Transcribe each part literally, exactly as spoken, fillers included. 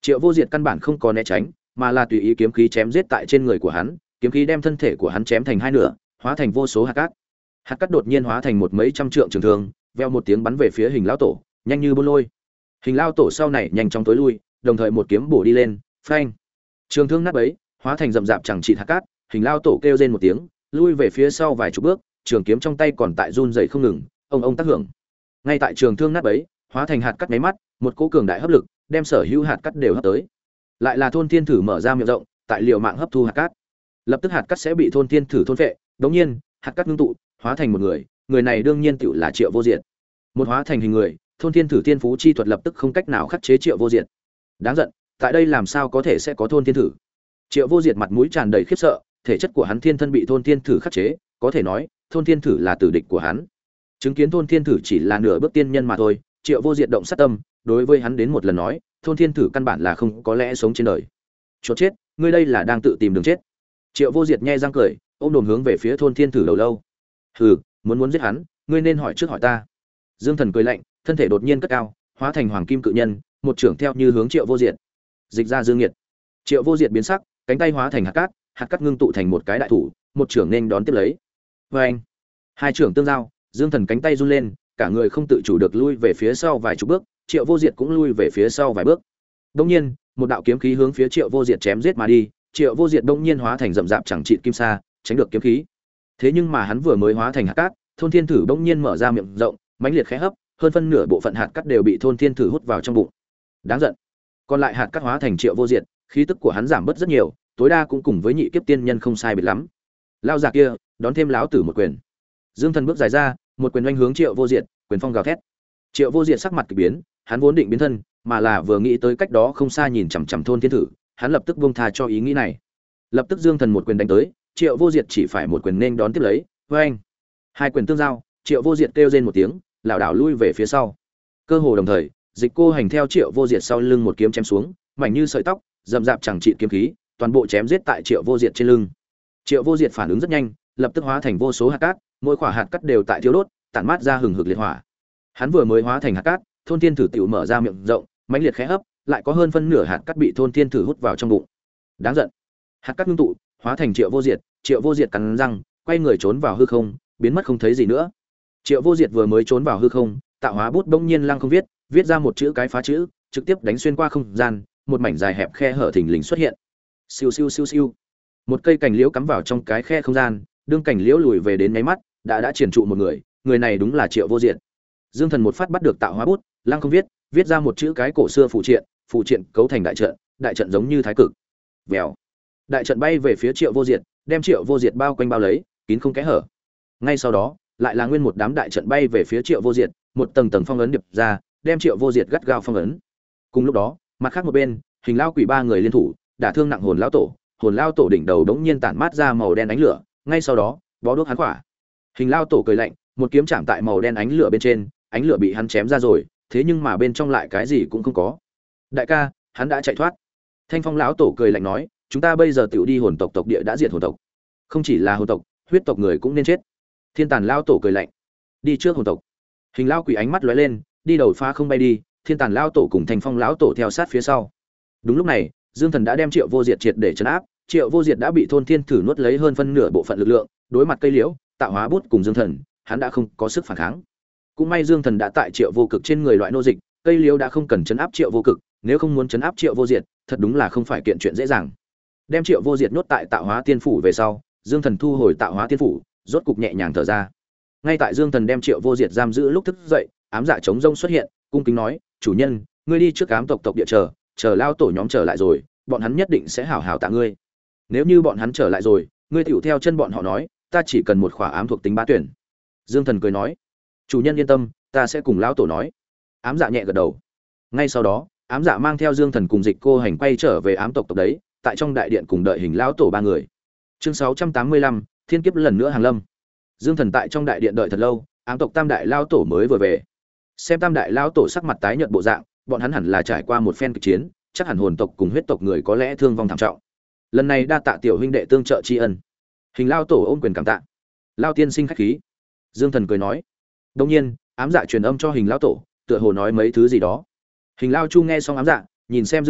Triệu Vô Diệt căn bản không có né tránh, mà là tùy ý kiếm khí chém giết tại trên người của hắn, kiếm khí đem thân thể của hắn chém thành hai nửa, hóa thành vô số hạt cát. Hạt cát đột nhiên hóa thành một mấy trăm trượng trường thương, veo một tiếng bắn về phía Hình lão tổ, nhanh như bôn lôi. Hình lão tổ sau này nhanh chóng tối lui, đồng thời một kiếm bổ đi lên, phanh. Trường thương nát bấy, hóa thành rậm rạp chẳng chịt hạt cát, Hình lão tổ kêu rên một tiếng, lui về phía sau vài chục bước, trường kiếm trong tay còn tại run rẩy không ngừng, ông ông tác hưởng. Ngay tại trường thương nát bấy, hóa thành hạt cát mấy mắt, một cỗ cường đại hấp lực, đem sở hữu hạt cát đều hấp tới. Lại là thôn thiên thử mở ra miệng rộng, tại liều mạng hấp thu hạt cát. Lập tức hạt cát sẽ bị thôn thiên thử thôn phệ, đống nhiên, hạt cát ngưng tụ, hóa thành một người, người này đương nhiên tựu là Triệu Vô Diệt. Một hóa thành hình người, thôn thiên thử tiên phú chi thuật lập tức không cách nào khắc chế Triệu Vô Diệt. Đáng giận, tại đây làm sao có thể sẽ có thôn thiên thử? Triệu Vô Diệt mặt mũi tràn đầy khiếp sợ, thể chất của hắn thiên thân bị thôn thiên thử khắc chế, có thể nói, thôn thiên thử là tử địch của hắn. Chứng kiến thôn thiên thử chỉ là nửa bước tiên nhân mà thôi, Triệu Vô Diệt động sát tâm, đối với hắn đến một lần nói, thôn thiên thử căn bản là không có lẽ sống trên đời. Chuột chết, ngươi đây là đang tự tìm đường chết. Triệu Vô Diệt nhe răng cười, ôm đồm hướng về phía thôn thiên thử đầu lâu. Hừ, muốn muốn giết hắn, ngươi nên hỏi trước hỏi ta. Dương Thần cười lạnh, thân thể đột nhiên cất cao, hóa thành hoàng kim cự nhân, một trưởng theo như hướng Triệu Vô Diệt. Dịch ra Dương Nghiệt. Triệu Vô Diệt biến sắc, cánh tay hóa thành hạt cát, hạt cát ngưng tụ thành một cái đại thủ, một trưởng nên đón tiếp lấy. Oeng! Hai trưởng tương giao, Dương Thần cánh tay run lên, cả người không tự chủ được lui về phía sau vài chục bước, Triệu Vô Diệt cũng lui về phía sau vài bước. Đột nhiên, một đạo kiếm khí hướng phía Triệu Vô Diệt chém giết mà đi, Triệu Vô Diệt đột nhiên hóa thành rậm rạp chẳng trị kim sa, tránh được kiếm khí. Thế nhưng mà hắn vừa mới hóa thành hạt cát, thôn thiên thử bỗng nhiên mở ra miệng rộng, mãnh liệt khẽ hấp, hơn phân nửa bộ phận hạt cát đều bị thôn thiên thử hút vào trong bụng. Đáng giận. Còn lại hạt cát hóa thành Triệu Vô Diệt, khí tức của hắn giảm bớt rất nhiều, tối đa cũng cùng với nhị kiếp tiên nhân không sai biệt lắm. Lao già kia, đón thêm láo tử một quyền. Dương Thần bước dài ra, một quyền oanh hướng Triệu Vô Diệt, quyền phong gào thét. Triệu Vô Diệt sắc mặt kỳ biến, hắn vốn định biến thân, mà là vừa nghĩ tới cách đó không xa nhìn chằm chằm thôn thiên thử, hắn lập tức buông tha cho ý nghĩ này. Lập tức Dương Thần một quyền đánh tới, Triệu Vô Diệt chỉ phải một quyền nên đón tiếp lấy, oanh. Hai quyền tương giao, Triệu Vô Diệt kêu rên một tiếng, lảo đảo lui về phía sau. Cơ hồ đồng thời, Dịch Cô Hành theo Triệu Vô Diệt sau lưng một kiếm chém xuống, mảnh như sợi tóc, rậm rạp chẳng trị kiếm khí, toàn bộ chém giết tại Triệu Vô Diệt trên lưng. Triệu Vô Diệt phản ứng rất nhanh, lập tức hóa thành vô số hạt cát, mỗi quả hạt cát đều tại thiêu đốt, tản mát ra hừng hực liệt hỏa. Hắn vừa mới hóa thành hạt cát, thôn thiên thử tiểu mở ra miệng rộng, mãnh liệt khẽ hấp, lại có hơn phân nửa hạt cát bị thôn thiên thử hút vào trong bụng. Đáng giận. Hạt cát ngưng tụ, hóa thành Triệu Vô Diệt, Triệu Vô Diệt cắn răng, quay người trốn vào hư không, biến mất không thấy gì nữa. Triệu Vô Diệt vừa mới trốn vào hư không, tạo hóa bút bỗng nhiên lăng không viết, viết ra một chữ cái phá chữ, trực tiếp đánh xuyên qua không gian, một mảnh dài hẹp khe hở thình lình xuất hiện. Siêu siêu siêu siêu. Một cây cành liễu cắm vào trong cái khe không gian, đương cành liễu lùi về đến mấy mắt, đã đã triển trụ một người, người này đúng là Triệu Vô Diệt. Dương Thần một phát bắt được tạo hóa bút, lăng không viết, viết ra một chữ cái cổ xưa phù triện, phù triện cấu thành đại trận, đại trận giống như thái cực. Vèo. Đại trận bay về phía Triệu Vô Diệt, đem Triệu Vô Diệt bao quanh bao lấy, kín không kẽ hở. Ngay sau đó, lại là nguyên một đám đại trận bay về phía Triệu Vô Diệt, một tầng tầng phong ấn điệp ra, đem Triệu Vô Diệt gắt gao phong ấn. Cùng lúc đó, mặt khác một bên, Hình Lao Quỷ ba người liên thủ, đả thương nặng hồn lão tổ, hồn lao tổ đỉnh đầu đống nhiên tản mát ra màu đen ánh lửa, ngay sau đó, bó đuốc hắn khỏa. Hình Lao tổ cười lạnh, một kiếm chạm tại màu đen ánh lửa bên trên, ánh lửa bị hắn chém ra rồi, thế nhưng mà bên trong lại cái gì cũng không có. Đại ca, hắn đã chạy thoát. Thanh Phong lão tổ cười lạnh nói, chúng ta bây giờ tiểu đi hồn tộc tộc địa đã diệt hồn tộc. Không chỉ là hồn tộc, huyết tộc người cũng nên chết. Thiên Tàn lão tổ cười lạnh, đi trước hồn tộc. Hình Lao Quỷ ánh mắt lóe lên, đi đầu phá không bay đi, Thiên Tàn lão tổ cùng Thanh Phong lão tổ theo sát phía sau. Đúng lúc này, Dương Thần đã đem Triệu Vô Diệt triệt để trấn áp, Triệu Vô Diệt đã bị thôn thiên thử nuốt lấy hơn phân nửa bộ phận lực lượng, đối mặt cây liễu, tạo hóa bút cùng Dương Thần, hắn đã không có sức phản kháng. Cũng may Dương Thần đã tại Triệu Vô Cực trên người loại nô dịch, cây liễu đã không cần trấn áp Triệu Vô Cực, nếu không muốn trấn áp Triệu Vô Diệt, thật đúng là không phải kiện chuyện dễ dàng. Đem Triệu Vô Diệt nhốt tại tạo hóa tiên phủ về sau, Dương Thần thu hồi tạo hóa tiên phủ, rốt cục nhẹ nhàng thở ra. Ngay tại Dương Thần đem Triệu Vô Diệt giam giữ lúc thức dậy, ám dạ trống rông xuất hiện, cung kính nói, chủ nhân, ngươi đi trước ám tộc tộc địa chờ, chờ lao tổ nhóm trở lại rồi, bọn hắn nhất định sẽ hảo hảo tạ ngươi. Nếu như bọn hắn trở lại rồi, ngươi tiểu theo chân bọn họ nói, ta chỉ cần một khỏa ám thuộc tính bá tuyển. Dương Thần cười nói, chủ nhân yên tâm, ta sẽ cùng lão tổ nói. Ám dạ nhẹ gật đầu. Ngay sau đó, ám dạ mang theo Dương Thần cùng Dịch Cô Hành quay trở về ám tộc tộc đấy, tại trong đại điện cùng đợi Hình lão tổ ba người. Chương sáu trăm tám mươi lăm, thiên kiếp lần nữa hàng lâm. Dương Thần tại trong đại điện đợi thật lâu, ám tộc tam đại lão tổ mới vừa về. Xem tam đại lão tổ sắc mặt tái nhợt bộ dạng, bọn hắn hẳn là trải qua một phen kịch chiến, chắc hẳn hồn tộc cùng huyết tộc người có lẽ thương vong thảm trọng. Lần này đa tạ tiểu huynh đệ tương trợ tri ân. Hình lão tổ ôm quyền cảm tạ. Lão tiên sinh khách khí. Dương Thần cười nói. Đương nhiên, ám dạ truyền âm cho Hình lão tổ, tựa hồ nói mấy thứ gì đó. Hình lão chu nghe xong ám dạ, nhìn xem Dương Thần,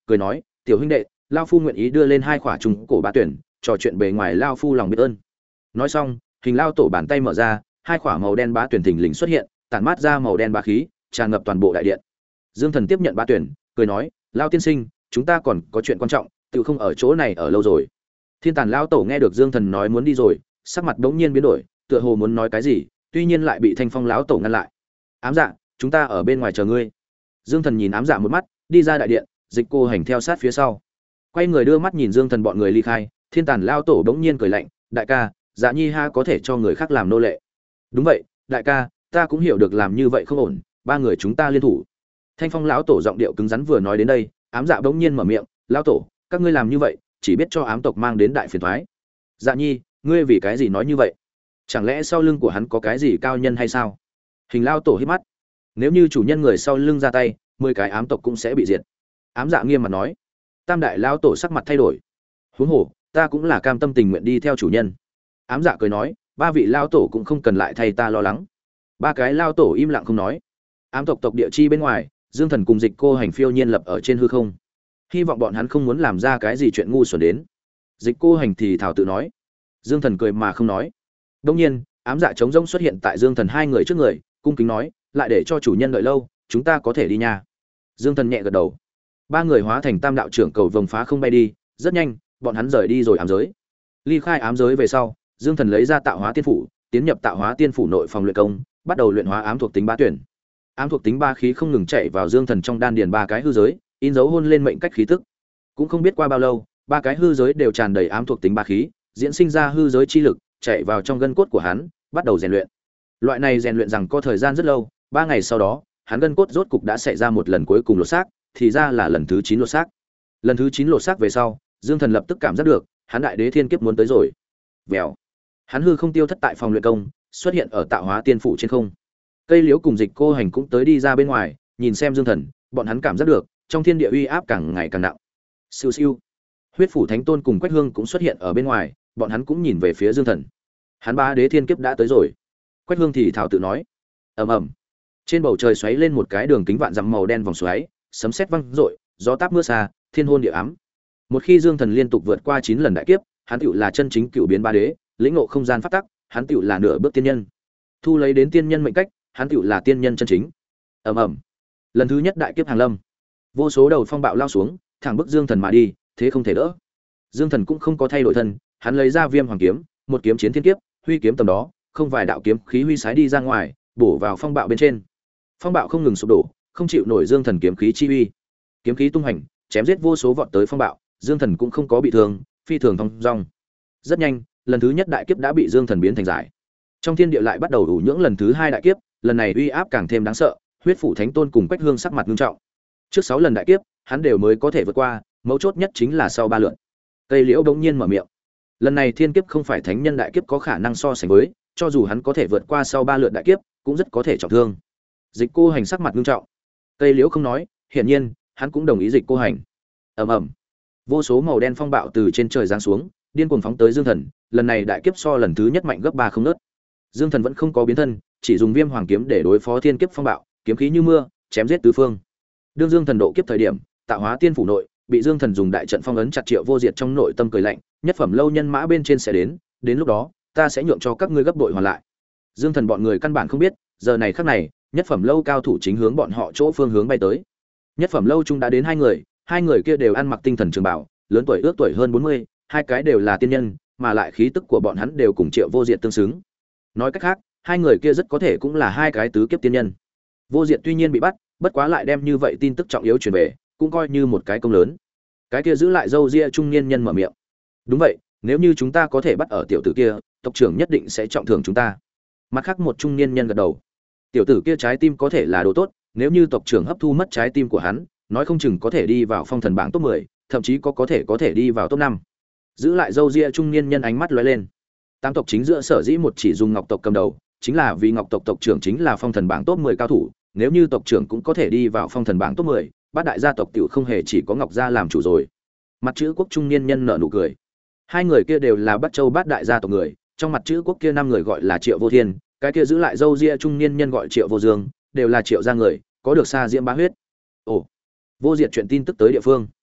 cười nói tiểu huynh đệ, lao phu nguyện ý đưa lên hai khỏa trùng cổ bá tuyển, trò chuyện bề ngoài lao phu lòng biết ơn. Nói xong, hình lao tổ bàn tay mở ra, hai khỏa màu đen bá tuyển thình lình xuất hiện, tản mát ra màu đen bá khí, tràn ngập toàn bộ đại điện. Dương Thần tiếp nhận bá tuyển, cười nói, lao tiên sinh, chúng ta còn có chuyện quan trọng, tự không ở chỗ này ở lâu rồi. Thiên Tàn lao tổ nghe được Dương Thần nói muốn đi rồi, sắc mặt đống nhiên biến đổi, tựa hồ muốn nói cái gì, tuy nhiên lại bị Thanh Phong lão tổ ngăn lại. Ám Dạ, chúng ta ở bên ngoài chờ ngươi. Dương Thần nhìn Ám Dạ một mắt, đi ra đại điện, Dịch Cô Hành theo sát phía sau. Quay người đưa mắt nhìn Dương Thần bọn người ly khai, Thiên Tàn lao tổ đống nhiên cười lạnh, đại ca, Dạ Nhi ha có thể cho người khác làm nô lệ. Đúng vậy, đại ca, ta cũng hiểu được làm như vậy không ổn, ba người chúng ta liên thủ. Thanh Phong lão tổ giọng điệu cứng rắn vừa nói đến đây, Ám Dạ bỗng nhiên mở miệng, lão tổ, các ngươi làm như vậy, chỉ biết cho ám tộc mang đến đại phiền toái. Dạ Nhi, ngươi vì cái gì nói như vậy? Chẳng lẽ sau lưng của hắn có cái gì cao nhân hay sao? Hình lao tổ hít mắt. Nếu như chủ nhân người sau lưng ra tay, mười cái ám tộc cũng sẽ bị diệt. Ám Dạ nghiêm mặt nói. Tam đại lao tổ sắc mặt thay đổi. Huống hồ, ta cũng là cam tâm tình nguyện đi theo chủ nhân. Ám Dạ cười nói, ba vị lao tổ cũng không cần lại thay ta lo lắng. Ba cái lao tổ im lặng không nói. Ám tộc tộc địa chi bên ngoài, Dương Thần cùng Dịch Cô Hành phiêu nhiên lập ở trên hư không. Hy vọng bọn hắn không muốn làm ra cái gì chuyện ngu xuẩn đến. Dịch Cô Hành thì thảo tự nói. Dương Thần cười mà không nói. Đương nhiên, Ám Dạ trống rỗng xuất hiện tại Dương Thần hai người trước người, cung kính nói, lại để cho chủ nhân đợi lâu, chúng ta có thể đi nha. Dương Thần nhẹ gật đầu. Ba người hóa thành tam đạo trưởng cầu vồng phá không bay đi, rất nhanh, bọn hắn rời đi rồi ám giới. Ly khai ám giới về sau, Dương Thần lấy ra tạo hóa tiên phủ, tiến nhập tạo hóa tiên phủ nội phòng luyện công, bắt đầu luyện hóa ám thuộc tính ba tuyển. Ám thuộc tính ba khí không ngừng chạy vào Dương Thần trong đan điền ba cái hư giới, in dấu hôn lên mệnh cách khí tức. Cũng không biết qua bao lâu, ba cái hư giới đều tràn đầy ám thuộc tính ba khí, diễn sinh ra hư giới chi lực, chạy vào trong gân cốt của hắn, bắt đầu rèn luyện. Loại này rèn luyện rằng có thời gian rất lâu, ba ngày sau đó, hắn gân cốt rốt cục đã xảy ra một lần cuối cùng lột xác, thì ra là lần thứ chín lột xác. Lần thứ chín lột xác về sau, Dương Thần lập tức cảm giác được, hắn đại đế thiên kiếp muốn tới rồi. Vèo. Hắn hư không tiêu thất tại phòng luyện công, xuất hiện ở tạo hóa tiên phủ trên không. Cây liễu cùng Dịch Cô Hành cũng tới đi ra bên ngoài, nhìn xem Dương Thần, bọn hắn cảm giác được, trong thiên địa uy áp càng ngày càng nặng. Siêu siêu. Huyết phủ thánh tôn cùng Quách Hương cũng xuất hiện ở bên ngoài, bọn hắn cũng nhìn về phía Dương Thần. Hắn ba đế thiên kiếp đã tới rồi. Quách Hương thì thào tự nói. Ầm ầm. Trên bầu trời xoáy lên một cái đường kính vạn dặm màu đen vòng xoáy, sấm sét vang rội, gió táp mưa xa, thiên hôn địa ám. Một khi Dương Thần liên tục vượt qua chín lần đại kiếp, hắn tựu là chân chính cựu biến ba đế, lĩnh ngộ không gian pháp tắc, hắn tựu là nửa bước tiên nhân. Thu lấy đến tiên nhân mệnh cách, hắn tựu là tiên nhân chân chính. Ầm ầm. Lần thứ nhất đại kiếp hàng lâm, vô số đầu phong bạo lao xuống, thẳng bức Dương Thần mà đi, thế không thể đỡ. Dương Thần cũng không có thay đổi thân, hắn lấy ra Viêm Hoàng kiếm, một kiếm chiến thiên kiếp, huy kiếm tầm đó, không vài đạo kiếm khí huy sái đi ra ngoài, bổ vào phong bạo bên trên. Phong bạo không ngừng sụp đổ, không chịu nổi Dương Thần kiếm khí chi uy. Kiếm khí tung hành, chém giết vô số vọt tới phong bạo, Dương Thần cũng không có bị thương, phi thường thong dong. Rất nhanh, lần thứ nhất đại kiếp đã bị Dương Thần biến thành giải. Trong thiên địa lại bắt đầu ủ nhưỡng lần thứ hai đại kiếp, lần này uy áp càng thêm đáng sợ, Huyết phủ thánh tôn cùng Quách Hương sắc mặt nghiêm trọng. Trước sáu lần đại kiếp, hắn đều mới có thể vượt qua, mấu chốt nhất chính là sau ba lượt. Cây liễu bỗng nhiên mở miệng. Lần này thiên kiếp không phải thánh nhân đại kiếp có khả năng so sánh với, cho dù hắn có thể vượt qua sau ba lượt đại kiếp, cũng rất có thể trọng thương. Dịch Cô Hành sắc mặt nghiêm trọng. Cây liễu không nói, hiển nhiên, hắn cũng đồng ý Dịch Cô Hành. Ầm ầm. Vô số màu đen phong bạo từ trên trời giáng xuống, điên cuồng phóng tới Dương Thần, lần này đại kiếp so lần thứ nhất mạnh gấp ba không ngớt. Dương Thần vẫn không có biến thân, chỉ dùng Viêm Hoàng kiếm để đối phó thiên kiếp phong bạo, kiếm khí như mưa, chém giết tứ phương. Đương Dương Thần độ kiếp thời điểm, tạo hóa tiên phủ nội, bị Dương Thần dùng đại trận phong ấn chặt Triệu Vô Diệt trong nội tâm cười lạnh, nhất phẩm lâu nhân mã bên trên sẽ đến, đến lúc đó, ta sẽ nhượng cho các ngươi gấp bội hoàn lại. Dương Thần bọn người căn bản không biết, giờ này khắc này, nhất phẩm lâu cao thủ chính hướng bọn họ chỗ phương hướng bay tới. Nhất phẩm lâu trung đã đến hai người, hai người kia đều ăn mặc tinh thần trường bảo, lớn tuổi ước tuổi hơn bốn mươi, hai cái đều là tiên nhân, mà lại khí tức của bọn hắn đều cùng Triệu Vô Diệt tương xứng. Nói cách khác, hai người kia rất có thể cũng là hai cái tứ kiếp tiên nhân. Vô Diệt tuy nhiên bị bắt, bất quá lại đem như vậy tin tức trọng yếu truyền về, cũng coi như một cái công lớn. Cái kia giữ lại râu ria trung niên nhân mở miệng. Đúng vậy, nếu như chúng ta có thể bắt ở tiểu tử kia, tộc trưởng nhất định sẽ trọng thưởng chúng ta. Mặt khác một trung niên nhân gật đầu. Tiểu tử kia trái tim có thể là đồ tốt, nếu như tộc trưởng hấp thu mất trái tim của hắn, nói không chừng có thể đi vào phong thần bảng top mười, thậm chí có có thể có thể đi vào top năm. Giữ lại râu ria trung niên nhân ánh mắt lóe lên. Tam tộc chính giữa sở dĩ một chỉ dùng Ngọc tộc cầm đầu, chính là vì Ngọc tộc tộc trưởng chính là phong thần bảng top mười cao thủ, nếu như tộc trưởng cũng có thể đi vào phong thần bảng top mười, bát đại gia tộc tiểu không hề chỉ có Ngọc gia làm chủ rồi. Mặt chữ quốc trung niên nhân nở nụ cười. Hai người kia đều là Bắc Châu bát đại gia tộc người, trong mặt chữ quốc kia năm người gọi là Triệu Vô Thiên, cái kia giữ lại râu ria trung niên nhân gọi Triệu Vô Dương, đều là Triệu gia người, có được xa diễm bá huyết. Ồ, Vô Diệt chuyện tin tức tới địa phương.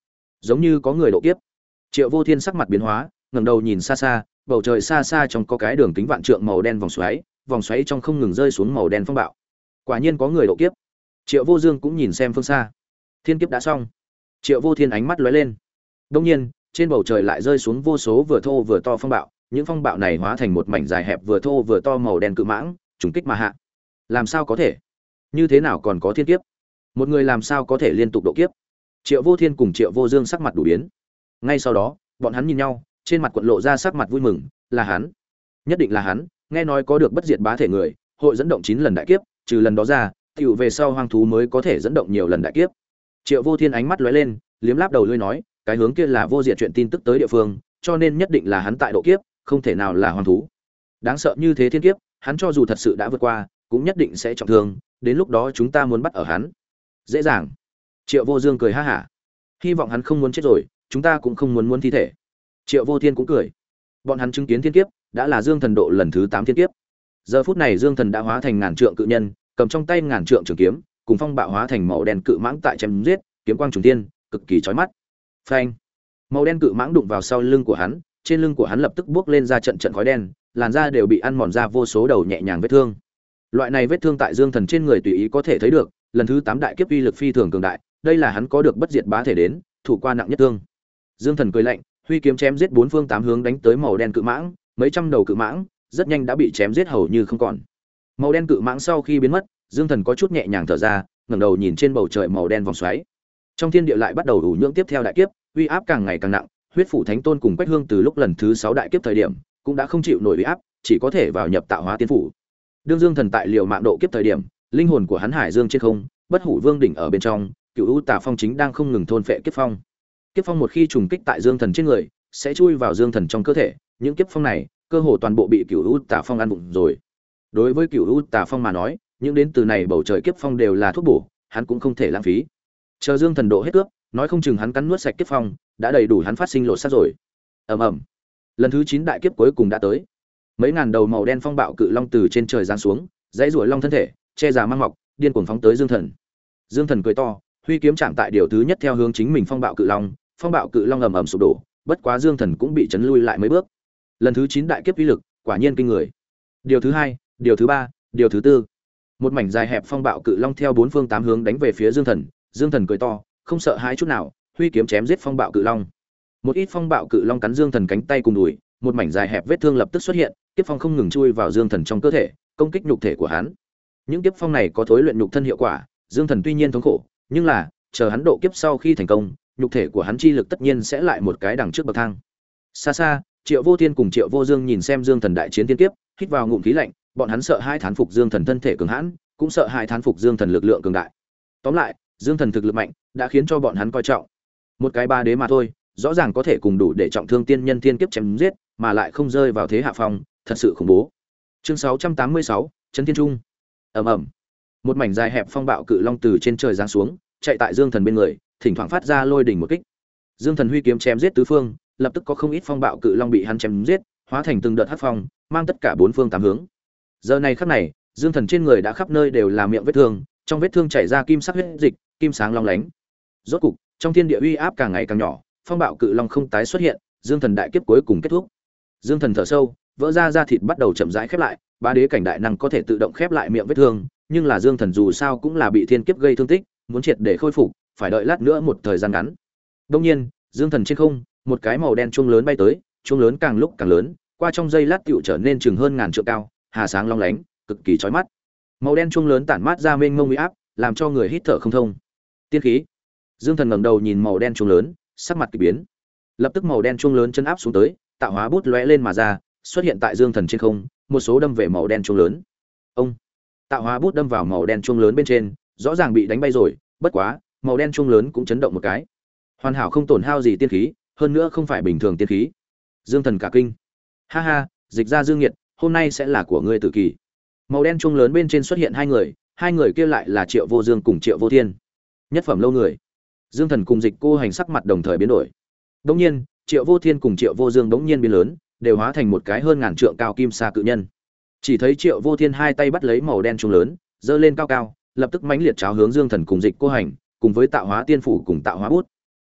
giống như có người độ kiếp. Triệu Vô Thiên sắc mặt biến hóa, ngẩng đầu nhìn xa xa, bầu trời xa xa trong có cái đường kính vạn trượng màu đen vòng xoáy, vòng xoáy trong không ngừng rơi xuống màu đen phong bạo. Quả nhiên có người độ kiếp. Triệu Vô Dương cũng nhìn xem phương xa. Thiên kiếp đã xong. Triệu Vô Thiên ánh mắt lóe lên. Đương nhiên, trên bầu trời lại rơi xuống vô số vừa thô vừa to phong bạo, những phong bạo này hóa thành một mảnh dài hẹp vừa thô vừa to màu đen cự mãng, trùng kích mà hạ. Làm sao có thể? Như thế nào còn có thiên kiếp? Một người làm sao có thể liên tục độ kiếp? Triệu Vô Thiên cùng Triệu Vô Dương sắc mặt đủ biến. Ngay sau đó, bọn hắn nhìn nhau, trên mặt quận lộ ra sắc mặt vui mừng, là hắn. Nhất định là hắn, nghe nói có được bất diệt bá thể người, hội dẫn động chín lần đại kiếp, trừ lần đó ra, tiểu về sau hoang thú mới có thể dẫn động nhiều lần đại kiếp. Triệu Vô Thiên ánh mắt lóe lên, liếm láp đầu lưỡi nói, cái hướng kia là vô diệt chuyện tin tức tới địa phương, cho nên nhất định là hắn tại độ kiếp, không thể nào là hoang thú. Đáng sợ như thế thiên kiếp, hắn cho dù thật sự đã vượt qua, cũng nhất định sẽ trọng thương, đến lúc đó chúng ta muốn bắt ở hắn. Dễ dàng. Triệu Vô Dương cười ha hả. Hy vọng hắn không muốn chết rồi, chúng ta cũng không muốn muốn thi thể. Triệu Vô Thiên cũng cười. Bọn hắn chứng kiến thiên kiếp, đã là Dương Thần độ lần thứ tám thiên kiếp. Giờ phút này Dương Thần đã hóa thành ngàn trượng cự nhân, cầm trong tay ngàn trượng trường kiếm, cùng phong bạo hóa thành màu đen cự mãng tại chém giết, kiếm quang trùng thiên, cực kỳ chói mắt. Phanh! Màu đen cự mãng đụng vào sau lưng của hắn, trên lưng của hắn lập tức bốc lên ra trận trận khói đen, làn da đều bị ăn mòn ra vô số đầu nhẹ nhàng vết thương. Loại này vết thương tại Dương Thần trên người tùy ý có thể thấy được, lần thứ tám đại kiếp uy lực phi thường cường đại, đây là hắn có được bất diệt bá thể đến, thủ qua nặng nhất thương. Dương Thần cười lạnh, huy kiếm chém giết bốn phương tám hướng đánh tới màu đen cự mãng, mấy trăm đầu cự mãng, rất nhanh đã bị chém giết hầu như không còn. Màu đen cự mãng sau khi biến mất, Dương Thần có chút nhẹ nhàng thở ra, ngẩng đầu nhìn trên bầu trời màu đen vòng xoáy. Trong thiên địa lại bắt đầu ủ nhưỡng tiếp theo đại kiếp, uy áp càng ngày càng nặng, huyết phủ thánh tôn cùng Quách Hương từ lúc lần thứ sáu đại kiếp thời điểm, cũng đã không chịu nổi uy áp, chỉ có thể vào nhập tạo hóa tiên phủ. Đương Dương Thần tại liều mạng độ kiếp thời điểm, linh hồn của hắn hải dương trên không, bất hủ vương đỉnh ở bên trong, cựu u tà phong chính đang không ngừng thôn phệ kiếp phong. Kiếp phong một khi trùng kích tại Dương Thần trên người, sẽ chui vào Dương Thần trong cơ thể, những kiếp phong này, cơ hồ toàn bộ bị cựu u tà phong ăn bụng rồi. Đối với cựu u tà phong mà nói, những đến từ này bầu trời kiếp phong đều là thuốc bổ, hắn cũng không thể lãng phí. Chờ Dương Thần độ hết cướp, nói không chừng hắn cắn nuốt sạch kiếp phong, đã đầy đủ hắn phát sinh lộ sát rồi. Ầm ầm. Lần thứ chín đại kiếp cuối cùng đã tới. Mấy ngàn đầu màu đen phong bạo cự long từ trên trời giáng xuống, dãy rủa long thân thể, che già mang mọc, điên cuồng phóng tới Dương Thần. Dương Thần cười to, huy kiếm chạm tại điều thứ nhất theo hướng chính mình phong bạo cự long, phong bạo cự long ầm ầm sụp đổ, bất quá Dương Thần cũng bị chấn lui lại mấy bước. Lần thứ chín đại kiếp uy lực, quả nhiên kinh người. Điều thứ hai, điều thứ ba, điều thứ tư. Một mảnh dài hẹp phong bạo cự long theo bốn phương tám hướng đánh về phía Dương Thần, Dương Thần cười to, không sợ hãi chút nào, huy kiếm chém giết phong bạo cự long. Một ít phong bạo cự long cắn Dương Thần cánh tay cùng đùi, một mảnh dài hẹp vết thương lập tức xuất hiện, kiếp phong không ngừng chui vào Dương Thần trong cơ thể, công kích nhục thể của hắn. Những kiếp phong này có thối luyện nhục thân hiệu quả, Dương Thần tuy nhiên thống khổ, nhưng là, chờ hắn độ kiếp sau khi thành công, nhục thể của hắn chi lực tất nhiên sẽ lại một cái đằng trước bậc thang. Xa xa, Triệu Vô Thiên cùng Triệu Vô Dương nhìn xem Dương Thần đại chiến tiên kiếp, hít vào ngụm khí lạnh, bọn hắn sợ hai thán phục Dương Thần thân thể cường hãn, cũng sợ hai thán phục Dương Thần lực lượng cường đại. Tóm lại, Dương Thần thực lực mạnh, đã khiến cho bọn hắn coi trọng. Một cái ba đế mà thôi, rõ ràng có thể cùng đủ để trọng thương tiên nhân thiên kiếp chém giết, mà lại không rơi vào thế hạ phong, thật sự khủng bố. Chương sáu trăm tám mươi sáu, Trấn Thiên Trung. Ầm ầm. Một mảnh dài hẹp phong bạo cự long từ trên trời giáng xuống, chạy tại Dương Thần bên người, thỉnh thoảng phát ra lôi đỉnh một kích. Dương Thần huy kiếm chém giết tứ phương, lập tức có không ít phong bạo cự long bị hắn chém giết, hóa thành từng đợt hắc phong, mang tất cả bốn phương tám hướng. Giờ này khắc này, Dương Thần trên người đã khắp nơi đều là miệng vết thương, trong vết thương chảy ra kim sắc huyết dịch, kim sáng long lánh. Rốt cục, trong thiên địa uy áp càng ngày càng nhỏ, phong bạo cự long không tái xuất hiện, Dương Thần đại kiếp cuối cùng kết thúc. Dương Thần thở sâu, vỡ ra da thịt bắt đầu chậm rãi khép lại, ba đế cảnh đại năng có thể tự động khép lại miệng vết thương, nhưng là Dương Thần dù sao cũng là bị thiên kiếp gây thương tích, muốn triệt để khôi phục, phải đợi lát nữa một thời gian ngắn. Đương nhiên, Dương Thần trên không, một cái màu đen chuông lớn bay tới, chuông lớn càng lúc càng lớn, qua trong giây lát tựu trở nên chừng hơn ngàn trượng cao, hà sáng long lánh, cực kỳ chói mắt. Màu đen chuông lớn tản mát ra mênh mông uy áp, làm cho người hít thở không thông. Tiên khí. Dương Thần ngẩng đầu nhìn màu đen chuông lớn, sắc mặt kỳ biến. Lập tức màu đen chuông lớn chân áp xuống tới, tạo hóa bút lóe lên mà ra, xuất hiện tại Dương Thần trên không, một số đâm về màu đen chuông lớn. Ông. Tạo hóa bút đâm vào màu đen chuông lớn bên trên, rõ ràng bị đánh bay rồi, bất quá, màu đen chuông lớn cũng chấn động một cái. Hoàn hảo không tổn hao gì tiên khí, hơn nữa không phải bình thường tiên khí. Dương Thần cả kinh. Ha ha, dịch ra Dương Nghiệt, hôm nay sẽ là của ngươi tử kỳ. Màu đen chuông lớn bên trên xuất hiện hai người, hai người kia lại là Triệu Vô Dương cùng Triệu Vô Thiên. Nhất phẩm lâu người. Dương Thần cùng Dịch Cô Hành sắc mặt đồng thời biến đổi. Đống nhiên, Triệu Vô Thiên cùng Triệu Vô Dương đống nhiên biến lớn, đều hóa thành một cái hơn ngàn trượng cao kim sa cự nhân. Chỉ thấy Triệu Vô Thiên hai tay bắt lấy màu đen chuông lớn, giơ lên cao cao, lập tức mãnh liệt cháo hướng Dương Thần cùng Dịch Cô Hành, cùng với tạo hóa tiên phủ cùng tạo hóa bút.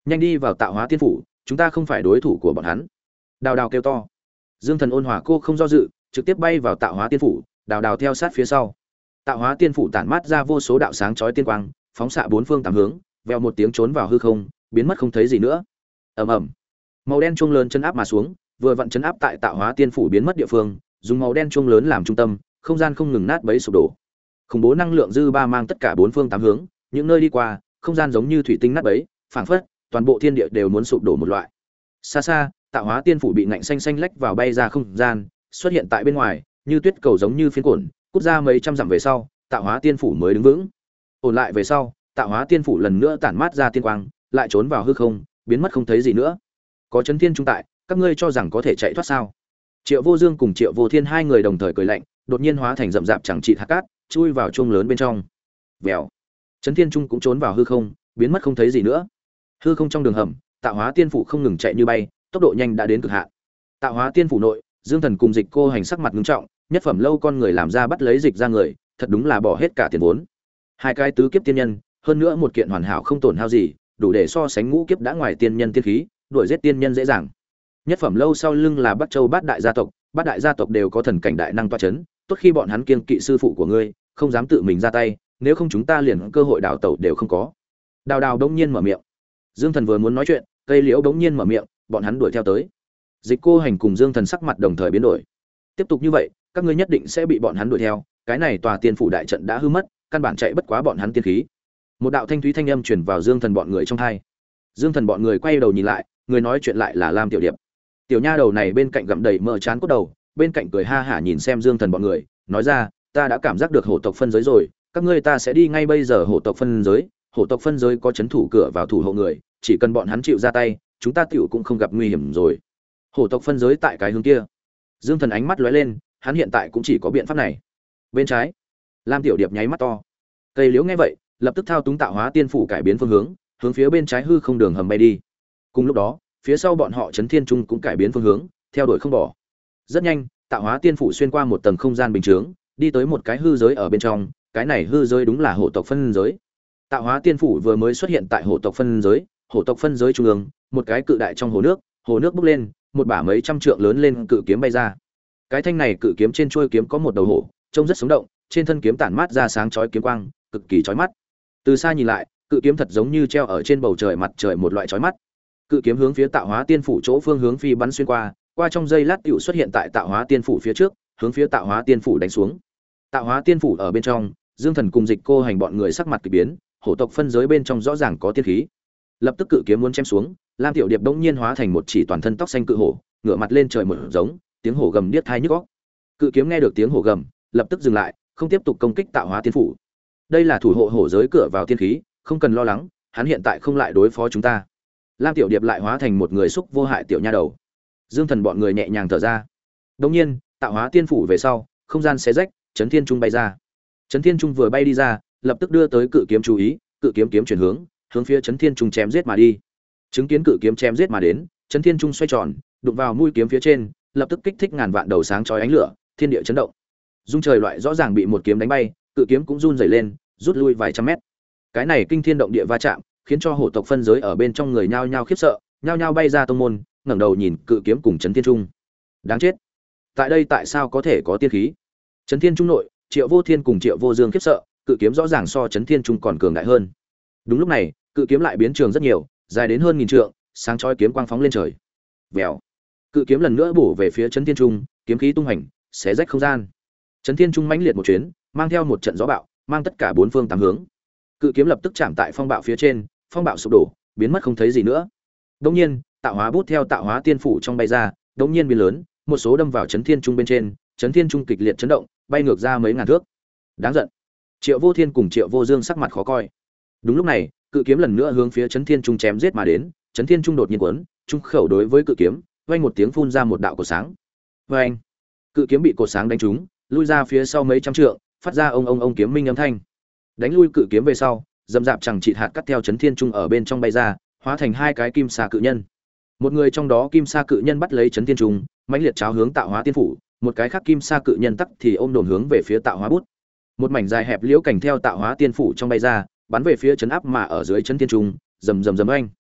nhanh đi vào tạo hóa tiên phủ, chúng ta không phải đối thủ của bọn hắn. Đào Đào kêu to. Dương Thần ôn hòa cô không do dự, trực tiếp bay vào tạo hóa tiên phủ, Đào Đào theo sát phía sau. Tạo hóa tiên phủ tản mát ra vô số đạo sáng chói tiên quang, phóng xạ bốn phương tám hướng, vèo một tiếng trốn vào hư không, biến mất không thấy gì nữa. Ầm ầm. Màu đen chuông lớn chấn áp mà xuống, vừa vặn chấn áp tại tạo hóa tiên phủ biến mất địa phương, dùng màu đen chuông lớn làm trung tâm, không gian không ngừng nát bấy sụp đổ. Khủng bố năng lượng dư ba mang tất cả bốn phương tám hướng, những nơi đi qua, không gian giống như thủy tinh nát bấy, phảng phất toàn bộ thiên địa đều muốn sụp đổ một loại. Xa xa, tạo hóa tiên phủ bị ngạnh xanh xanh lách vào bay ra không gian, xuất hiện tại bên ngoài, như tuyết cầu giống như phiến cuộn, cút ra mấy trăm dặm về sau, tạo hóa tiên phủ mới đứng vững. Ổn lại về sau, tạo hóa tiên phủ lần nữa tản mát ra tiên quang, lại trốn vào hư không, biến mất không thấy gì nữa. Có chấn thiên trung tại, các ngươi cho rằng có thể chạy thoát sao? Triệu Vô Dương cùng Triệu Vô Thiên hai người đồng thời cười lạnh, đột nhiên hóa thành rậm rạp chẳng trị hạt cát, chui vào chuông lớn bên trong. Vèo. Chấn thiên trung cũng trốn vào hư không, biến mất không thấy gì nữa. Hư không trong đường hầm, tạo hóa tiên phủ không ngừng chạy như bay, tốc độ nhanh đã đến cực hạn. Tạo hóa tiên phủ nội, Dương Thần cùng Dịch Cô Hành sắc mặt nghiêm trọng, nhất phẩm lâu con người làm ra bắt lấy dịch ra người, thật đúng là bỏ hết cả tiền vốn. Hai cái tứ kiếp tiên nhân, hơn nữa một kiện hoàn hảo không tổn hao gì, đủ để so sánh ngũ kiếp đã ngoài tiên nhân tiên khí, đuổi giết tiên nhân dễ dàng. Nhất phẩm lâu sau lưng là Bắc Châu Bát đại gia tộc, Bát đại gia tộc đều có thần cảnh đại năng tọa chấn, tốt khi bọn hắn kiêng kỵ sư phụ của ngươi, không dám tự mình ra tay, nếu không chúng ta liền cơ hội đào tẩu đều không có. Đào Đào đống nhiên mở miệng. Dương Thần vừa muốn nói chuyện, cây liễu đống nhiên mở miệng, bọn hắn đuổi theo tới. Dịch Cô Hành cùng Dương Thần sắc mặt đồng thời biến đổi. Tiếp tục như vậy, các ngươi nhất định sẽ bị bọn hắn đuổi theo, cái này tòa tiên phủ đại trận đã hư mất, căn bản chạy bất quá bọn hắn tiên khí. Một đạo thanh thúy thanh âm truyền vào Dương Thần bọn người trong tai. Dương Thần bọn người quay đầu nhìn lại, người nói chuyện lại là Lam Tiểu Điệp. Tiểu nha đầu này bên cạnh gặm đầy mỡ chán cốt đầu, bên cạnh cười ha hả nhìn xem Dương Thần bọn người, nói ra, ta đã cảm giác được hổ tộc phân giới rồi, các ngươi ta sẽ đi ngay bây giờ hổ tộc phân giới, hổ tộc phân giới có chấn thủ cửa vào thủ hộ người, chỉ cần bọn hắn chịu ra tay, chúng ta tiểu cũng không gặp nguy hiểm rồi. Hổ tộc phân giới tại cái hướng kia. Dương Thần ánh mắt lóe lên, hắn hiện tại cũng chỉ có biện pháp này. Bên trái. Lam Tiểu Điệp nháy mắt to. Cây liễu nghe vậy, lập tức thao túng tạo hóa tiên phủ cải biến phương hướng, hướng phía bên trái hư không đường hầm bay đi. Cùng lúc đó, phía sau bọn họ Chấn Thiên Trung cũng cải biến phương hướng, theo đuổi không bỏ. Rất nhanh, tạo hóa tiên phủ xuyên qua một tầng không gian bình chướng, đi tới một cái hư giới ở bên trong, cái này hư giới đúng là hổ tộc phân giới. Tạo hóa tiên phủ vừa mới xuất hiện tại hổ tộc phân giới, hổ tộc phân giới trung ương, một cái cự đại trong hồ nước, hồ nước bốc lên, một bả mấy trăm trượng lớn lên cự kiếm bay ra. Cái thanh này cự kiếm trên chuôi kiếm có một đầu hổ, trông rất sống động, trên thân kiếm tản mát ra sáng chói kiếm quang, cực kỳ chói mắt. Từ xa nhìn lại, cự kiếm thật giống như treo ở trên bầu trời mặt trời một loại chói mắt. Cự kiếm hướng phía tạo hóa tiên phủ chỗ phương hướng phi bắn xuyên qua, qua trong giây lát tựu xuất hiện tại tạo hóa tiên phủ phía trước, hướng phía tạo hóa tiên phủ đánh xuống. Tạo hóa tiên phủ ở bên trong, Dương Thần cùng Dịch Cô Hành bọn người sắc mặt kỳ biến, hổ tộc phân giới bên trong rõ ràng có tiên khí. Lập tức cự kiếm muốn chém xuống, Lam Tiểu Điệp bỗng nhiên hóa thành một chỉ toàn thân tóc xanh cự hổ, ngửa mặt lên trời một giống, tiếng hổ gầm điếc tai nhức óc. Cự kiếm nghe được tiếng hổ gầm, lập tức dừng lại, không tiếp tục công kích tạo hóa tiên phủ. Đây là thủ hộ hổ giới cửa vào tiên khí, không cần lo lắng, hắn hiện tại không lại đối phó chúng ta. Lam Tiểu Điệp lại hóa thành một người xúc vô hại tiểu nha đầu. Dương Thần bọn người nhẹ nhàng thở ra. Đột nhiên, tạo hóa tiên phủ về sau, không gian xé rách, Chấn Thiên Trung bay ra. Chấn Thiên Trung vừa bay đi ra, lập tức đưa tới cự kiếm chú ý, cự kiếm kiếm chuyển hướng, hướng phía Chấn Thiên Trung chém giết mà đi. Chứng kiến cự kiếm chém giết mà đến, Chấn Thiên Trung xoay tròn, đụng vào mũi kiếm phía trên, lập tức kích thích ngàn vạn đầu sáng chói ánh lửa, thiên địa chấn động. Dung trời loại rõ ràng bị một kiếm đánh bay, cự kiếm cũng run rẩy lên, rút lui vài trăm mét. Cái này kinh thiên động địa va chạm, khiến cho hổ tộc phân giới ở bên trong người nhao nhao khiếp sợ, nhao nhao bay ra tông môn, ngẩng đầu nhìn cự kiếm cùng Chấn Thiên Trung. Đáng chết! Tại đây tại sao có thể có tiên khí? Chấn Thiên Trung nội, Triệu Vô Thiên cùng Triệu Vô Dương khiếp sợ, cự kiếm rõ ràng so Chấn Thiên Trung còn cường đại hơn. Đúng lúc này, cự kiếm lại biến trường rất nhiều, dài đến hơn nghìn trượng, sáng chói kiếm quang phóng lên trời. Vèo. Cự kiếm lần nữa bổ về phía Chấn Thiên Trung, kiếm khí tung hành, xé rách không gian. Chấn Thiên Trung mãnh liệt một chuyến, mang theo một trận gió bạo, mang tất cả bốn phương tám hướng. Cự kiếm lập tức chạm tại phong bạo phía trên, phong bạo sụp đổ, biến mất không thấy gì nữa. Đột nhiên, tạo hóa bút theo tạo hóa tiên phủ trong bay ra, đột nhiên biến lớn, một số đâm vào Chấn Thiên Trung bên trên, Chấn Thiên Trung kịch liệt chấn động, bay ngược ra mấy ngàn thước. Đáng giận. Triệu Vô Thiên cùng Triệu Vô Dương sắc mặt khó coi. Đúng lúc này, cự kiếm lần nữa hướng phía Chấn Thiên Trung chém giết mà đến, Chấn Thiên Trung đột nhiên quấn, trung khẩu đối với cự kiếm, vang một tiếng phun ra một đạo cột sáng. Oeng! Cự kiếm bị cột sáng đánh trúng, lui ra phía sau mấy trăm trượng, phát ra ông ông ông kiếm minh âm thanh. Đánh lui cự kiếm về sau, dầm dạp chẳng chịt hạt cắt theo Chấn Thiên Trung ở bên trong bay ra, hóa thành hai cái kim sa cự nhân. Một người trong đó kim sa cự nhân bắt lấy Chấn Thiên Trung, mãnh liệt cháo hướng tạo hóa tiên phủ, một cái khác kim sa cự nhân tắc thì ôm đồn hướng về phía tạo hóa bút. Một mảnh dài hẹp liễu cảnh theo tạo hóa tiên phủ trong bay ra, bắn về phía chấn áp mà ở dưới Chấn Thiên Trung, rầm rầm rầm oanh.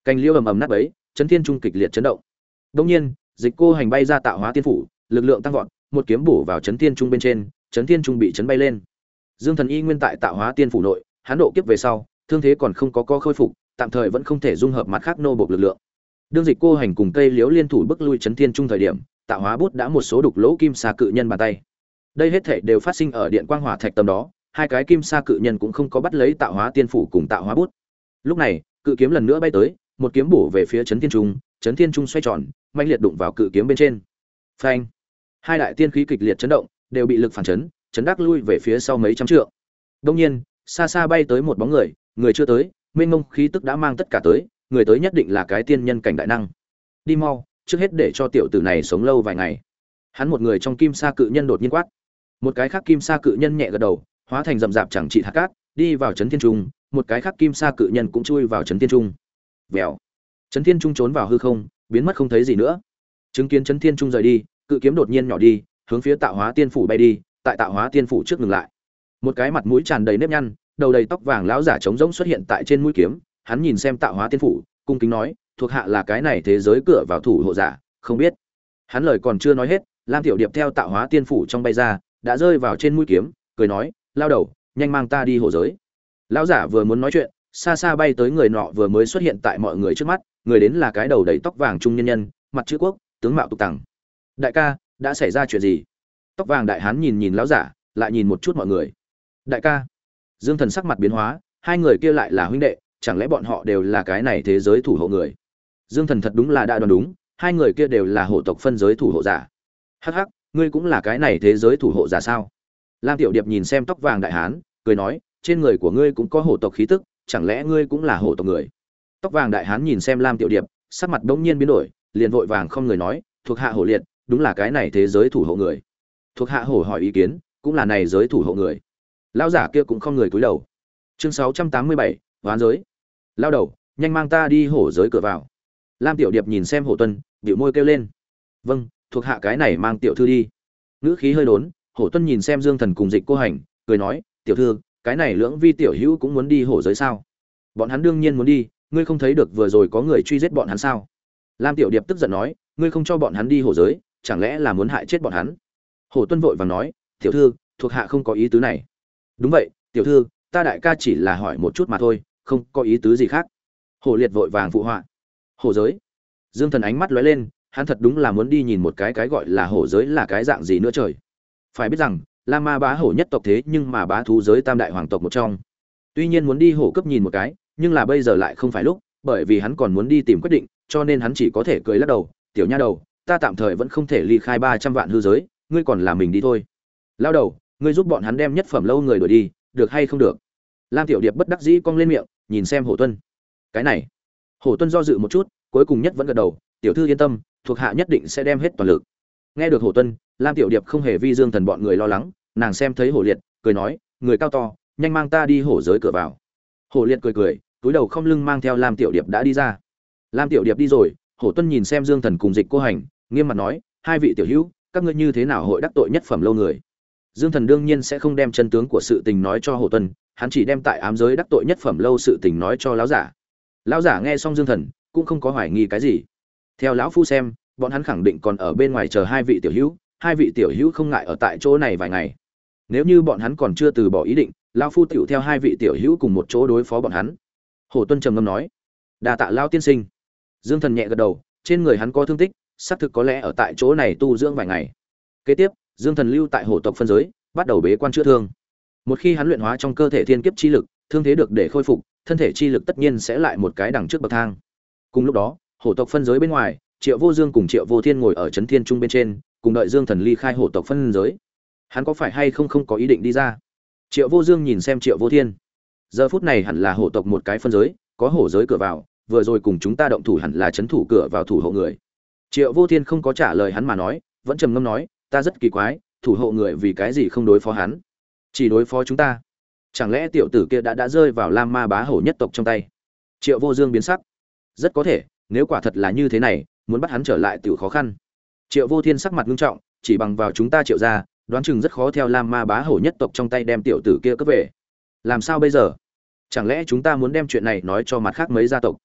Cành liễu ầm ầm nát bấy, chấn thiên trung kịch liệt chấn động. Đương nhiên, Dịch Cô Hành bay ra tạo hóa tiên phủ, lực lượng tăng vọt, một kiếm bổ vào chấn thiên trung bên trên, chấn thiên trung bị chấn bay lên. Dương Thần y nguyên tại tạo hóa tiên phủ nội, hắn độ kiếp về sau, thương thế còn không có co khôi phục, tạm thời vẫn không thể dung hợp mặt khác nô bộc lực lượng. Đương Dịch Cô Hành cùng cây liễu liên thủ bức lui chấn thiên trung thời điểm, tạo hóa bút đã một số đục lỗ kim sa cự nhân bàn tay. Đây hết thảy đều phát sinh ở điện quang hỏa thạch tầm đó, hai cái kim sa cự nhân cũng không có bắt lấy tạo hóa tiên phủ cùng tạo hóa bút. Lúc này, cự kiếm lần nữa bay tới, một kiếm bổ về phía chấn thiên trung, chấn thiên trung xoay tròn, mạnh liệt đụng vào cự kiếm bên trên. Phanh! Hai đại tiên khí kịch liệt chấn động, đều bị lực phản chấn, chấn đắc lui về phía sau mấy trăm trượng. Đương nhiên, xa xa bay tới một bóng người, người chưa tới, mênh mông khí tức đã mang tất cả tới, người tới nhất định là cái tiên nhân cảnh đại năng. Đi mau, trước hết để cho tiểu tử này sống lâu vài ngày. Hắn một người trong kim sa cự nhân đột nhiên quát. Một cái khác kim sa cự nhân nhẹ gật đầu, hóa thành rậm rạp chẳng trị hạt cát, đi vào chấn thiên trung, một cái khác kim sa cự nhân cũng chui vào chấn thiên trung. Vèo. Chấn thiên trung trốn vào hư không, biến mất không thấy gì nữa. Chứng kiến chấn thiên trung rời đi, cự kiếm đột nhiên nhỏ đi, hướng phía tạo hóa tiên phủ bay đi, tại tạo hóa tiên phủ trước ngừng lại. Một cái mặt mũi tràn đầy nếp nhăn, đầu đầy tóc vàng lão giả trống rỗng xuất hiện tại trên mũi kiếm, hắn nhìn xem tạo hóa tiên phủ, cung kính nói, thuộc hạ là cái này thế giới cửa vào thủ hộ giả, không biết. Hắn lời còn chưa nói hết, Lam Tiểu Điệp theo tạo hóa tiên phủ trong bay ra, đã rơi vào trên mũi kiếm, cười nói, lao đầu, nhanh mang ta đi hộ giới. Lão giả vừa muốn nói chuyện, xa xa bay tới người nọ vừa mới xuất hiện tại mọi người trước mắt, người đến là cái đầu đầy tóc vàng trung nhân nhân, mặt chữ quốc, tướng mạo tục tằng. Đại ca, đã xảy ra chuyện gì? Tóc vàng đại hán nhìn nhìn lão giả, lại nhìn một chút mọi người. Đại ca. Dương Thần sắc mặt biến hóa, hai người kia lại là huynh đệ, chẳng lẽ bọn họ đều là cái này thế giới thủ hộ người? Dương Thần thật đúng là đã đoán đúng, hai người kia đều là hộ tộc phân giới thủ hộ giả. Hắc hắc, ngươi cũng là cái này thế giới thủ hộ giả sao? Lam Tiểu Điệp nhìn xem tóc vàng đại hán, cười nói, trên người của ngươi cũng có hộ tộc khí tức, chẳng lẽ ngươi cũng là hộ tộc người? Tóc vàng đại hán nhìn xem Lam Tiểu Điệp, sắc mặt bỗng nhiên biến đổi, liền vội vàng không người nói, thuộc hạ hổ liệt, đúng là cái này thế giới thủ hộ người. Thuộc hạ hổ hỏi ý kiến, cũng là này giới thủ hộ người. Lão giả kia cũng không người cúi đầu. Chương sáu trăm tám mươi bảy, hoán giới. Lao đầu, nhanh mang ta đi hổ giới cửa vào. Lam Tiểu Điệp nhìn xem Hổ Tuân, bĩu môi kêu lên. Vâng, thuộc hạ cái này mang tiểu thư đi. Ngữ khí hơi đốn, Hổ Tuân nhìn xem Dương Thần cùng Dịch Cô Hành, cười nói, tiểu thư, cái này lưỡng vi tiểu hữu cũng muốn đi hổ giới sao? Bọn hắn đương nhiên muốn đi, ngươi không thấy được vừa rồi có người truy giết bọn hắn sao? Lam Tiểu Điệp tức giận nói, ngươi không cho bọn hắn đi hổ giới, chẳng lẽ là muốn hại chết bọn hắn? Hổ Tuân vội vàng nói, tiểu thư, thuộc hạ không có ý tứ này. Đúng vậy, tiểu thư, ta đại ca chỉ là hỏi một chút mà thôi, không có ý tứ gì khác. Hổ Liệt vội vàng phụ họa. Hổ giới. Dương Thần ánh mắt lóe lên, hắn thật đúng là muốn đi nhìn một cái cái gọi là hổ giới là cái dạng gì nữa trời. Phải biết rằng, La Ma bá hổ nhất tộc thế nhưng mà bá thú giới tam đại hoàng tộc một trong. Tuy nhiên muốn đi hổ cấp nhìn một cái, nhưng là bây giờ lại không phải lúc, bởi vì hắn còn muốn đi tìm quyết định, cho nên hắn chỉ có thể cười lắc đầu, tiểu nha đầu, ta tạm thời vẫn không thể ly khai ba trăm vạn hư giới, ngươi còn là mình đi thôi. Lao đầu, ngươi giúp bọn hắn đem nhất phẩm lâu người đuổi đi, được hay không được? Lam Tiểu Điệp bất đắc dĩ cong lên miệng, nhìn xem Hổ Tuân. Cái này, Hổ Tuân do dự một chút, cuối cùng nhất vẫn gật đầu, tiểu thư yên tâm, thuộc hạ nhất định sẽ đem hết toàn lực. Nghe được Hổ Tuân, Lam Tiểu Điệp không hề vi Dương Thần bọn người lo lắng, nàng xem thấy Hổ Liệt, cười nói, người cao to, nhanh mang ta đi hổ giới cửa vào. Hổ Liệt cười cười, túi đầu không lưng mang theo Lam Tiểu Điệp đã đi ra. Lam Tiểu Điệp đi rồi, Hổ Tuân nhìn xem Dương Thần cùng Dịch Cô Hành, nghiêm mặt nói, hai vị tiểu hữu, các ngươi như thế nào hội đắc tội nhất phẩm lâu người? Dương Thần đương nhiên sẽ không đem chân tướng của sự tình nói cho Hổ Tuân, hắn chỉ đem tại ám giới đắc tội nhất phẩm lâu sự tình nói cho lão giả. Lão giả nghe xong Dương Thần, cũng không có hoài nghi cái gì. Theo lão phu xem, bọn hắn khẳng định còn ở bên ngoài chờ hai vị tiểu hữu, hai vị tiểu hữu không ngại ở tại chỗ này vài ngày. Nếu như bọn hắn còn chưa từ bỏ ý định, lão phu tiểu theo hai vị tiểu hữu cùng một chỗ đối phó bọn hắn. Hổ Tuân trầm ngâm nói, đa tạ lão tiên sinh. Dương Thần nhẹ gật đầu, trên người hắn có thương tích, xác thực có lẽ ở tại chỗ này tu dưỡng vài ngày. Kế tiếp, Dương Thần lưu tại hổ tộc phân giới, bắt đầu bế quan chữa thương. Một khi hắn luyện hóa trong cơ thể thiên kiếp chi lực, thương thế được để khôi phục, thân thể chi lực tất nhiên sẽ lại một cái đằng trước bậc thang. Cùng lúc đó, hổ tộc phân giới bên ngoài, Triệu Vô Dương cùng Triệu Vô Thiên ngồi ở trấn thiên trung bên trên, cùng đợi Dương Thần ly khai hổ tộc phân giới. Hắn có phải hay không không có ý định đi ra? Triệu Vô Dương nhìn xem Triệu Vô Thiên. Giờ phút này hẳn là hổ tộc một cái phân giới, có hổ giới cửa vào, vừa rồi cùng chúng ta động thủ hẳn là trấn thủ cửa vào thủ hộ người. Triệu Vô Thiên không có trả lời hắn mà nói, vẫn trầm ngâm nói, ta rất kỳ quái, thủ hộ người vì cái gì không đối phó hắn, chỉ đối phó chúng ta? Chẳng lẽ tiểu tử kia đã đã rơi vào Lam Ma bá hổ nhất tộc trong tay? Triệu Vô Dương biến sắc. Rất có thể, nếu quả thật là như thế này, muốn bắt hắn trở lại tiểu khó khăn. Triệu Vô Thiên sắc mặt nghiêm trọng, chỉ bằng vào chúng ta Triệu gia, đoán chừng rất khó theo Lam Ma bá hổ nhất tộc trong tay đem tiểu tử kia cướp về. Làm sao bây giờ? Chẳng lẽ chúng ta muốn đem chuyện này nói cho mặt khác mấy gia tộc?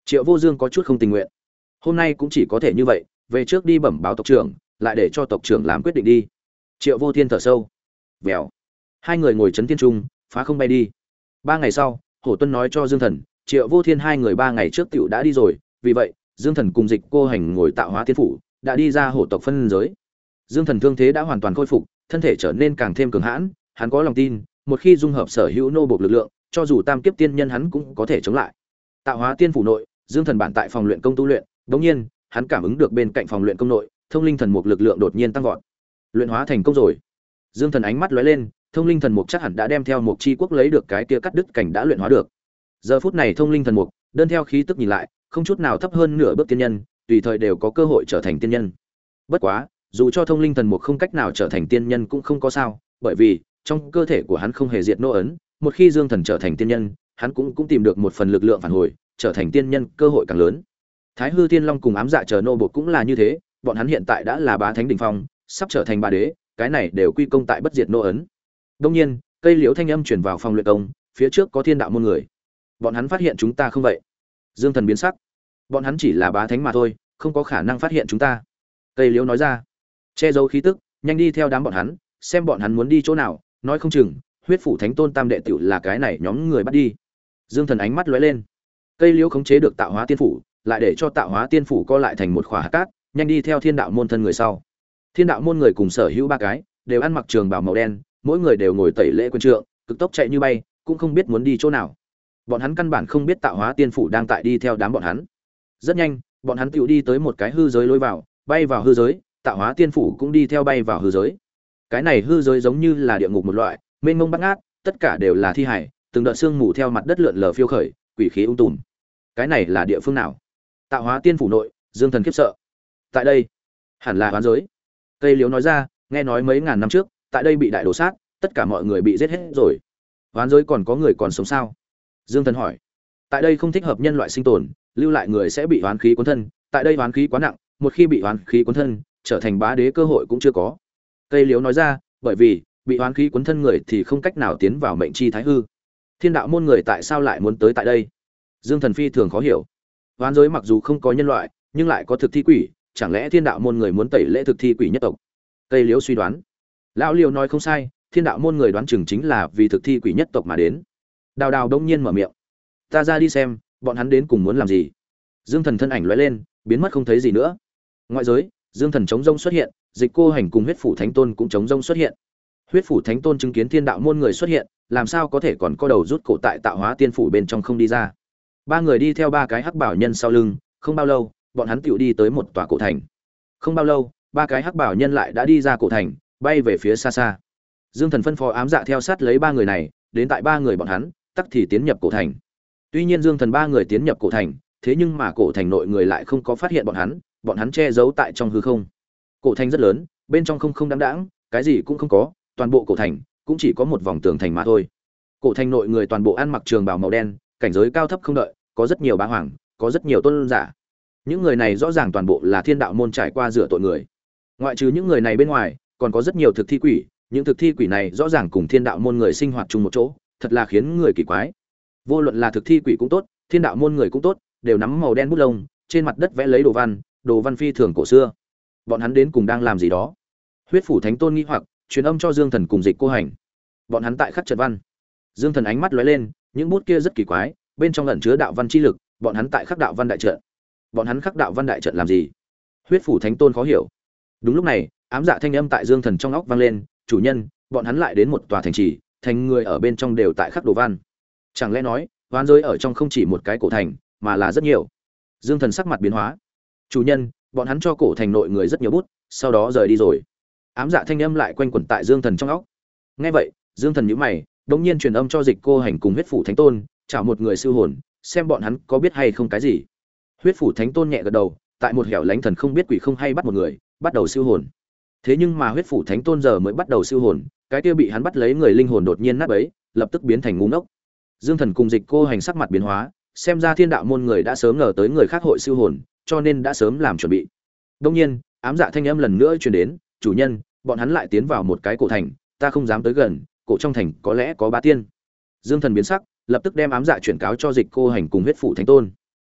Triệu Vô Dương có chút không tình nguyện. Hôm nay cũng chỉ có thể như vậy, về trước đi bẩm báo tộc trưởng, lại để cho tộc trưởng làm quyết định đi. Triệu Vô Thiên thở sâu. Vèo. Hai người ngồi chấn thiên trung, phá không bay đi. Ba ngày sau, Hổ Tuân nói cho Dương Thần, Triệu Vô Thiên hai người ba ngày trước tiểu đã đi rồi, vì vậy, Dương Thần cùng Dịch Cô Hành ngồi tạo hóa tiên phủ, đã đi ra hổ tộc phân giới. Dương Thần thương thế đã hoàn toàn khôi phục, thân thể trở nên càng thêm cường hãn, hắn có lòng tin, một khi dung hợp sở hữu nô bộc lực lượng, cho dù tam kiếp tiên nhân hắn cũng có thể chống lại. Tạo hóa tiên phủ nội, Dương Thần bản tại phòng luyện công tu luyện, đột nhiên, hắn cảm ứng được bên cạnh phòng luyện công nội, thông linh thần mục lực lượng đột nhiên tăng vọt. Luyện hóa thành công rồi. Dương Thần ánh mắt lóe lên, thông linh thần mục chắc hẳn đã đem theo một chi quốc lấy được cái kia cắt đứt cảnh đã luyện hóa được. Giờ phút này thông linh thần mục, đơn theo khí tức nhìn lại, không chút nào thấp hơn nửa bước tiên nhân, tùy thời đều có cơ hội trở thành tiên nhân. Bất quá, dù cho thông linh thần mục không cách nào trở thành tiên nhân cũng không có sao, bởi vì trong cơ thể của hắn không hề diệt nô ấn, một khi Dương Thần trở thành tiên nhân, hắn cũng cũng tìm được một phần lực lượng phản hồi, trở thành tiên nhân cơ hội càng lớn. Thái Hư Thiên Long cùng ám dạ chờ nô bộc cũng là như thế, bọn hắn hiện tại đã là bá thánh đỉnh phong, sắp trở thành bá đế, cái này đều quy công tại bất diệt nô ấn. Đương nhiên, cây liễu thanh âm truyền vào phòng luyện công, phía trước có thiên đạo môn người. Bọn hắn phát hiện chúng ta không vậy? Dương Thần biến sắc. Bọn hắn chỉ là bá thánh mà thôi, không có khả năng phát hiện chúng ta. Cây liễu nói ra. Che giấu khí tức, nhanh đi theo đám bọn hắn, xem bọn hắn muốn đi chỗ nào, nói không chừng huyết phủ thánh tôn tam đệ tiểu là cái này nhóm người bắt đi. Dương Thần ánh mắt lóe lên. Cây liễu khống chế được tạo hóa tiên phủ, lại để cho tạo hóa tiên phủ co lại thành một khỏa hạt cát, nhanh đi theo thiên đạo môn thân người sau. Thiên đạo môn người cùng sở hữu ba cái, đều ăn mặc trường bào màu đen, mỗi người đều ngồi tẩy lễ quân trượng, cực tốc chạy như bay, cũng không biết muốn đi chỗ nào. Bọn hắn căn bản không biết tạo hóa tiên phủ đang tại đi theo đám bọn hắn. Rất nhanh, bọn hắn tiểu đi tới một cái hư giới lối vào, bay vào hư giới, tạo hóa tiên phủ cũng đi theo bay vào hư giới. Cái này hư giới giống như là địa ngục một loại, mênh mông bát ngát, tất cả đều là thi hải, từng đợt sương mù theo mặt đất lượn lờ phiêu khởi, quỷ khí ung tùm. Cái này là địa phương nào? Tạo hóa tiên phủ nội, Dương Thần khiếp sợ. Tại đây, hẳn là hoán giới. Cây liễu nói ra, nghe nói mấy ngàn năm trước, tại đây bị đại đổ sát, tất cả mọi người bị giết hết rồi. Hoán giới còn có người còn sống sao? Dương Thần hỏi. Tại đây không thích hợp nhân loại sinh tồn, lưu lại người sẽ bị hoán khí cuốn thân, tại đây hoán khí quá nặng, một khi bị hoán khí cuốn thân, trở thành bá đế cơ hội cũng chưa có. Cây liễu nói ra, bởi vì bị hoán khí cuốn thân người thì không cách nào tiến vào mệnh chi thái hư. Thiên đạo môn người tại sao lại muốn tới tại đây? Dương Thần phi thường khó hiểu. Hoán giới mặc dù không có nhân loại, nhưng lại có thực thi quỷ, chẳng lẽ thiên đạo môn người muốn tẩy lễ thực thi quỷ nhất tộc? Cây liễu suy đoán. Lão Liêu nói không sai, thiên đạo môn người đoán chừng chính là vì thực thi quỷ nhất tộc mà đến. Đào Đào đông nhiên mở miệng. Ta ra đi xem, bọn hắn đến cùng muốn làm gì? Dương Thần thân ảnh lóe lên, biến mất không thấy gì nữa. Ngoại giới, Dương Thần chống rông xuất hiện, Dịch Cô Hành cùng huyết phủ thánh tôn cũng chống rông xuất hiện. Huyết phủ thánh tôn chứng kiến thiên đạo môn người xuất hiện, làm sao có thể còn có đầu rút cổ tại tạo hóa tiên phủ bên trong không đi ra? Ba người đi theo ba cái hắc bảo nhân sau lưng, không bao lâu, bọn hắn tựu đi tới một tòa cổ thành. Không bao lâu, ba cái hắc bảo nhân lại đã đi ra cổ thành, bay về phía xa xa. Dương Thần phân phó ám dạ theo sát lấy ba người này, đến tại ba người bọn hắn, tắc thì tiến nhập cổ thành. Tuy nhiên Dương Thần ba người tiến nhập cổ thành, thế nhưng mà cổ thành nội người lại không có phát hiện bọn hắn, bọn hắn che giấu tại trong hư không. Cổ thành rất lớn, bên trong không không đáng đáng, cái gì cũng không có, toàn bộ cổ thành cũng chỉ có một vòng tường thành mà thôi. Cổ thành nội người toàn bộ ăn mặc trường bào màu đen, cảnh giới cao thấp không đợi, có rất nhiều bá hoàng, có rất nhiều tôn giả. Những người này rõ ràng toàn bộ là thiên đạo môn trải qua rửa tội người. Ngoại trừ những người này bên ngoài, còn có rất nhiều thực thi quỷ, những thực thi quỷ này rõ ràng cùng thiên đạo môn người sinh hoạt chung một chỗ, thật là khiến người kỳ quái. Vô luận là thực thi quỷ cũng tốt, thiên đạo môn người cũng tốt, đều nắm màu đen bút lông, trên mặt đất vẽ lấy đồ văn, đồ văn phi thường cổ xưa. Bọn hắn đến cùng đang làm gì đó? Huyết phủ thánh tôn nghi hoặc, truyền âm cho Dương Thần cùng Dịch Cô Hành. Bọn hắn tại khắc trận văn. Dương Thần ánh mắt lóe lên, những bút kia rất kỳ quái, bên trong ẩn chứa đạo văn chi lực, bọn hắn tại khắc đạo văn đại trận. Bọn hắn khắc đạo văn đại trận làm gì? Huyết phủ thánh tôn khó hiểu. Đúng lúc này, ám dạ thanh âm tại Dương Thần trong óc vang lên, "Chủ nhân, bọn hắn lại đến một tòa thành trì, thành người ở bên trong đều tại khắc đồ văn. Chẳng lẽ nói, hoán giới ở trong không chỉ một cái cổ thành, mà là rất nhiều?" Dương Thần sắc mặt biến hóa. "Chủ nhân, bọn hắn cho cổ thành nội người rất nhiều bút, sau đó rời đi rồi." Ám dạ thanh âm lại quanh quẩn tại Dương Thần trong óc. Nghe vậy, Dương Thần nhíu mày, đột nhiên truyền âm cho Dịch Cô Hành cùng huyết phủ thánh tôn, chào một người siêu hồn, xem bọn hắn có biết hay không cái gì. Huyết phủ thánh tôn nhẹ gật đầu, tại một hẻo lánh thần không biết quỷ không hay bắt một người, bắt đầu siêu hồn. Thế nhưng mà huyết phủ thánh tôn giờ mới bắt đầu siêu hồn, cái kia bị hắn bắt lấy người linh hồn đột nhiên nát bấy, lập tức biến thành ngu ngốc. Dương Thần cùng Dịch Cô Hành sắc mặt biến hóa, xem ra thiên đạo môn người đã sớm ngờ tới người khác hội siêu hồn, cho nên đã sớm làm chuẩn bị. Đương nhiên, ám dạ thanh âm lần nữa truyền đến, "Chủ nhân, bọn hắn lại tiến vào một cái cổ thành, ta không dám tới gần, cổ trong thành có lẽ có bá tiên." Dương Thần biến sắc, lập tức đem ám dạ chuyển cáo cho Dịch Cô Hành cùng huyết phủ thánh tôn.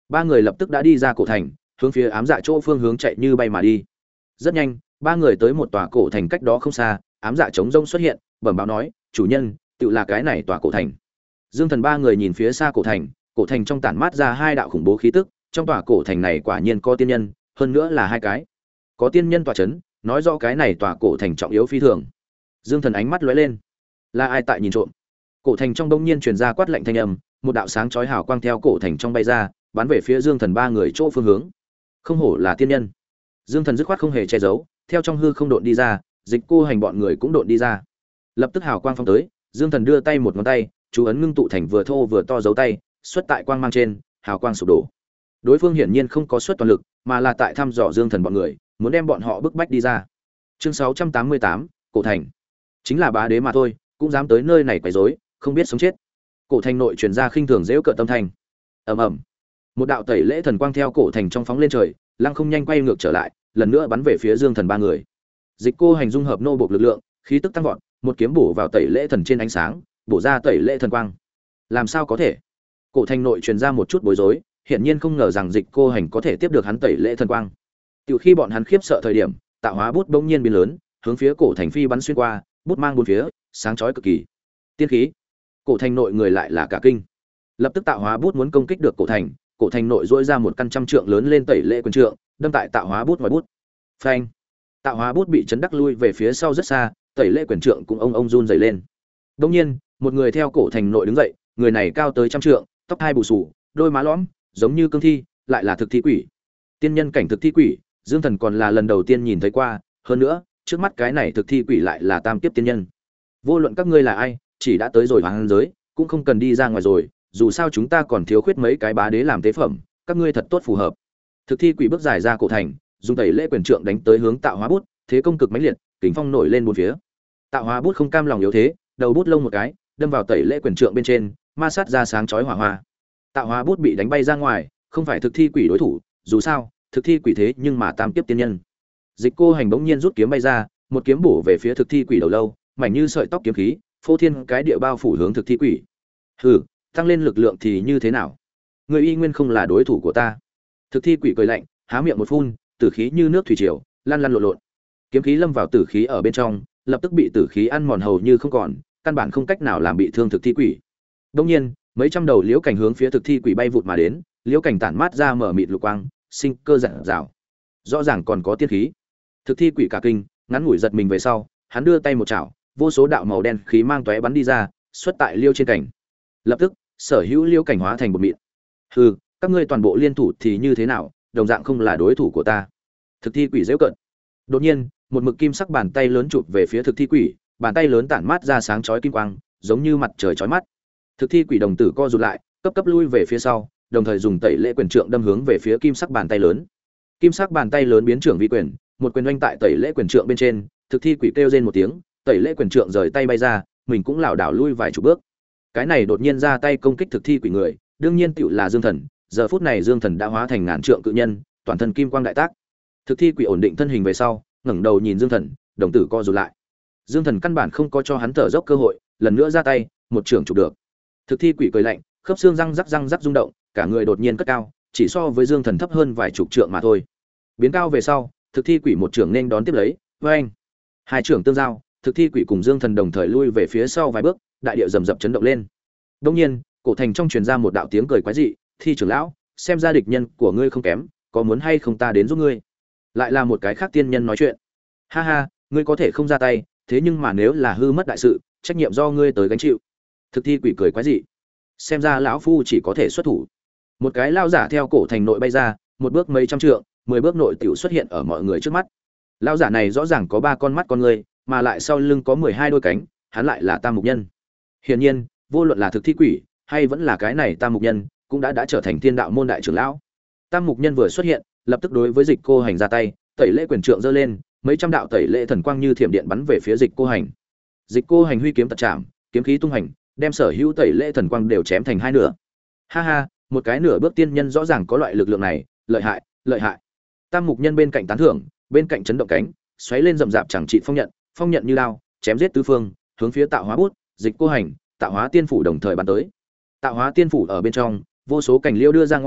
ba người lập tức đã đi ra cổ thành, hướng phía ám dạ chỗ phương hướng chạy như bay mà đi. Rất nhanh, ba người tới một tòa cổ thành cách đó không xa, ám dạ trống rông xuất hiện, bẩm báo nói, chủ nhân, tự là cái này tòa cổ thành. Dương Thần ba người nhìn phía xa cổ thành, cổ thành trong tản mát ra hai đạo khủng bố khí tức, trong tòa cổ thành này quả nhiên có tiên nhân, hơn nữa là hai cái. Có tiên nhân tòa chấn, nói rõ cái này tòa cổ thành trọng yếu phi thường. Dương Thần ánh mắt lóe lên, là ai tại nhìn trộm? Cổ thành trong đông nhiên truyền ra quát lạnh thanh âm, một đạo sáng chói hào quang theo cổ thành trong bay ra, bắn về phía Dương Thần ba người chỗ phương hướng. Không hổ là tiên nhân. Dương Thần dứt khoát không hề che giấu, theo trong hư không độn đi ra, Dịch Cô Hành bọn người cũng độn đi ra. Lập tức hào quang phong tới, Dương Thần đưa tay một ngón tay, chú ấn ngưng tụ thành vừa thô vừa to dấu tay, xuất tại quang mang trên, hào quang sụp đổ. Đối phương hiển nhiên không có xuất toàn lực, mà là tại thăm dò Dương Thần bọn người, muốn đem bọn họ bức bách đi ra. Chương sáu trăm tám mươi tám, cổ thành. Chính là bá đế mà thôi, cũng dám tới nơi này quấy rối, không biết sống chết. Cổ thành nội truyền ra khinh thường giễu cợt tâm thành. Ầm ầm. Một đạo tẩy lễ thần quang theo cổ thành trong phóng lên trời, lăng không nhanh quay ngược trở lại, lần nữa bắn về phía Dương Thần ba người. Dịch Cô Hành dung hợp nô bộc lực lượng, khí tức tăng vọt, một kiếm bổ vào tẩy lễ thần trên ánh sáng, bổ ra tẩy lễ thần quang. Làm sao có thể? Cổ thành nội truyền ra một chút bối rối, hiển nhiên không ngờ rằng Dịch Cô Hành có thể tiếp được hắn tẩy lễ thần quang. Từ khi bọn hắn khiếp sợ thời điểm, tạo hóa bút bỗng nhiên biến lớn, hướng phía cổ thành phi bắn xuyên qua, bút mang bốn phía, sáng chói cực kỳ. Tiên khí. Cổ thành nội người lại là cả kinh. Lập tức tạo hóa bút muốn công kích được cổ thành, cổ thành nội rỗi ra một căn trăm trượng lớn lên tẩy lễ quyền trượng, đâm tại tạo hóa bút ngoài bút. Phanh. Tạo hóa bút bị chấn đắc lui về phía sau rất xa, tẩy lễ quyền trượng cũng ông ông run rẩy lên. Đột nhiên, một người theo cổ thành nội đứng dậy, người này cao tới trăm trượng, tóc hai bù xù, đôi má lõm, giống như cương thi, lại là thực thi quỷ. Tiên nhân cảnh thực thi quỷ, Dương Thần còn là lần đầu tiên nhìn thấy qua, hơn nữa, trước mắt cái này thực thi quỷ lại là tam kiếp tiên nhân. Vô luận các ngươi là ai, chỉ đã tới rồi hoàng giới, cũng không cần đi ra ngoài rồi, dù sao chúng ta còn thiếu khuyết mấy cái bá đế làm tế phẩm, các ngươi thật tốt phù hợp. Thực thi quỷ bước dài ra cổ thành, dùng tẩy lễ quyền trượng đánh tới hướng tạo hóa bút, thế công cực mãnh liệt, kính phong nổi lên bốn phía. Tạo hóa bút không cam lòng yếu thế, đầu bút lông một cái, đâm vào tẩy lễ quyền trượng bên trên, ma sát ra sáng chói hỏa hoa. Tạo hóa bút bị đánh bay ra ngoài, không phải thực thi quỷ đối thủ, dù sao, thực thi quỷ thế nhưng mà tam kiếp tiên nhân. Dịch Cô Hành bỗng nhiên rút kiếm bay ra, một kiếm bổ về phía thực thi quỷ đầu lâu, mảnh như sợi tóc kiếm khí, phô thiên cái địa bao phủ hướng thực thi quỷ. Hừ, tăng lên lực lượng thì như thế nào? Người y nguyên không là đối thủ của ta. Thực thi quỷ cười lạnh, há miệng một phun, tử khí như nước thủy triều, lăn lăn lộn lộn. Kiếm khí lâm vào tử khí ở bên trong, lập tức bị tử khí ăn mòn hầu như không còn, căn bản không cách nào làm bị thương thực thi quỷ. Đương nhiên, mấy trăm đầu liễu cảnh hướng phía thực thi quỷ bay vụt mà đến, liễu cảnh tản mát ra mở mịt lục quang, sinh cơ rạng rào. Rõ ràng còn có tiên khí. Thực thi quỷ cả kinh, ngắn ngủi giật mình về sau, hắn đưa tay một chảo, vô số đạo màu đen khí mang tóe bắn đi ra, xuất tại liêu trên cảnh. Lập tức, sở hữu liêu cảnh hóa thành một mịn. Hừ, các ngươi toàn bộ liên thủ thì như thế nào, đồng dạng không là đối thủ của ta. Thực thi quỷ giễu cợt. Đột nhiên, một mực kim sắc bàn tay lớn chụp về phía thực thi quỷ, bàn tay lớn tản mát ra sáng chói kim quang, giống như mặt trời chói mắt. Thực thi quỷ đồng tử co rụt lại, cấp cấp lui về phía sau, đồng thời dùng tẩy lễ quyền trượng đâm hướng về phía kim sắc bàn tay lớn. Kim sắc bàn tay lớn biến trưởng vi quyền, một quyền oanh tại tẩy lễ quyền trượng bên trên, thực thi quỷ kêu rên một tiếng, tẩy lễ quyền trượng rời tay bay ra, mình cũng lảo đảo lui vài chục bước. Cái này đột nhiên ra tay công kích thực thi quỷ người, đương nhiên tựu là Dương Thần, giờ phút này Dương Thần đã hóa thành ngàn trượng cự nhân, toàn thân kim quang đại tác. Thực thi quỷ ổn định thân hình về sau, ngẩng đầu nhìn Dương Thần, đồng tử co rụt lại. Dương Thần căn bản không có cho hắn thở dốc cơ hội, lần nữa ra tay, một trường chụp được. Thực thi quỷ cười lạnh, khớp xương răng rắc răng rắc rung động, cả người đột nhiên cất cao, chỉ so với Dương Thần thấp hơn vài chục trượng mà thôi. Biến cao về sau, thực thi quỷ một trường nên đón tiếp lấy, oeng. Hai trưởng tương giao, thực thi quỷ cùng Dương Thần đồng thời lui về phía sau vài bước, đại địa rầm rập chấn động lên. Đương nhiên, cổ thành trong truyền ra một đạo tiếng cười quái dị, "Thi trưởng lão, xem ra địch nhân của ngươi không kém, có muốn hay không ta đến giúp ngươi?" Lại là một cái khác tiên nhân nói chuyện. "Ha ha, ngươi có thể không ra tay, thế nhưng mà nếu là hư mất đại sự, trách nhiệm do ngươi tới gánh chịu." Thực thi quỷ cười quái dị. Xem ra lão phu chỉ có thể xuất thủ. Một cái lao giả theo cổ thành nội bay ra, một bước mấy trăm trượng, mười bước nội tiểu xuất hiện ở mọi người trước mắt. Lao giả này rõ ràng có ba con mắt con người, mà lại sau lưng có mười hai đôi cánh, hắn lại là Tam Mục Nhân. Hiển nhiên, vô luận là thực thi quỷ hay vẫn là cái này Tam Mục Nhân, cũng đã đã trở thành Thiên Đạo môn đại trưởng lão. Tam Mục Nhân vừa xuất hiện, lập tức đối với Dịch Cô Hành ra tay, tẩy lễ quyền trượng giơ lên, mấy trăm đạo tẩy lễ thần quang như thiểm điện bắn về phía Dịch Cô Hành. Dịch Cô Hành huy kiếm tật chạm, kiếm khí tung hành, đem sở hữu tẩy lễ thần quang đều chém thành hai nửa. Ha ha, một cái nửa bước tiên nhân rõ ràng có loại lực lượng này, lợi hại, lợi hại. Tam Mục Nhân bên cạnh tán thưởng, bên cạnh chấn động cánh, xoáy lên rậm rạp chẳng trị phong nhận, phong nhận như đao, chém giết tứ phương, hướng phía Tạo Hóa bút, Dịch Cô Hành, Tạo Hóa tiên phủ đồng thời bắn tới. Tạo Hóa tiên phủ ở bên trong, vô số cành liễu đưa ra ngoài,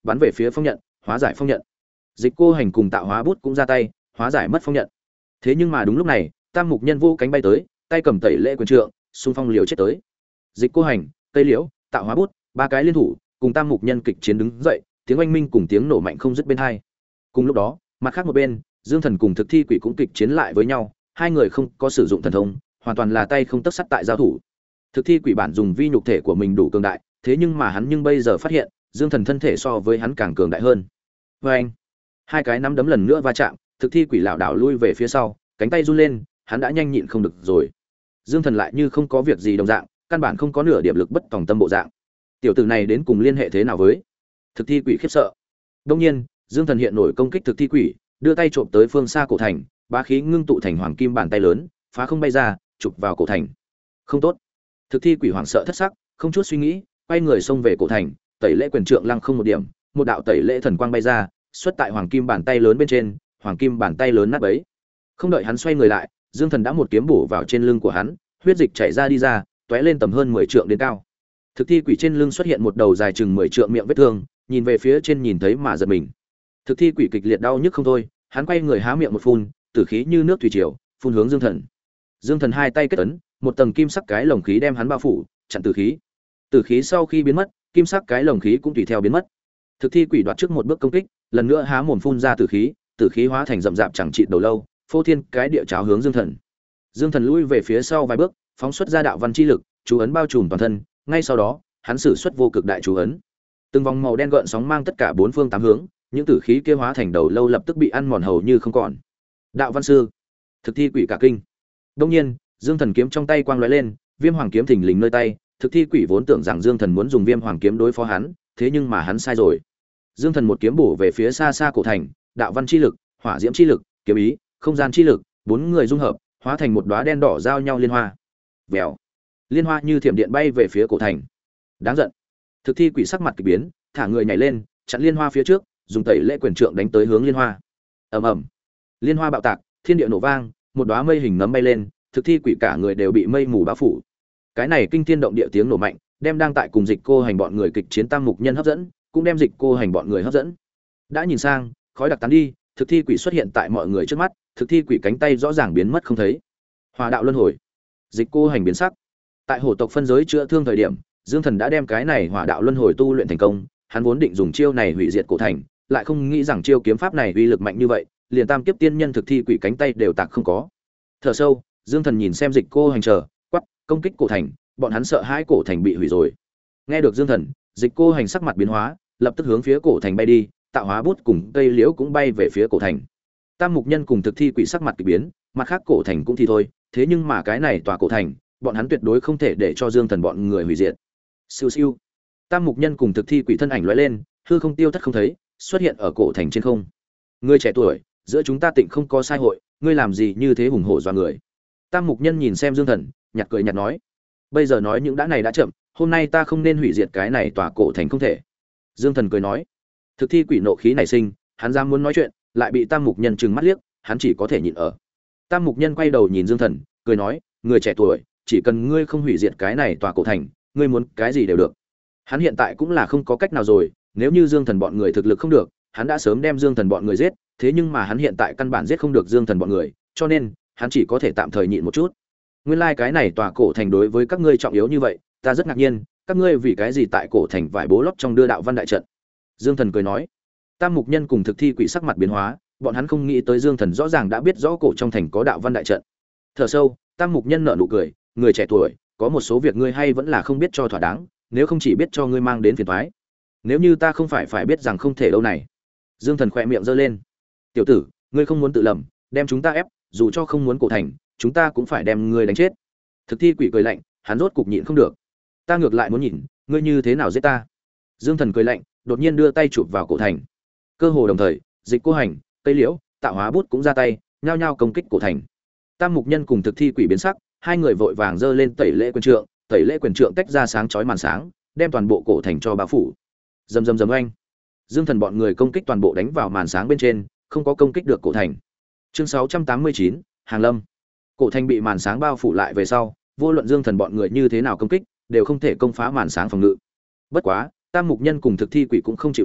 bắn về phía phong nhận, hóa giải phong nhận. Dịch Cô Hành cùng Tạo Hóa Bút cũng ra tay, hóa giải mất phong nhận. Thế nhưng mà đúng lúc này, Tam Mục Nhân vô cánh bay tới, tay cầm tẩy lễ quyền trượng, xung phong liều chết tới. Dịch Cô Hành, Cây Liễu, Tạo Hóa Bút, ba cái liên thủ, cùng Tam Mục Nhân kịch chiến đứng dậy, tiếng oanh minh cùng tiếng nổ mạnh không dứt bên hai. Cùng lúc đó, mặt khác một bên, Dương Thần cùng Thực Thi Quỷ cũng kịch chiến lại với nhau, hai người không có sử dụng thần thông, hoàn toàn là tay không tấc sắt tại giao thủ. Thực Thi Quỷ bản dùng vi nhục thể của mình đủ cường đại, thế nhưng mà hắn nhưng bây giờ phát hiện, Dương Thần thân thể so với hắn càng cường đại hơn. Và anh, hai cái nắm đấm lần nữa va chạm, Thực Thi Quỷ lảo đảo lui về phía sau, cánh tay run lên, hắn đã nhanh nhịn không được rồi. Dương Thần lại như không có việc gì đồng dạng, căn bản không có nửa điểm lực bất tòng tâm bộ dạng. Tiểu tử này đến cùng liên hệ thế nào với? Thực Thi Quỷ khiếp sợ. Đương nhiên, Dương Thần hiện nổi công kích Thực Thi Quỷ, đưa tay trộm tới phương xa cổ thành, bá khí ngưng tụ thành hoàng kim bàn tay lớn, phá không bay ra, chụp vào cổ thành. Không tốt. Thực Thi Quỷ hoảng sợ thất sắc, không chút suy nghĩ, quay người xông về cổ thành, tẩy lễ quyền trượng lăng không một điểm, một đạo tẩy lễ thần quang bay ra, xuất tại hoàng kim bàn tay lớn bên trên, hoàng kim bàn tay lớn nát bấy. Không đợi hắn xoay người lại, Dương Thần đã một kiếm bổ vào trên lưng của hắn, huyết dịch chảy ra đi ra, tóe lên tầm hơn mười trượng đến cao. Thực Thi Quỷ trên lưng xuất hiện một đầu dài chừng mười trượng miệng vết thương, nhìn về phía trên nhìn thấy mà giật mình. Thực Thi Quỷ kịch liệt đau nhức không thôi, hắn quay người há miệng một phun, tử khí như nước thủy triều, phun hướng Dương Thần. Dương Thần hai tay kết ấn, một tầng kim sắc cái lồng khí đem hắn bao phủ, chặn tử khí. Tử khí sau khi biến mất, kim sắc cái lồng khí cũng tùy theo biến mất. Thực Thi Quỷ đoạt trước một bước công kích, lần nữa há mồm phun ra tử khí, tử khí hóa thành rậm rạp chẳng trị đầu lâu, phô thiên cái địa cháo hướng Dương Thần. Dương Thần lui về phía sau vài bước, phóng xuất ra đạo văn chi lực, chú ấn bao trùm toàn thân, ngay sau đó, hắn sử xuất vô cực đại chú ấn. Từng vòng màu đen gợn sóng mang tất cả bốn phương tám hướng, những tử khí kia hóa thành đầu lâu lập tức bị ăn mòn hầu như không còn. Đạo văn sư, Thực Thi Quỷ cả kinh. Đương nhiên, Dương Thần kiếm trong tay quang lóe lên, Viêm Hoàng kiếm thình lình nơi tay, Thực Thi Quỷ vốn tưởng rằng Dương Thần muốn dùng Viêm Hoàng kiếm đối phó hắn, thế nhưng mà hắn sai rồi. Dương Thần một kiếm bổ về phía xa xa cổ thành, đạo văn chi lực, hỏa diễm chi lực, kiếm ý, không gian chi lực, bốn người dung hợp, hóa thành một đóa đen đỏ giao nhau liên hoa. Vèo. Liên hoa như thiểm điện bay về phía cổ thành. Đáng giận. Thực Thi Quỷ sắc mặt kỳ biến, thả người nhảy lên, chặn liên hoa phía trước, dùng tẩy lễ quyền trượng đánh tới hướng liên hoa. Ầm ầm. Liên hoa bạo tạc, thiên địa nổ vang, một đóa mây hình nấm bay lên, Thực Thi Quỷ cả người đều bị mây mù bao phủ. Cái này kinh thiên động địa tiếng nổ mạnh, đem đang tại cùng Dịch Cô Hành bọn người kịch chiến Tam Mục Nhân hấp dẫn, cũng đem Dịch Cô Hành bọn người hấp dẫn. Đã nhìn sang, khói đặc tán đi, Thực Thi Quỷ xuất hiện tại mọi người trước mắt, Thực Thi Quỷ cánh tay rõ ràng biến mất không thấy. Hỏa đạo luân hồi. Dịch Cô Hành biến sắc. Tại hổ tộc phân giới chữa thương thời điểm, Dương Thần đã đem cái này hỏa đạo luân hồi tu luyện thành công, hắn vốn định dùng chiêu này hủy diệt cổ thành, lại không nghĩ rằng chiêu kiếm pháp này uy lực mạnh như vậy, liền tam kiếp tiên nhân Thực Thi Quỷ cánh tay đều tạc không có. Thở sâu, Dương Thần nhìn xem Dịch Cô Hành chờ, quắc, công kích cổ thành, bọn hắn sợ hãi cổ thành bị hủy rồi. Nghe được Dương Thần, Dịch Cô Hành sắc mặt biến hóa, lập tức hướng phía cổ thành bay đi, Tạo Hóa Bút cùng cây liễu cũng bay về phía cổ thành. Tam Mục Nhân cùng Thực Thi Quỷ sắc mặt kỳ biến, mặt khác cổ thành cũng thì thôi, thế nhưng mà cái này tòa cổ thành, bọn hắn tuyệt đối không thể để cho Dương Thần bọn người hủy diệt. Siêu siêu. Tam Mục Nhân cùng Thực Thi Quỷ thân ảnh lóe lên, hư không tiêu thất không thấy, xuất hiện ở cổ thành trên không. Ngươi trẻ tuổi, giữa chúng ta tịnh không có sai hội, ngươi làm gì như thế hùng hổ dọa người. Tam Mục Nhân nhìn xem Dương Thần, nhạt cười nhạt nói: "Bây giờ nói những đã này đã chậm, hôm nay ta không nên hủy diệt cái này tòa cổ thành không thể." Dương Thần cười nói. Thực Thi Quỷ nộ khí nảy sinh, hắn dám muốn nói chuyện, lại bị Tam Mục Nhân trừng mắt liếc, hắn chỉ có thể nhịn ở. Tam Mục Nhân quay đầu nhìn Dương Thần, cười nói: "Người trẻ tuổi, chỉ cần ngươi không hủy diệt cái này tòa cổ thành, ngươi muốn cái gì đều được." Hắn hiện tại cũng là không có cách nào rồi, nếu như Dương Thần bọn người thực lực không được, hắn đã sớm đem Dương Thần bọn người giết, thế nhưng mà hắn hiện tại căn bản giết không được Dương Thần bọn người, cho nên hắn chỉ có thể tạm thời nhịn một chút. Nguyên lai like cái này tòa cổ thành đối với các ngươi trọng yếu như vậy, ta rất ngạc nhiên, các ngươi vì cái gì tại cổ thành vải bố lót trong đưa đạo văn đại trận? Dương Thần cười nói. Tam Mục Nhân cùng Thực Thi Quỷ sắc mặt biến hóa, bọn hắn không nghĩ tới Dương Thần rõ ràng đã biết rõ cổ trong thành có đạo văn đại trận. Thở sâu, Tam Mục Nhân nở nụ cười, người trẻ tuổi, có một số việc ngươi hay vẫn là không biết cho thỏa đáng, nếu không chỉ biết cho ngươi mang đến phiền toái. Nếu như ta không phải phải biết rằng không thể đâu này. Dương Thần khẽ miệng giơ lên. Tiểu tử, ngươi không muốn tự lầm, đem chúng ta ép, dù cho không muốn cổ thành, chúng ta cũng phải đem ngươi đánh chết. Thực Thi Quỷ cười lạnh, hắn rốt cục nhịn không được. Ta ngược lại muốn nhìn, ngươi như thế nào giết ta. Dương Thần cười lạnh, đột nhiên đưa tay chụp vào cổ thành. Cơ hồ đồng thời, Dịch Cô Hành, Tây Liễu, Tạo Hóa Bút cũng ra tay, nhao nhao công kích cổ thành. Tam Mục Nhân cùng Thực Thi Quỷ biến sắc, hai người vội vàng giơ lên tẩy lễ quyền trượng, tẩy lễ quyền trượng tách ra sáng chói màn sáng, đem toàn bộ cổ thành cho bao phủ. Rầm rầm rầm oanh. Dương Thần bọn người công kích toàn bộ đánh vào màn sáng bên trên, không có công kích được cổ thành. Chương sáu trăm tám mươi chín, Hàng Lâm. Cổ thành bị màn sáng bao phủ lại về sau, vô luận Dương Thần bọn người như thế nào công kích, đều không thể công phá màn sáng phòng ngự. Bất quá, Tam Mục Nhân cùng Thực Thi Quỷ cũng không chịu nổi,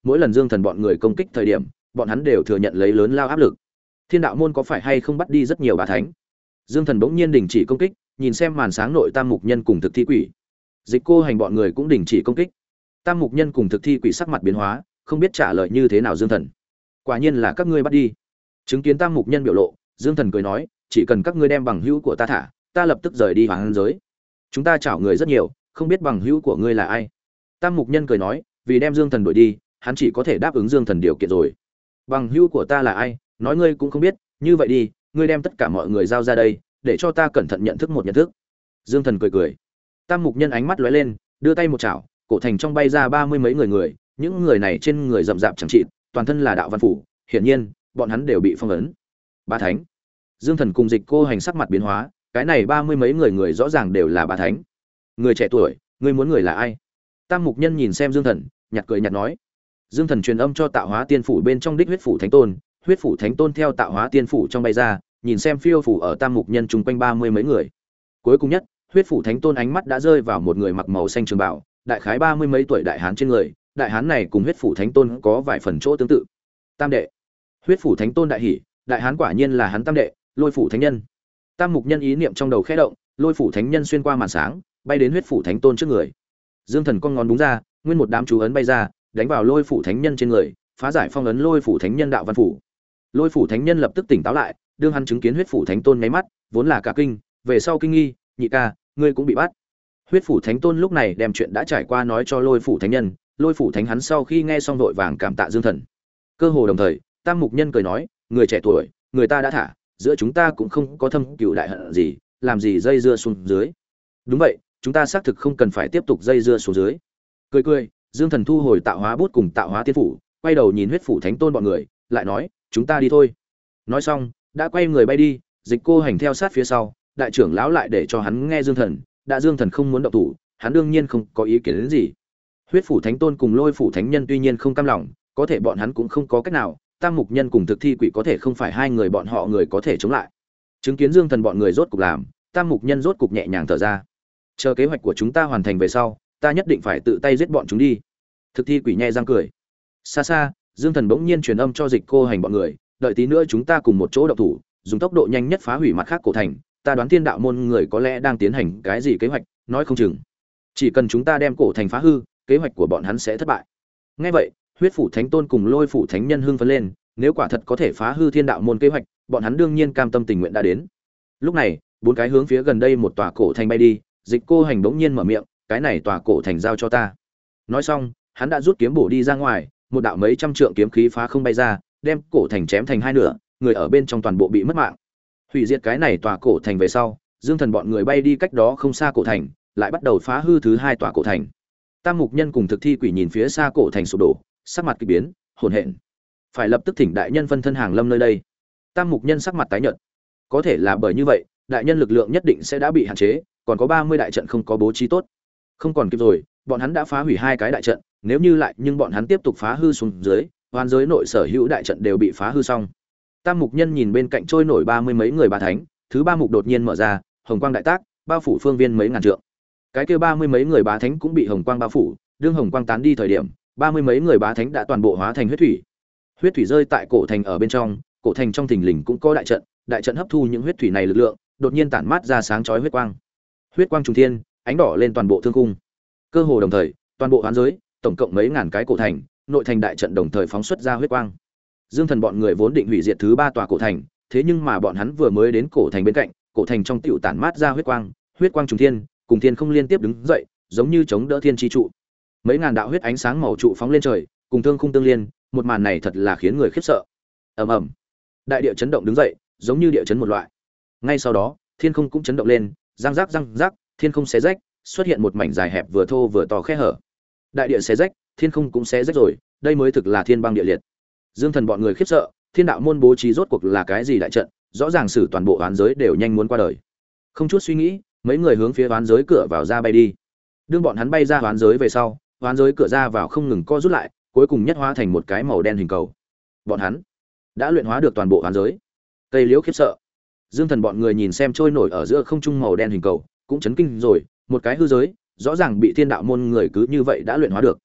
mỗi lần Dương Thần bọn người công kích thời điểm, bọn hắn đều thừa nhận lấy lớn lao áp lực. Thiên đạo môn có phải hay không bắt đi rất nhiều bá thánh? Dương Thần bỗng nhiên đình chỉ công kích, nhìn xem màn sáng nội Tam Mục Nhân cùng Thực Thi Quỷ. Dịch Cô Hành bọn người cũng đình chỉ công kích. Tam Mục Nhân cùng Thực Thi Quỷ sắc mặt biến hóa, không biết trả lời như thế nào Dương Thần. Quả nhiên là các ngươi bắt đi. Chứng kiến Tam Mục Nhân biểu lộ, Dương Thần cười nói, chỉ cần các ngươi đem bằng hữu của ta thả, ta lập tức rời đi Hoàng giới. Chúng ta chảo người rất nhiều, không biết bằng hữu của ngươi là ai. Tam Mục Nhân cười nói, vì đem Dương Thần đuổi đi, hắn chỉ có thể đáp ứng Dương Thần điều kiện rồi. Bằng hữu của ta là ai, nói ngươi cũng không biết, như vậy đi, ngươi đem tất cả mọi người giao ra đây, để cho ta cẩn thận nhận thức một nhận thức. Dương Thần cười cười. Tam Mục Nhân ánh mắt lóe lên, đưa tay một chảo, cổ thành trong bay ra ba mươi mấy người người, những người này trên người rậm rạp chẳng trị, toàn thân là đạo văn phủ, hiển nhiên, bọn hắn đều bị phong ấn. Bá thánh. Dương Thần cùng Dịch Cô Hành sắc mặt biến hóa, cái này ba mươi mấy người người rõ ràng đều là bá thánh. Người trẻ tuổi, ngươi muốn người là ai? Tam Mục Nhân nhìn xem Dương Thần, nhạt cười nhạt nói. Dương Thần truyền âm cho Tạo Hóa Tiên phủ bên trong đích huyết phủ thánh tôn, huyết phủ thánh tôn theo Tạo Hóa Tiên phủ trong bay ra, nhìn xem phiêu phủ ở Tam Mục Nhân chung quanh ba mươi mấy người. Cuối cùng nhất, huyết phủ thánh tôn ánh mắt đã rơi vào một người mặc màu xanh trường bào, đại khái ba mươi mấy tuổi đại hán trên người, đại hán này cùng huyết phủ thánh tôn có vài phần chỗ tương tự. Tam đệ. Huyết phủ thánh tôn đại hỉ, đại hán quả nhiên là hắn tam đệ, Lôi phủ thánh nhân. Tam Mục Nhân ý niệm trong đầu khẽ động, Lôi phủ thánh nhân xuyên qua màn sáng, bay đến huyết phủ thánh tôn trước người. Dương Thần con ngón đúng ra, nguyên một đám chú ấn bay ra, đánh vào Lôi phủ thánh nhân trên người, phá giải phong ấn Lôi phủ thánh nhân đạo văn phủ. Lôi phủ thánh nhân lập tức tỉnh táo lại, đương hắn chứng kiến huyết phủ thánh tôn nháy mắt, vốn là cả kinh, về sau kinh nghi, nhị ca, ngươi cũng bị bắt. Huyết phủ thánh tôn lúc này đem chuyện đã trải qua nói cho Lôi phủ thánh nhân, Lôi phủ thánh hắn sau khi nghe xong vội vàng cảm tạ Dương Thần. Cơ hồ đồng thời, Tam Mục Nhân cười nói, người trẻ tuổi, người ta đã thả, giữa chúng ta cũng không có thâm cừu đại hận gì, làm gì dây dưa xuống dưới. Đúng vậy, chúng ta xác thực không cần phải tiếp tục dây dưa xuống dưới. Cười cười, Dương Thần thu hồi Tạo Hóa bút cùng Tạo Hóa Tiên phủ, quay đầu nhìn huyết phủ thánh tôn bọn người, lại nói, chúng ta đi thôi. Nói xong, đã quay người bay đi, Dịch Cô Hành theo sát phía sau, đại trưởng lão lại để cho hắn nghe Dương Thần, đã Dương Thần không muốn động thủ, hắn đương nhiên không có ý kiến đến gì. Huyết phủ thánh tôn cùng Lôi phủ thánh nhân tuy nhiên không cam lòng, có thể bọn hắn cũng không có cách nào, Tam Mục Nhân cùng Thực Thi Quỷ có thể không phải hai người bọn họ người có thể chống lại. Chứng kiến Dương Thần bọn người rốt cục làm, Tam Mục Nhân rốt cục nhẹ nhàng thở ra. Chờ kế hoạch của chúng ta hoàn thành về sau, ta nhất định phải tự tay giết bọn chúng đi. Thực Thi Quỷ nhẹ răng cười. Xa xa, Dương Thần bỗng nhiên truyền âm cho Dịch Cô Hành bọn người, đợi tí nữa chúng ta cùng một chỗ động thủ, dùng tốc độ nhanh nhất phá hủy mặt khác cổ thành, ta đoán Thiên đạo môn người có lẽ đang tiến hành cái gì kế hoạch, nói không chừng. Chỉ cần chúng ta đem cổ thành phá hư, kế hoạch của bọn hắn sẽ thất bại. Nghe vậy, huyết phủ thánh tôn cùng Lôi phủ thánh nhân hưng phấn lên, nếu quả thật có thể phá hư Thiên đạo môn kế hoạch, bọn hắn đương nhiên cam tâm tình nguyện đã đến. Lúc này, bốn cái hướng phía gần đây một tòa cổ thành bay đi, Dịch Cô Hành bỗng nhiên mở miệng, cái này tòa cổ thành giao cho ta. Nói xong, hắn đã rút kiếm bổ đi ra ngoài, một đạo mấy trăm trượng kiếm khí phá không bay ra, đem cổ thành chém thành hai nửa, người ở bên trong toàn bộ bị mất mạng. Hủy diệt cái này tòa cổ thành về sau, Dương Thần bọn người bay đi cách đó không xa cổ thành, lại bắt đầu phá hư thứ hai tòa cổ thành. Tam Mục Nhân cùng Thực Thi Quỷ nhìn phía xa cổ thành sụp đổ, sắc mặt kỳ biến, hỗn hển. Phải lập tức thỉnh đại nhân phân thân hàng lâm nơi đây. Tam Mục Nhân sắc mặt tái nhợt. Có thể là bởi như vậy, đại nhân lực lượng nhất định sẽ đã bị hạn chế, còn có ba mươi đại trận không có bố trí tốt. Không còn kịp rồi, bọn hắn đã phá hủy hai cái đại trận, nếu như lại nhưng bọn hắn tiếp tục phá hư xuống dưới, hoàn giới nội sở hữu đại trận đều bị phá hư xong. Tam Mục Nhân nhìn bên cạnh trôi nổi ba mươi mấy người bá thánh, thứ ba mục đột nhiên mở ra, hồng quang đại tác, bao phủ phương viên mấy ngàn trượng. Cái kia ba mươi mấy người bá thánh cũng bị hồng quang bao phủ, đương hồng quang tán đi thời điểm, ba mươi mấy người bá thánh đã toàn bộ hóa thành huyết thủy. Huyết thủy rơi tại cổ thành ở bên trong, cổ thành trong thình lình cũng có đại trận, đại trận hấp thu những huyết thủy này lực lượng, đột nhiên tản mát ra sáng chói huyết quang. Huyết quang trùng thiên, ánh đỏ lên toàn bộ thương cung. Cơ hồ đồng thời, toàn bộ hoán giới, tổng cộng mấy ngàn cái cổ thành, nội thành đại trận đồng thời phóng xuất ra huyết quang. Dương Thần bọn người vốn định hủy diệt thứ ba tòa cổ thành, thế nhưng mà bọn hắn vừa mới đến cổ thành bên cạnh, cổ thành trong tiểu tản mát ra huyết quang, huyết quang trùng thiên, cùng thiên không liên tiếp đứng dậy, giống như chống đỡ thiên chi trụ. Mấy ngàn đạo huyết ánh sáng màu trụ phóng lên trời, cùng thương khung tương liên, một màn này thật là khiến người khiếp sợ. Ầm ầm. Đại địa chấn động đứng dậy, giống như địa chấn một loại. Ngay sau đó, thiên không cũng chấn động lên, răng rắc răng rắc, thiên không xé rách, xuất hiện một mảnh dài hẹp vừa thô vừa to khe hở. Đại địa xé rách, thiên không cũng xé rách rồi, đây mới thực là thiên băng địa liệt. Dương Thần bọn người khiếp sợ, Thiên đạo môn bố trí rốt cuộc là cái gì đại trận, rõ ràng xử toàn bộ oán giới đều nhanh muốn qua đời. Không chút suy nghĩ, mấy người hướng phía oán giới cửa vào ra bay đi. Đương bọn hắn bay ra oán giới về sau, oán giới cửa ra vào không ngừng co rút lại, cuối cùng nhất hóa thành một cái màu đen hình cầu. Bọn hắn đã luyện hóa được toàn bộ oán giới. Cây liễu khiếp sợ. Dương Thần bọn người nhìn xem trôi nổi ở giữa không trung màu đen hình cầu, cũng chấn kinh rồi, một cái hư giới, rõ ràng bị Thiên đạo môn người cứ như vậy đã luyện hóa được.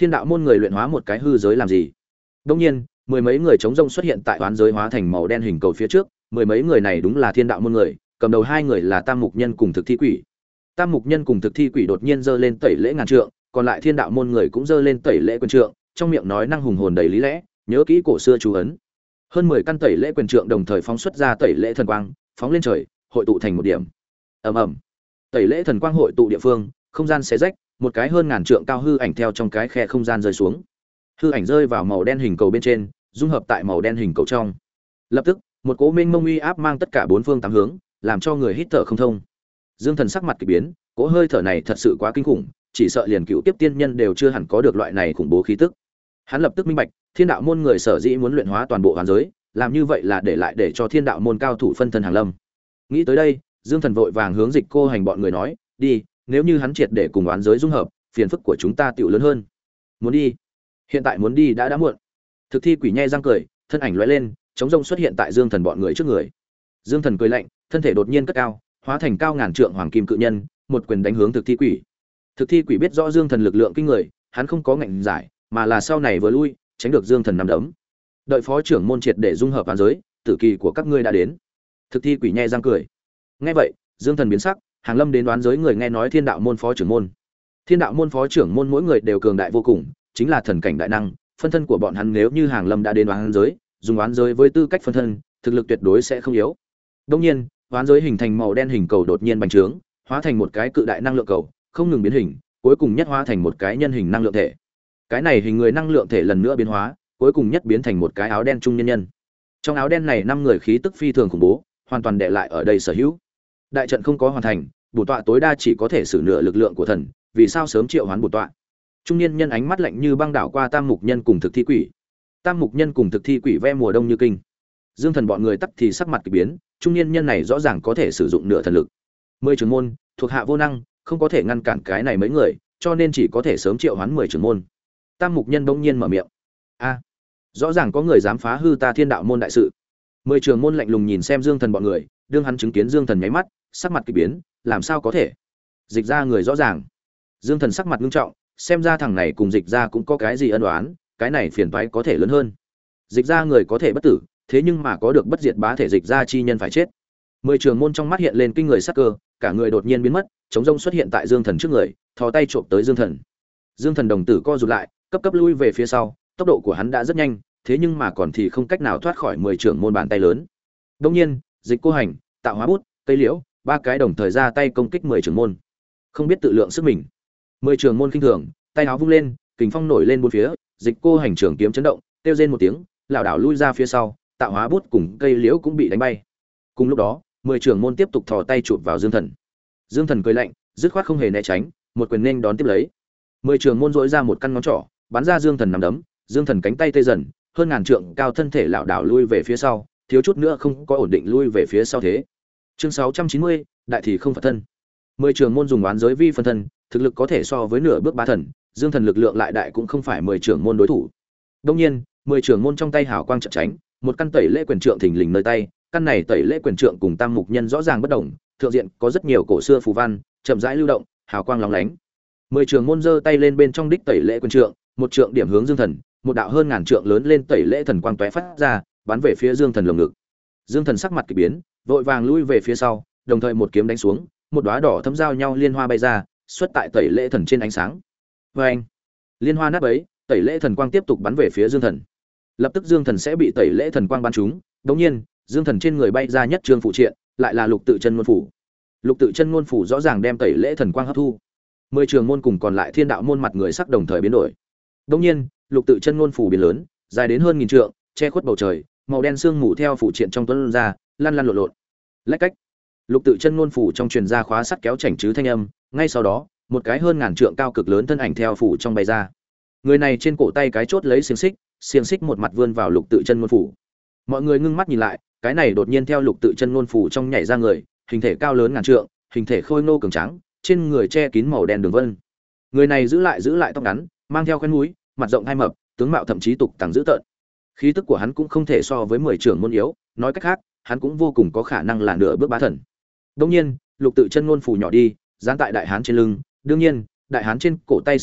Thiên đạo môn người luyện hóa một cái hư giới làm gì? Đương nhiên, mười mấy người chống rông xuất hiện tại oán giới hóa thành màu đen hình cầu phía trước, mười mấy người này đúng là thiên đạo môn người, cầm đầu hai người là Tam Mục Nhân cùng Thực Thi Quỷ. Tam Mục Nhân cùng Thực Thi Quỷ đột nhiên giơ lên tẩy lễ ngàn trượng, còn lại thiên đạo môn người cũng giơ lên tẩy lễ quyền trượng, trong miệng nói năng hùng hồn đầy lý lẽ, nhớ kỹ cổ xưa chú ấn. Hơn mười căn tẩy lễ quyền trượng đồng thời phóng xuất ra tẩy lễ thần quang, phóng lên trời, hội tụ thành một điểm. Ầm ầm. Tẩy lễ thần quang hội tụ địa phương, không gian xé rách, một cái hơn ngàn trượng cao hư ảnh theo trong cái khe không gian rơi xuống. Hư ảnh rơi vào màu đen hình cầu bên trên, dung hợp tại màu đen hình cầu trong. Lập tức, một cỗ mênh mông uy áp mang tất cả bốn phương tám hướng, làm cho người hít thở không thông. Dương Thần sắc mặt kỳ biến, cỗ hơi thở này thật sự quá kinh khủng, chỉ sợ liền cựu tiếp tiên nhân đều chưa hẳn có được loại này khủng bố khí tức. Hắn lập tức minh bạch, thiên đạo môn người sở dĩ muốn luyện hóa toàn bộ hoàn giới, làm như vậy là để lại để cho thiên đạo môn cao thủ phân thân hàng lâm. Nghĩ tới đây, Dương Thần vội vàng hướng Dịch Cô Hành bọn người nói, đi, nếu như hắn triệt để cùng oán giới dung hợp, phiền phức của chúng ta tiểu lớn hơn. Muốn đi? Hiện tại muốn đi đã đã muộn. Thực Thi Quỷ nhe răng cười, thân ảnh lóe lên, chống rông xuất hiện tại Dương Thần bọn người trước người. Dương Thần cười lạnh, thân thể đột nhiên cất cao, hóa thành cao ngàn trượng hoàng kim cự nhân, một quyền đánh hướng Thực Thi Quỷ. Thực Thi Quỷ biết rõ Dương Thần lực lượng kinh người, hắn không có ngạnh giải, mà là sau này vừa lui, tránh được Dương Thần nắm đấm. Đợi phó trưởng môn triệt để dung hợp oán giới, tử kỳ của các ngươi đã đến. Thực Thi Quỷ nhe răng cười. Nghe vậy, Dương Thần biến sắc, hàng lâm đến đoán giới người nghe nói thiên đạo môn phó trưởng môn. Thiên đạo môn phó trưởng môn mỗi người đều cường đại vô cùng, chính là thần cảnh đại năng, phân thân của bọn hắn nếu như hàng lâm đã đến đoán giới, dùng đoán giới với tư cách phân thân, thực lực tuyệt đối sẽ không yếu. Đương nhiên, đoán giới hình thành màu đen hình cầu đột nhiên bành trướng, hóa thành một cái cự đại năng lượng cầu, không ngừng biến hình, cuối cùng nhất hóa thành một cái nhân hình năng lượng thể. Cái này hình người năng lượng thể lần nữa biến hóa, cuối cùng nhất biến thành một cái áo đen trung nhân nhân. Trong áo đen này năm người khí tức phi thường khủng bố, hoàn toàn để lại ở đây sở hữu. Đại trận không có hoàn thành, bổn tọa tối đa chỉ có thể sử nửa lực lượng của thần, vì sao sớm triệu hoán bổn tọa? Trung niên nhân ánh mắt lạnh như băng đảo qua Tam Mục Nhân cùng Thực Thi Quỷ. Tam Mục Nhân cùng Thực Thi Quỷ ve mùa đông như kinh. Dương Thần bọn người tắc thì sắc mặt kỳ biến, trung niên nhân này rõ ràng có thể sử dụng nửa thần lực. Mười trưởng môn thuộc hạ vô năng, không có thể ngăn cản cái này mấy người, cho nên chỉ có thể sớm triệu hoán mười trưởng môn. Tam Mục Nhân bỗng nhiên mở miệng. A, rõ ràng có người dám phá hư ta Thiên đạo môn đại sự. Mười trưởng môn lạnh lùng nhìn xem Dương Thần bọn người, đương hắn chứng kiến Dương Thần nháy mắt, sắc mặt kỳ biến, làm sao có thể? Dịch ra người rõ ràng. Dương Thần sắc mặt nghiêm trọng, xem ra thằng này cùng Dịch ra cũng có cái gì ân oán, cái này phiền toái có thể lớn hơn. Dịch ra người có thể bất tử, thế nhưng mà có được bất diệt bá thể Dịch ra chi nhân phải chết. Mười trưởng môn trong mắt hiện lên kinh người sắc cơ, cả người đột nhiên biến mất, chống rông xuất hiện tại Dương Thần trước người, thò tay chộp tới Dương Thần. Dương Thần đồng tử co rụt lại, cấp cấp lui về phía sau, tốc độ của hắn đã rất nhanh, thế nhưng mà còn thì không cách nào thoát khỏi mười trưởng môn bàn tay lớn. Đương nhiên, Dịch Cô Hành, Tạo Hóa Bút, Cây Liễu, ba cái đồng thời ra tay công kích mười trưởng môn. Không biết tự lượng sức mình. Mười trưởng môn khinh thường, tay áo vung lên, kình phong nổi lên bốn phía, Dịch Cô Hành trưởng kiếm chấn động, kêu rên một tiếng, lảo đảo lui ra phía sau, Tạo Hóa Bút cùng Cây Liễu cũng bị đánh bay. Cùng lúc đó, mười trưởng môn tiếp tục thò tay chụp vào Dương Thần. Dương Thần cười lạnh, dứt khoát không hề né tránh, một quyền nên đón tiếp lấy. Mười trưởng môn dỗi ra một căn ngón trỏ, bắn ra Dương Thần nắm đấm, Dương Thần cánh tay tê dần, hơn ngàn trượng cao thân thể lảo đảo lui về phía sau, thiếu chút nữa không có ổn định lui về phía sau thế. Chương sáu trăm chín mươi, đại thì không phật thân. Mười trưởng môn dùng oán giới vi phân thân, thực lực có thể so với nửa bước bá thần, Dương Thần lực lượng lại đại cũng không phải mười trưởng môn đối thủ. Đương nhiên, mười trưởng môn trong tay hào quang chợt tránh, một căn tẩy lễ quyền trượng thình lình nơi tay, căn này tẩy lễ quyền trượng cùng Tam Mục Nhân rõ ràng bất đồng, thượng diện có rất nhiều cổ xưa phù văn, chậm rãi lưu động, hào quang lóng lánh. Mười trưởng môn giơ tay lên bên trong đích tẩy lễ quyền trượng, một trượng điểm hướng Dương Thần, một đạo hơn ngàn trượng lớn lên tẩy lễ thần quang tóe phát ra, bắn về phía Dương Thần lồng ngực. Dương Thần sắc mặt kỳ biến, vội vàng lui về phía sau, đồng thời một kiếm đánh xuống, một đóa đỏ thấm giao nhau liên hoa bay ra, xuất tại tẩy lễ thần trên ánh sáng. Oeng! Liên hoa nát bấy, tẩy lễ thần quang tiếp tục bắn về phía Dương Thần. Lập tức Dương Thần sẽ bị tẩy lễ thần quang bắn trúng, đột nhiên, Dương Thần trên người bay ra nhất trương phụ triện, lại là Lục Tự Chân Ngôn Phủ. Lục Tự Chân Ngôn Phủ rõ ràng đem tẩy lễ thần quang hấp thu. Mười trường môn cùng còn lại Thiên đạo môn mặt người sắc đồng thời biến đổi. Đột nhiên, Lục Tự Chân Ngôn Phủ biến lớn, dài đến hơn nghìn trượng, che khuất bầu trời, màu đen sương mù theo phụ triện trong tuấn ra, lăn lăn lộn lộn. Lách cách. Lục Tự Chân Ngôn Phủ trong truyền ra khóa sắt kéo chảnh chứ thanh âm, ngay sau đó, một cái hơn ngàn trượng cao cực lớn thân ảnh theo phủ trong bay ra. Người này trên cổ tay cái chốt lấy xiềng xích, xiềng xích một mặt vươn vào Lục Tự Chân Ngôn Phủ. Mọi người ngưng mắt nhìn lại, cái này đột nhiên theo Lục Tự Chân Ngôn Phủ trong nhảy ra người, hình thể cao lớn ngàn trượng, hình thể khôi ngô cường tráng, trên người che kín màu đen đường vân. Người này giữ lại giữ lại tóc ngắn, mang theo khoen mũi, mặt rộng hai mập, tướng mạo thậm chí tục tằng dữ tợn. Khí tức của hắn cũng không thể so với mười trưởng môn yếu, nói cách khác, hắn cũng vô cùng có khả năng là nửa bước bá thần. Đương nhiên, Lục Tự Chân Ngôn Phủ nhỏ đi, dán tại đại hán trên lưng, đương nhiên, đại hán trên cổ tay xiềng xích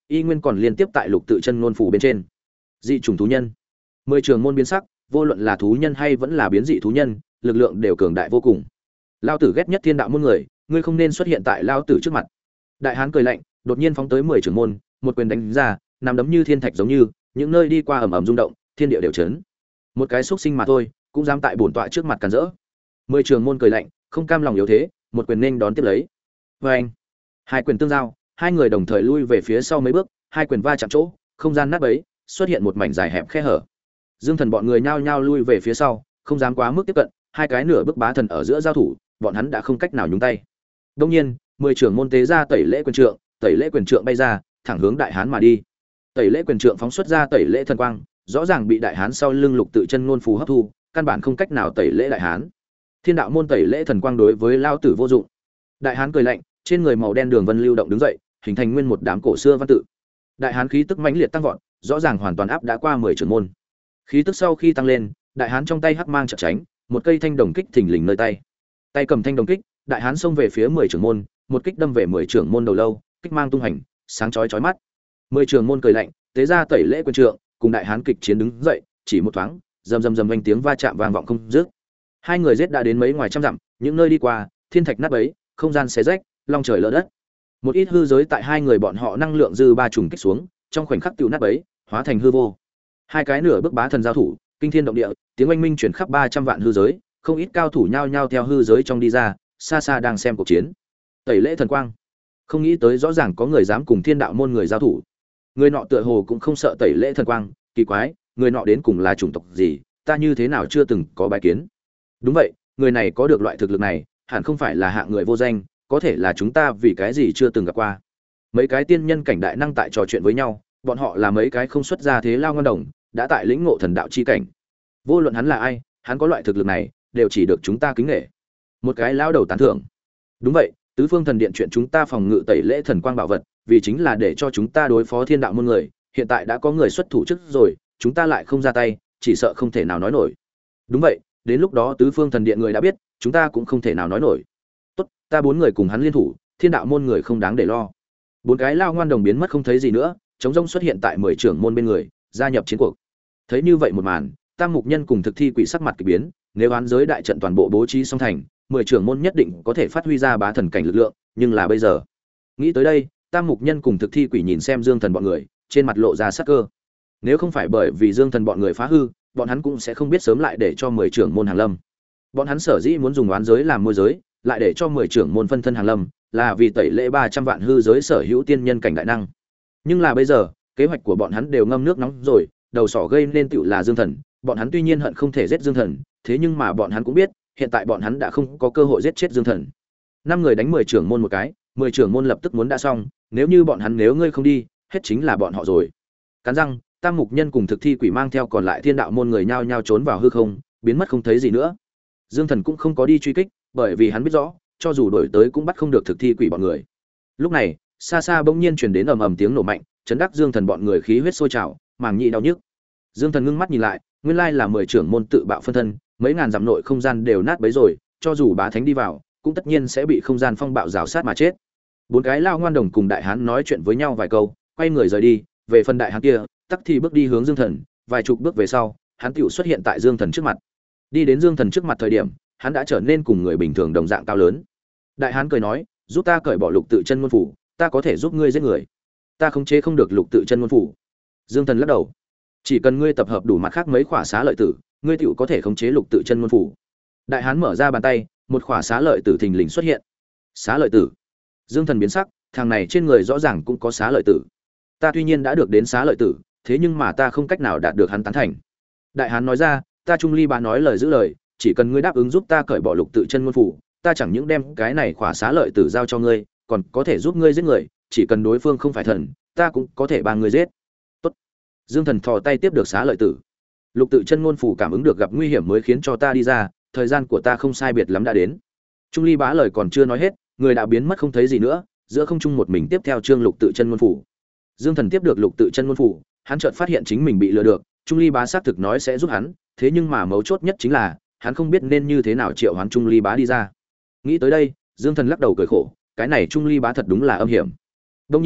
y nguyên còn liên tiếp tại lục tự chân ngôn phủ bên trên. Dị chủng thú nhân, mười trường môn biến sắc, vô luận là thú nhân hay vẫn là biến dị thú nhân, lực lượng đều cường đại vô cùng. Lao tử ghét nhất thiên đạo môn người, ngươi không nên xuất hiện tại lao tử trước mặt. Đại hán cười lạnh, đột nhiên phóng tới mười trưởng môn, một quyền đánh ra, nằm đấm như thiên thạch giống như, những nơi đi qua ầm ầm rung động, thiên địa đều chấn. Một cái xúc sinh mà thôi, cũng dám tại bổn tọa trước mặt cản rỡ. Mười trưởng môn cười lạnh, không cam lòng yếu thế, một quyền nên đón tiếp lấy. Oeng! Hai quyền tương giao, hai người đồng thời lui về phía sau mấy bước, hai quyền va chạm chỗ, không gian nát bấy, xuất hiện một mảnh dài hẹp khe hở. Dương Thần bọn người nhao nhao lui về phía sau, không dám quá mức tiếp cận, hai cái nửa bước bá thần ở giữa giao thủ, bọn hắn đã không cách nào nhúng tay. Đương nhiên, mười trưởng môn tế ra tẩy lễ quyền trượng, tẩy lễ quyền trượng bay ra, thẳng hướng đại hán mà đi. Tẩy lễ quyền trượng phóng xuất ra tẩy lễ thần quang, rõ ràng bị đại hán sau lưng lục tự chân ngôn phù hấp thu, căn bản không cách nào tẩy lễ đại hán. Thiên đạo môn tẩy lễ thần quang đối với lao tử vô dụng. Đại hán cười lạnh, trên người màu đen đường vân lưu động đứng dậy, hình thành nguyên một đám cổ xưa văn tự. Đại hán khí tức mãnh liệt tăng vọt, rõ ràng hoàn toàn áp đã qua mười trưởng môn. Khí tức sau khi tăng lên, đại hán trong tay hắc mang chợt tránh, một cây thanh đồng kích thình lình nơi tay. Tay cầm thanh đồng kích, đại hán xông về phía mười trưởng môn, một kích đâm về mười trưởng môn đầu lâu, kích mang tung hành, sáng chói chói mắt. Mười trưởng môn cười lạnh, tế ra tẩy lễ quyền trượng, cùng đại hán kịch chiến đứng dậy, chỉ một thoáng, rầm rầm rầm vang tiếng va chạm vang vọng không dứt. Hai người giết đã đến mấy ngoài trăm dặm, những nơi đi qua, thiên thạch nát bấy, không gian xé rách, long trời lở đất. Một ít hư giới tại hai người bọn họ năng lượng dư ba trùng kích xuống, trong khoảnh khắc tiêu nát bấy, hóa thành hư vô. Hai cái nửa bước bá thần giao thủ, kinh thiên động địa, tiếng oanh minh truyền khắp ba trăm vạn hư giới, không ít cao thủ nhao nhao theo hư giới trong đi ra, xa xa đang xem cuộc chiến. Tẩy lễ thần quang, không nghĩ tới rõ ràng có người dám cùng thiên đạo môn người giao thủ. Người nọ tựa hồ cũng không sợ tẩy lễ thần quang, kỳ quái, người nọ đến cùng là chủng tộc gì, ta như thế nào chưa từng có bài kiến. Đúng vậy, người này có được loại thực lực này, hẳn không phải là hạng người vô danh, có thể là chúng ta vì cái gì chưa từng gặp qua. Mấy cái tiên nhân cảnh đại năng tại trò chuyện với nhau, bọn họ là mấy cái không xuất ra thế lao ngân đồng, đã tại lĩnh ngộ thần đạo chi cảnh. Vô luận hắn là ai, hắn có loại thực lực này, đều chỉ được chúng ta kính nể. Một cái lao đầu tán thưởng. Đúng vậy, tứ phương thần điện chuyện chúng ta phòng ngự tẩy lễ thần quang bảo vật, vì chính là để cho chúng ta đối phó thiên đạo môn người, hiện tại đã có người xuất thủ trước rồi, chúng ta lại không ra tay, chỉ sợ không thể nào nói nổi. Đúng vậy, đến lúc đó tứ phương thần điện người đã biết, chúng ta cũng không thể nào nói nổi. Tốt, ta bốn người cùng hắn liên thủ, thiên đạo môn người không đáng để lo. Bốn cái lao ngoan đồng biến mất không thấy gì nữa, trống rông xuất hiện tại mười trưởng môn bên người, gia nhập chiến cuộc. Thấy như vậy một màn, Tam Mục Nhân cùng Thực Thi Quỷ sắc mặt kỳ biến, nếu án giới đại trận toàn bộ bố trí xong thành, mười trưởng môn nhất định có thể phát huy ra bá thần cảnh lực lượng, nhưng là bây giờ. Nghĩ tới đây, Tam Mục Nhân cùng Thực Thi Quỷ nhìn xem Dương Thần bọn người, trên mặt lộ ra sắc cơ. Nếu không phải bởi vì Dương Thần bọn người phá hư, bọn hắn cũng sẽ không biết sớm lại để cho mười trưởng môn hàng lâm. Bọn hắn sở dĩ muốn dùng oán giới làm môi giới, lại để cho mười trưởng môn phân thân hàng lâm, là vì tẩy lễ ba trăm vạn hư giới sở hữu tiên nhân cảnh đại năng. Nhưng là bây giờ, kế hoạch của bọn hắn đều ngâm nước nóng rồi, đầu sỏ gây nên tựu là Dương Thần, bọn hắn tuy nhiên hận không thể giết Dương Thần, thế nhưng mà bọn hắn cũng biết, hiện tại bọn hắn đã không có cơ hội giết chết Dương Thần. Năm người đánh mười trưởng môn một cái, mười trưởng môn lập tức muốn đã xong, nếu như bọn hắn nếu ngươi không đi, hết chính là bọn họ rồi. Cắn răng, Tam Mục Nhân cùng Thực Thi Quỷ mang theo còn lại thiên đạo môn người nhao nhao trốn vào hư không, biến mất không thấy gì nữa. Dương Thần cũng không có đi truy kích, bởi vì hắn biết rõ, cho dù đổi tới cũng bắt không được Thực Thi Quỷ bọn người. Lúc này, xa xa bỗng nhiên truyền đến ầm ầm tiếng nổ mạnh, chấn đắc Dương Thần bọn người khí huyết sôi trào, màng nhĩ đau nhức. Dương Thần ngưng mắt nhìn lại, nguyên lai là mười trưởng môn tự bạo phân thân, mấy ngàn dặm nội không gian đều nát bấy rồi, cho dù bá thánh đi vào, cũng tất nhiên sẽ bị không gian phong bạo rào sát mà chết. Bốn cái lao ngoan đồng cùng đại hán nói chuyện với nhau vài câu, quay người rời đi, về phần đại hán kia, tắc thì bước đi hướng Dương Thần, vài chục bước về sau, hắn tựu xuất hiện tại Dương Thần trước mặt. Đi đến Dương Thần trước mặt thời điểm, hắn đã trở nên cùng người bình thường đồng dạng cao lớn. Đại hán cười nói, giúp ta cởi bỏ lục tự chân môn phủ, ta có thể giúp ngươi giết người. Ta khống chế không được lục tự chân môn phủ. Dương Thần lắc đầu, chỉ cần ngươi tập hợp đủ mặt khác mấy khỏa xá lợi tử, ngươi tựu có thể khống chế lục tự chân môn phủ. Đại hán mở ra bàn tay, một khỏa xá lợi tử thình lình xuất hiện. Xá lợi tử. Dương Thần biến sắc, thằng này trên người rõ ràng cũng có xá lợi tử. Ta tuy nhiên đã được đến xá lợi tử, thế nhưng mà ta không cách nào đạt được hắn tán thành. Đại hán nói ra, ta Trung Ly Bá nói lời giữ lời, chỉ cần ngươi đáp ứng giúp ta cởi bỏ lục tự chân môn phủ, ta chẳng những đem cái này khỏa xá lợi tử giao cho ngươi, còn có thể giúp ngươi giết người, chỉ cần đối phương không phải thần, ta cũng có thể ban ngươi giết. Tốt. Dương Thần thò tay tiếp được xá lợi tử. Lục tự chân ngôn phủ cảm ứng được gặp nguy hiểm mới khiến cho ta đi ra, thời gian của ta không sai biệt lắm đã đến. Trung Ly Bá lời còn chưa nói hết, người đã biến mất không thấy gì nữa, giữa không trung một mình tiếp theo trương lục tự chân ngôn phủ. Dương Thần tiếp được lục tự chân ngôn phủ, hắn chợt phát hiện chính mình bị lừa được, Trung Ly Bá xác thực nói sẽ giúp hắn, thế nhưng mà mấu chốt nhất chính là, hắn không biết nên như thế nào triệu hoán Trung Ly Bá đi ra. Nghĩ tới đây, Dương Thần lắc đầu cười khổ, cái này Trung Ly Bá thật đúng là âm hiểm. Đương nhiên,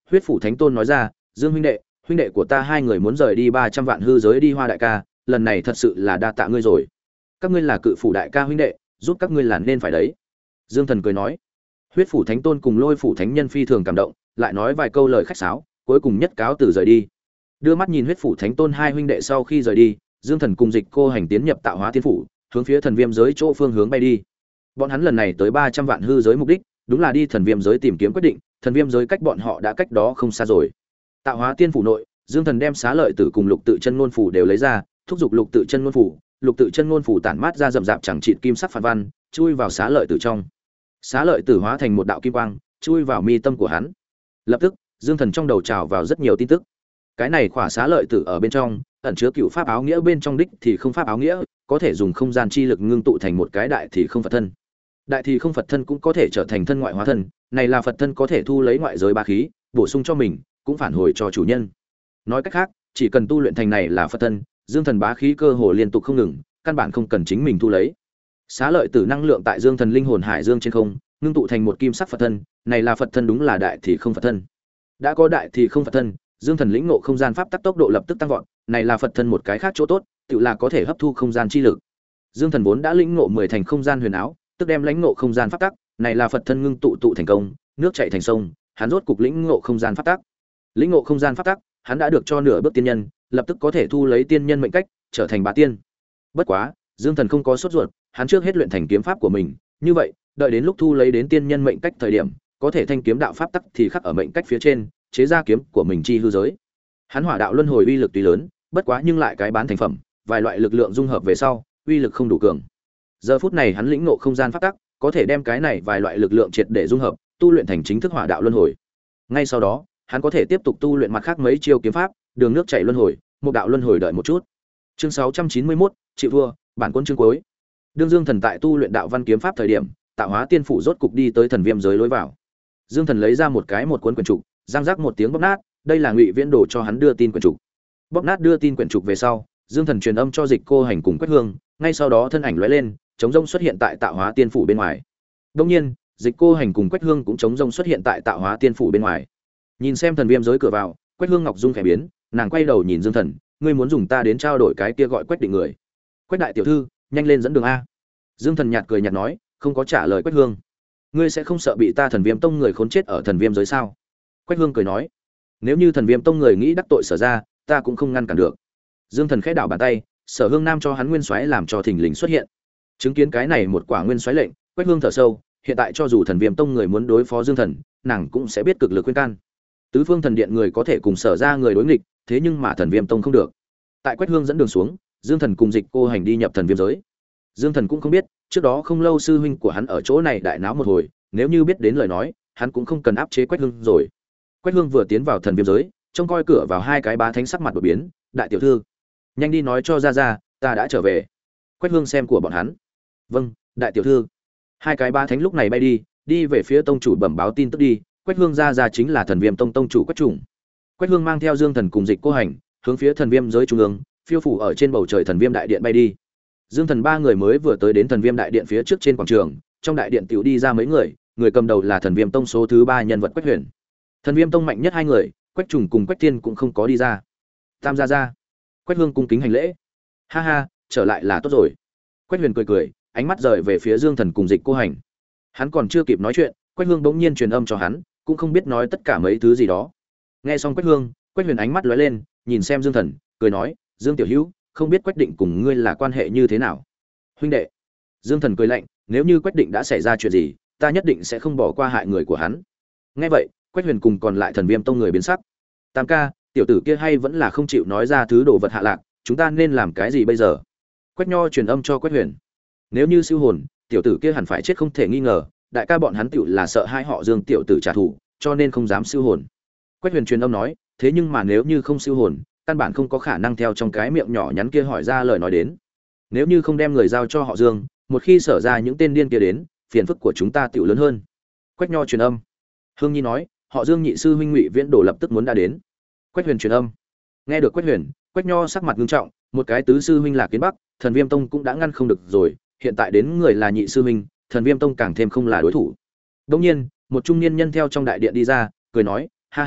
Huyết Phủ Thánh Tôn nói ra, Dương huynh đệ, huynh đệ của ta hai người muốn rời đi ba trăm vạn hư giới đi Hoa đại ca, lần này thật sự là đa tạ ngươi rồi. Các ngươi là Cự Phủ đại ca huynh đệ, giúp các ngươi là nên phải đấy. Dương Thần cười nói. Huyết Phủ Thánh Tôn cùng Lôi Phủ Thánh Nhân phi thường cảm động, lại nói vài câu lời khách sáo, cuối cùng nhất cáo từ rời đi. Đưa mắt nhìn Huyết Phủ Thánh Tôn hai huynh đệ sau khi rời đi, Dương Thần cùng Dịch Cô Hành tiến nhập Tạo Hóa Tiên phủ, hướng phía Thần Viêm giới chỗ phương hướng bay đi. Bọn hắn lần này tới ba trăm vạn hư giới mục đích, đúng là đi Thần Viêm giới tìm kiếm quyết định, Thần Viêm giới cách bọn họ đã cách đó không xa rồi. Tạo Hóa Tiên phủ nội, Dương Thần đem Xá Lợi Tử cùng Lục Tự Chân Ngôn phủ đều lấy ra, thúc giục Lục Tự Chân Ngôn phủ, Lục Tự Chân Ngôn phủ tản mát ra rậm rạp chẳng chịt kim sắc phản văn, chui vào Xá Lợi Tử trong. Xá Lợi Tử hóa thành một đạo kim quang, chui vào mi tâm của hắn. Lập tức, Dương Thần trong đầu trào vào rất nhiều tin tức. Cái này khỏa Xá Lợi Tử ở bên trong, ẩn chứa cựu pháp áo nghĩa bên trong đích thì không pháp áo nghĩa, có thể dùng không gian chi lực ngưng tụ thành một cái đại thì không Phật thân. Đại thì không Phật thân cũng có thể trở thành thân ngoại hóa thân, này là Phật thân có thể thu lấy ngoại giới bá khí, bổ sung cho mình, cũng phản hồi cho chủ nhân. Nói cách khác, chỉ cần tu luyện thành này là Phật thân, Dương Thần bá khí cơ hồ liên tục không ngừng, căn bản không cần chính mình thu lấy. Xá Lợi Tử năng lượng tại Dương Thần linh hồn hải dương trên không, ngưng tụ thành một kim sắc Phật thân, này là Phật thân đúng là đại thì không Phật thân. Đã có đại thì không Phật thân, Dương Thần lĩnh ngộ không gian pháp tắc tốc độ lập tức tăng vọt, này là Phật thân một cái khác chỗ tốt, tự là có thể hấp thu không gian chi lực. Dương Thần vốn đã lĩnh ngộ mười thành không gian huyền áo, tức đem lĩnh ngộ không gian pháp tắc, này là Phật thân ngưng tụ tụ thành công, nước chảy thành sông, hắn rốt cục lĩnh ngộ không gian pháp tắc. Lĩnh ngộ không gian pháp tắc, hắn đã được cho nửa bước tiên nhân, lập tức có thể thu lấy tiên nhân mệnh cách, trở thành bá tiên. Bất quá, Dương Thần không có sốt ruột, hắn trước hết luyện thành kiếm pháp của mình, như vậy, đợi đến lúc thu lấy đến tiên nhân mệnh cách thời điểm, có thể thanh kiếm đạo pháp tắc thì khắc ở mệnh cách phía trên, chế ra kiếm của mình chi hư giới. Hắn hỏa đạo luân hồi uy lực tuy lớn, bất quá nhưng lại cái bán thành phẩm, vài loại lực lượng dung hợp về sau, uy lực không đủ cường. Giờ phút này hắn lĩnh ngộ không gian pháp tắc, có thể đem cái này vài loại lực lượng triệt để dung hợp, tu luyện thành chính thức hỏa đạo luân hồi. Ngay sau đó, hắn có thể tiếp tục tu luyện mặt khác mấy chiêu kiếm pháp, đường nước chảy luân hồi, một đạo luân hồi đợi một chút. Chương sáu trăm chín mươi mốt, chịu thua, bản quân chương cuối. Đương Dương Thần tại tu luyện đạo văn kiếm pháp thời điểm, Tạo Hóa Tiên phủ rốt cục đi tới Thần Viêm giới lối vào. Dương Thần lấy ra một cái một cuốn quyển trục, răng rắc một tiếng bóp nát, đây là Ngụy Viễn Đồ cho hắn đưa tin quyển trục. Bóp nát đưa tin quyển trục về sau, Dương Thần truyền âm cho Dịch Cô Hành cùng Quách Hương, ngay sau đó thân ảnh lóe lên, chống rông xuất hiện tại Tạo Hóa Tiên phủ bên ngoài. Đương nhiên, Dịch Cô Hành cùng Quách Hương cũng chống rông xuất hiện tại Tạo Hóa Tiên phủ bên ngoài. Nhìn xem Thần Viêm giới cửa vào, Quách Hương ngọc dung khẽ biến, nàng quay đầu nhìn Dương Thần, ngươi muốn dùng ta đến trao đổi cái kia gọi Quách Định người. Quách đại tiểu thư, nhanh lên dẫn đường a. Dương Thần nhạt cười nhạt nói, không có trả lời Quách Hương. Ngươi sẽ không sợ bị ta Thần Viêm tông người khốn chết ở Thần Viêm giới sao? Quách Hương cười nói, nếu như Thần Viêm tông người nghĩ đắc tội Sở ra, ta cũng không ngăn cản được. Dương Thần khẽ đảo bàn tay, Sở Hương Nam cho hắn nguyên soái làm cho thình lình xuất hiện. Chứng kiến cái này một quả nguyên soái lệnh, Quách Hương thở sâu, hiện tại cho dù Thần Viêm tông người muốn đối phó Dương Thần, nàng cũng sẽ biết cực lực khuyên can. Tứ phương thần điện người có thể cùng Sở ra người đối nghịch, thế nhưng mà Thần Viêm tông không được. Tại Quách Hương dẫn đường xuống, Dương Thần cùng Dịch Cô Hành đi nhập Thần Viêm giới. Dương Thần cũng không biết, trước đó không lâu sư huynh của hắn ở chỗ này đại náo một hồi, nếu như biết đến lời nói, hắn cũng không cần áp chế Quách Hương rồi. Quách Hương vừa tiến vào Thần Viêm giới, trông coi cửa vào hai cái bá thánh sắc mặt đột biến, đại tiểu thư, nhanh đi nói cho ra ra, ta đã trở về. Quách Hương xem của bọn hắn. Vâng, đại tiểu thư. Hai cái bá thánh lúc này bay đi, đi về phía tông chủ bẩm báo tin tức đi. Quách Hương ra ra chính là Thần Viêm tông tông chủ Quách Trùng. Quách Hương mang theo Dương Thần cùng Dịch Cô Hành, hướng phía Thần Viêm giới trung ương, phiêu phủ ở trên bầu trời Thần Viêm đại điện bay đi. Dương Thần ba người mới vừa tới đến Thần Viêm đại điện phía trước trên quảng trường, trong đại điện tiểu đi ra mấy người, người cầm đầu là Thần Viêm tông số thứ ba nhân vật Quách Huyền. Thần Viêm tông mạnh nhất hai người, Quách Trùng cùng Quách Thiên cũng không có đi ra. Tam gia gia. Quách Hương cung kính hành lễ. Ha ha, trở lại là tốt rồi. Quách Huyền cười cười, ánh mắt rời về phía Dương Thần cùng Dịch Cô Hành. Hắn còn chưa kịp nói chuyện, Quách Hương bỗng nhiên truyền âm cho hắn, cũng không biết nói tất cả mấy thứ gì đó. Nghe xong Quách Hương, Quách Huyền ánh mắt lóe lên, nhìn xem Dương Thần, cười nói, Dương tiểu hữu, không biết Quách Định cùng ngươi là quan hệ như thế nào? Huynh đệ. Dương Thần cười lạnh, nếu như Quách Định đã xảy ra chuyện gì, ta nhất định sẽ không bỏ qua hại người của hắn. Nghe vậy, Quách Huyền cùng còn lại Thần Viêm tông người biến sắc. Tam ca, tiểu tử kia hay vẫn là không chịu nói ra thứ đồ vật hạ lạc, chúng ta nên làm cái gì bây giờ? Quách Nho truyền âm cho Quách Huyền. Nếu như siêu hồn, tiểu tử kia hẳn phải chết không thể nghi ngờ, đại ca bọn hắn tiểu là sợ hai họ Dương tiểu tử trả thù, cho nên không dám siêu hồn. Quách Huyền truyền âm nói, thế nhưng mà nếu như không siêu hồn, căn bản không có khả năng theo trong cái miệng nhỏ nhắn kia hỏi ra lời nói đến. Nếu như không đem người giao cho họ Dương, một khi sở ra những tên điên kia đến, phiền phức của chúng ta tiểu lớn hơn. Quách Nho truyền âm. Hương Nhi nói, họ Dương nhị sư huynh Ngụy Viễn Đồ lập tức muốn đã đến. Quách Huyền truyền âm. Nghe được Quách Huyền, Quách Nho sắc mặt nghiêm trọng, một cái tứ sư huynh là Kiến Bắc, Thần Viêm tông cũng đã ngăn không được rồi, hiện tại đến người là nhị sư huynh, Thần Viêm tông càng thêm không là đối thủ. Đương nhiên, một trung niên nhân theo trong đại điện đi ra, cười nói, ha ha,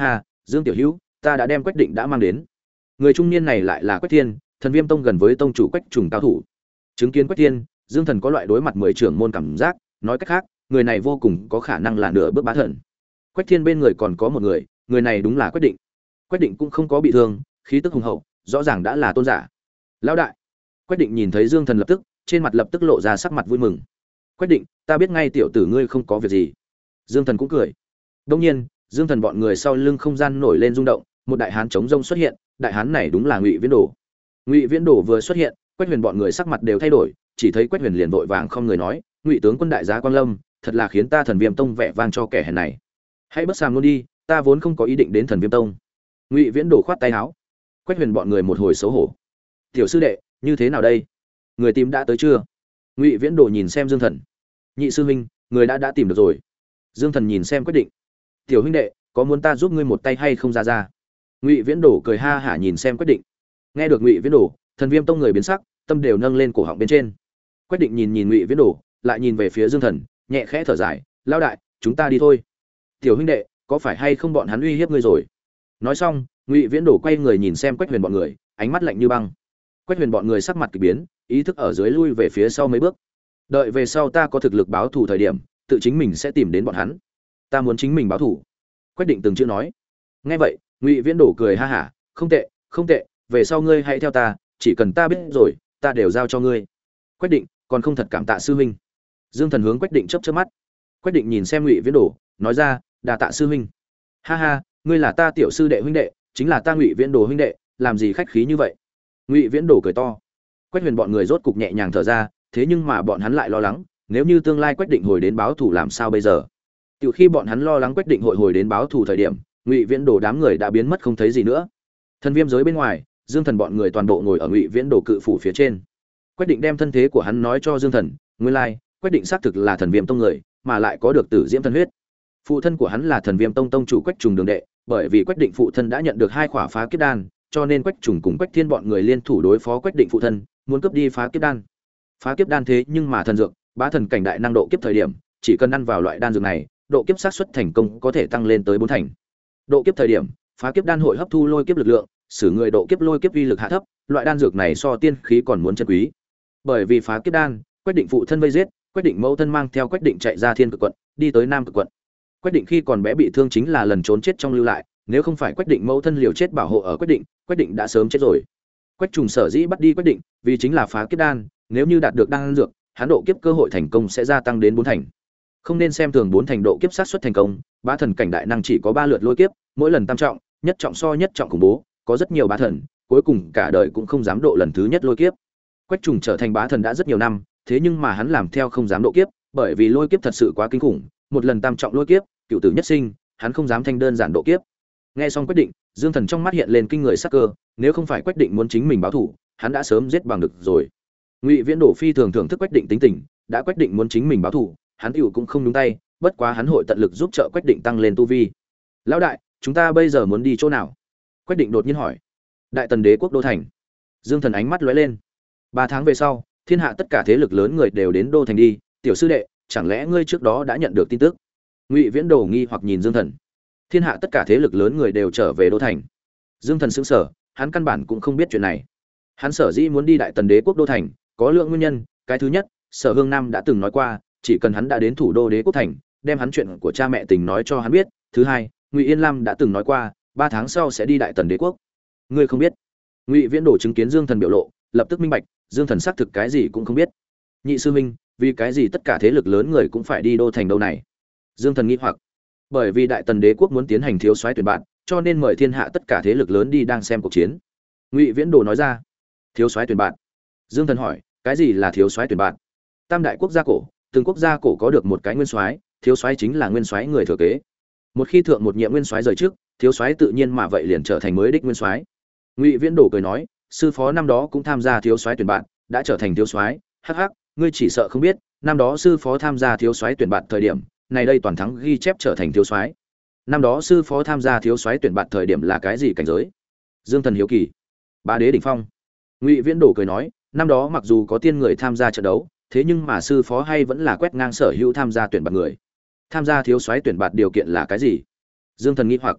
Dương tiểu hữu, ta đã đem Quách Định đã mang đến. Người trung niên này lại là Quách Thiên, Thần Viêm Tông gần với tông chủ Quách Trùng cao thủ. Chứng kiến Quách Thiên, Dương Thần có loại đối mặt mười trưởng môn cảm giác, nói cách khác, người này vô cùng có khả năng là nửa bước bá thần. Quách Thiên bên người còn có một người, người này đúng là Quách Định. Quách Định cũng không có bị thương, khí tức hùng hậu, rõ ràng đã là tôn giả. Lão đại. Quách Định nhìn thấy Dương Thần lập tức, trên mặt lập tức lộ ra sắc mặt vui mừng. Quách Định, ta biết ngay tiểu tử ngươi không có việc gì. Dương Thần cũng cười. Đương nhiên, Dương Thần bọn người sau lưng không gian nổi lên rung động, một đại hán chống rông xuất hiện, đại hán này đúng là Ngụy Viễn Đồ. Ngụy Viễn Đồ vừa xuất hiện, Quách Huyền bọn người sắc mặt đều thay đổi, chỉ thấy Quách Huyền liền vội vàng không người nói, Ngụy tướng quân đại giá Quang Lâm, thật là khiến ta Thần Viêm Tông vẻ vang cho kẻ hèn này. Hãy bất sàm luôn đi, ta vốn không có ý định đến Thần Viêm Tông. Ngụy Viễn Đồ khoát tay áo. Quách Huyền bọn người một hồi xấu hổ. Tiểu sư đệ, như thế nào đây? Người tìm đã tới chưa? Ngụy Viễn Đồ nhìn xem Dương Thần. Nhị sư huynh, người đã đã tìm được rồi. Dương Thần nhìn xem quyết định. Tiểu huynh đệ, có muốn ta giúp ngươi một tay hay không ra ra? Ngụy Viễn Đồ cười ha hả nhìn xem quyết định. Nghe được Ngụy Viễn Đồ, Thần Viêm Tông người biến sắc, tâm đều nâng lên cổ họng bên trên. Quyết định nhìn nhìn Ngụy Viễn Đồ, lại nhìn về phía Dương Thần, nhẹ khẽ thở dài, lão đại, chúng ta đi thôi. Tiểu huynh đệ, có phải hay không bọn hắn uy hiếp ngươi rồi? Nói xong, Ngụy Viễn Đồ quay người nhìn xem Quách Huyền bọn người, ánh mắt lạnh như băng. Quách Huyền bọn người sắc mặt kỳ biến, ý thức ở dưới lui về phía sau mấy bước. Đợi về sau ta có thực lực báo thù thời điểm, tự chính mình sẽ tìm đến bọn hắn. Ta muốn chính mình báo thù. Quách Định từng chữ nói. Nghe vậy, Ngụy Viễn Đồ cười ha hả, không tệ, không tệ, về sau ngươi hãy theo ta, chỉ cần ta biết rồi, ta đều giao cho ngươi. Quách Định, còn không thật cảm tạ sư huynh. Dương Thần hướng Quách Định chớp chớp mắt. Quách Định nhìn xem Ngụy Viễn Đồ, nói ra, đà tạ sư huynh. Ha ha, ngươi là ta tiểu sư đệ huynh đệ, chính là ta Ngụy Viễn Đồ huynh đệ, làm gì khách khí như vậy? Ngụy Viễn Đồ cười to. Quách Huyền bọn người rốt cục nhẹ nhàng thở ra, thế nhưng mà bọn hắn lại lo lắng, nếu như tương lai Quách Định hồi đến báo thù làm sao bây giờ? Từ khi bọn hắn lo lắng Quách Định hội hồi đến báo thù thời điểm, Ngụy Viễn Đồ đám người đã biến mất không thấy gì nữa. Thần Viêm giới bên ngoài, Dương Thần bọn người toàn bộ ngồi ở Ngụy Viễn Đồ cự phủ phía trên. Quách Định đem thân thế của hắn nói cho Dương Thần, nguyên lai, Quách Định xác thực là Thần Viêm tông người, mà lại có được Tử Diễm thân huyết. Phụ thân của hắn là Thần Viêm tông tông chủ Quách Trùng đường đệ, bởi vì Quách Định phụ thân đã nhận được hai khỏa phá kiếp đan, cho nên Quách Trùng cùng Quách Thiên bọn người liên thủ đối phó Quách Định phụ thân, muốn cướp đi phá kiếp đan. Phá kiếp đan thế nhưng mà thần dược, bá thần cảnh đại năng độ kiếp thời điểm, chỉ cần ăn vào loại đan dược này, độ kiếp xác suất thành công có thể tăng lên tới bốn thành. Độ kiếp thời điểm, phá kiếp đan hội hấp thu lôi kiếp lực lượng,使người độ kiếp lôi kiếp uy lực hạ thấp, loại đan dược này so tiên khí còn muốn chân quý. Bởi vì phá kiếp đan, Quách Định phụ thân vây giết, Quách Định mẫu thân mang theo Quách Định chạy ra Thiên Cực quận, đi tới Nam Cực quận. Quách Định khi còn bé bị thương chính là lần trốn chết trong lưu lại, nếu không phải Quách Định mẫu thân liều chết bảo hộ ở Quách Định, Quách Định đã sớm chết rồi. Quách Trùng sở dĩ bắt đi Quách Định, vì chính là phá kiếp đan, nếu như đạt được đan dược, hắn độ kiếp cơ hội thành công sẽ gia tăng đến bốn thành. Không nên xem thường bốn thành độ kiếp sát suất thành công, bá thần cảnh đại năng chỉ có ba lượt lôi kiếp, mỗi lần tam trọng, nhất trọng so nhất trọng khủng bố, có rất nhiều bá thần, cuối cùng cả đời cũng không dám độ lần thứ nhất lôi kiếp. Quách Trùng trở thành bá thần đã rất nhiều năm, thế nhưng mà hắn làm theo không dám độ kiếp, bởi vì lôi kiếp thật sự quá kinh khủng, một lần tam trọng lôi kiếp, cựu tử nhất sinh, hắn không dám thanh đơn giản độ kiếp. Nghe xong quyết định, Dương Thần trong mắt hiện lên kinh người sắc cơ, nếu không phải Quách Định muốn chính mình báo thù, hắn đã sớm giết bằng được rồi. Ngụy Viễn Đồ phi thường thưởng thức Quách Định tính tình, đã Quách Định muốn chính mình báo thù, hắn tiểu cũng không đúng tay, bất quá hắn hội tận lực giúp trợ Quách Định tăng lên tu vi. Lão đại, chúng ta bây giờ muốn đi chỗ nào? Quách Định đột nhiên hỏi. Đại Tần Đế quốc đô thành. Dương Thần ánh mắt lóe lên. Ba tháng về sau, thiên hạ tất cả thế lực lớn người đều đến đô thành đi, tiểu sư đệ, chẳng lẽ ngươi trước đó đã nhận được tin tức? Ngụy Viễn Đồ nghi hoặc nhìn Dương Thần. Thiên hạ tất cả thế lực lớn người đều trở về đô thành. Dương Thần sững sờ, hắn căn bản cũng không biết chuyện này. Hắn sở dĩ muốn đi Đại Tần Đế quốc đô thành, có lượng nguyên nhân, cái thứ nhất, Sở Hương Nam đã từng nói qua, chỉ cần hắn đã đến thủ đô Đế quốc thành, đem hắn chuyện của cha mẹ tình nói cho hắn biết, thứ hai, Ngụy Yên Lam đã từng nói qua, ba tháng sau sẽ đi Đại Tần Đế quốc. Ngươi không biết? Ngụy Viễn Đồ chứng kiến Dương Thần biểu lộ, lập tức minh bạch, Dương Thần xác thực cái gì cũng không biết. Nhị sư huynh, vì cái gì tất cả thế lực lớn người cũng phải đi đô thành đâu này? Dương Thần nghi hoặc. Bởi vì Đại Tần Đế quốc muốn tiến hành thiếu soái tuyển bạn, cho nên mời thiên hạ tất cả thế lực lớn đi đang xem cuộc chiến. Ngụy Viễn Đồ nói ra. Thiếu soái tuyển bạn. Dương Thần hỏi, cái gì là thiếu soái tuyển bạn? Tam đại quốc gia cổ, từng quốc gia cổ có được một cái nguyên soái, thiếu soái chính là nguyên soái người thừa kế. Một khi thượng một nhiệm nguyên soái rời trước, thiếu soái tự nhiên mà vậy liền trở thành mới đích nguyên soái. Ngụy Viễn Đồ cười nói, sư phó năm đó cũng tham gia thiếu soái tuyển bạn, đã trở thành thiếu soái, hắc hắc, ngươi chỉ sợ không biết, năm đó sư phó tham gia thiếu soái tuyển bạn thời điểm, này đây toàn thắng ghi chép trở thành thiếu soái. Năm đó sư phó tham gia thiếu soái tuyển bạn thời điểm là cái gì cảnh giới? Dương Thần hiếu kỳ. Bá đế đỉnh phong. Ngụy Viễn Đồ cười nói, năm đó mặc dù có tiên người tham gia trận đấu, thế nhưng mà sư phó hay vẫn là quét ngang sở hữu tham gia tuyển bạn người. Tham gia thiếu soái tuyển bạn điều kiện là cái gì? Dương Thần nghi hoặc.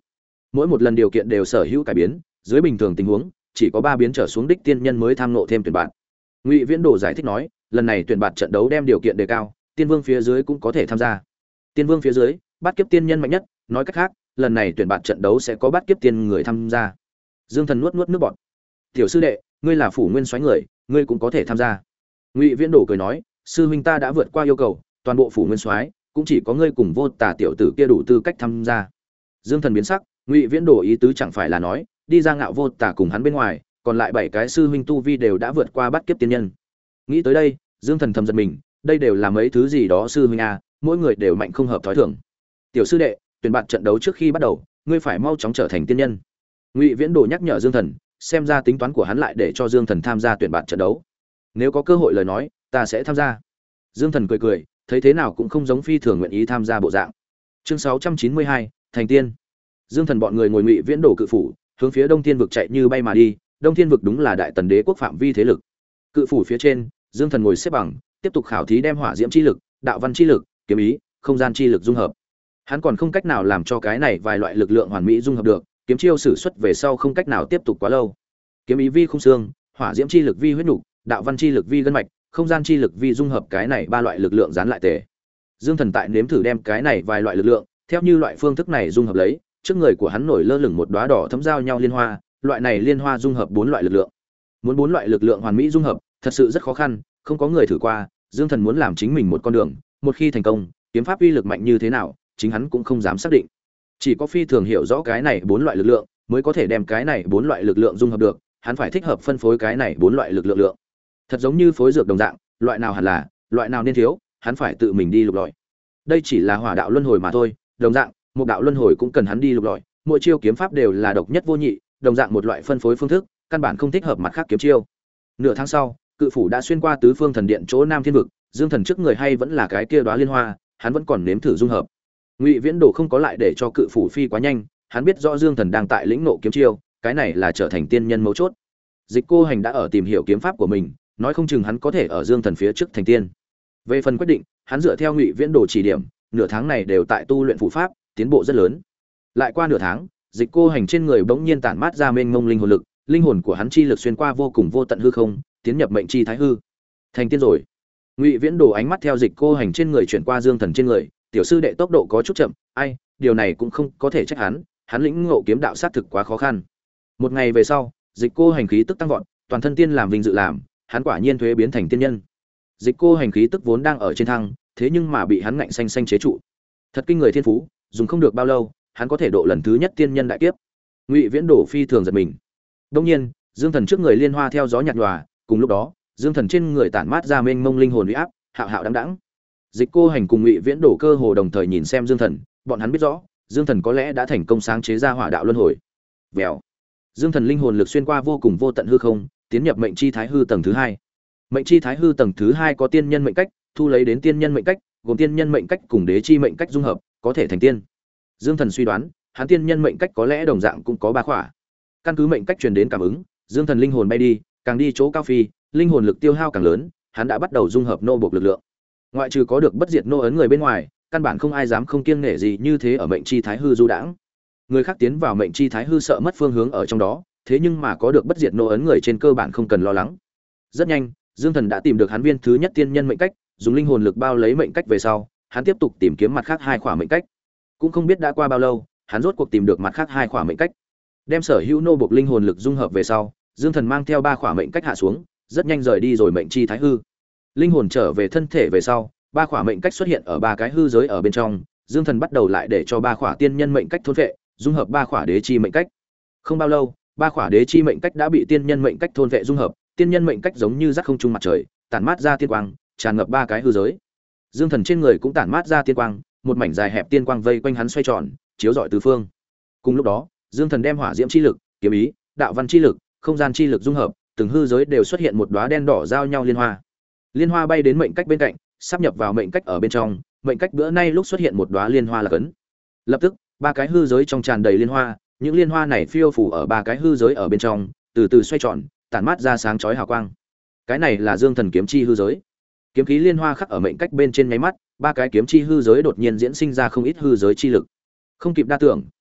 Mỗi một lần điều kiện đều sở hữu cải biến, dưới bình thường tình huống, chỉ có ba biến trở xuống đích tiên nhân mới tham nộ thêm tuyển bạn. Ngụy Viễn Đồ giải thích nói, lần này tuyển bạn trận đấu đem điều kiện đề cao, tiên vương phía dưới cũng có thể tham gia. Tiên vương phía dưới, bát kiếp tiên nhân mạnh nhất, nói cách khác, lần này tuyển bạn trận đấu sẽ có bát kiếp tiên người tham gia. Dương Thần nuốt nuốt nước bọt. Tiểu sư đệ, ngươi là phủ nguyên soái người, ngươi cũng có thể tham gia. Ngụy Viễn Đồ cười nói, sư huynh ta đã vượt qua yêu cầu, toàn bộ phủ nguyên soái cũng chỉ có ngươi cùng Vô Tà tiểu tử kia đủ tư cách tham gia. Dương Thần biến sắc, Ngụy Viễn Đồ ý tứ chẳng phải là nói, đi ra Ngạo Vô Tà cùng hắn bên ngoài, còn lại bảy cái sư huynh tu vi đều đã vượt qua bát kiếp tiên nhân. Nghĩ tới đây, Dương Thần thầm giật mình, đây đều là mấy thứ gì đó sư huynh a, mỗi người đều mạnh không hợp thói thường. Tiểu sư đệ, tuyển bạn trận đấu trước khi bắt đầu, ngươi phải mau chóng trở thành tiên nhân. Ngụy Viễn Đồ nhắc nhở Dương Thần, xem ra tính toán của hắn lại để cho Dương Thần tham gia tuyển bạn trận đấu. Nếu có cơ hội lời nói, ta sẽ tham gia. Dương Thần cười cười, thấy thế nào cũng không giống phi thường nguyện ý tham gia bộ dạng. Chương sáu trăm chín mươi hai, thành tiên. Dương Thần bọn người ngồi Ngụy Viễn Đồ cự phủ, hướng phía Đông Thiên vực chạy như bay mà đi. Đông Thiên vực đúng là đại tần đế quốc phạm vi thế lực. Cự phủ phía trên, Dương Thần ngồi xếp bằng, tiếp tục khảo thí đem hỏa diễm chi lực, đạo văn chi lực, kiếm ý, không gian chi lực dung hợp. Hắn còn không cách nào làm cho cái này vài loại lực lượng hoàn mỹ dung hợp được, kiếm chiêu sử xuất về sau không cách nào tiếp tục quá lâu. Kiếm ý vi không xương, hỏa diễm chi lực vi huyết nục, đạo văn chi lực vi gân mạch, không gian chi lực vi dung hợp cái này ba loại lực lượng dán lại tề. Dương Thần tại nếm thử đem cái này vài loại lực lượng, theo như loại phương thức này dung hợp lấy, trước người của hắn nổi lơ lửng một đóa đỏ thấm giao nhau liên hoa, loại này liên hoa dung hợp bốn loại lực lượng. Muốn bốn loại lực lượng hoàn mỹ dung hợp, thật sự rất khó khăn, không có người thử qua, Dương Thần muốn làm chính mình một con đường, một khi thành công, kiếm pháp uy lực mạnh như thế nào, chính hắn cũng không dám xác định. Chỉ có phi thường hiểu rõ cái này bốn loại lực lượng, mới có thể đem cái này bốn loại lực lượng dung hợp được, hắn phải thích hợp phân phối cái này bốn loại lực lượng lượng. Thật giống như phối dược đồng dạng, loại nào hẳn là, loại nào nên thiếu, hắn phải tự mình đi lục lọi. Đây chỉ là hỏa đạo luân hồi mà thôi, đồng dạng, một đạo luân hồi cũng cần hắn đi lục lọi, mỗi chiêu kiếm pháp đều là độc nhất vô nhị, đồng dạng một loại phân phối phương thức, căn bản không thích hợp mặt khác kiếm chiêu. Nửa tháng sau, cự phủ đã xuyên qua tứ phương thần điện chỗ Nam Thiên vực, Dương Thần trước người hay vẫn là cái kia đóa liên hoa, hắn vẫn còn nếm thử dung hợp. Ngụy Viễn Đồ không có lại để cho cự phủ phi quá nhanh, hắn biết rõ Dương Thần đang tại lĩnh ngộ kiếm chiêu, cái này là trở thành tiên nhân mấu chốt. Dịch Cô Hành đã ở tìm hiểu kiếm pháp của mình, nói không chừng hắn có thể ở Dương Thần phía trước thành tiên. Về phần quyết định, hắn dựa theo Ngụy Viễn Đồ chỉ điểm, nửa tháng này đều tại tu luyện phù pháp, tiến bộ rất lớn. Lại qua nửa tháng, Dịch Cô Hành trên người bỗng nhiên tản mát ra mênh mông linh hồn lực, linh hồn của hắn chi lực xuyên qua vô cùng vô tận hư không, tiến nhập mệnh chi thái hư. Thành tiên rồi. Ngụy Viễn Đồ ánh mắt theo Dịch Cô Hành trên người chuyển qua Dương Thần trên người, tiểu sư đệ tốc độ có chút chậm, ai, điều này cũng không có thể trách hắn, hắn lĩnh ngộ kiếm đạo sát thực quá khó khăn. Một ngày về sau, Dịch Cô Hành khí tức tăng vọt, toàn thân tiên làm vinh dự làm, hắn quả nhiên thuế biến thành tiên nhân. Dịch Cô Hành khí tức vốn đang ở trên thăng, thế nhưng mà bị hắn ngạnh xanh xanh chế trụ. Thật kinh người thiên phú, dùng không được bao lâu, hắn có thể độ lần thứ nhất tiên nhân đại kiếp. Ngụy Viễn Đồ phi thường giật mình. Đương nhiên, Dương Thần trước người liên hoa theo gió nhạt nhòa, cùng lúc đó, Dương Thần trên người tản mát ra mênh mông linh hồn uy áp, hạo hạo đãng đãng. Dịch Cô Hành cùng Ngụy Viễn Đồ cơ hồ đồng thời nhìn xem Dương Thần, bọn hắn biết rõ, Dương Thần có lẽ đã thành công sáng chế ra hỏa đạo luân hồi. Vèo. Dương Thần linh hồn lực xuyên qua vô cùng vô tận hư không, tiến nhập mệnh chi thái hư tầng thứ hai. Mệnh chi thái hư tầng thứ hai có tiên nhân mệnh cách, thu lấy đến tiên nhân mệnh cách, gồm tiên nhân mệnh cách cùng đế chi mệnh cách dung hợp, có thể thành tiên. Dương Thần suy đoán, hắn tiên nhân mệnh cách có lẽ đồng dạng cũng có ba khỏa. Căn cứ mệnh cách truyền đến cảm ứng, Dương Thần linh hồn bay đi, càng đi chỗ cao phi, linh hồn lực tiêu hao càng lớn, hắn đã bắt đầu dung hợp nô bộc lực lượng. Ngoại trừ có được bất diệt nô ấn người bên ngoài, căn bản không ai dám không kiêng nể gì như thế ở mệnh chi thái hư du đãng. Người khác tiến vào mệnh chi thái hư sợ mất phương hướng ở trong đó, thế nhưng mà có được bất diệt nô ấn người trên cơ bản không cần lo lắng. Rất nhanh, Dương Thần đã tìm được hắn viên thứ nhất tiên nhân mệnh cách, dùng linh hồn lực bao lấy mệnh cách về sau, hắn tiếp tục tìm kiếm mặt khác hai khỏa mệnh cách. Cũng không biết đã qua bao lâu, hắn rốt cuộc tìm được mặt khác hai khỏa mệnh cách. Đem sở hữu nô bộc linh hồn lực dung hợp về sau, Dương Thần mang theo ba khỏa mệnh cách hạ xuống, rất nhanh rời đi rồi mệnh chi thái hư. Linh hồn trở về thân thể về sau, ba khỏa mệnh cách xuất hiện ở ba cái hư giới ở bên trong, Dương Thần bắt đầu lại để cho ba khỏa tiên nhân mệnh cách thôn vệ, dung hợp ba khỏa đế chi mệnh cách. Không bao lâu, ba khỏa đế chi mệnh cách đã bị tiên nhân mệnh cách thôn vệ dung hợp, tiên nhân mệnh cách giống như rắc không trung mặt trời, tản mát ra tiên quang, tràn ngập ba cái hư giới. Dương Thần trên người cũng tản mát ra tiên quang, một mảnh dài hẹp tiên quang vây quanh hắn xoay tròn, chiếu rọi tứ phương. Cùng lúc đó, Dương Thần đem hỏa diễm chi lực, kiếm ý, đạo văn chi lực, không gian chi lực dung hợp, từng hư giới đều xuất hiện một đóa đen đỏ giao nhau liên hoa. Liên hoa bay đến mệnh cách bên cạnh, sắp nhập vào mệnh cách ở bên trong, mệnh cách bữa nay lúc xuất hiện một đóa liên hoa là cấn. Lập tức, ba cái hư giới trong tràn đầy liên hoa, những liên hoa này phiêu phù ở ba cái hư giới ở bên trong, từ từ xoay tròn, tản mát ra sáng chói hào quang. Cái này là Dương Thần kiếm chi hư giới. Kiếm khí liên hoa khắc ở mệnh cách bên trên nháy mắt, ba cái kiếm chi hư giới đột nhiên diễn sinh ra không ít hư giới chi lực. Không kịp đa tưởng,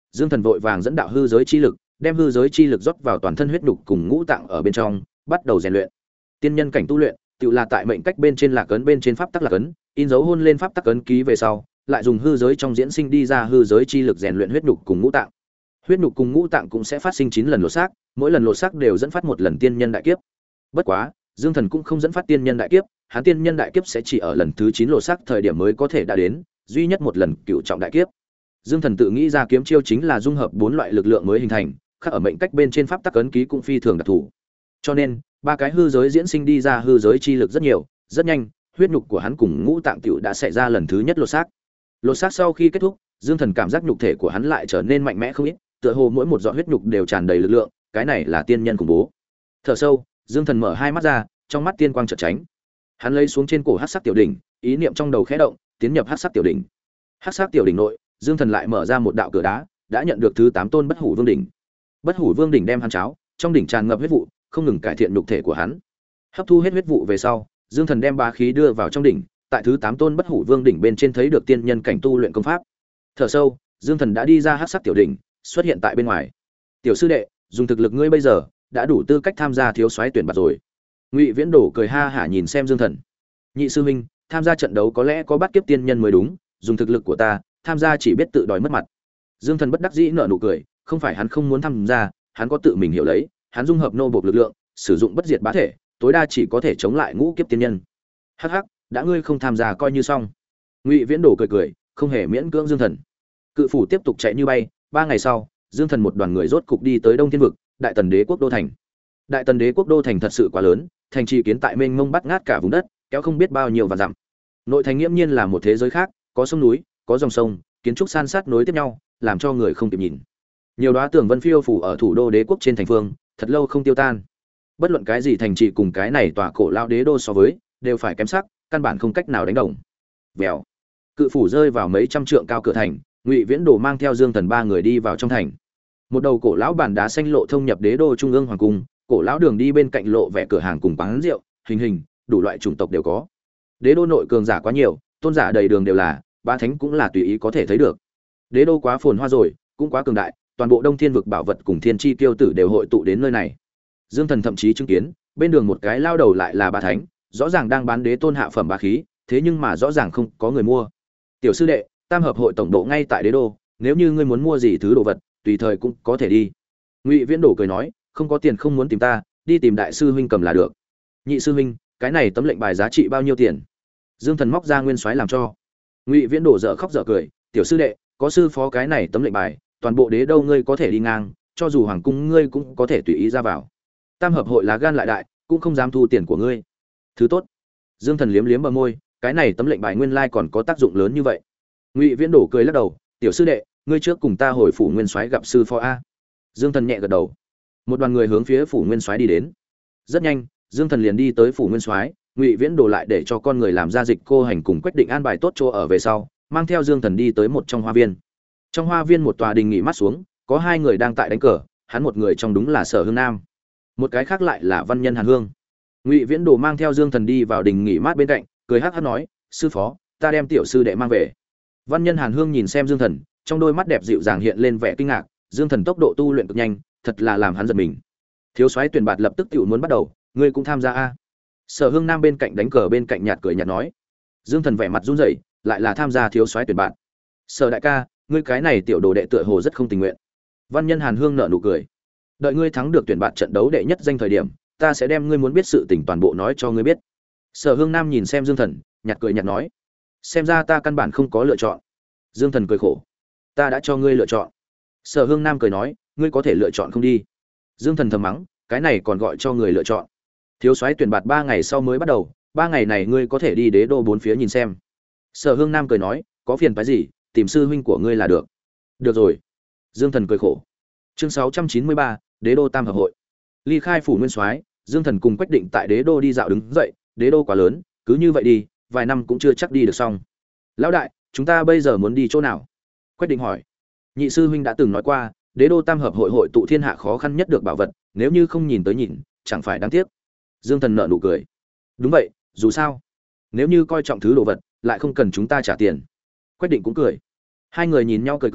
Dương Thần vội vàng dẫn đạo hư giới chi lực, đem hư giới chi lực rót vào toàn thân huyết nhục cùng ngũ tạng ở bên trong, bắt đầu rèn luyện. Tiên nhân cảnh tu luyện, tự là tại mệnh cách bên trên lạc ấn bên trên pháp tắc lạc ấn, in dấu hôn lên pháp tắc ấn ký về sau, lại dùng hư giới trong diễn sinh đi ra hư giới chi lực rèn luyện huyết nhục cùng ngũ tạng. Huyết nhục cùng ngũ tạng cũng sẽ phát sinh chín lần lột xác, mỗi lần lột xác đều dẫn phát một lần tiên nhân đại kiếp. Bất quá, Dương Thần cũng không dẫn phát tiên nhân đại kiếp, hắn tiên nhân đại kiếp sẽ chỉ ở lần thứ chín lột xác thời điểm mới có thể đã đến, duy nhất một lần cựu trọng đại kiếp. Dương Thần tự nghĩ ra kiếm chiêu chính là dung hợp bốn loại lực lượng mới hình thành, khác ở mệnh cách bên trên pháp tắc ấn ký cũng phi thường đặc thù. Cho nên, ba cái hư giới diễn sinh đi ra hư giới chi lực rất nhiều, rất nhanh, huyết nhục của hắn cùng ngũ tạng tiểu đã xảy ra lần thứ nhất lột xác. Lột xác sau khi kết thúc, Dương Thần cảm giác nhục thể của hắn lại trở nên mạnh mẽ không ít, tựa hồ mỗi một giọt huyết nhục đều tràn đầy lực lượng, cái này là tiên nhân khủng bố. Thở sâu, Dương Thần mở hai mắt ra, trong mắt tiên quang chợt tránh. Hắn lấy xuống trên cổ hắc sắc tiểu đỉnh, ý niệm trong đầu khẽ động, tiến nhập hắc sắc tiểu đỉnh. Hắc sắc tiểu đỉnh nội, Dương Thần lại mở ra một đạo cửa đá, đã nhận được thứ tám tôn bất hủ vương đỉnh. Bất hủ vương đỉnh đem hắn cháo, trong đỉnh tràn ngập huyết vụ, không ngừng cải thiện nhục thể của hắn. Hấp thu hết huyết vụ về sau, Dương Thần đem bá khí đưa vào trong đỉnh, tại thứ tám tôn bất hủ vương đỉnh bên trên thấy được tiên nhân cảnh tu luyện công pháp. Thở sâu, Dương Thần đã đi ra hắc sắc tiểu đỉnh, xuất hiện tại bên ngoài. Tiểu sư đệ, dùng thực lực ngươi bây giờ, đã đủ tư cách tham gia thiếu soái tuyển bạt rồi. Ngụy Viễn Đổ cười ha hả nhìn xem Dương Thần. Nhị sư huynh, tham gia trận đấu có lẽ có bắt kiếp tiên nhân mới đúng, dùng thực lực của ta, tham gia chỉ biết tự đòi mất mặt. Dương Thần bất đắc dĩ nở nụ cười, không phải hắn không muốn tham gia, hắn có tự mình hiểu lấy, hắn dung hợp nô bộc lực lượng, sử dụng bất diệt bá thể, tối đa chỉ có thể chống lại ngũ kiếp tiên nhân. Hắc hắc, đã ngươi không tham gia coi như xong. Ngụy Viễn Đổ cười cười, không hề miễn cưỡng Dương Thần. Cự phủ tiếp tục chạy như bay, ba ngày sau, Dương Thần một đoàn người rốt cục đi tới Đông Thiên vực, Đại Tần Đế quốc đô thành. Đại Tần Đế quốc đô thành thật sự quá lớn, thành trì kiến tại mênh mông bắt ngát cả vùng đất, kéo không biết bao nhiêu và dặm. Nội thành nghiễm nhiên là một thế giới khác, có sông núi, có dòng sông, kiến trúc san sát nối tiếp nhau, làm cho người không kịp nhìn. Nhiều đóa tường vân phiêu phủ ở thủ đô đế quốc trên thành phương, thật lâu không tiêu tan. Bất luận cái gì thành trì cùng cái này tòa cổ lao đế đô so với, đều phải kém sắc, căn bản không cách nào đánh đồng. Vèo. Cự phủ rơi vào mấy trăm trượng cao cửa thành, Ngụy Viễn Đồ mang theo Dương Thần ba người đi vào trong thành. Một đầu cổ lão bản đá xanh lộ thông nhập đế đô trung ương hoàng cung, cổ lão đường đi bên cạnh lộ vẻ cửa hàng cùng quán rượu, hình hình, đủ loại chủng tộc đều có. Đế đô nội cường giả quá nhiều, tôn giả đầy đường đều là, ba thánh cũng là tùy ý có thể thấy được. Đế đô quá phồn hoa rồi, cũng quá cường đại, toàn bộ Đông Thiên vực bảo vật cùng thiên chi kiêu tử đều hội tụ đến nơi này. Dương Thần thậm chí chứng kiến, bên đường một cái lao đầu lại là ba thánh, rõ ràng đang bán đế tôn hạ phẩm bá khí, thế nhưng mà rõ ràng không có người mua. Tiểu sư đệ, tam hợp hội tổng độ ngay tại đế đô, nếu như ngươi muốn mua gì thứ đồ vật, tùy thời cũng có thể đi. Ngụy Viễn Đổ cười nói, không có tiền không muốn tìm ta, đi tìm đại sư huynh cầm là được. Nhị sư huynh, cái này tấm lệnh bài giá trị bao nhiêu tiền? Dương Thần móc ra nguyên soái làm cho. Ngụy Viễn Đổ dở khóc dở cười, tiểu sư đệ, có sư phó cái này tấm lệnh bài, toàn bộ đế đô ngươi có thể đi ngang, cho dù hoàng cung ngươi cũng có thể tùy ý ra vào. Tam hợp hội lá gan lại đại, cũng không dám thu tiền của ngươi. Thứ tốt. Dương Thần liếm liếm bờ môi, cái này tấm lệnh bài nguyên lai còn có tác dụng lớn như vậy. Ngụy Viễn Đổ cười lắc đầu, tiểu sư đệ, ngươi trước cùng ta hồi phủ nguyên soái gặp sư phó a. Dương Thần nhẹ gật đầu. Một đoàn người hướng phía phủ nguyên soái đi đến. Rất nhanh, Dương Thần liền đi tới phủ nguyên soái, Ngụy Viễn Đồ lại để cho con người làm ra dịch cô hành cùng quyết định an bài tốt chỗ ở về sau, mang theo Dương Thần đi tới một trong hoa viên. Trong hoa viên một tòa đình nghỉ mát xuống, có hai người đang tại đánh cờ, hắn một người trong đúng là Sở Hương Nam, một cái khác lại là văn nhân Hàn Hương. Ngụy Viễn Đồ mang theo Dương Thần đi vào đình nghỉ mát bên cạnh, cười hắc hắc nói, sư phó, ta đem tiểu sư đệ mang về. Văn nhân Hàn Hương nhìn xem Dương Thần, trong đôi mắt đẹp dịu dàng hiện lên vẻ kinh ngạc, Dương Thần tốc độ tu luyện cực nhanh, thật là làm hắn giật mình. Thiếu soái tuyển bạt lập tức tiểu muốn bắt đầu, ngươi cũng tham gia a? Sở Hương Nam bên cạnh đánh cờ bên cạnh nhạt cười nhạt nói. Dương Thần vẻ mặt run rẩy, lại là tham gia thiếu soái tuyển bạt. Sở đại ca, ngươi cái này tiểu đồ đệ tựa hồ rất không tình nguyện. Văn nhân Hàn Hương nở nụ cười. Đợi ngươi thắng được tuyển bạt trận đấu đệ nhất danh thời điểm, ta sẽ đem ngươi muốn biết sự tình toàn bộ nói cho ngươi biết. Sở Hương Nam nhìn xem Dương Thần, nhạt cười nhạt nói, xem ra ta căn bản không có lựa chọn. Dương Thần cười khổ, ta đã cho ngươi lựa chọn. Sở Hương Nam cười nói, ngươi có thể lựa chọn không đi. Dương Thần thầm mắng, cái này còn gọi cho người lựa chọn? Thiếu soái tuyển bạt ba ngày sau mới bắt đầu, ba ngày này ngươi có thể đi đế đô bốn phía nhìn xem. Sở Hương Nam cười nói, có phiền phái gì, tìm sư huynh của ngươi là được. Được rồi. Dương Thần cười khổ. Chương sáu trăm chín mươi ba, Đế đô Tam hợp hội. Ly khai phủ nguyên soái, Dương Thần cùng Quách Định tại đế đô đi dạo đứng dậy, đế đô quá lớn, cứ như vậy đi, vài năm cũng chưa chắc đi được xong. Lão đại, chúng ta bây giờ muốn đi chỗ nào? Quách Định hỏi. Nhị sư huynh đã từng nói qua, đế đô Tam hợp hội hội tụ thiên hạ khó khăn nhất được bảo vật, nếu như không nhìn tới nhìn, chẳng phải đáng tiếc. Dương Thần nở nụ cười. Đúng vậy, dù sao, nếu như coi trọng thứ đồ vật, lại không cần chúng ta trả tiền. Quách Định cũng cười. Hai người nhìn nhau cười cười,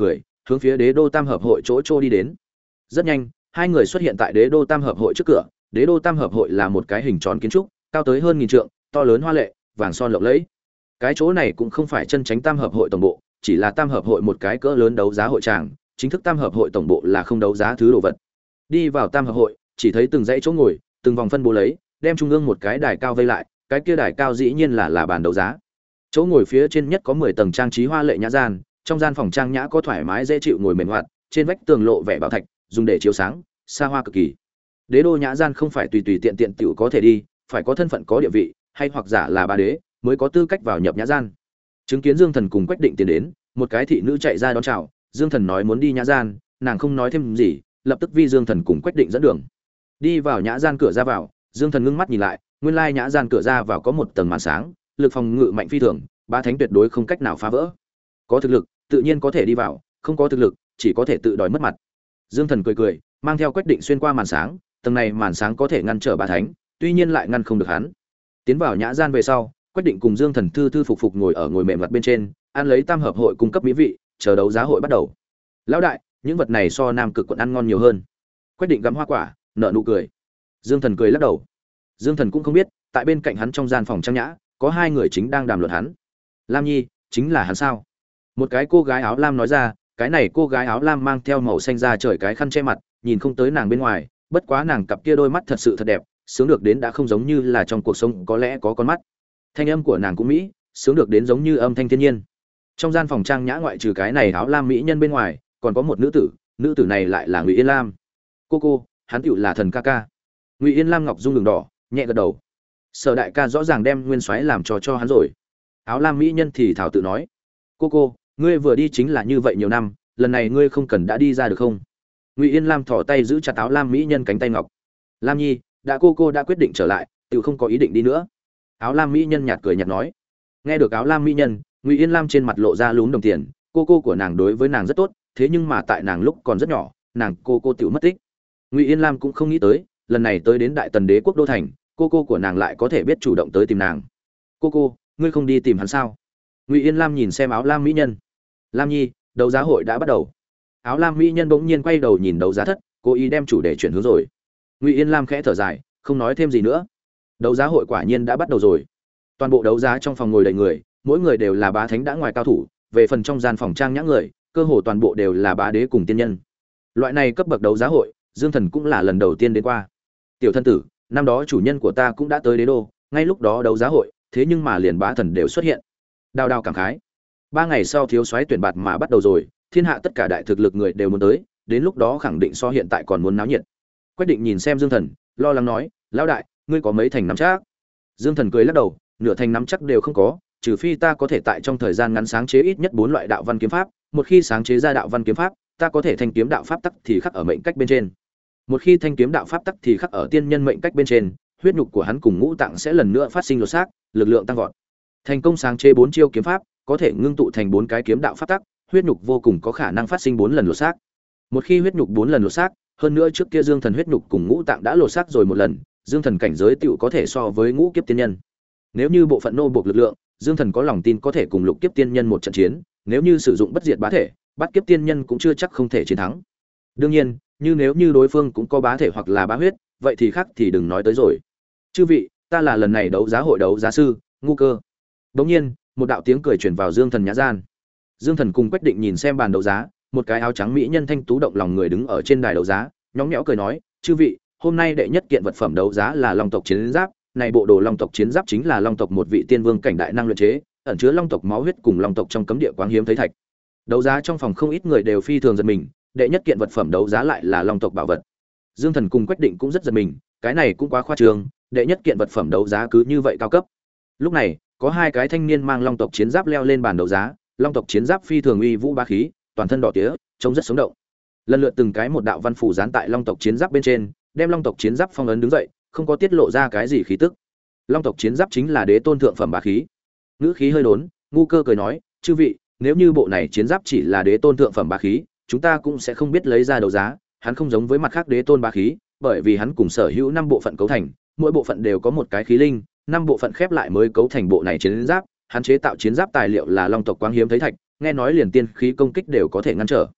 hướng phía đế đô tam hợp hội chỗ trô đi đến. Rất nhanh, hai người xuất hiện tại đế đô tam hợp hội trước cửa. Đế đô tam hợp hội là một cái hình tròn kiến trúc, cao tới hơn nghìn trượng, to lớn hoa lệ, vàng son lộng lẫy. Cái chỗ này cũng không phải chân chính tam hợp hội tổng bộ, chỉ là tam hợp hội một cái cỡ lớn đấu giá hội tràng, chính thức tam hợp hội tổng bộ là không đấu giá thứ đồ vật. Đi vào tam hợp hội, chỉ thấy từng dãy chỗ ngồi, từng vòng phân bố lấy, đem trung ương một cái đài cao vây lại, cái kia đài cao dĩ nhiên là là bàn đấu giá. Chỗ ngồi phía trên nhất có mười tầng trang trí hoa lệ nhã gian, trong gian phòng trang nhã có thoải mái dễ chịu ngồi mềm hoạt, trên vách tường lộ vẻ bảo thạch, dùng để chiếu sáng, xa hoa cực kỳ. Đế đô nhã gian không phải tùy tùy tiện tiện tiểu có thể đi, phải có thân phận có địa vị, hay hoặc giả là ba đế mới có tư cách vào nhập nhã gian. Chứng kiến Dương Thần cùng Quách Định tiến đến, một cái thị nữ chạy ra đón chào, Dương Thần nói muốn đi nhã gian, nàng không nói thêm gì, lập tức vi Dương Thần cùng Quách Định dẫn đường. Đi vào nhã gian cửa ra vào, Dương Thần ngưng mắt nhìn lại, nguyên lai nhã gian cửa ra vào có một tầng màn sáng, lực phòng ngự mạnh phi thường, ba thánh tuyệt đối không cách nào phá vỡ. Có thực lực, tự nhiên có thể đi vào, không có thực lực, chỉ có thể tự đòi mất mặt. Dương Thần cười cười, mang theo Quách Định xuyên qua màn sáng, tầng này màn sáng có thể ngăn trở ba thánh, tuy nhiên lại ngăn không được hắn. Tiến vào nhã gian về sau, Quách Định cùng Dương Thần thư thư phục phục ngồi ở ngồi mềm mặt bên trên, ăn lấy tam hợp hội cung cấp mỹ vị, chờ đấu giá hội bắt đầu. Lão đại, những vật này so Nam Cực quận ăn ngon nhiều hơn. Quách Định gặm hoa quả, nở nụ cười. Dương Thần cười lắc đầu. Dương Thần cũng không biết, tại bên cạnh hắn trong gian phòng trang nhã, có hai người chính đang đàm luận hắn. Lam Nhi, chính là hắn sao? Một cái cô gái áo lam nói ra, cái này cô gái áo lam mang theo màu xanh da trời cái khăn che mặt, nhìn không tới nàng bên ngoài, bất quá nàng cặp kia đôi mắt thật sự thật đẹp, sướng được đến đã không giống như là trong cuộc sống có lẽ có con mắt. Thanh âm của nàng cũng mỹ, sướng được đến giống như âm thanh thiên nhiên. Trong gian phòng trang nhã ngoại trừ cái này áo lam mỹ nhân bên ngoài, còn có một nữ tử, nữ tử này lại là Ngụy Yên Lam. Cô cô, hắn tựu là Thần ca ca. Ngụy Yên Lam ngọc dung đường đỏ, nhẹ gật đầu. Sở đại ca rõ ràng đem nguyên soái làm trò cho hắn rồi. Áo lam mỹ nhân thì thảo tự nói, cô cô, ngươi vừa đi chính là như vậy nhiều năm, lần này ngươi không cần đã đi ra được không? Ngụy Yên Lam thò tay giữ chặt áo lam mỹ nhân cánh tay ngọc. Lam Nhi, đã cô cô đã quyết định trở lại, tự không có ý định đi nữa. Áo lam mỹ nhân nhạt cười nhạt nói. Nghe được áo lam mỹ nhân, Ngụy Yên Lam trên mặt lộ ra lúm đồng tiền, cô cô của nàng đối với nàng rất tốt, thế nhưng mà tại nàng lúc còn rất nhỏ, nàng cô cô tự mất tích. Ngụy Yên Lam cũng không nghĩ tới, lần này tới đến Đại Tần Đế quốc đô thành, cô cô của nàng lại có thể biết chủ động tới tìm nàng. Cô cô, ngươi không đi tìm hắn sao? Ngụy Yên Lam nhìn xem áo lam mỹ nhân. Lam Nhi, đấu giá hội đã bắt đầu. Áo lam mỹ nhân bỗng nhiên quay đầu nhìn đấu giá thất, cố ý đem chủ đề chuyển hướng rồi. Ngụy Yên Lam khẽ thở dài, không nói thêm gì nữa. Đấu giá hội quả nhiên đã bắt đầu rồi. Toàn bộ đấu giá trong phòng ngồi đầy người, mỗi người đều là bá thánh đã ngoài cao thủ, về phần trong gian phòng trang nhã người, cơ hồ toàn bộ đều là bá đế cùng tiên nhân. Loại này cấp bậc đấu giá hội, Dương Thần cũng là lần đầu tiên đến qua. Tiểu thân tử, năm đó chủ nhân của ta cũng đã tới đế đô, ngay lúc đó đấu giá hội, thế nhưng mà liền bá thần đều xuất hiện. Đào đào cảm khái. Ba ngày sau thiếu soái tuyển bạt mà bắt đầu rồi, thiên hạ tất cả đại thực lực người đều muốn tới, đến lúc đó khẳng định so hiện tại còn muốn náo nhiệt. Quách Định nhìn xem Dương Thần, lo lắng nói, lão đại, ngươi có mấy thành nắm chắc? Dương Thần cười lắc đầu, nửa thành nắm chắc đều không có, trừ phi ta có thể tại trong thời gian ngắn sáng chế ít nhất bốn loại đạo văn kiếm pháp, một khi sáng chế ra đạo văn kiếm pháp, ta có thể thanh kiếm đạo pháp tắc thì khắc ở mệnh cách bên trên. Một khi thanh kiếm đạo pháp tắc thì khắc ở tiên nhân mệnh cách bên trên, huyết nhục của hắn cùng ngũ tạng sẽ lần nữa phát sinh lột xác, lực lượng tăng vọt. Thành công sáng chế bốn chiêu kiếm pháp, có thể ngưng tụ thành bốn cái kiếm đạo pháp tắc, huyết nhục vô cùng có khả năng phát sinh bốn lần lột xác. Một khi huyết nhục bốn lần lột xác, hơn nữa trước kia Dương Thần huyết nhục cùng ngũ tạng đã lột xác rồi một lần, Dương Thần cảnh giới tựu có thể so với ngũ kiếp tiên nhân. Nếu như bộ phận nô buộc lực lượng, Dương Thần có lòng tin có thể cùng lục kiếp tiên nhân một trận chiến, nếu như sử dụng bất diệt bá thể, bắt kiếp tiên nhân cũng chưa chắc không thể chiến thắng. Đương nhiên, như nếu như đối phương cũng có bá thể hoặc là bá huyết, vậy thì khác thì đừng nói tới rồi. Chư vị, ta là lần này đấu giá hội đấu giá sư, Ngu Cơ. Đống nhiên, một đạo tiếng cười truyền vào Dương Thần nhã gian. Dương Thần cùng Quách Định nhìn xem bàn đấu giá, một cái áo trắng mỹ nhân thanh tú động lòng người đứng ở trên đài đấu giá, nhõng nhẽo cười nói, "Chư vị, hôm nay đệ nhất kiện vật phẩm đấu giá là Long tộc chiến giáp, này bộ đồ Long tộc chiến giáp chính là Long tộc một vị tiên vương cảnh đại năng luyện chế, ẩn chứa Long tộc máu huyết cùng Long tộc trong cấm địa quáng hiếm thấy thạch." Đấu giá trong phòng không ít người đều phi thường giật mình, đệ nhất kiện vật phẩm đấu giá lại là Long tộc bảo vật. Dương Thần cùng Quách Định cũng rất giật mình, cái này cũng quá khoa trương, đệ nhất kiện vật phẩm đấu giá cứ như vậy cao cấp. Lúc này, có hai cái thanh niên mang Long tộc chiến giáp leo lên bàn đấu giá, Long tộc chiến giáp phi thường uy vũ bá khí, toàn thân đỏ tía, trông rất sống động. Lần lượt từng cái một đạo văn phủ dán tại Long tộc chiến giáp bên trên, đem Long tộc chiến giáp phong ấn đứng dậy, không có tiết lộ ra cái gì khí tức. Long tộc chiến giáp chính là đế tôn thượng phẩm bá khí. Ngữ khí hơi đốn, Ngu Cơ cười nói, "Chư vị, nếu như bộ này chiến giáp chỉ là đế tôn thượng phẩm bá khí, chúng ta cũng sẽ không biết lấy ra đấu giá, hắn không giống với mặt khác đế tôn bá khí, bởi vì hắn cùng sở hữu năm bộ phận cấu thành, mỗi bộ phận đều có một cái khí linh, năm bộ phận khép lại mới cấu thành bộ này chiến giáp, hắn chế tạo chiến giáp tài liệu là Long tộc quáng hiếm thấy thạch, nghe nói liền tiên khí công kích đều có thể ngăn trở.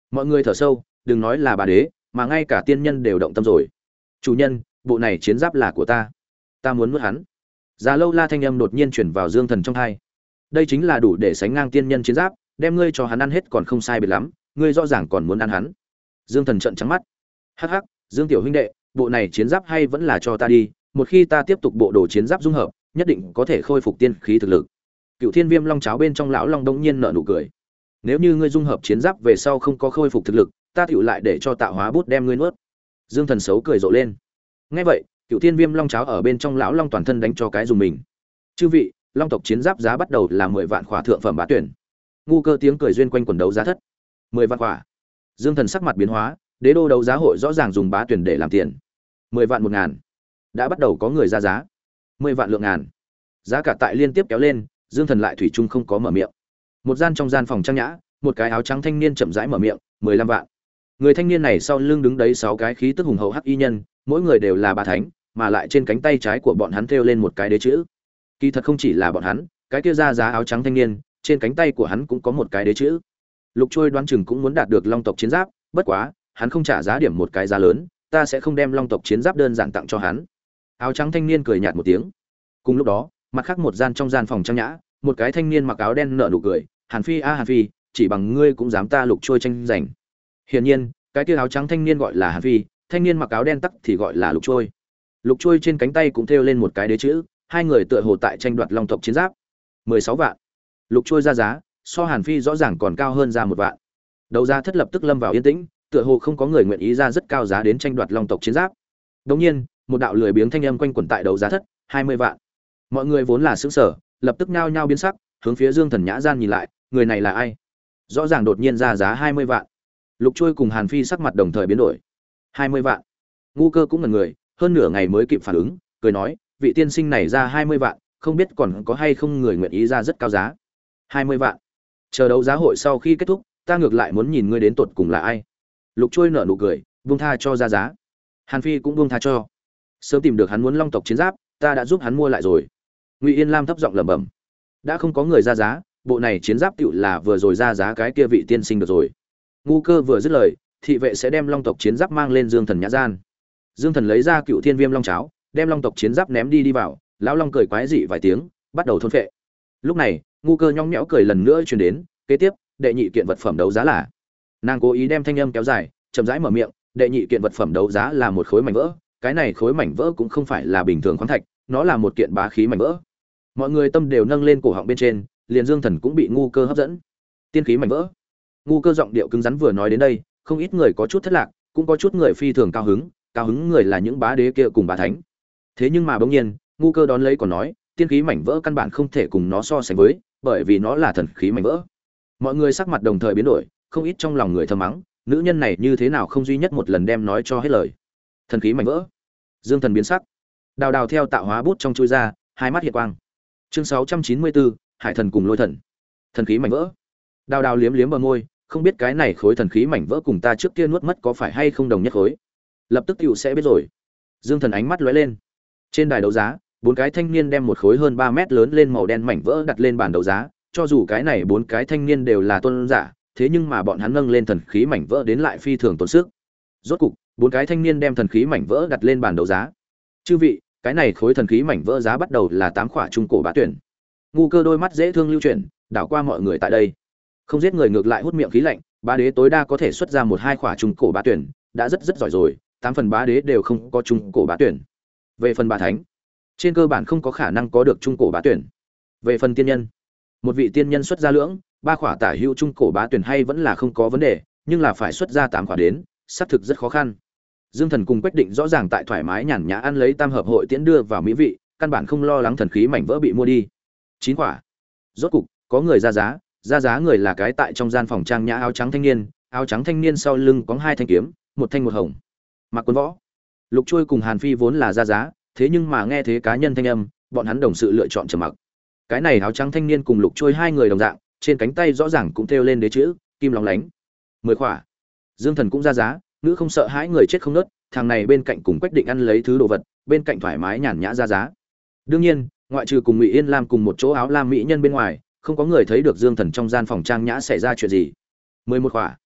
Mọi người thở sâu, đừng nói là bà đế, mà ngay cả tiên nhân đều động tâm rồi. Chủ nhân, bộ này chiến giáp là của ta, ta muốn nuốt hắn. Già lâu la thanh âm đột nhiên chuyển vào Dương Thần trong tai. Đây chính là đủ để sánh ngang tiên nhân chiến giáp, đem ngươi cho hắn ăn hết còn không sai biệt lắm, ngươi rõ ràng còn muốn ăn hắn. Dương Thần trợn trắng mắt. Hắc hắc, Dương tiểu huynh đệ, bộ này chiến giáp hay vẫn là cho ta đi, một khi ta tiếp tục bộ đồ chiến giáp dung hợp, nhất định có thể khôi phục tiên khí thực lực. Cựu Thiên Viêm Long cháo bên trong lão long đống nhiên nở nụ cười. Nếu như ngươi dung hợp chiến giáp về sau không có khôi phục thực lực, ta tựu lại để cho tạo hóa bút đem ngươi nuốt. Dương Thần xấu cười rộ lên. Nghe vậy, Cựu Thiên Viêm Long cháo ở bên trong lão long toàn thân đánh cho cái dùng mình. Chư vị, long tộc chiến giáp giá bắt đầu là mười vạn khỏa thượng phẩm bá tuyển. Ngu Cơ tiếng cười duyên quanh quần đấu giá thất. mười vạn khỏa. Dương Thần sắc mặt biến hóa, đế đô đấu giá hội rõ ràng dùng bá tuyển để làm tiền. mười vạn một ngàn. Đã bắt đầu có người ra giá. mười vạn lượng ngàn. Giá cả tại liên tiếp kéo lên, Dương Thần lại thủy chung không có mở miệng. Một gian trong gian phòng trang nhã, một cái áo trắng thanh niên chậm rãi mở miệng, mười lăm vạn. Người thanh niên này sau lưng đứng đấy sáu cái khí tức hùng hậu hắc y nhân, mỗi người đều là bá thánh, mà lại trên cánh tay trái của bọn hắn thêu lên một cái đế chữ. Kỳ thật không chỉ là bọn hắn, cái kia ra giá áo trắng thanh niên, trên cánh tay của hắn cũng có một cái đế chữ. Lục Trôi đoán chừng cũng muốn đạt được long tộc chiến giáp, bất quá, hắn không trả giá điểm một cái giá lớn, ta sẽ không đem long tộc chiến giáp đơn giản tặng cho hắn. Áo trắng thanh niên cười nhạt một tiếng. Cùng lúc đó, mặt khác một gian trong gian phòng trang nhã, một cái thanh niên mặc áo đen nở nụ cười, Hàn Phi a Hàn Phi, chỉ bằng ngươi cũng dám ta Lục Trôi tranh giành. Hiển nhiên, cái kia áo trắng thanh niên gọi là Hàn Phi, thanh niên mặc áo đen tắc thì gọi là Lục Trôi. Lục Trôi trên cánh tay cũng thêu lên một cái đế chữ, hai người tựa hồ tại tranh đoạt long tộc chiến giáp. mười sáu vạn. Lục Trôi ra giá, so Hàn Phi rõ ràng còn cao hơn ra một vạn. Đấu giá thất lập tức lâm vào yên tĩnh, tựa hồ không có người nguyện ý ra rất cao giá đến tranh đoạt long tộc chiến giáp. Đột nhiên, một đạo lười biếng thanh âm quanh quẩn tại đấu giá thất, hai mươi vạn. Mọi người vốn là sững sờ, lập tức nhao nhao biến sắc, hướng phía Dương Thần nhã gian nhìn lại, người này là ai? Rõ ràng đột nhiên ra giá hai mươi vạn. Lục Trôi cùng Hàn Phi sắc mặt đồng thời biến đổi. hai mươi vạn. Ngu Cơ cũng ngẩn người, hơn nửa ngày mới kịp phản ứng, cười nói, vị tiên sinh này ra hai mươi vạn, không biết còn có hay không người nguyện ý ra rất cao giá. hai mươi vạn. Chờ đấu giá hội sau khi kết thúc, ta ngược lại muốn nhìn ngươi đến tột cùng là ai. Lục Trôi nở nụ cười, buông tha cho ra giá. Hàn Phi cũng buông tha cho. Sớm tìm được hắn muốn long tộc chiến giáp, ta đã giúp hắn mua lại rồi. Ngụy Yên Lam thấp giọng lẩm bẩm. Đã không có người ra giá, bộ này chiến giáp tựu là vừa rồi ra giá cái kia vị tiên sinh được rồi. Ngu Cơ vừa dứt lời, thị vệ sẽ đem long tộc chiến giáp mang lên Dương Thần nhã gian. Dương Thần lấy ra Cựu Thiên Viêm Long cháo, đem long tộc chiến giáp ném đi đi vào, lão long cười quái dị vài tiếng, bắt đầu thôn phệ. Lúc này, Ngu Cơ nhõng nhẽo cười lần nữa truyền đến, kế tiếp, đệ nhị kiện vật phẩm đấu giá là. Nàng cố ý đem thanh âm kéo dài, chậm rãi mở miệng, đệ nhị kiện vật phẩm đấu giá là một khối mảnh vỡ, cái này khối mảnh vỡ cũng không phải là bình thường khoáng thạch, nó là một kiện bá khí mảnh vỡ. Mọi người tâm đều nâng lên cổ họng bên trên, liền Dương Thần cũng bị Ngu Cơ hấp dẫn. Tiên khí mảnh vỡ. Ngu Cơ giọng điệu cứng rắn vừa nói đến đây, không ít người có chút thất lạc, cũng có chút người phi thường cao hứng, cao hứng người là những bá đế kia cùng bá thánh. Thế nhưng mà bỗng nhiên, Ngu Cơ đón lấy còn nói, tiên khí mảnh vỡ căn bản không thể cùng nó so sánh với, bởi vì nó là thần khí mảnh vỡ. Mọi người sắc mặt đồng thời biến đổi, không ít trong lòng người thầm mắng, nữ nhân này như thế nào không duy nhất một lần đem nói cho hết lời. Thần khí mảnh vỡ. Dương Thần biến sắc. Đào Đào theo tạo hóa bút trong chui ra, hai mắt hiện quang. Chương sáu trăm chín mươi bốn, Hải thần cùng Lôi thần. Thần khí mảnh vỡ. Đào Đào liếm liếm bờ môi, không biết cái này khối thần khí mảnh vỡ cùng ta trước kia nuốt mất có phải hay không đồng nhất khối. Lập tức tiểu sẽ biết rồi. Dương Thần ánh mắt lóe lên. Trên đài đấu giá, bốn cái thanh niên đem một khối hơn ba mét lớn lên màu đen mảnh vỡ đặt lên bàn đấu giá, cho dù cái này bốn cái thanh niên đều là tôn giả, thế nhưng mà bọn hắn nâng lên thần khí mảnh vỡ đến lại phi thường tốn sức. Rốt cục, bốn cái thanh niên đem thần khí mảnh vỡ đặt lên bàn đấu giá. Chư vị, cái này khối thần khí mảnh vỡ giá bắt đầu là tám khỏa trung cổ bá tuyển. Ngu Cơ đôi mắt dễ thương lưu chuyển, đảo qua mọi người tại đây. Không giết người ngược lại hút miệng khí lạnh, bá đế tối đa có thể xuất ra một hai khỏa trung cổ bá tuyển, đã rất rất giỏi rồi, tám phần bá đế đều không có trung cổ bá tuyển. Về phần bá thánh, trên cơ bản không có khả năng có được trung cổ bá tuyển. Về phần tiên nhân, một vị tiên nhân xuất ra lưỡng, ba khỏa tả hữu trung cổ bá tuyển hay vẫn là không có vấn đề, nhưng là phải xuất ra tám khỏa đến, xác thực rất khó khăn. Dương Thần cùng Quách Định rõ ràng tại thoải mái nhàn nhã ăn lấy tam hợp hội tiễn đưa vào mỹ vị, căn bản không lo lắng thần khí mảnh vỡ bị mua đi. Chín khỏa. Rốt cục, có người ra giá, ra giá người là cái tại trong gian phòng trang nhã áo trắng thanh niên, áo trắng thanh niên sau lưng có hai thanh kiếm, một thanh một hồng. Mặc Quân Võ. Lục Trôi cùng Hàn Phi vốn là ra giá, thế nhưng mà nghe thế cá nhân thanh âm, bọn hắn đồng sự lựa chọn trầm mặc. Cái này áo trắng thanh niên cùng Lục Trôi hai người đồng dạng, trên cánh tay rõ ràng cũng thêu lên đế chữ, kim lóng lánh. Mười khỏa. Dương Thần cũng ra giá, nữ không sợ hãi người chết không nớt, thằng này bên cạnh cùng Quách Định ăn lấy thứ đồ vật, bên cạnh thoải mái nhàn nhã ra giá. Đương nhiên, ngoại trừ cùng Ngụy Yên Lam cùng một chỗ áo lam mỹ nhân bên ngoài, không có người thấy được Dương Thần trong gian phòng trang nhã xảy ra chuyện gì. Mười một khỏa.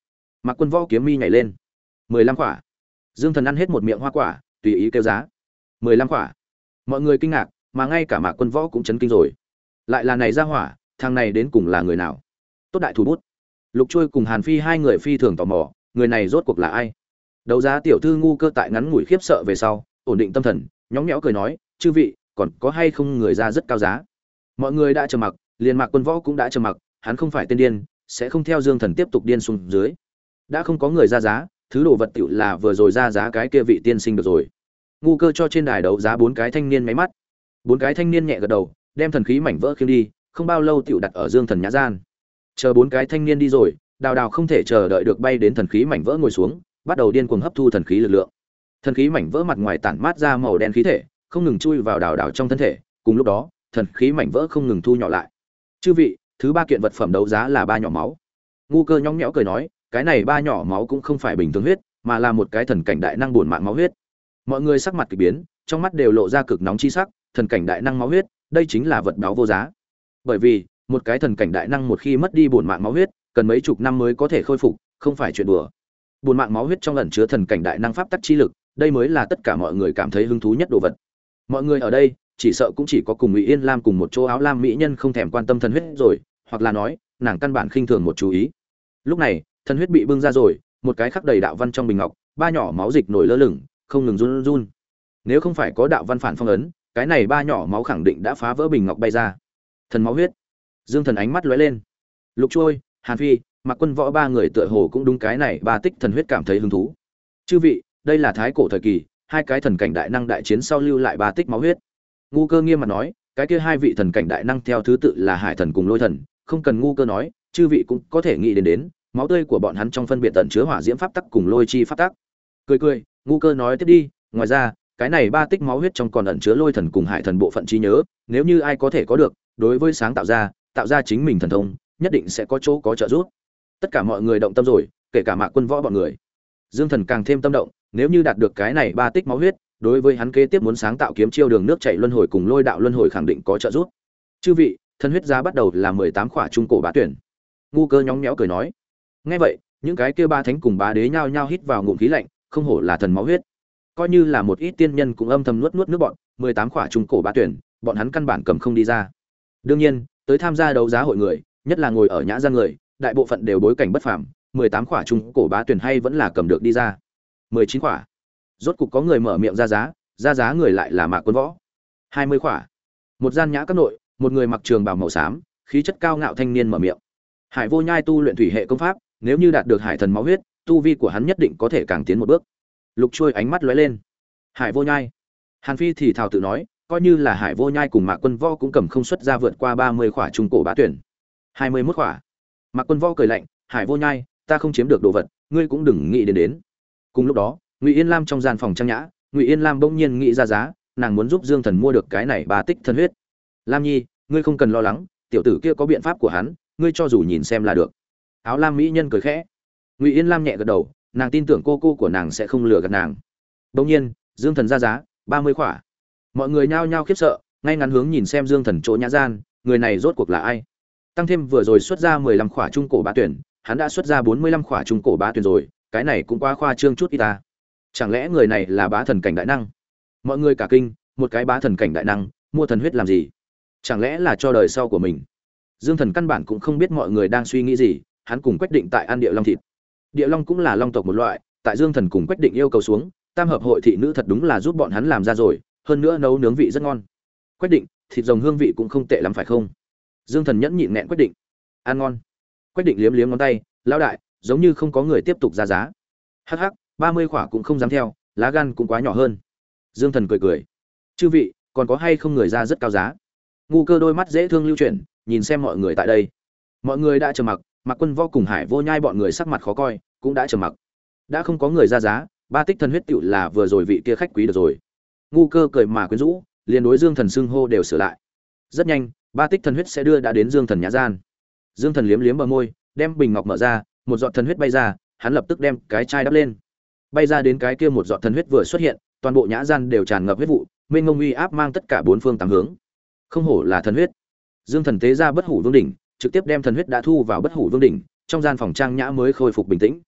Mạc Quân Võ kiếm mi nhảy lên. Mười lăm quả. Dương Thần ăn hết một miệng hoa quả, tùy ý kêu giá. Mười lăm quả. Mọi người kinh ngạc, mà ngay cả Mạc Quân Võ cũng chấn kinh rồi. Lại là này ra hỏa, thằng này đến cùng là người nào? Tốt đại thủ bút. Lục Trôi cùng Hàn Phi hai người phi thường tò mò, người này rốt cuộc là ai? Đấu giá tiểu thư ngu cơ tại ngắn ngủi khiếp sợ về sau, ổn định tâm thần, nhõng nhẽo cười nói, "Chư vị, còn có hay không người ra rất cao giá?" Mọi người đã trầm mặc, liền Mạc Quân Võ cũng đã trầm mặc, hắn không phải tên điên, sẽ không theo Dương Thần tiếp tục điên xuống dưới. Đã không có người ra giá, thứ đồ vật tiểu là vừa rồi ra giá cái kia vị tiên sinh được rồi. Ngu cơ cho trên đài đấu giá bốn cái thanh niên máy mắt. Bốn cái thanh niên nhẹ gật đầu, đem thần khí mảnh vỡ khiêng đi, không bao lâu tiểu đặt ở Dương Thần nhã gian. Chờ bốn cái thanh niên đi rồi, Đào Đào không thể chờ đợi được bay đến thần khí mảnh vỡ ngồi xuống, bắt đầu điên cuồng hấp thu thần khí lực lượng. Thần khí mảnh vỡ mặt ngoài tản mát ra màu đen khí thể, không ngừng chui vào Đào Đào trong thân thể, cùng lúc đó, thần khí mảnh vỡ không ngừng thu nhỏ lại. Chư vị, thứ ba kiện vật phẩm đấu giá là ba nhỏ máu. Ngu cơ nhõng nhẽo cười nói, cái này ba nhỏ máu cũng không phải bình thường huyết, mà là một cái thần cảnh đại năng buồn mạng máu huyết. Mọi người sắc mặt kỳ biến, trong mắt đều lộ ra cực nóng chi sắc, thần cảnh đại năng máu huyết, đây chính là vật báu vô giá. Bởi vì, một cái thần cảnh đại năng một khi mất đi buồn mạng máu huyết, cần mấy chục năm mới có thể khôi phục, không phải chuyện đùa. Buồn mạng máu huyết trong ẩn chứa thần cảnh đại năng pháp tắc chi lực, đây mới là tất cả mọi người cảm thấy hứng thú nhất đồ vật. Mọi người ở đây, chỉ sợ cũng chỉ có cùng Ngụy Yên Lam cùng một chỗ áo lam mỹ nhân không thèm quan tâm thần huyết rồi, hoặc là nói, nàng căn bản khinh thường một chú ý. Lúc này, thần huyết bị bưng ra rồi, một cái khắc đầy đạo văn trong bình ngọc, ba nhỏ máu dịch nổi lơ lửng, không ngừng run run. Nếu không phải có đạo văn phản phong ấn, cái này ba nhỏ máu khẳng định đã phá vỡ bình ngọc bay ra. Thần máu huyết. Dương Thần ánh mắt lóe lên. Lục Trôi, Hàn Phi, Mạc Quân Võ ba người tựa hồ cũng đúng cái này ba tích thần huyết cảm thấy hứng thú. Chư vị, đây là thái cổ thời kỳ, hai cái thần cảnh đại năng đại chiến sau lưu lại ba tích máu huyết. Ngu Cơ nghiêm mặt nói, cái kia hai vị thần cảnh đại năng theo thứ tự là Hải Thần cùng Lôi Thần, không cần Ngu Cơ nói, chư vị cũng có thể nghĩ đến đến, máu tươi của bọn hắn trong phân biệt tận chứa hỏa diễm pháp tắc cùng lôi chi pháp tắc. Cười cười, Ngu Cơ nói tiếp đi, ngoài ra, cái này ba tích máu huyết trong còn ẩn chứa Lôi Thần cùng Hải Thần bộ phận trí nhớ, nếu như ai có thể có được, đối với sáng tạo ra, tạo ra chính mình thần thông, nhất định sẽ có chỗ có trợ giúp. Tất cả mọi người động tâm rồi, kể cả Mạc Quân Võ bọn người. Dương Thần càng thêm tâm động, nếu như đạt được cái này ba tích máu huyết, đối với hắn kế tiếp muốn sáng tạo kiếm chiêu đường nước chảy luân hồi cùng lôi đạo luân hồi khẳng định có trợ giúp. Chư vị, thần huyết giá bắt đầu là mười tám khỏa trung cổ bá tuyển. Ngu Cơ nhóng nhẽo cười nói. Nghe vậy, những cái kia ba thánh cùng bá đế nhao nhao hít vào ngụm khí lạnh, không hổ là thần máu huyết. Coi như là một ít tiên nhân cũng âm thầm nuốt nuốt nước bọn, mười tám khỏa trung cổ bá tuyển, bọn hắn căn bản cầm không đi ra. Đương nhiên, tới tham gia đấu giá hội người, nhất là ngồi ở nhã gian người, đại bộ phận đều bối cảnh bất phàm, mười tám khỏa trung cổ bá tuyển hay vẫn là cầm được đi ra. mười chín khỏa. Rốt cục có người mở miệng ra giá, ra giá người lại là Mạc Quân Võ. hai mươi khỏa. Một gian nhã các nội, một người mặc trường bào màu xám, khí chất cao ngạo thanh niên mở miệng. Hải Vô Nhai tu luyện thủy hệ công pháp, nếu như đạt được Hải Thần máu huyết, tu vi của hắn nhất định có thể càng tiến một bước. Lục Trôi ánh mắt lóe lên. Hải Vô Nhai. Hàn Phi thì thào tự nói, coi như là Hải Vô Nhai cùng Mạc Quân Võ cũng cầm không xuất ra vượt qua ba mươi khỏa trung cổ bá tuyển. hai mươi mốt khỏa. Mạc Quân Võ cười lạnh, Hải Vô Nhai, ta không chiếm được đồ vật, ngươi cũng đừng nghĩ đến đến. Cùng lúc đó, Ngụy Yên Lam trong gian phòng trang nhã, Ngụy Yên Lam bỗng nhiên nghĩ ra giá, nàng muốn giúp Dương Thần mua được cái này ba tích thần huyết. Lam Nhi, ngươi không cần lo lắng, tiểu tử kia có biện pháp của hắn, ngươi cho dù nhìn xem là được. Áo lam mỹ nhân cười khẽ. Ngụy Yên Lam nhẹ gật đầu, nàng tin tưởng cô cô của nàng sẽ không lừa gạt nàng. Bỗng nhiên, Dương Thần ra giá, ba mươi khỏa. Mọi người nhao nhao khiếp sợ, ngay ngắn hướng nhìn xem Dương Thần chỗ nhã gian, người này rốt cuộc là ai? Tăng thêm vừa rồi xuất ra mười lăm khỏa trung cổ bá tuyển, hắn đã xuất ra bốn mươi lăm khỏa trung cổ bá tuyển rồi, cái này cũng quá khoa trương chút ít ta. Chẳng lẽ người này là bá thần cảnh đại năng? Mọi người cả kinh, một cái bá thần cảnh đại năng, mua thần huyết làm gì? Chẳng lẽ là cho đời sau của mình? Dương Thần căn bản cũng không biết mọi người đang suy nghĩ gì, hắn cùng Quách Định tại ăn địa long thịt. Địa long cũng là long tộc một loại, tại Dương Thần cùng Quách Định yêu cầu xuống, tam hợp hội thị nữ thật đúng là giúp bọn hắn làm ra rồi, hơn nữa nấu nướng vị rất ngon. Quách Định, thịt rồng hương vị cũng không tệ lắm phải không? Dương Thần nhẫn nhịn nghẹn Quách Định. Ăn ngon. Quách Định liếm liếm ngón tay, lão đại, giống như không có người tiếp tục ra giá. Hắc hắc, ba mươi khỏa cũng không dám theo, lá gan cũng quá nhỏ hơn. Dương Thần cười cười. Chư vị, còn có hay không người ra rất cao giá? Ngu Cơ đôi mắt dễ thương lưu chuyển, nhìn xem mọi người tại đây. Mọi người đã trầm mặc, Mạc Quân Võ cùng Hải Vô Nhai bọn người sắc mặt khó coi, cũng đã trầm mặc. Đã không có người ra giá, ba tích thần huyết tựu là vừa rồi vị kia khách quý được rồi. Ngu Cơ cười mà quyến rũ, liền đối Dương Thần xưng hô đều sửa lại. Rất nhanh, ba tích thần huyết sẽ đưa đã đến Dương Thần nhã gian. Dương Thần liếm liếm bờ môi, đem bình ngọc mở ra, một giọt thần huyết bay ra, hắn lập tức đem cái chai đắp lên. Bay ra đến cái kia một giọt thần huyết vừa xuất hiện, toàn bộ nhã gian đều tràn ngập huyết vụ, mênh mông uy áp mang tất cả bốn phương tám hướng. Không hổ là thần huyết. Dương Thần tế ra Bất Hủ Vương đỉnh, trực tiếp đem thần huyết đã thu vào Bất Hủ Vương đỉnh, trong gian phòng trang nhã mới khôi phục bình tĩnh.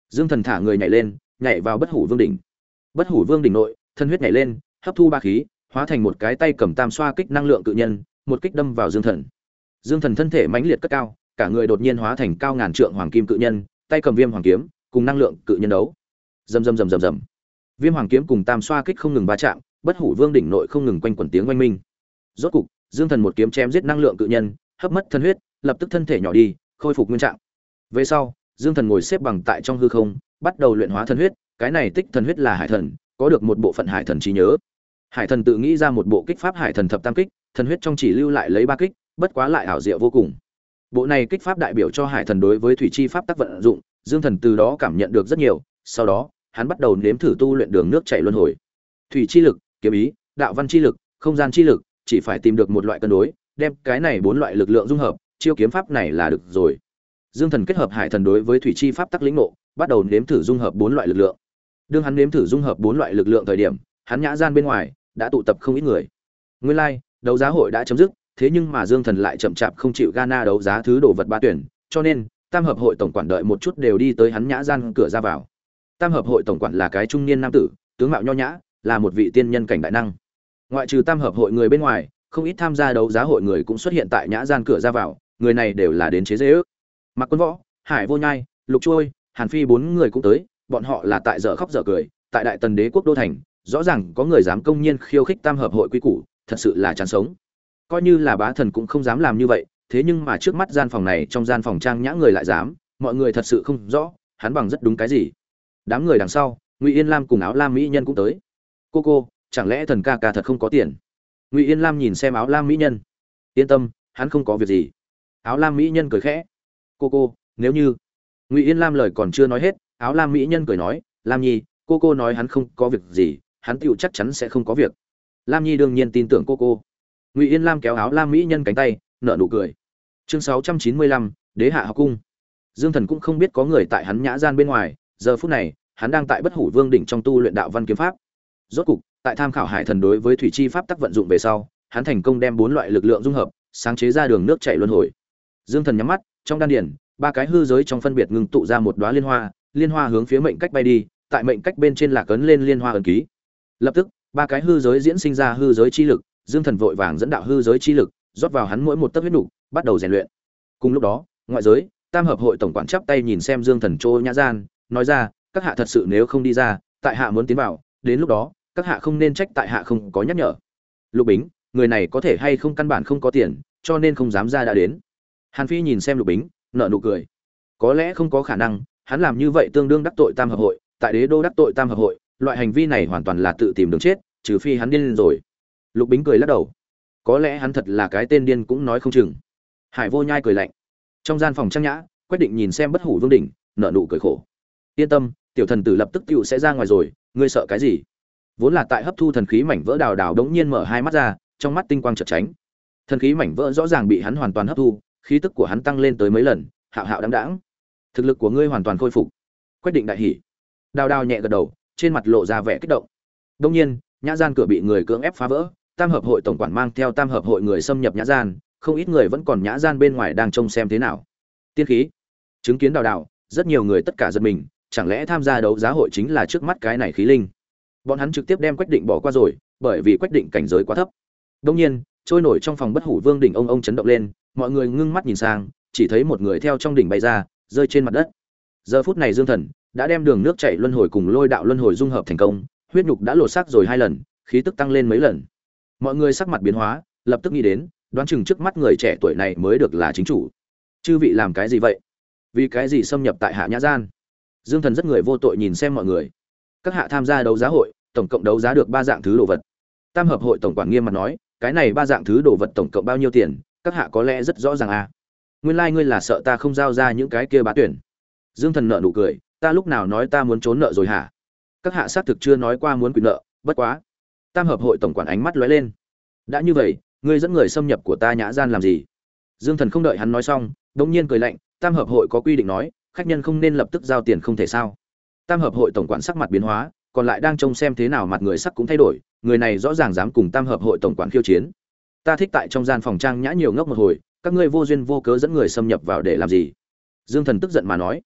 Dương Thần thả người nhảy lên, nhảy vào Bất Hủ Vương đỉnh. Bất Hủ Vương đỉnh nội, thân huyết nhảy lên, hấp thu ba khí, hóa thành một cái tay cầm tam xoa kích năng lượng cự nhân, một kích đâm vào Dương Thần. Dương Thần thân thể mãnh liệt cất cao, cả người đột nhiên hóa thành cao ngàn trượng hoàng kim cự nhân, tay cầm viêm hoàng kiếm, cùng năng lượng cự nhân đấu. Rầm rầm rầm rầm rầm. Viêm hoàng kiếm cùng tam xoa kích không ngừng va chạm, Bất Hủ Vương đỉnh nội không ngừng quanh quẩn tiếng oanh minh. Rốt cục, Dương Thần một kiếm chém giết năng lượng cự nhân, hấp mất thân huyết, lập tức thân thể nhỏ đi, khôi phục nguyên trạng. Về sau, Dương Thần ngồi xếp bằng tại trong hư không, bắt đầu luyện hóa thân huyết, cái này tích thần huyết là hải thần, có được một bộ phận hải thần trí nhớ. Hải thần tự nghĩ ra một bộ kích pháp hải thần thập tam kích, thần huyết trong chỉ lưu lại lấy ba kích, bất quá lại ảo diệu vô cùng. Bộ này kích pháp đại biểu cho hải thần đối với thủy chi pháp tác vận dụng, Dương Thần từ đó cảm nhận được rất nhiều, sau đó, hắn bắt đầu nếm thử tu luyện đường nước chảy luân hồi. Thủy chi lực, kiếm ý, đạo văn chi lực, không gian chi lực, chỉ phải tìm được một loại cân đối, đem cái này bốn loại lực lượng dung hợp, chiêu kiếm pháp này là được rồi. Dương Thần kết hợp hải thần đối với thủy chi pháp tắc lĩnh ngộ, bắt đầu nếm thử dung hợp bốn loại lực lượng. Đương hắn nếm thử dung hợp bốn loại lực lượng thời điểm, hắn nhã gian bên ngoài đã tụ tập không ít người. Nguyên lai, like, đấu giá hội đã chấm dứt, thế nhưng mà Dương Thần lại chậm chạp không chịu Ghana đấu giá thứ đồ vật ba tuyển, cho nên Tam hợp hội tổng quản đợi một chút đều đi tới hắn nhã gian cửa ra vào. Tam hợp hội tổng quản là cái trung niên nam tử, tướng mạo nho nhã, là một vị tiên nhân cảnh đại năng. Ngoại trừ Tam hợp hội người bên ngoài, không ít tham gia đấu giá hội người cũng xuất hiện tại nhã gian cửa ra vào, người này đều là đến chế giễu. Mạc Quân Võ, Hải Vô Nhai, Lục Trôi, Hàn Phi bốn người cũng tới, bọn họ là tại dở khóc dở cười, tại Đại Tần Đế quốc đô thành, rõ ràng có người dám công nhiên khiêu khích Tam hợp hội quy củ, thật sự là chán sống. Coi như là bá thần cũng không dám làm như vậy, thế nhưng mà trước mắt gian phòng này, trong gian phòng trang nhã người lại dám, mọi người thật sự không rõ, hắn bằng rất đúng cái gì. Đám người đằng sau, Ngụy Yên Lam cùng Áo Lam mỹ nhân cũng tới. Cô cô, chẳng lẽ thần ca ca thật không có tiền? Ngụy Yên Lam nhìn xem Áo Lam mỹ nhân. Yên tâm, hắn không có việc gì. Áo Lam mỹ nhân cười khẽ. Cô cô, nếu như Ngụy Yên Lam lời còn chưa nói hết, Áo Lam mỹ nhân cười nói, Lam Nhi, cô cô nói hắn không có việc gì, hắn tựu chắc chắn sẽ không có việc. Lam Nhi đương nhiên tin tưởng cô cô. Ngụy Yên Lam kéo Áo Lam mỹ nhân cánh tay, nở nụ cười. Chương sáu trăm chín mươi lăm, Đế hạ học cung. Dương Thần cũng không biết có người tại hắn nhã gian bên ngoài, giờ phút này, hắn đang tại Bất Hủ Vương đỉnh trong tu luyện đạo văn kiếm pháp. Rốt cục, tại tham khảo hải thần đối với thủy chi pháp tắc vận dụng về sau, hắn thành công đem bốn loại lực lượng dung hợp, sáng chế ra đường nước chảy luân hồi. Dương Thần nhắm mắt, trong đan điền, ba cái hư giới trong phân biệt ngưng tụ ra một đóa liên hoa, liên hoa hướng phía mệnh cách bay đi, tại mệnh cách bên trên lạc ấn lên liên hoa ấn ký. Lập tức, ba cái hư giới diễn sinh ra hư giới chi lực, Dương Thần vội vàng dẫn đạo hư giới chi lực, rót vào hắn mỗi một tấc huyết nục, bắt đầu rèn luyện. Cùng lúc đó, ngoại giới, Tam hợp hội tổng quản chắp tay nhìn xem Dương Thần trô nhã gian, nói ra, các hạ thật sự nếu không đi ra, tại hạ muốn tiến vào, đến lúc đó, các hạ không nên trách tại hạ không có nhắc nhở. Lục Bính, người này có thể hay không căn bản không có tiền, cho nên không dám ra đã đến. Hàn Phi nhìn xem Lục Bính, nở nụ cười. Có lẽ không có khả năng, hắn làm như vậy tương đương đắc tội Tam hợp hội, tại Đế đô đắc tội Tam hợp hội, loại hành vi này hoàn toàn là tự tìm đường chết, trừ phi hắn điên lên rồi. Lục Bính cười lắc đầu. Có lẽ hắn thật là cái tên điên cũng nói không chừng. Hải Vô Nhai cười lạnh. Trong gian phòng trang nhã, Quách Định nhìn xem Bất Hủ Vương đỉnh, nở nụ cười khổ. Yên tâm, tiểu thần tử lập tức tựu sẽ ra ngoài rồi, ngươi sợ cái gì? Vốn là tại hấp thu thần khí mảnh vỡ đào đào đống nhiên mở hai mắt ra, trong mắt tinh quang chợt tránh. Thần khí mảnh vỡ rõ ràng bị hắn hoàn toàn hấp thu, khí tức của hắn tăng lên tới mấy lần, hạo hạo đáng đáng. Thực lực của ngươi hoàn toàn khôi phục. Quách Định đại hỉ. Đào đào nhẹ gật đầu, trên mặt lộ ra vẻ kích động. Đương nhiên, nhã gian cửa bị người cưỡng ép phá vỡ, Tam hợp hội tổng quản mang theo Tam hợp hội người xâm nhập nhã gian, không ít người vẫn còn nhã gian bên ngoài đang trông xem thế nào. Tiên khí. Chứng kiến đào đào, rất nhiều người tất cả giật mình, chẳng lẽ tham gia đấu giá hội chính là trước mắt cái này khí linh? Bọn hắn trực tiếp đem Quách Định bỏ qua rồi, bởi vì Quách Định cảnh giới quá thấp. Đương nhiên, trôi nổi trong phòng Bất Hủ Vương đỉnh ông ông chấn động lên, mọi người ngưng mắt nhìn sang, chỉ thấy một người theo trong đỉnh bay ra, rơi trên mặt đất. Giờ phút này Dương Thần đã đem đường nước chảy luân hồi cùng lôi đạo luân hồi dung hợp thành công, huyết nhục đã lột xác rồi hai lần, khí tức tăng lên mấy lần. Mọi người sắc mặt biến hóa, lập tức nghĩ đến, đoán chừng trước mắt người trẻ tuổi này mới được là chính chủ. Chư vị làm cái gì vậy? Vì cái gì xâm nhập tại hạ nhã gian? Dương Thần rất người vô tội nhìn xem mọi người. Các hạ tham gia đấu giá hội, tổng cộng đấu giá được ba dạng thứ đồ vật. Tam hợp hội tổng quản nghiêm mặt nói, cái này ba dạng thứ đồ vật tổng cộng bao nhiêu tiền, các hạ có lẽ rất rõ ràng à. Nguyên lai like ngươi là sợ ta không giao ra những cái kia bá tuyển. Dương Thần nở nụ cười, ta lúc nào nói ta muốn trốn nợ rồi hả? Các hạ xác thực chưa nói qua muốn quyền nợ, bất quá. Tam hợp hội tổng quản ánh mắt lóe lên. Đã như vậy, ngươi dẫn người xâm nhập của ta nhã gian làm gì? Dương Thần không đợi hắn nói xong, đột nhiên cười lạnh, Tam hợp hội có quy định nói, khách nhân không nên lập tức giao tiền không thể sao? Tam hợp hội tổng quản sắc mặt biến hóa, còn lại đang trông xem thế nào mặt người sắc cũng thay đổi, người này rõ ràng dám cùng Tam hợp hội tổng quản khiêu chiến. Ta thích tại trong gian phòng trang nhã nhiều ngốc một hồi, các ngươi vô duyên vô cớ dẫn người xâm nhập vào để làm gì? Dương Thần tức giận mà nói.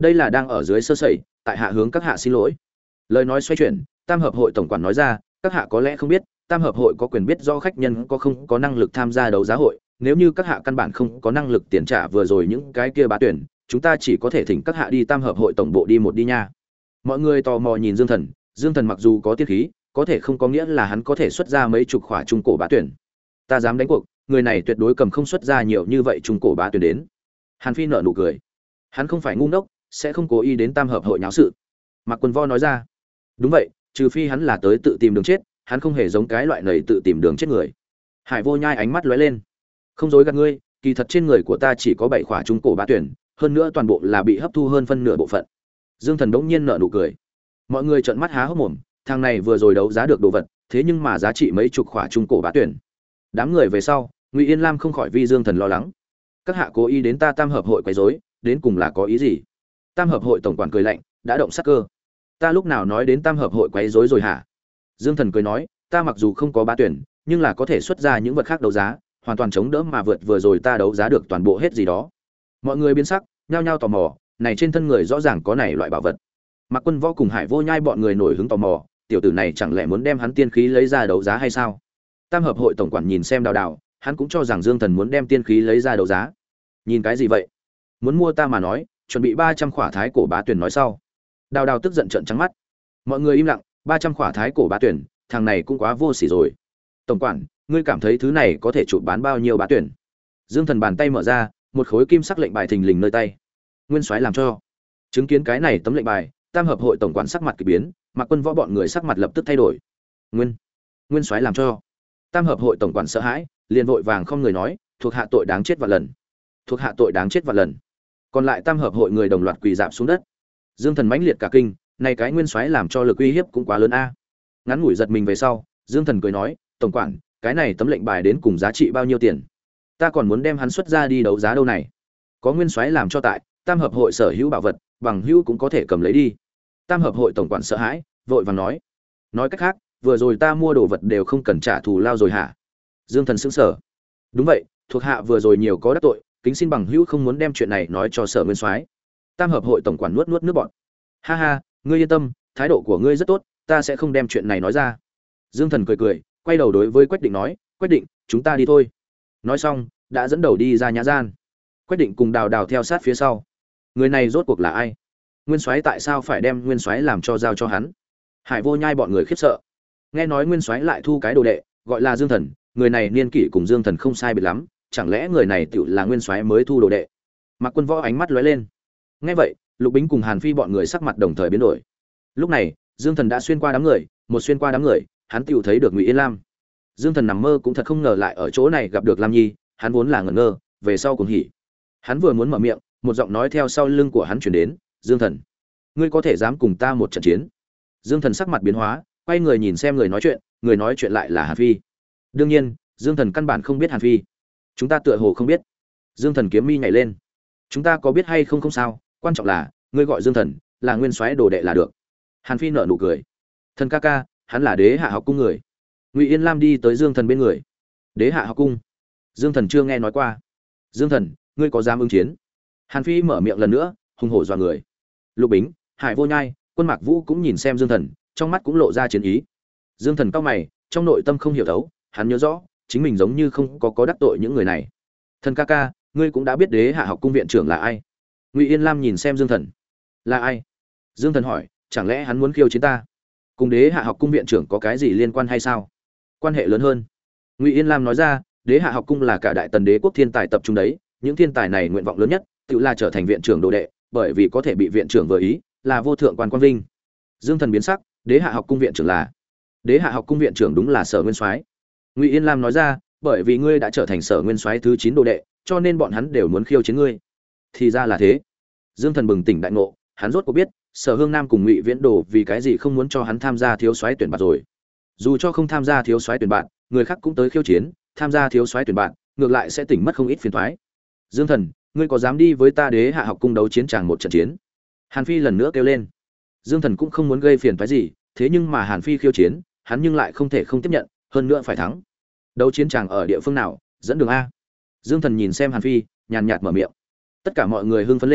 đây là đang ở dưới sơ sẩy, tại hạ hướng các hạ xin lỗi. Lời nói xoay chuyển, tam hợp hội tổng quản nói ra, các hạ có lẽ không biết, tam hợp hội có quyền biết do khách nhân có không có năng lực tham gia đấu giá hội, nếu như các hạ căn bản không có năng lực tiền trả vừa rồi những cái kia bá tuyển, chúng ta chỉ có thể thỉnh các hạ đi tam hợp hội tổng bộ đi một đi nha. Mọi người tò mò nhìn Dương Thần, Dương Thần mặc dù có tiên khí, có thể không có nghĩa là hắn có thể xuất ra mấy chục khỏa trung cổ bá tuyển. Ta dám đánh cuộc, người này tuyệt đối cầm không xuất ra nhiều như vậy trung cổ bá tuyển đến. Hàn Phi nở nụ cười. Hắn không phải ngu ngốc, sẽ không cố ý đến tam hợp hội nháo sự. Mạc Quân Vo nói ra. Đúng vậy, trừ phi hắn là tới tự tìm đường chết, hắn không hề giống cái loại này tự tìm đường chết người. Hải Vô Nhai ánh mắt lóe lên. Không dối gạt ngươi, kỳ thật trên người của ta chỉ có bảy khỏa trung cổ bá tuyển, hơn nữa toàn bộ là bị hấp thu hơn phân nửa bộ phận. Dương Thần đống nhiên nở nụ cười. Mọi người trợn mắt há hốc mồm, thằng này vừa rồi đấu giá được đồ vật, thế nhưng mà giá trị mấy chục khỏa trung cổ bá tuyển. Đám người về sau, Ngụy Yên Lam không khỏi vi Dương Thần lo lắng. Các hạ cố ý đến ta tam hợp hội quấy rối, đến cùng là có ý gì? Tam hợp hội tổng quản cười lạnh, đã động sát cơ. Ta lúc nào nói đến tam hợp hội quấy rối rồi hả? Dương Thần cười nói, ta mặc dù không có bá tuyển, nhưng là có thể xuất ra những vật khác đấu giá, hoàn toàn chống đỡ mà vượt vừa rồi ta đấu giá được toàn bộ hết gì đó. Mọi người biến sắc, nhao nhao tò mò, này trên thân người rõ ràng có này loại bảo vật. Mạc Quân Võ cùng Hải Vô Nhai bọn người nổi hứng tò mò, tiểu tử này chẳng lẽ muốn đem hắn tiên khí lấy ra đấu giá hay sao? Tam hợp hội tổng quản nhìn xem Đào Đào, hắn cũng cho rằng Dương Thần muốn đem tiên khí lấy ra đấu giá. Nhìn cái gì vậy? Muốn mua ta mà nói, chuẩn bị ba trăm khỏa thái cổ bá tuyển nói sau. Đào Đào tức giận trợn trắng mắt. Mọi người im lặng, ba trăm khỏa thái cổ bá tuyển, thằng này cũng quá vô sỉ rồi. Tổng quản, ngươi cảm thấy thứ này có thể chụp bán bao nhiêu bá tuyển? Dương Thần bàn tay mở ra, một khối kim sắc lệnh bài thình lình nơi tay. Nguyên soái làm cho. Chứng kiến cái này tấm lệnh bài, tam hợp hội tổng quản sắc mặt kỳ biến, Mạc Quân Võ bọn người sắc mặt lập tức thay đổi. Nguyên, Nguyên soái làm cho. Tam hợp hội tổng quản sợ hãi, liền vội vàng không người nói, thuộc hạ tội đáng chết vạn lần. Thuộc hạ tội đáng chết vạn lần. Còn lại tam hợp hội người đồng loạt quỳ rạp xuống đất. Dương Thần mãnh liệt cả kinh, này cái Nguyên soái làm cho lực uy hiếp cũng quá lớn a. Ngắn ngủi giật mình về sau, Dương Thần cười nói, tổng quản, cái này tấm lệnh bài đến cùng giá trị bao nhiêu tiền? Ta còn muốn đem hắn xuất ra đi đấu giá đâu này. Có Nguyên soái làm cho tại, tam hợp hội sở hữu bảo vật, bằng hữu cũng có thể cầm lấy đi. Tam hợp hội tổng quản sợ hãi, vội vàng nói, nói cách khác, vừa rồi ta mua đồ vật đều không cần trả thù lao rồi hả? Dương Thần sững sờ. Đúng vậy, thuộc hạ vừa rồi nhiều có đắc tội, kính xin bằng hữu không muốn đem chuyện này nói cho sở Nguyên soái. Tam hợp hội tổng quản nuốt nuốt nước bọt. Ha ha, ngươi yên tâm, thái độ của ngươi rất tốt, ta sẽ không đem chuyện này nói ra. Dương Thần cười cười, quay đầu đối với Quách Định nói, Quách Định, chúng ta đi thôi. Nói xong, đã dẫn đầu đi ra nhã gian. Quách Định cùng Đào Đào theo sát phía sau. Người này rốt cuộc là ai? Nguyên soái tại sao phải đem Nguyên soái làm cho giao cho hắn? Hải Vô Nhai bọn người khiếp sợ. Nghe nói Nguyên soái lại thu cái đồ đệ, gọi là Dương Thần, người này niên kỷ cùng Dương Thần không sai biệt lắm, chẳng lẽ người này tựu là Nguyên soái mới thu đồ đệ? Mạc Quân Võ ánh mắt lóe lên. Nghe vậy, Lục Bính cùng Hàn Phi bọn người sắc mặt đồng thời biến đổi. Lúc này, Dương Thần đã xuyên qua đám người, một xuyên qua đám người, hắn tựu thấy được Ngụy Yên Lam. Dương Thần nằm mơ cũng thật không ngờ lại ở chỗ này gặp được Lam Nhi, hắn vốn là ngẩn ngơ, về sau cũng hỉ. Hắn vừa muốn mở miệng, một giọng nói theo sau lưng của hắn truyền đến, "Dương Thần, ngươi có thể dám cùng ta một trận chiến?" Dương Thần sắc mặt biến hóa, quay người nhìn xem người nói chuyện, người nói chuyện lại là Hàn Phi. Đương nhiên, Dương Thần căn bản không biết Hàn Phi. Chúng ta tựa hồ không biết. Dương Thần kiếm mi nhảy lên. Chúng ta có biết hay không không sao, quan trọng là ngươi gọi Dương Thần, là Nguyên soái đồ đệ là được. Hàn Phi nở nụ cười. Thần ca ca, hắn là Đế Hạ học cung người. Ngụy Yên Lam đi tới Dương Thần bên người. Đế Hạ học cung? Dương Thần chưa nghe nói qua. Dương Thần, ngươi có dám ứng chiến? Hàn Phi mở miệng lần nữa, hùng hổ dọa người. Lục Bính, Hải Vô Nhai, Quân Mạc Vũ cũng nhìn xem Dương Thần, trong mắt cũng lộ ra chiến ý. Dương Thần cau mày, trong nội tâm không hiểu thấu, hắn nhớ rõ, chính mình giống như không có có đắc tội những người này. Thần ca ca, ngươi cũng đã biết Đế Hạ học cung viện trưởng là ai? Ngụy Yên Lam nhìn xem Dương Thần. Là ai? Dương Thần hỏi, chẳng lẽ hắn muốn khiêu chiến ta? Cùng Đế Hạ học cung viện trưởng có cái gì liên quan hay sao? Quan hệ lớn hơn. Ngụy Yên Lam nói ra, Đế Hạ học cung là cả đại tần đế quốc thiên tài tập trung đấy, những thiên tài này nguyện vọng lớn nhất tự là trở thành viện trưởng đồ đệ, bởi vì có thể bị viện trưởng vừa ý, là vô thượng quan quan vinh. Dương Thần biến sắc, Đế Hạ học cung viện trưởng là? Đế Hạ học cung viện trưởng đúng là Sở Nguyên Soái. Ngụy Yên Lam nói ra, bởi vì ngươi đã trở thành Sở Nguyên Soái thứ chín đồ đệ, cho nên bọn hắn đều muốn khiêu chiến ngươi. Thì ra là thế. Dương Thần bừng tỉnh đại ngộ, hắn rốt cuộc biết, Sở Hương Nam cùng Ngụy Viễn Đồ vì cái gì không muốn cho hắn tham gia thiếu soái tuyển bạn rồi. Dù cho không tham gia thiếu soái tuyển bạn, người khác cũng tới khiêu chiến, tham gia thiếu soái tuyển bạn, ngược lại sẽ tỉnh mất không ít phiền toái. Dương Thần, ngươi có dám đi với ta Đế Hạ học cung đấu chiến tràng một trận chiến? Hàn Phi lần nữa kêu lên. Dương Thần cũng không muốn gây phiền toái gì, thế nhưng mà Hàn Phi khiêu chiến, hắn nhưng lại không thể không tiếp nhận, hơn nữa phải thắng. Đấu chiến tràng ở địa phương nào, dẫn đường a? Dương Thần nhìn xem Hàn Phi, nhàn nhạt mở miệng. Tất cả mọi người hưng phấn lên,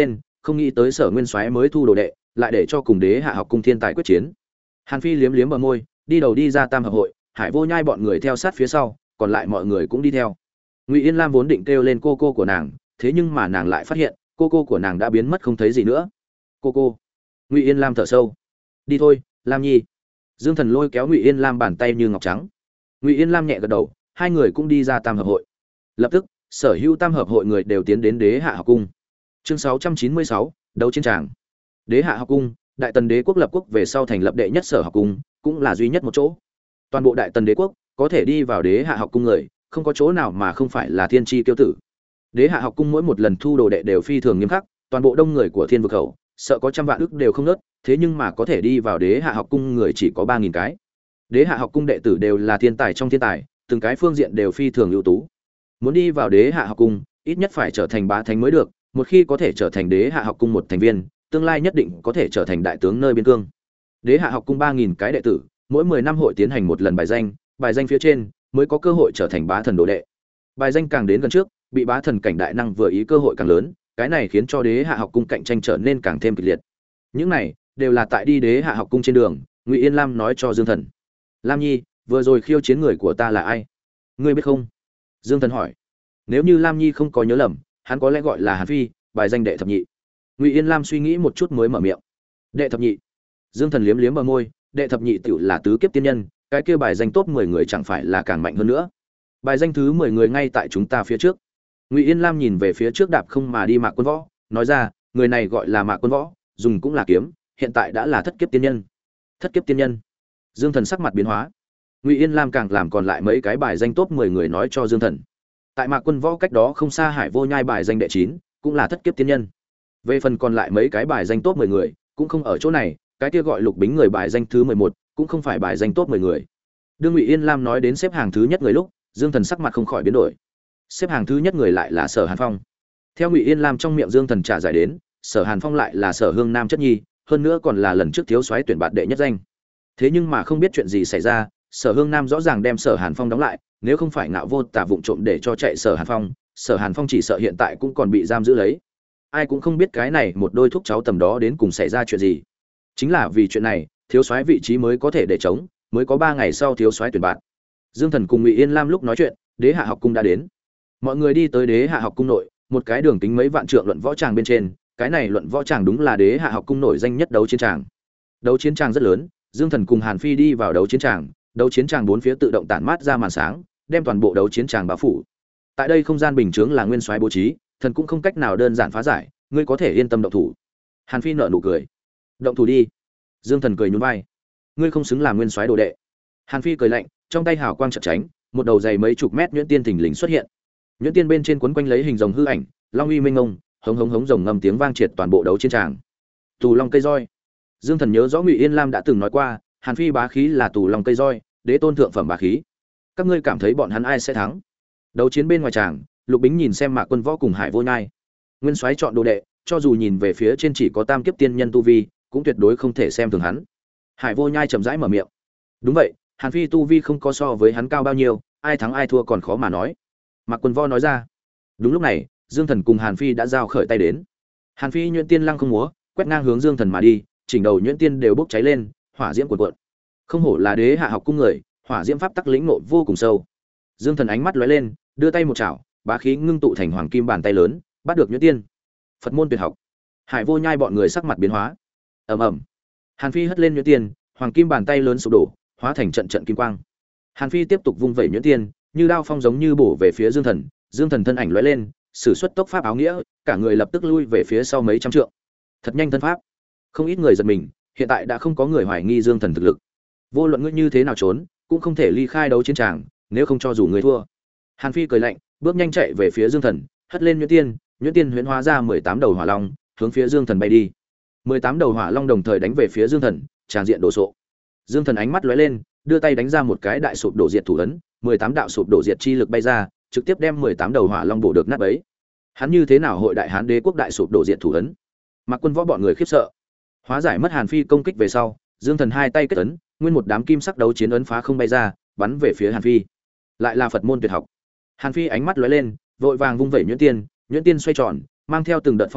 không nghĩ tới Sở Nguyên Soái mới thu đồ đệ, lại để cho cùng Đế Hạ học cung thiên tài quyết chiến. Hàn Phi liếm liếm bờ môi, đi đầu đi ra Tam hợp hội, Hải Vô Nhai bọn người theo sát phía sau, còn lại mọi người cũng đi theo. Ngụy Yên Lam vốn định kêu lên cô cô của nàng, thế nhưng mà nàng lại phát hiện, cô cô của nàng đã biến mất không thấy gì nữa. Cô cô. Ngụy Yên Lam thở sâu. Đi thôi, Lam Nhi. Dương Thần lôi kéo Ngụy Yên Lam bàn tay như ngọc trắng. Ngụy Yên Lam nhẹ gật đầu, hai người cũng đi ra Tam hợp hội. Lập tức, sở hữu Tam hợp hội người đều tiến đến Đế Hạ học cung. Chương sáu trăm chín mươi sáu, đấu chiến tràng. Đế Hạ học cung, Đại Tần Đế quốc lập quốc về sau thành lập đệ nhất sở học cung, cũng là duy nhất một chỗ. Toàn bộ Đại Tần Đế quốc, có thể đi vào Đế Hạ học cung người, không có chỗ nào mà không phải là thiên chi tiêu tử. Đế Hạ học cung mỗi một lần thu đồ đệ đều phi thường nghiêm khắc, toàn bộ đông người của Thiên vực khẩu, sợ có trăm vạn ức đều không nớt, thế nhưng mà có thể đi vào Đế Hạ học cung người chỉ có ba nghìn cái. Đế Hạ học cung đệ tử đều là thiên tài trong thiên tài, từng cái phương diện đều phi thường ưu tú. Muốn đi vào Đế Hạ học cung, ít nhất phải trở thành bá thánh mới được, một khi có thể trở thành Đế Hạ học cung một thành viên, tương lai nhất định có thể trở thành đại tướng nơi biên cương. Đế Hạ học cung ba nghìn cái đệ tử, mỗi mười năm hội tiến hành một lần bài danh, bài danh phía trên mới có cơ hội trở thành bá thần đồ đệ. Bài danh càng đến gần trước, bị bá thần cảnh đại năng vừa ý cơ hội càng lớn, cái này khiến cho Đế Hạ học cung cạnh tranh trở nên càng thêm kịch liệt. Những này đều là tại đi Đế Hạ học cung trên đường, Ngụy Yên Lam nói cho Dương Thần. Lam Nhi, vừa rồi khiêu chiến người của ta là ai? Ngươi biết không? Dương Thần hỏi. Nếu như Lam Nhi không có nhớ lầm, hắn có lẽ gọi là Hàn Phi, bài danh đệ thập nhị. Ngụy Yên Lam suy nghĩ một chút mới mở miệng. Đệ thập nhị? Dương Thần liếm liếm bờ môi, đệ thập nhị tiểu là tứ kiếp tiên nhân, cái kia bài danh top mười người chẳng phải là càng mạnh hơn nữa. Bài danh thứ mười người ngay tại chúng ta phía trước. Ngụy Yên Lam nhìn về phía trước đạp không mà đi Mạc Quân Võ, nói ra, người này gọi là Mạc Quân Võ, dùng cũng là kiếm, hiện tại đã là thất kiếp tiên nhân. Thất kiếp tiên nhân? Dương Thần sắc mặt biến hóa. Ngụy Yên Lam càng làm còn lại mấy cái bài danh top mười người nói cho Dương Thần. Tại Mạc Quân Võ cách đó không xa Hải Vô Nhai bài danh đệ chín, cũng là thất kiếp tiên nhân. Về phần còn lại mấy cái bài danh top mười người, cũng không ở chỗ này, cái kia gọi Lục Bính người bài danh thứ mười một, cũng không phải bài danh top mười người. Đương Ngụy Yên Lam nói đến xếp hàng thứ nhất người lúc, Dương Thần sắc mặt không khỏi biến đổi. Xếp hàng thứ nhất người lại là Sở Hàn Phong. Theo Ngụy Yên Lam trong miệng Dương Thần trả giải đến, Sở Hàn Phong lại là Sở Hương Nam chất nhi, hơn nữa còn là lần trước thiếu soái tuyển bạt đệ nhất danh. Thế nhưng mà không biết chuyện gì xảy ra, Sở Hương Nam rõ ràng đem Sở Hàn Phong đóng lại, nếu không phải Ngạo Vô Tà vụng trộm để cho chạy Sở Hàn Phong, Sở Hàn Phong chỉ sợ hiện tại cũng còn bị giam giữ lấy. Ai cũng không biết cái này một đôi thúc cháu tầm đó đến cùng xảy ra chuyện gì. Chính là vì chuyện này, thiếu soái vị trí mới có thể để chống, mới có ba ngày sau thiếu soái tuyển bạn. Dương Thần cùng Ngụy Yên Lam lúc nói chuyện, Đế Hạ học cung đã đến. Mọi người đi tới Đế Hạ học cung nội, một cái đường kính mấy vạn trượng luận võ tràng bên trên, cái này luận võ tràng đúng là Đế Hạ học cung nổi danh nhất đấu chiến tràng. Đấu chiến tràng rất lớn, Dương Thần cùng Hàn Phi đi vào đấu chiến tràng, đấu chiến tràng bốn phía tự động tản mát ra màn sáng, đem toàn bộ đấu chiến tràng bao phủ. Tại đây không gian bình chướng là nguyên soái bố trí, thần cũng không cách nào đơn giản phá giải, ngươi có thể yên tâm động thủ. Hàn Phi nở nụ cười. Động thủ đi. Dương Thần cười nhún vai. Ngươi không xứng làm nguyên soái đồ đệ. Hàn Phi cười lạnh, trong tay hào quang chợt tránh, một đầu dày mấy chục mét nhuyễn tiên thình lình xuất hiện. Nhuyễn tiên bên trên quấn quanh lấy hình rồng hư ảnh, long uy minh ngông, hống hống hống rồng ngâm tiếng vang triệt toàn bộ đấu chiến tràng. Tù long cây roi. Dương Thần nhớ rõ Ngụy Yên Lam đã từng nói qua, Hàn Phi bá khí là tù long cây roi, đế tôn thượng phẩm bá khí. Các ngươi cảm thấy bọn hắn ai sẽ thắng? Đấu chiến bên ngoài tràng, Lục Bính nhìn xem Mạc Quân Võ cùng Hải Vô Nhai. Nguyên soái chọn đồ đệ, cho dù nhìn về phía trên chỉ có tam kiếp tiên nhân tu vi, cũng tuyệt đối không thể xem thường hắn. Hải Vô Nhai chậm rãi mở miệng. Đúng vậy, Hàn Phi tu vi không có so với hắn cao bao nhiêu, ai thắng ai thua còn khó mà nói. Mạc Quân Võ nói ra. Đúng lúc này, Dương Thần cùng Hàn Phi đã giao khởi tay đến. Hàn Phi nhuyễn tiên lăng không múa, quét ngang hướng Dương Thần mà đi, chỉnh đầu nhuyễn tiên đều bốc cháy lên, hỏa diễm cuồn cuộn. Không hổ là Đế Hạ học cung người, hỏa diễm pháp tắc lĩnh ngộ vô cùng sâu. Dương Thần ánh mắt lóe lên, đưa tay một chảo, bá khí ngưng tụ thành hoàng kim bàn tay lớn, bắt được nhuyễn tiên. Phật môn tuyệt học. Hải Vô Nhai bọn người sắc mặt biến hóa. Ầm ầm. Hàn Phi hất lên nhuyễn tiên, hoàng kim bàn tay lớn sụp đổ, hóa thành trận trận kim quang. Hàn Phi tiếp tục vung vẩy nhuyễn tiên, như đao phong giống như bổ về phía Dương Thần, Dương Thần thân ảnh lóe lên, sử xuất tốc pháp áo nghĩa, cả người lập tức lui về phía sau mấy trăm trượng. Thật nhanh thân pháp. Không ít người giật mình, hiện tại đã không có người hoài nghi Dương Thần thực lực. Vô luận ngươi như thế nào trốn, cũng không thể ly khai đấu chiến tràng, nếu không cho dù ngươi thua. Hàn Phi cười lạnh, bước nhanh chạy về phía Dương Thần, hất lên nhuyễn tiên, nhuyễn tiên huyễn hóa ra mười tám đầu hỏa long, hướng phía Dương Thần bay đi. mười tám đầu hỏa long đồng thời đánh về phía Dương Thần, tràn diện đổ sộ. Dương Thần ánh mắt lóe lên, đưa tay đánh ra một cái đại sụp đổ diệt thủ ấn, mười tám đạo sụp đổ diệt chi lực bay ra, trực tiếp đem mười tám đầu hỏa long bổ được nát bấy. Hắn như thế nào hội đại hán đế quốc đại sụp đổ diệt thủ ấn? Mạc Quân Võ bọn người khiếp sợ. Hóa giải mất Hàn Phi công kích về sau, Dương Thần hai tay kết ấn, nguyên một đám kim sắc đấu chiến ấn phá không bay ra, bắn về phía Hàn Phi. Lại là Phật môn tuyệt học. Hàn Phi ánh mắt lóe lên, vội vàng vung vẩy nhuyễn tiên, nhuyễn tiên xoay tròn, mang theo từng đợt phong bạo,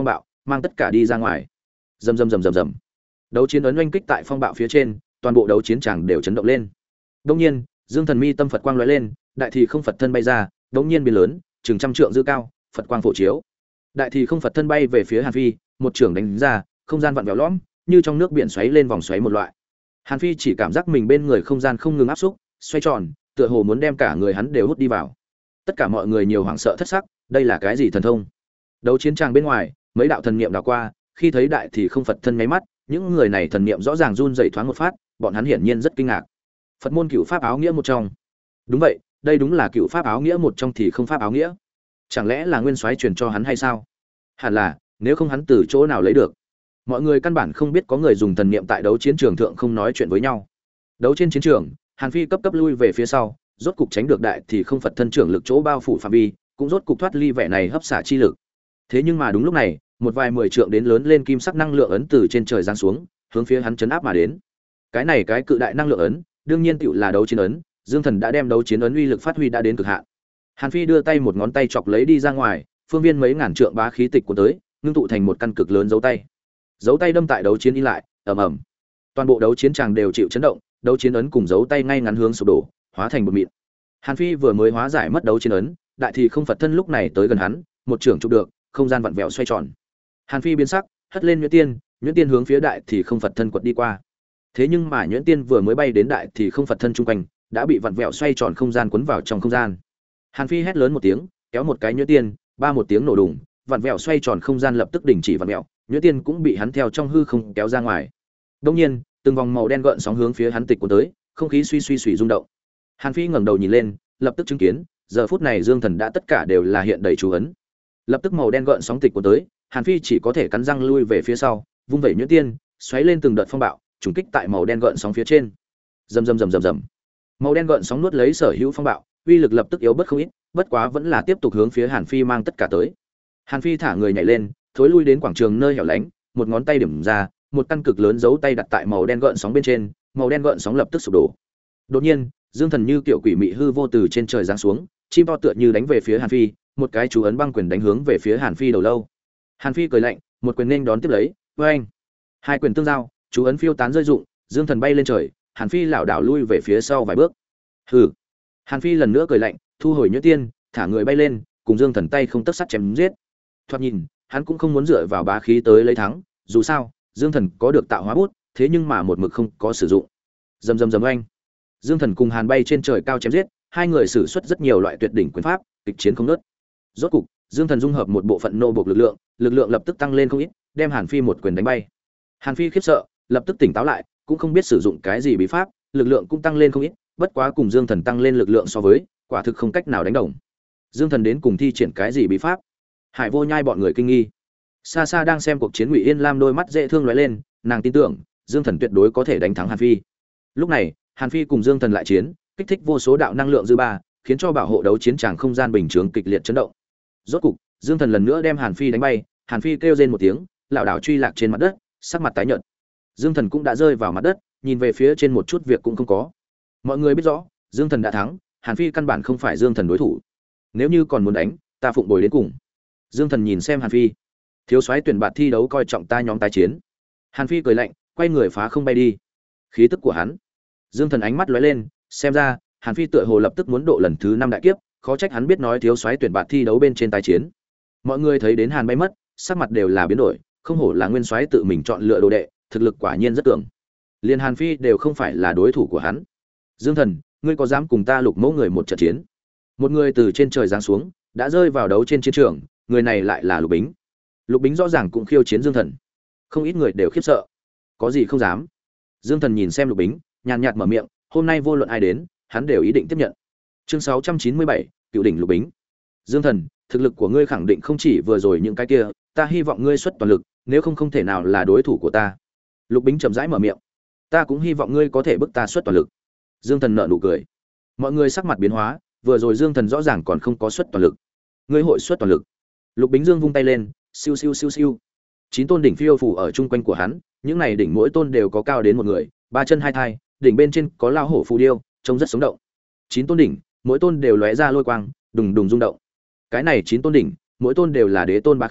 mang tất cả đi ra ngoài. Rầm rầm rầm rầm rầm. Đấu chiến ấn oanh kích tại phong bạo phía trên, toàn bộ đấu chiến tràng đều chấn động lên. Đương nhiên, Dương Thần mi tâm Phật quang lóe lên, đại thì không Phật thân bay ra, đống nhiên biến lớn, chừng trăm trượng dư cao, Phật quang phổ chiếu. Đại thì không Phật thân bay về phía Hàn Phi, một trường đánh ra, không gian vặn vẹo lõm, như trong nước biển xoáy lên vòng xoáy một loại. Hàn Phi chỉ cảm giác mình bên người không gian không ngừng áp xúc, xoay tròn, tựa hồ muốn đem cả người hắn đều hút đi vào. Tất cả mọi người nhiều hoảng sợ thất sắc, đây là cái gì thần thông? Đấu chiến tràng bên ngoài, mấy đạo thần niệm đảo qua, khi thấy đại thì không Phật thân nháy mắt, những người này thần niệm rõ ràng run rẩy thoáng một phát, bọn hắn hiển nhiên rất kinh ngạc. Phật môn cửu pháp áo nghĩa một trong. Đúng vậy, đây đúng là cửu pháp áo nghĩa một trong thì không pháp áo nghĩa. Chẳng lẽ là nguyên soái truyền cho hắn hay sao? Hẳn là, nếu không hắn từ chỗ nào lấy được? Mọi người căn bản không biết có người dùng thần niệm tại đấu chiến trường thượng không nói chuyện với nhau. Đấu trên chiến trường, Hàn Phi cấp cấp lui về phía sau, rốt cục tránh được đại thì không Phật thân trưởng lực chỗ bao phủ phạm vi, cũng rốt cục thoát ly vẻ này hấp xả chi lực. Thế nhưng mà đúng lúc này, một vài mười trượng đến lớn lên kim sắc năng lượng ấn từ trên trời giáng xuống, hướng phía hắn chấn áp mà đến. Cái này cái cự đại năng lượng ấn, đương nhiên tựu là đấu chiến ấn, Dương Thần đã đem đấu chiến ấn uy lực phát huy đã đến cực hạn. Hàn Phi đưa tay một ngón tay chọc lấy đi ra ngoài, phương viên mấy ngàn trượng bá khí tịch của tới, ngưng tụ thành một căn cực lớn dấu tay. Dấu tay đâm tại đấu chiến in lại, ầm ầm. Toàn bộ đấu chiến tràng đều chịu chấn động, đấu chiến ấn cùng dấu tay ngay ngắn hướng sụp đổ, hóa thành bột mịn. Hàn Phi vừa mới hóa giải mất đấu chiến ấn, đại thì không Phật thân lúc này tới gần hắn, một trường chụp được, không gian vặn vẹo xoay tròn. Hàn Phi biến sắc, hất lên Nhuyễn Tiên, Nhuyễn Tiên hướng phía đại thì không Phật thân quật đi qua. Thế nhưng mà Nhuyễn Tiên vừa mới bay đến đại thì không Phật thân chung quanh, đã bị vặn vẹo xoay tròn không gian cuốn vào trong không gian. Hàn Phi hét lớn một tiếng, kéo một cái Nhuyễn Tiên, ba một tiếng nổ đùng, vặn vẹo xoay tròn không gian lập tức đình chỉ vặn vẹo, Nhuyễn Tiên cũng bị hắn theo trong hư không kéo ra ngoài. Đương nhiên, từng vòng màu đen gợn sóng hướng phía hắn tịch cuốn tới, không khí suy suy suy rung động. Hàn Phi ngẩng đầu nhìn lên, lập tức chứng kiến, giờ phút này Dương Thần đã tất cả đều là hiện đầy chú ấn. Lập tức màu đen gợn sóng tịch cuốn tới, Hàn Phi chỉ có thể cắn răng lui về phía sau, vung vẩy Nhuyễn Tiên, xoáy lên từng đợt phong bạo, trùng kích tại màu đen gợn sóng phía trên. Rầm rầm rầm rầm rầm. Màu đen gợn sóng nuốt lấy sở hữu phong bạo, uy lực lập tức yếu bớt không ít, bất quá vẫn là tiếp tục hướng phía Hàn Phi mang tất cả tới. Hàn Phi thả người nhảy lên, thối lui đến quảng trường nơi hẻo lánh, một ngón tay điểm ra, một căn cực lớn dấu tay đặt tại màu đen gợn sóng bên trên, màu đen gợn sóng lập tức sụp đổ. Đột nhiên, Dương Thần như kiểu quỷ mị hư vô từ trên trời giáng xuống, chim to tựa như đánh về phía Hàn Phi, một cái chú ấn băng quyền đánh hướng về phía Hàn Phi đầu lâu. Hàn Phi cười lạnh, một quyền nên đón tiếp lấy, oeng. Hai quyền tương giao, chú ấn phiêu tán rơi rụng, Dương Thần bay lên trời, Hàn Phi lảo đảo lui về phía sau vài bước. Hừ. Hàn Phi lần nữa cười lạnh, thu hồi Nhuyễn Tiên, thả người bay lên, cùng Dương Thần tay không tấc sắt chém giết. Thoạt nhìn, hắn cũng không muốn dựa vào bá khí tới lấy thắng, dù sao, Dương Thần có được tạo hóa bút, thế nhưng mà một mực không có sử dụng. Rầm rầm rầm oanh. Dương Thần cùng Hàn bay trên trời cao chém giết, hai người sử xuất rất nhiều loại tuyệt đỉnh quyền pháp, kịch chiến không ngớt. Rốt cục, Dương Thần dung hợp một bộ phận nô bộc lực lượng, lực lượng lập tức tăng lên không ít, đem Hàn Phi một quyền đánh bay. Hàn Phi khiếp sợ, lập tức tỉnh táo lại, cũng không biết sử dụng cái gì bí pháp, lực lượng cũng tăng lên không ít, bất quá cùng Dương Thần tăng lên lực lượng so với, quả thực không cách nào đánh đồng. Dương Thần đến cùng thi triển cái gì bí pháp? Hải Vô Nhai bọn người kinh nghi. Xa xa đang xem cuộc chiến Ngụy Yên Lam đôi mắt dễ thương lóe lên, nàng tin tưởng, Dương Thần tuyệt đối có thể đánh thắng Hàn Phi. Lúc này, Hàn Phi cùng Dương Thần lại chiến, kích thích vô số đạo năng lượng dư ba, khiến cho bảo hộ đấu chiến tràng không gian bình thường kịch liệt chấn động. Rốt cục, Dương Thần lần nữa đem Hàn Phi đánh bay, Hàn Phi kêu rên một tiếng, lảo đảo truy lạc trên mặt đất, sắc mặt tái nhợt. Dương Thần cũng đã rơi vào mặt đất, nhìn về phía trên một chút việc cũng không có. Mọi người biết rõ, Dương Thần đã thắng, Hàn Phi căn bản không phải Dương Thần đối thủ. Nếu như còn muốn đánh, ta phụng bồi đến cùng. Dương Thần nhìn xem Hàn Phi, thiếu soái tuyển bạt thi đấu coi trọng ta nhóm tái chiến. Hàn Phi cười lạnh, quay người phá không bay đi. Khí tức của hắn, Dương Thần ánh mắt lóe lên, xem ra Hàn Phi tựa hồ lập tức muốn độ lần thứ năm đại kiếp, khó trách hắn biết nói thiếu soái tuyển bạt thi đấu bên trên tái chiến. Mọi người thấy đến Hàn bay mất, sắc mặt đều là biến đổi, không hổ là nguyên soái tự mình chọn lựa đồ đệ, thực lực quả nhiên rất cường. Liên Hàn Phi đều không phải là đối thủ của hắn. Dương Thần, ngươi có dám cùng ta Lục Mẫu người một trận chiến? Một người từ trên trời giáng xuống, đã rơi vào đấu trên chiến trường, người này lại là Lục Bính. Lục Bính rõ ràng cũng khiêu chiến Dương Thần. Không ít người đều khiếp sợ. Có gì không dám? Dương Thần nhìn xem Lục Bính, nhàn nhạt mở miệng, hôm nay vô luận ai đến, hắn đều ý định tiếp nhận. Chương sáu trăm chín mươi bảy, Cựu đỉnh Lục Bính. Dương Thần, thực lực của ngươi khẳng định không chỉ vừa rồi những cái kia, ta hy vọng ngươi xuất toàn lực, nếu không không thể nào là đối thủ của ta. Lục Bính chậm rãi mở miệng. Ta cũng hy vọng ngươi có thể bức ta xuất toàn lực. Dương Thần nở nụ cười. Mọi người sắc mặt biến hóa, vừa rồi Dương Thần rõ ràng còn không có xuất toàn lực. Ngươi hội xuất toàn lực. Lục Bính Dương vung tay lên, siêu siêu siêu siêu. Chín tôn đỉnh phiêu phủ ở chung quanh của hắn, những này đỉnh mỗi tôn đều có cao đến một người, ba chân hai thai, đỉnh bên trên có lao hổ phù điêu, trông rất sống động. Chín tôn đỉnh, mỗi tôn đều lóe ra lôi quang, đùng đùng rung động. Cái này chín tôn đỉnh, mỗi tôn đều là đế tôn bá khí,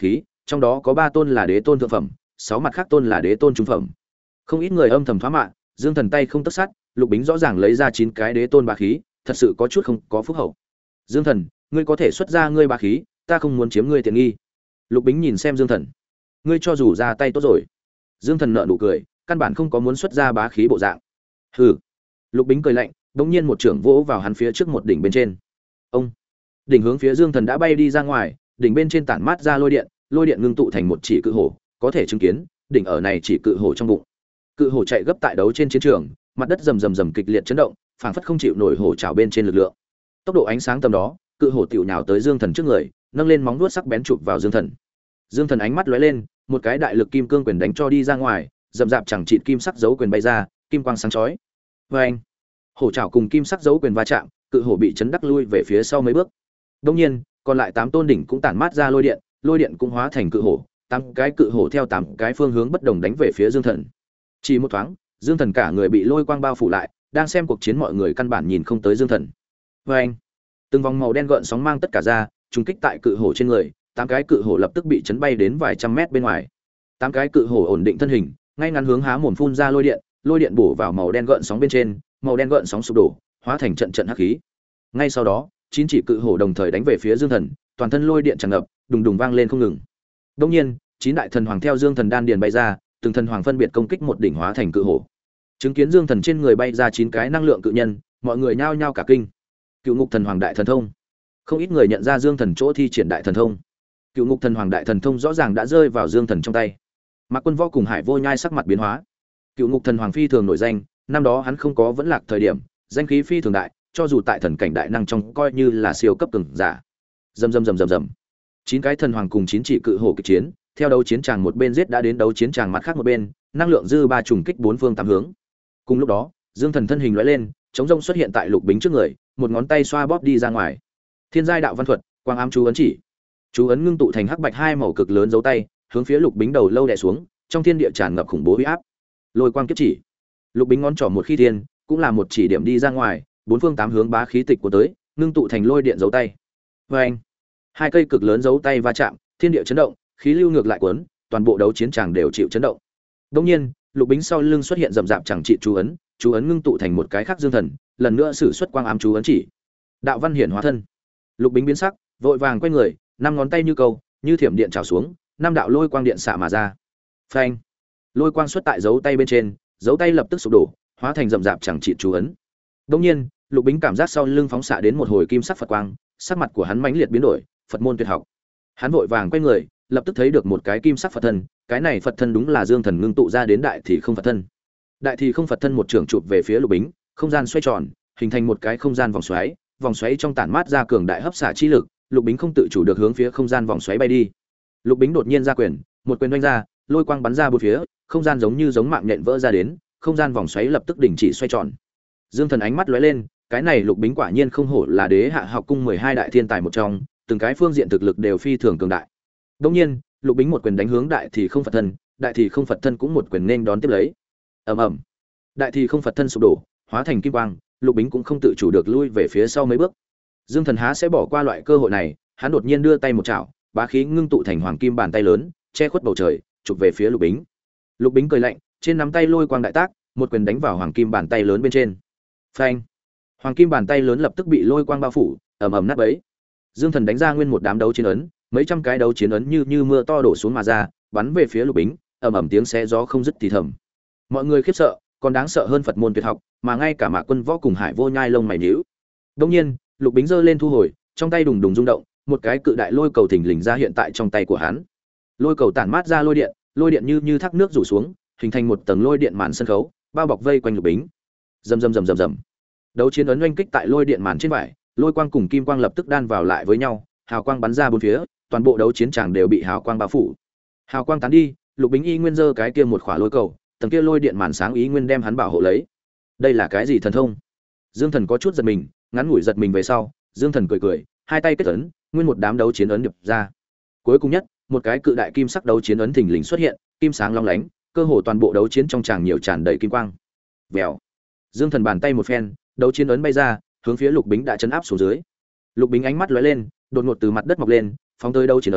trong đó có ba tôn là đế tôn thượng phẩm, sáu mặt khác tôn là đế tôn trung phẩm. Không ít người âm thầm thoá mạ, Dương Thần tay không tất sát, Lục Bính rõ ràng lấy ra chín cái đế tôn bá khí, thật sự có chút không có phúc hậu. Dương Thần, ngươi có thể xuất ra ngươi bá khí, ta không muốn chiếm ngươi tiện nghi. Lục Bính nhìn xem Dương Thần, ngươi cho dù ra tay tốt rồi. Dương Thần nợ nụ cười, căn bản không có muốn xuất ra bá khí bộ dạng. Hừ. Lục Bính cười lạnh, đống nhiên một trưởng vỗ vào hắn phía trước một đỉnh bên trên. Ông. Đỉnh hướng phía Dương Thần đã bay đi ra ngoài, đỉnh bên trên tản mát ra lôi điện, lôi điện ngưng tụ thành một chỉ cự hổ, có thể chứng kiến, đỉnh ở này chỉ cự hổ trong bụng. Cự hổ chạy gấp tại đấu trên chiến trường, mặt đất rầm rầm rầm kịch liệt chấn động, phảng phất không chịu nổi hổ trảo bên trên lực lượng. Tốc độ ánh sáng tầm đó, cự hổ tiểu nhào tới Dương Thần trước người, nâng lên móng vuốt sắc bén chụp vào Dương Thần. Dương Thần ánh mắt lóe lên, một cái đại lực kim cương quyền đánh cho đi ra ngoài, rậm rạp chẳng chịt kim sắc dấu quyền bay ra, kim quang sáng chói. Oeng! Hổ trảo cùng kim sắc dấu quyền va chạm, cự hổ bị chấn đắc lui về phía sau mấy bước. Đương nhiên, còn lại tám tôn đỉnh cũng tản mát ra lôi điện, lôi điện cũng hóa thành cự hổ, tám cái cự hổ theo tám cái phương hướng bất đồng đánh về phía Dương Thần. Chỉ một thoáng, Dương Thần cả người bị lôi quang bao phủ lại, đang xem cuộc chiến mọi người căn bản nhìn không tới Dương Thần. Oeng! Từng vòng màu đen gợn sóng mang tất cả ra, trùng kích tại cự hổ trên người, tám cái cự hổ lập tức bị chấn bay đến vài trăm mét bên ngoài. Tám cái cự hổ ổn định thân hình, ngay ngắn hướng há mồm phun ra lôi điện, lôi điện bổ vào màu đen gợn sóng bên trên, màu đen gợn sóng sụp đổ, hóa thành trận trận hắc khí. Ngay sau đó, chín chỉ cự hổ đồng thời đánh về phía Dương Thần, toàn thân lôi điện tràn ngập, đùng đùng vang lên không ngừng. Đương nhiên, chín đại thần hoàng theo Dương Thần đan điền bay ra, từng thần hoàng phân biệt công kích một đỉnh hóa thành cự hổ. Chứng kiến Dương Thần trên người bay ra chín cái năng lượng cự nhân, mọi người nhao nhao cả kinh. Cựu Ngục Thần Hoàng đại thần thông. Không ít người nhận ra Dương Thần chỗ thi triển đại thần thông. Cựu Ngục Thần Hoàng đại thần thông rõ ràng đã rơi vào Dương Thần trong tay. Mạc Quân Võ cùng Hải Vô Nhai sắc mặt biến hóa. Cựu Ngục Thần Hoàng phi thường nổi danh, năm đó hắn không có vẫn lạc thời điểm, danh khí phi thường đại, cho dù tại thần cảnh đại năng trong coi như là siêu cấp cường giả. Rầm rầm rầm rầm rầm. Chín cái thần hoàng cùng chín chỉ cự hổ kịch chiến, theo đấu chiến tràng một bên giết đã đến đấu chiến tràng mặt khác một bên, năng lượng dư ba trùng kích bốn phương tám hướng. Cùng lúc đó, Dương Thần thân hình lóe lên, chống rông xuất hiện tại Lục Bính trước người, một ngón tay xoa bóp đi ra ngoài. Thiên giai đạo văn thuật, quang ám chú ấn chỉ. Chú ấn ngưng tụ thành hắc bạch hai màu cực lớn dấu tay, hướng phía Lục Bính đầu lâu đè xuống, trong thiên địa tràn ngập khủng bố uy áp. Lôi quang kiếp chỉ. Lục Bính ngón trỏ một khi thiên, cũng là một chỉ điểm đi ra ngoài, bốn phương tám hướng bá khí tịch của tới, ngưng tụ thành lôi điện dấu tay. Oeng! Hai cây cực lớn dấu tay va chạm, thiên địa chấn động, khí lưu ngược lại cuốn, toàn bộ đấu chiến tràng đều chịu chấn động. Đương nhiên, Lục Bính sau lưng xuất hiện rậm rạp chẳng trị chú ấn, chú ấn ngưng tụ thành một cái khác Dương Thần, lần nữa sử xuất quang ám chú ấn chỉ. Đạo văn hiển hóa thân. Lục Bính biến sắc, vội vàng quay người, năm ngón tay như câu, như thiểm điện trào xuống, năm đạo lôi quang điện xạ mà ra. Phanh! Lôi quang xuất tại dấu tay bên trên, dấu tay lập tức sụp đổ, hóa thành rậm rạp chẳng trị chú ấn. Đương nhiên, Lục Bính cảm giác sau lưng phóng xạ đến một hồi kim sắc Phật quang, sắc mặt của hắn mãnh liệt biến đổi, Phật môn tuyệt học. Hắn vội vàng quay người, lập tức thấy được một cái kim sắc Phật thân, cái này Phật thân đúng là Dương Thần ngưng tụ ra đến đại thì không Phật thân. Đại thì không Phật thân một trường chụp về phía Lục Bính, không gian xoay tròn, hình thành một cái không gian vòng xoáy, vòng xoáy trong tản mát ra cường đại hấp xả chi lực, Lục Bính không tự chủ được hướng phía không gian vòng xoáy bay đi. Lục Bính đột nhiên ra quyền, một quyền đánh ra, lôi quang bắn ra bốn phía, không gian giống như giống mạng nhện vỡ ra đến, không gian vòng xoáy lập tức đình chỉ xoay tròn. Dương Thần ánh mắt lóe lên, cái này Lục Bính quả nhiên không hổ là Đế Hạ học cung mười hai đại thiên tài một trong, từng cái phương diện thực lực đều phi thường cường đại. Đương nhiên, Lục Bính một quyền đánh hướng đại thì không Phật thân, đại thì không Phật thân cũng một quyền nên đón tiếp lấy. Ầm ầm. Đại thì không Phật thân sụp đổ, hóa thành kim quang, Lục Bính cũng không tự chủ được lui về phía sau mấy bước. Dương Thần há sẽ bỏ qua loại cơ hội này, hắn đột nhiên đưa tay một chảo, bá khí ngưng tụ thành hoàng kim bàn tay lớn, che khuất bầu trời, chụp về phía Lục Bính. Lục Bính cười lạnh, trên nắm tay lôi quang đại tác, một quyền đánh vào hoàng kim bàn tay lớn bên trên. Phanh! Hoàng kim bàn tay lớn lập tức bị lôi quang bao phủ, ầm ầm nát bấy. Dương Thần đánh ra nguyên một đám đấu chiến ấn, mấy trăm cái đấu chiến ấn như như mưa to đổ xuống mà ra, bắn về phía Lục Bính, ầm ầm tiếng xé gió không dứt thì thầm. Mọi người khiếp sợ, còn đáng sợ hơn Phật môn tuyệt học, mà ngay cả Mạc Quân Võ cùng Hải Vô Nhai lông mày nhíu. Đương nhiên, Lục Bính giơ lên thu hồi, trong tay đùng đùng rung động, một cái cự đại lôi cầu thình lình ra hiện tại trong tay của hắn. Lôi cầu tản mát ra lôi điện, lôi điện như như thác nước rủ xuống, hình thành một tầng lôi điện màn sân khấu, bao bọc vây quanh Lục Bính. Rầm rầm rầm rầm rầm. Đấu chiến ấn oanh kích tại lôi điện màn trên vải, lôi quang cùng kim quang lập tức đan vào lại với nhau, hào quang bắn ra bốn phía, toàn bộ đấu chiến tràng đều bị hào quang bao phủ. Hào quang tán đi, Lục Bính y nguyên giơ cái kia một khỏa lôi cầu, tầng kia lôi điện màn sáng ý nguyên đem hắn bảo hộ lấy. Đây là cái gì thần thông? Dương Thần có chút giật mình, ngắn ngủi giật mình về sau, Dương Thần cười cười, hai tay kết ấn, nguyên một đám đấu chiến ấn điệp ra. Cuối cùng nhất, một cái cự đại kim sắc đấu chiến ấn thình lình xuất hiện, kim sáng long lánh, cơ hồ toàn bộ đấu chiến trong tràng nhiều tràn đầy kim quang. Vèo. Dương Thần bàn tay một phen, đấu chiến ấn bay ra, hướng phía Lục Bính đã chấn áp xuống dưới. Lục Bính ánh mắt lóe lên, đột ngột từ mặt đất mọc lên, phóng tới đấu chiến ấn,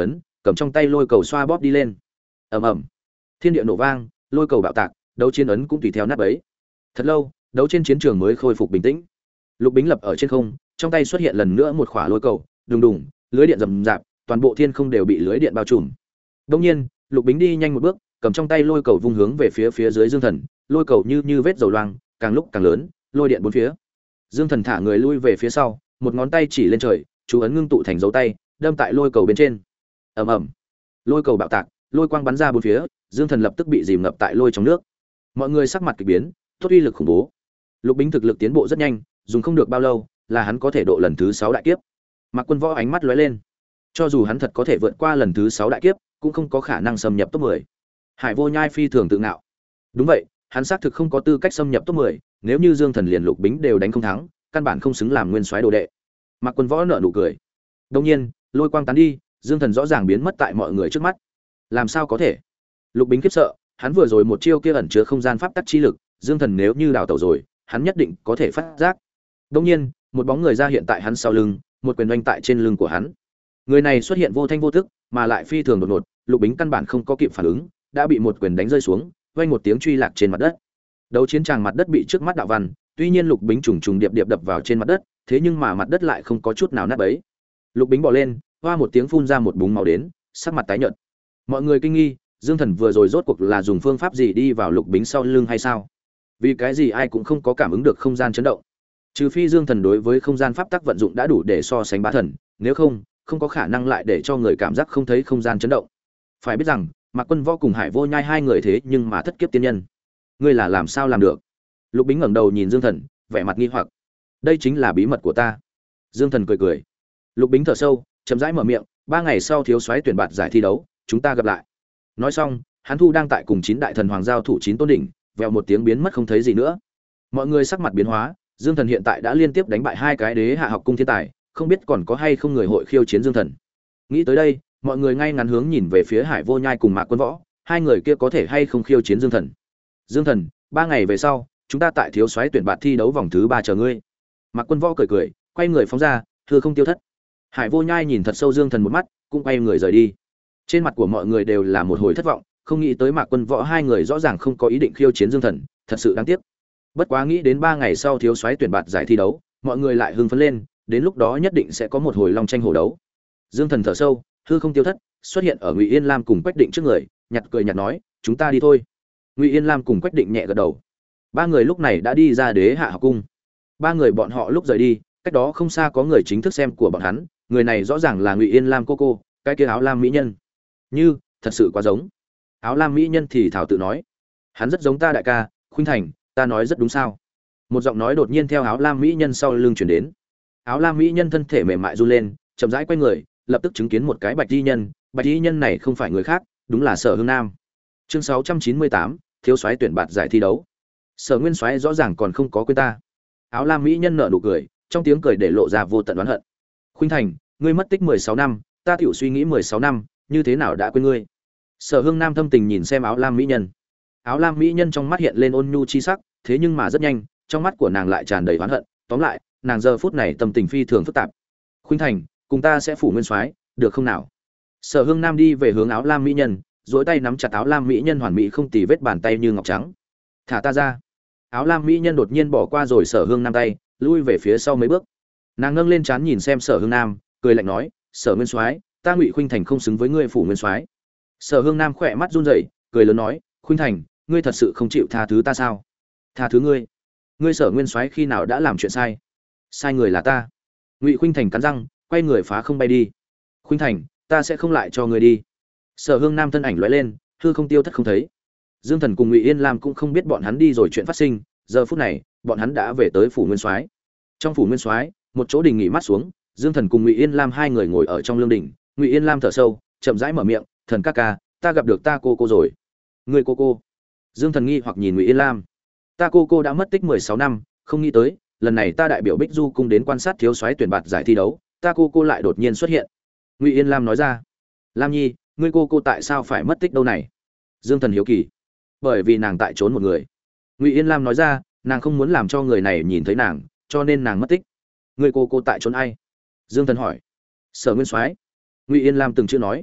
cầm trong tay lôi cầu xoa bóp đi lên. Ầm ầm, thiên địa nổ vang, lôi cầu bạo tạc, đấu chiến ấn cũng tùy theo nát bấy. Thật lâu, đấu trên chiến trường mới khôi phục bình tĩnh. Lục Bính lập ở trên không, trong tay xuất hiện lần nữa một quả lôi cầu, đùng đùng, lưới điện rầm rạp, toàn bộ thiên không đều bị lưới điện bao trùm. Đương nhiên, Lục Bính đi nhanh một bước, cầm trong tay lôi cầu vung hướng về phía phía dưới Dương Thần, lôi cầu như như vết dầu loang, càng lúc càng lớn, lôi điện bốn phía. Dương Thần thả người lui về phía sau, một ngón tay chỉ lên trời, chú ấn ngưng tụ thành dấu tay, đâm tại lôi cầu bên trên. Ầm ầm, lôi cầu bạo tạc, lôi quang bắn ra bốn phía, Dương Thần lập tức bị dìm ngập tại lôi trong nước. Mọi người sắc mặt kỳ biến, tốt uy lực khủng bố. Lục Bính thực lực tiến bộ rất nhanh, dùng không được bao lâu, là hắn có thể độ lần thứ sáu đại kiếp. Mạc Quân Võ ánh mắt lóe lên. Cho dù hắn thật có thể vượt qua lần thứ sáu đại kiếp, cũng không có khả năng xâm nhập top mười. Hải Vô Nhai phi thường tự ngạo. Đúng vậy, hắn xác thực không có tư cách xâm nhập top mười, nếu như Dương Thần liền Lục Bính đều đánh không thắng, căn bản không xứng làm nguyên soái đồ đệ. Mạc Quân Võ nở nụ cười. Đương nhiên, lôi quang tán đi, Dương Thần rõ ràng biến mất tại mọi người trước mắt. Làm sao có thể? Lục Bính khiếp sợ, hắn vừa rồi một chiêu kia ẩn chứa không gian pháp tắc chi lực, Dương Thần nếu như đào tẩu rồi, hắn nhất định có thể phát giác. Đương nhiên, một bóng người ra hiện tại hắn sau lưng, một quyền oanh tại trên lưng của hắn. Người này xuất hiện vô thanh vô tức, mà lại phi thường đột ngột, Lục Bính căn bản không có kịp phản ứng, đã bị một quyền đánh rơi xuống, vang một tiếng truy lạc trên mặt đất. Đấu chiến tràng mặt đất bị trước mắt đạo văn, tuy nhiên Lục Bính trùng trùng điệp điệp đập vào trên mặt đất, thế nhưng mà mặt đất lại không có chút nào nát bấy. Lục Bính bò lên, hoa một tiếng phun ra một búng máu đến, sắc mặt tái nhợt. Mọi người kinh nghi, Dương Thần vừa rồi rốt cuộc là dùng phương pháp gì đi vào Lục Bính sau lưng hay sao? Vì cái gì ai cũng không có cảm ứng được không gian chấn động? Trừ phi Dương Thần đối với không gian pháp tắc vận dụng đã đủ để so sánh bá thần, nếu không, không có khả năng lại để cho người cảm giác không thấy không gian chấn động. Phải biết rằng, Mạc Quân Võ cùng Hải Vô Nhai hai người thế nhưng mà thất kiếp tiên nhân. Ngươi là làm sao làm được? Lục Bính ngẩng đầu nhìn Dương Thần, vẻ mặt nghi hoặc. Đây chính là bí mật của ta. Dương Thần cười cười. Lục Bính thở sâu, chậm rãi mở miệng, ba ngày sau thiếu soái tuyển bạt giải thi đấu, chúng ta gặp lại. Nói xong, hắn thu đang tại cùng chín đại thần hoàng giao thủ chín tôn đỉnh, vèo một tiếng biến mất không thấy gì nữa. Mọi người sắc mặt biến hóa, Dương Thần hiện tại đã liên tiếp đánh bại hai cái đế hạ học cung thiên tài, không biết còn có hay không người hội khiêu chiến Dương Thần. Nghĩ tới đây, mọi người ngay ngắn hướng nhìn về phía Hải Vô Nhai cùng Mạc Quân Võ, hai người kia có thể hay không khiêu chiến Dương Thần. Dương Thần, ba ngày về sau, chúng ta tại thiếu soái tuyển bạt thi đấu vòng thứ ba chờ ngươi. Mạc Quân Võ cười cười, quay người phóng ra, thưa không tiêu thất. Hải Vô Nhai nhìn thật sâu Dương Thần một mắt, cũng quay người rời đi. Trên mặt của mọi người đều là một hồi thất vọng, không nghĩ tới Mạc Quân Võ hai người rõ ràng không có ý định khiêu chiến Dương Thần, thật sự đáng tiếc. Bất quá nghĩ đến ba ngày sau thiếu soái tuyển bạt giải thi đấu, mọi người lại hưng phấn lên, đến lúc đó nhất định sẽ có một hồi long tranh hổ đấu. Dương Thần thở sâu, hư không tiêu thất, xuất hiện ở Ngụy Yên Lam cùng Quách Định trước người, nhặt cười nhặt nói, "Chúng ta đi thôi." Ngụy Yên Lam cùng Quách Định nhẹ gật đầu. Ba người lúc này đã đi ra Đế Hạ học cung. Ba người bọn họ lúc rời đi, cách đó không xa có người chính thức xem của bọn hắn, người này rõ ràng là Ngụy Yên Lam cô cô, cái kia áo lam mỹ nhân. Như, thật sự quá giống. Áo lam mỹ nhân thì thảo tự nói, hắn rất giống ta đại ca, Khuynh Thành, ta nói rất đúng sao? Một giọng nói đột nhiên theo áo lam mỹ nhân sau lưng truyền đến. Áo lam mỹ nhân thân thể mềm mại run lên, chậm rãi quay người, lập tức chứng kiến một cái bạch y nhân, bạch y nhân này không phải người khác, đúng là Sở Hương Nam. Chương sáu trăm chín mươi tám, thiếu soái tuyển bạt giải thi đấu. Sở Nguyên soái rõ ràng còn không có quên ta. Áo lam mỹ nhân nở nụ cười, trong tiếng cười để lộ ra vô tận oán hận. Khuynh Thành, ngươi mất tích mười sáu năm, ta tiểu suy nghĩ mười sáu năm, như thế nào đã quên ngươi? Sở Hương Nam thâm tình nhìn xem áo lam mỹ nhân. Áo lam mỹ nhân trong mắt hiện lên ôn nhu chi sắc, thế nhưng mà rất nhanh, trong mắt của nàng lại tràn đầy oán hận, tóm lại, nàng giờ phút này tâm tình phi thường phức tạp. Khuynh Thành, cùng ta sẽ phủ nguyên soái, được không nào? Sở Hương Nam đi về hướng áo lam mỹ nhân, duỗi tay nắm chặt áo lam mỹ nhân hoàn mỹ không tì vết bàn tay như ngọc trắng. Thả ta ra. Áo lam mỹ nhân đột nhiên bỏ qua rồi Sở Hương Nam tay, lui về phía sau mấy bước. Nàng ngẩng lên trán nhìn xem Sở Hương Nam, cười lạnh nói, "Sở Nguyên soái, ta Ngụy Khuynh Thành không xứng với ngươi phủ nguyên soái." Sở Hương Nam khỏe mắt run rẩy, cười lớn nói, "Khuynh Thành, ngươi thật sự không chịu tha thứ ta sao?" "Tha thứ ngươi? Ngươi Sở Nguyên soái khi nào đã làm chuyện sai?" "Sai người là ta." Ngụy Khuynh Thành cắn răng, quay người phá không bay đi. "Khuynh Thành, ta sẽ không lại cho ngươi đi." Sở Hương Nam thân ảnh lóe lên, hư không tiêu thất không thấy. Dương Thần cùng Ngụy Yên Lam cũng không biết bọn hắn đi rồi chuyện phát sinh, giờ phút này, bọn hắn đã về tới phủ Nguyên Soái. Trong phủ Nguyên Soái, một chỗ đình nghỉ mát xuống, Dương Thần cùng Ngụy Yên Lam hai người ngồi ở trong lương đình, Ngụy Yên Lam thở sâu, chậm rãi mở miệng, "Thần ca ca, ta gặp được ta cô cô rồi." "Người cô cô?" Dương Thần nghi hoặc nhìn Ngụy Yên Lam. "Ta cô cô đã mất tích mười sáu năm, không nghĩ tới, lần này ta đại biểu Bích Du cung đến quan sát thiếu soái tuyển bạt giải thi đấu, ta cô cô lại đột nhiên xuất hiện." Ngụy Yên Lam nói ra. "Lam Nhi, ngươi cô cô tại sao phải mất tích đâu này?" Dương Thần hiếu kỳ. "Bởi vì nàng tại trốn một người." Ngụy Yên Lam nói ra, "Nàng không muốn làm cho người này nhìn thấy nàng, cho nên nàng mất tích." "Ngươi cô cô tại trốn ai?" Dương Thần hỏi. "Sở Nguyên Soái." Ngụy Yên Lam từng chữ nói.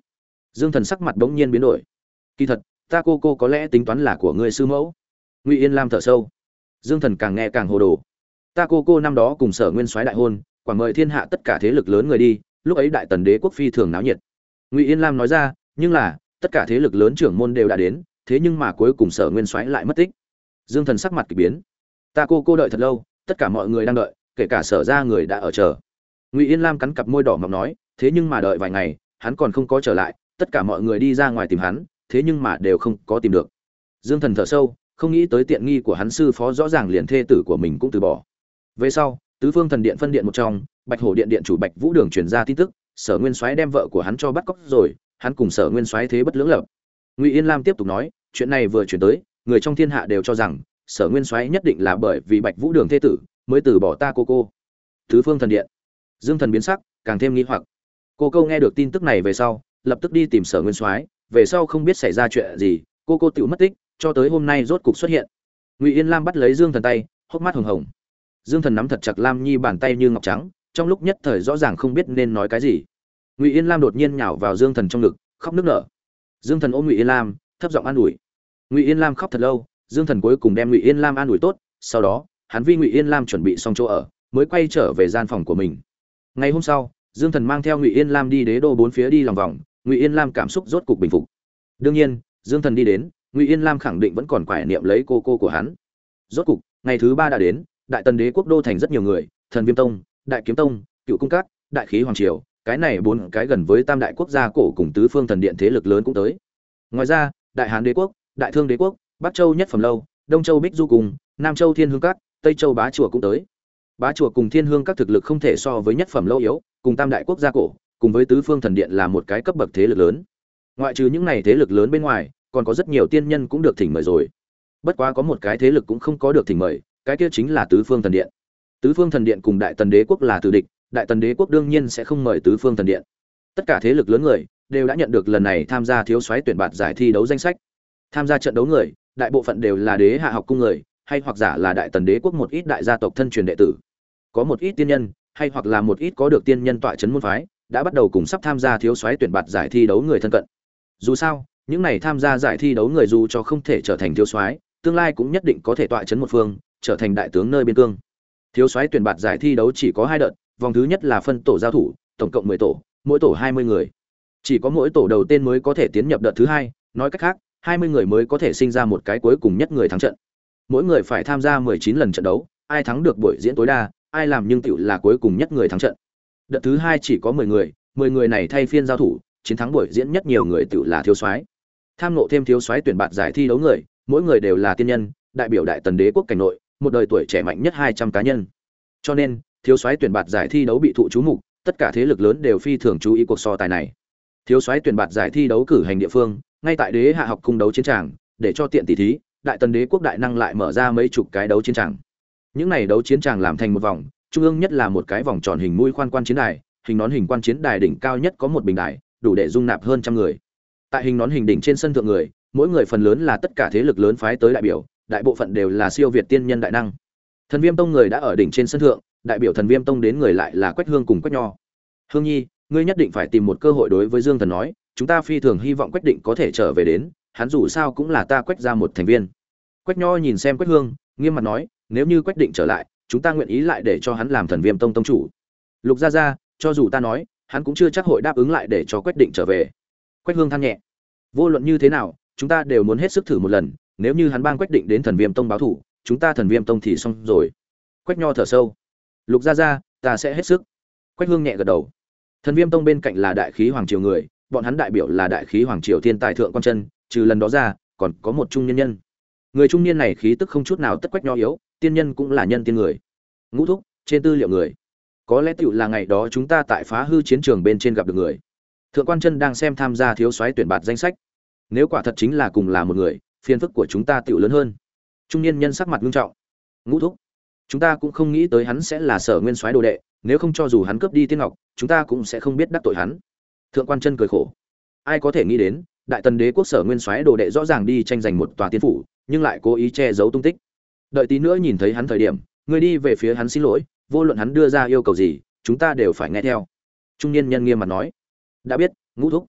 Dương Thần sắc mặt bỗng nhiên biến đổi. Kỳ thật, ta cô cô có lẽ tính toán là của ngươi sư mẫu. Ngụy Yên Lam thở sâu. Dương Thần càng nghe càng hồ đồ. Ta cô cô năm đó cùng Sở Nguyên Soái đại hôn, quảng mời thiên hạ tất cả thế lực lớn người đi, lúc ấy Đại Tần đế quốc phi thường náo nhiệt. Ngụy Yên Lam nói ra, nhưng là tất cả thế lực lớn trưởng môn đều đã đến, thế nhưng mà cuối cùng Sở Nguyên Soái lại mất tích. Dương Thần sắc mặt kỳ biến. Ta cô cô đợi thật lâu, tất cả mọi người đang đợi, kể cả Sở gia người đã ở chờ. Ngụy Yên Lam cắn cặp môi đỏ mọng nói, thế nhưng mà đợi vài ngày, hắn còn không có trở lại, tất cả mọi người đi ra ngoài tìm hắn, thế nhưng mà đều không có tìm được. Dương Thần thở sâu, không nghĩ tới tiện nghi của hắn sư phó rõ ràng liền thê tử của mình cũng từ bỏ. Về sau, Tứ Phương Thần Điện phân điện một trong, Bạch Hổ Điện điện chủ Bạch Vũ Đường truyền ra tin tức, Sở Nguyên Soái đem vợ của hắn cho bắt cóc rồi, hắn cùng Sở Nguyên Soái thế bất lưỡng lập. Ngụy Yên Lam tiếp tục nói, chuyện này vừa truyền tới, người trong thiên hạ đều cho rằng Sở Nguyên Soái nhất định là bởi vì Bạch Vũ Đường thê tử mới từ bỏ ta cô cô. Tứ Phương Thần Điện. Dương Thần biến sắc, càng thêm nghi hoặc. Cô cô nghe được tin tức này về sau, lập tức đi tìm Sở Nguyên Soái, về sau không biết xảy ra chuyện gì, cô cô tự mất tích, cho tới hôm nay rốt cục xuất hiện. Ngụy Yên Lam bắt lấy Dương Thần tay, hốc mắt hồng hồng. Dương Thần nắm thật chặt Lam Nhi bàn tay như ngọc trắng, trong lúc nhất thời rõ ràng không biết nên nói cái gì. Ngụy Yên Lam đột nhiên nhào vào Dương Thần trong ngực, khóc nức nở. Dương Thần ôm Ngụy Yên Lam, thấp giọng an ủi. Ngụy Yên Lam khóc thật lâu, Dương Thần cuối cùng đem Ngụy Yên Lam an ủi tốt, sau đó, hắn vi Ngụy Yên Lam chuẩn bị xong chỗ ở, mới quay trở về gian phòng của mình. Ngày hôm sau, Dương Thần mang theo Ngụy Yên Lam đi đế đô bốn phía đi lòng vòng, Ngụy Yên Lam cảm xúc rốt cục bình phục. Đương nhiên, Dương Thần đi đến, Ngụy Yên Lam khẳng định vẫn còn quải niệm lấy cô cô của hắn. Rốt cục, ngày thứ ba đã đến, Đại Tần đế quốc đô thành rất nhiều người, Thần Viêm Tông, Đại Kiếm Tông, Cựu Cung Các, Đại Khí Hoàng triều, cái này bốn cái gần với tam đại quốc gia cổ cùng tứ phương thần điện thế lực lớn cũng tới. Ngoài ra, Đại Hán đế quốc, Đại Thương đế quốc, Bắc Châu Nhất Phẩm lâu, Đông Châu Bích Du cùng, Nam Châu Thiên Hương Các, Tây Châu Bá chùa cũng tới. Bá chùa cùng Thiên Hương Các thực lực không thể so với Nhất Phẩm lâu yếu, cùng tam đại quốc gia cổ, cùng với tứ phương thần điện là một cái cấp bậc thế lực lớn. Ngoại trừ những này thế lực lớn bên ngoài, còn có rất nhiều tiên nhân cũng được thỉnh mời rồi. Bất quá có một cái thế lực cũng không có được thỉnh mời, cái kia chính là tứ phương thần điện. Tứ phương thần điện cùng Đại Tần đế quốc là tử địch, Đại Tần đế quốc đương nhiên sẽ không mời tứ phương thần điện. Tất cả thế lực lớn người đều đã nhận được lần này tham gia thiếu soái tuyển bạt giải thi đấu danh sách. Tham gia trận đấu người, đại bộ phận đều là đế hạ học cung người, hay hoặc giả là Đại Tần đế quốc một ít đại gia tộc thân truyền đệ tử. Có một ít tiên nhân, hay hoặc là một ít có được tiên nhân tọa trấn môn phái, đã bắt đầu cùng sắp tham gia thiếu soái tuyển bạt giải thi đấu người thân cận. Dù sao, những này tham gia giải thi đấu người dù cho không thể trở thành thiếu soái, tương lai cũng nhất định có thể tọa trấn một phương, trở thành đại tướng nơi biên cương. Thiếu soái tuyển bạt giải thi đấu chỉ có hai đợt, vòng thứ nhất là phân tổ giao thủ, tổng cộng mười tổ, mỗi tổ hai mươi người. Chỉ có mỗi tổ đầu tiên mới có thể tiến nhập đợt thứ hai, nói cách khác, hai mươi người mới có thể sinh ra một cái cuối cùng nhất người thắng trận. Mỗi người phải tham gia mười chín lần trận đấu, ai thắng được buổi diễn tối đa, ai làm nhưng tựu là cuối cùng nhất người thắng trận. Đợt thứ hai chỉ có mười người, mười người này thay phiên giao thủ, chiến thắng buổi diễn nhất nhiều người tựu là thiếu soái. Tham nộ thêm thiếu soái tuyển bạt giải thi đấu người, mỗi người đều là tiên nhân, đại biểu Đại Tần đế quốc cảnh nội, một đời tuổi trẻ mạnh nhất hai trăm cá nhân. Cho nên, thiếu soái tuyển bạt giải thi đấu bị thụ chú mục, tất cả thế lực lớn đều phi thường chú ý cuộc so tài này. Thiếu soái tuyển bạt giải thi đấu cử hành địa phương, ngay tại đế hạ học cung đấu chiến tràng, để cho tiện tỷ thí, Đại Tần đế quốc đại năng lại mở ra mấy chục cái đấu chiến tràng. Những này đấu chiến tràng làm thành một vòng, trung ương nhất là một cái vòng tròn hình mũi khoan quan chiến đài, hình nón hình quan chiến đài đỉnh cao nhất có một bình đài, đủ để dung nạp hơn trăm người. Tại hình nón hình đỉnh trên sân thượng người, mỗi người phần lớn là tất cả thế lực lớn phái tới đại biểu, đại bộ phận đều là siêu việt tiên nhân đại năng. Thần Viêm Tông người đã ở đỉnh trên sân thượng, đại biểu Thần Viêm Tông đến người lại là Quách Hương cùng Quách Nho. Hương Nhi, ngươi nhất định phải tìm một cơ hội đối với Dương Thần nói, chúng ta phi thường hy vọng Quách Định có thể trở về đến, hắn dù sao cũng là ta Quách ra một thành viên. Quách Nho nhìn xem Quách Hương, nghiêm mặt nói, nếu như Quách Định trở lại, chúng ta nguyện ý lại để cho hắn làm Thần Viêm Tông tông chủ. Lục gia gia, cho dù ta nói, hắn cũng chưa chắc hội đáp ứng lại để cho Quách Định trở về. Quách Hương than nhẹ, vô luận như thế nào, chúng ta đều muốn hết sức thử một lần, nếu như hắn bang Quách Định đến Thần Viêm Tông báo thủ, chúng ta Thần Viêm Tông thì xong rồi. Quách Nho thở sâu, Lục gia gia, ta sẽ hết sức. Quách Hương nhẹ gật đầu. Thần Viêm Tông bên cạnh là Đại Khí Hoàng triều người, bọn hắn đại biểu là Đại Khí Hoàng triều thiên tài thượng quan chân, trừ lần đó ra, còn có một trung nhân nhân. Người trung niên này khí tức không chút nào tất Quách Nho yếu, tiên nhân cũng là nhân tiên người. Ngũ thúc, trên tư liệu người, có lẽ tựu là ngày đó chúng ta tại phá hư chiến trường bên trên gặp được người. Thượng quan chân đang xem tham gia thiếu soái tuyển bạt danh sách. Nếu quả thật chính là cùng là một người, phiền phức của chúng ta tựu lớn hơn. Trung niên nhân sắc mặt nghiêm trọng. Ngũ thúc, chúng ta cũng không nghĩ tới hắn sẽ là Sở Nguyên soái đồ đệ, nếu không cho dù hắn cướp đi tiên ngọc, chúng ta cũng sẽ không biết đắc tội hắn. Thượng quan chân cười khổ. Ai có thể nghĩ đến, Đại Tần đế quốc Sở Nguyên soái đồ đệ rõ ràng đi tranh giành một tòa tiên phủ, nhưng lại cố ý che giấu tung tích. Đợi tí nữa nhìn thấy hắn thời điểm, người đi về phía hắn xin lỗi, vô luận hắn đưa ra yêu cầu gì, chúng ta đều phải nghe theo. Trung niên nhân nghiêm mặt nói. Đã biết, Ngũ thúc.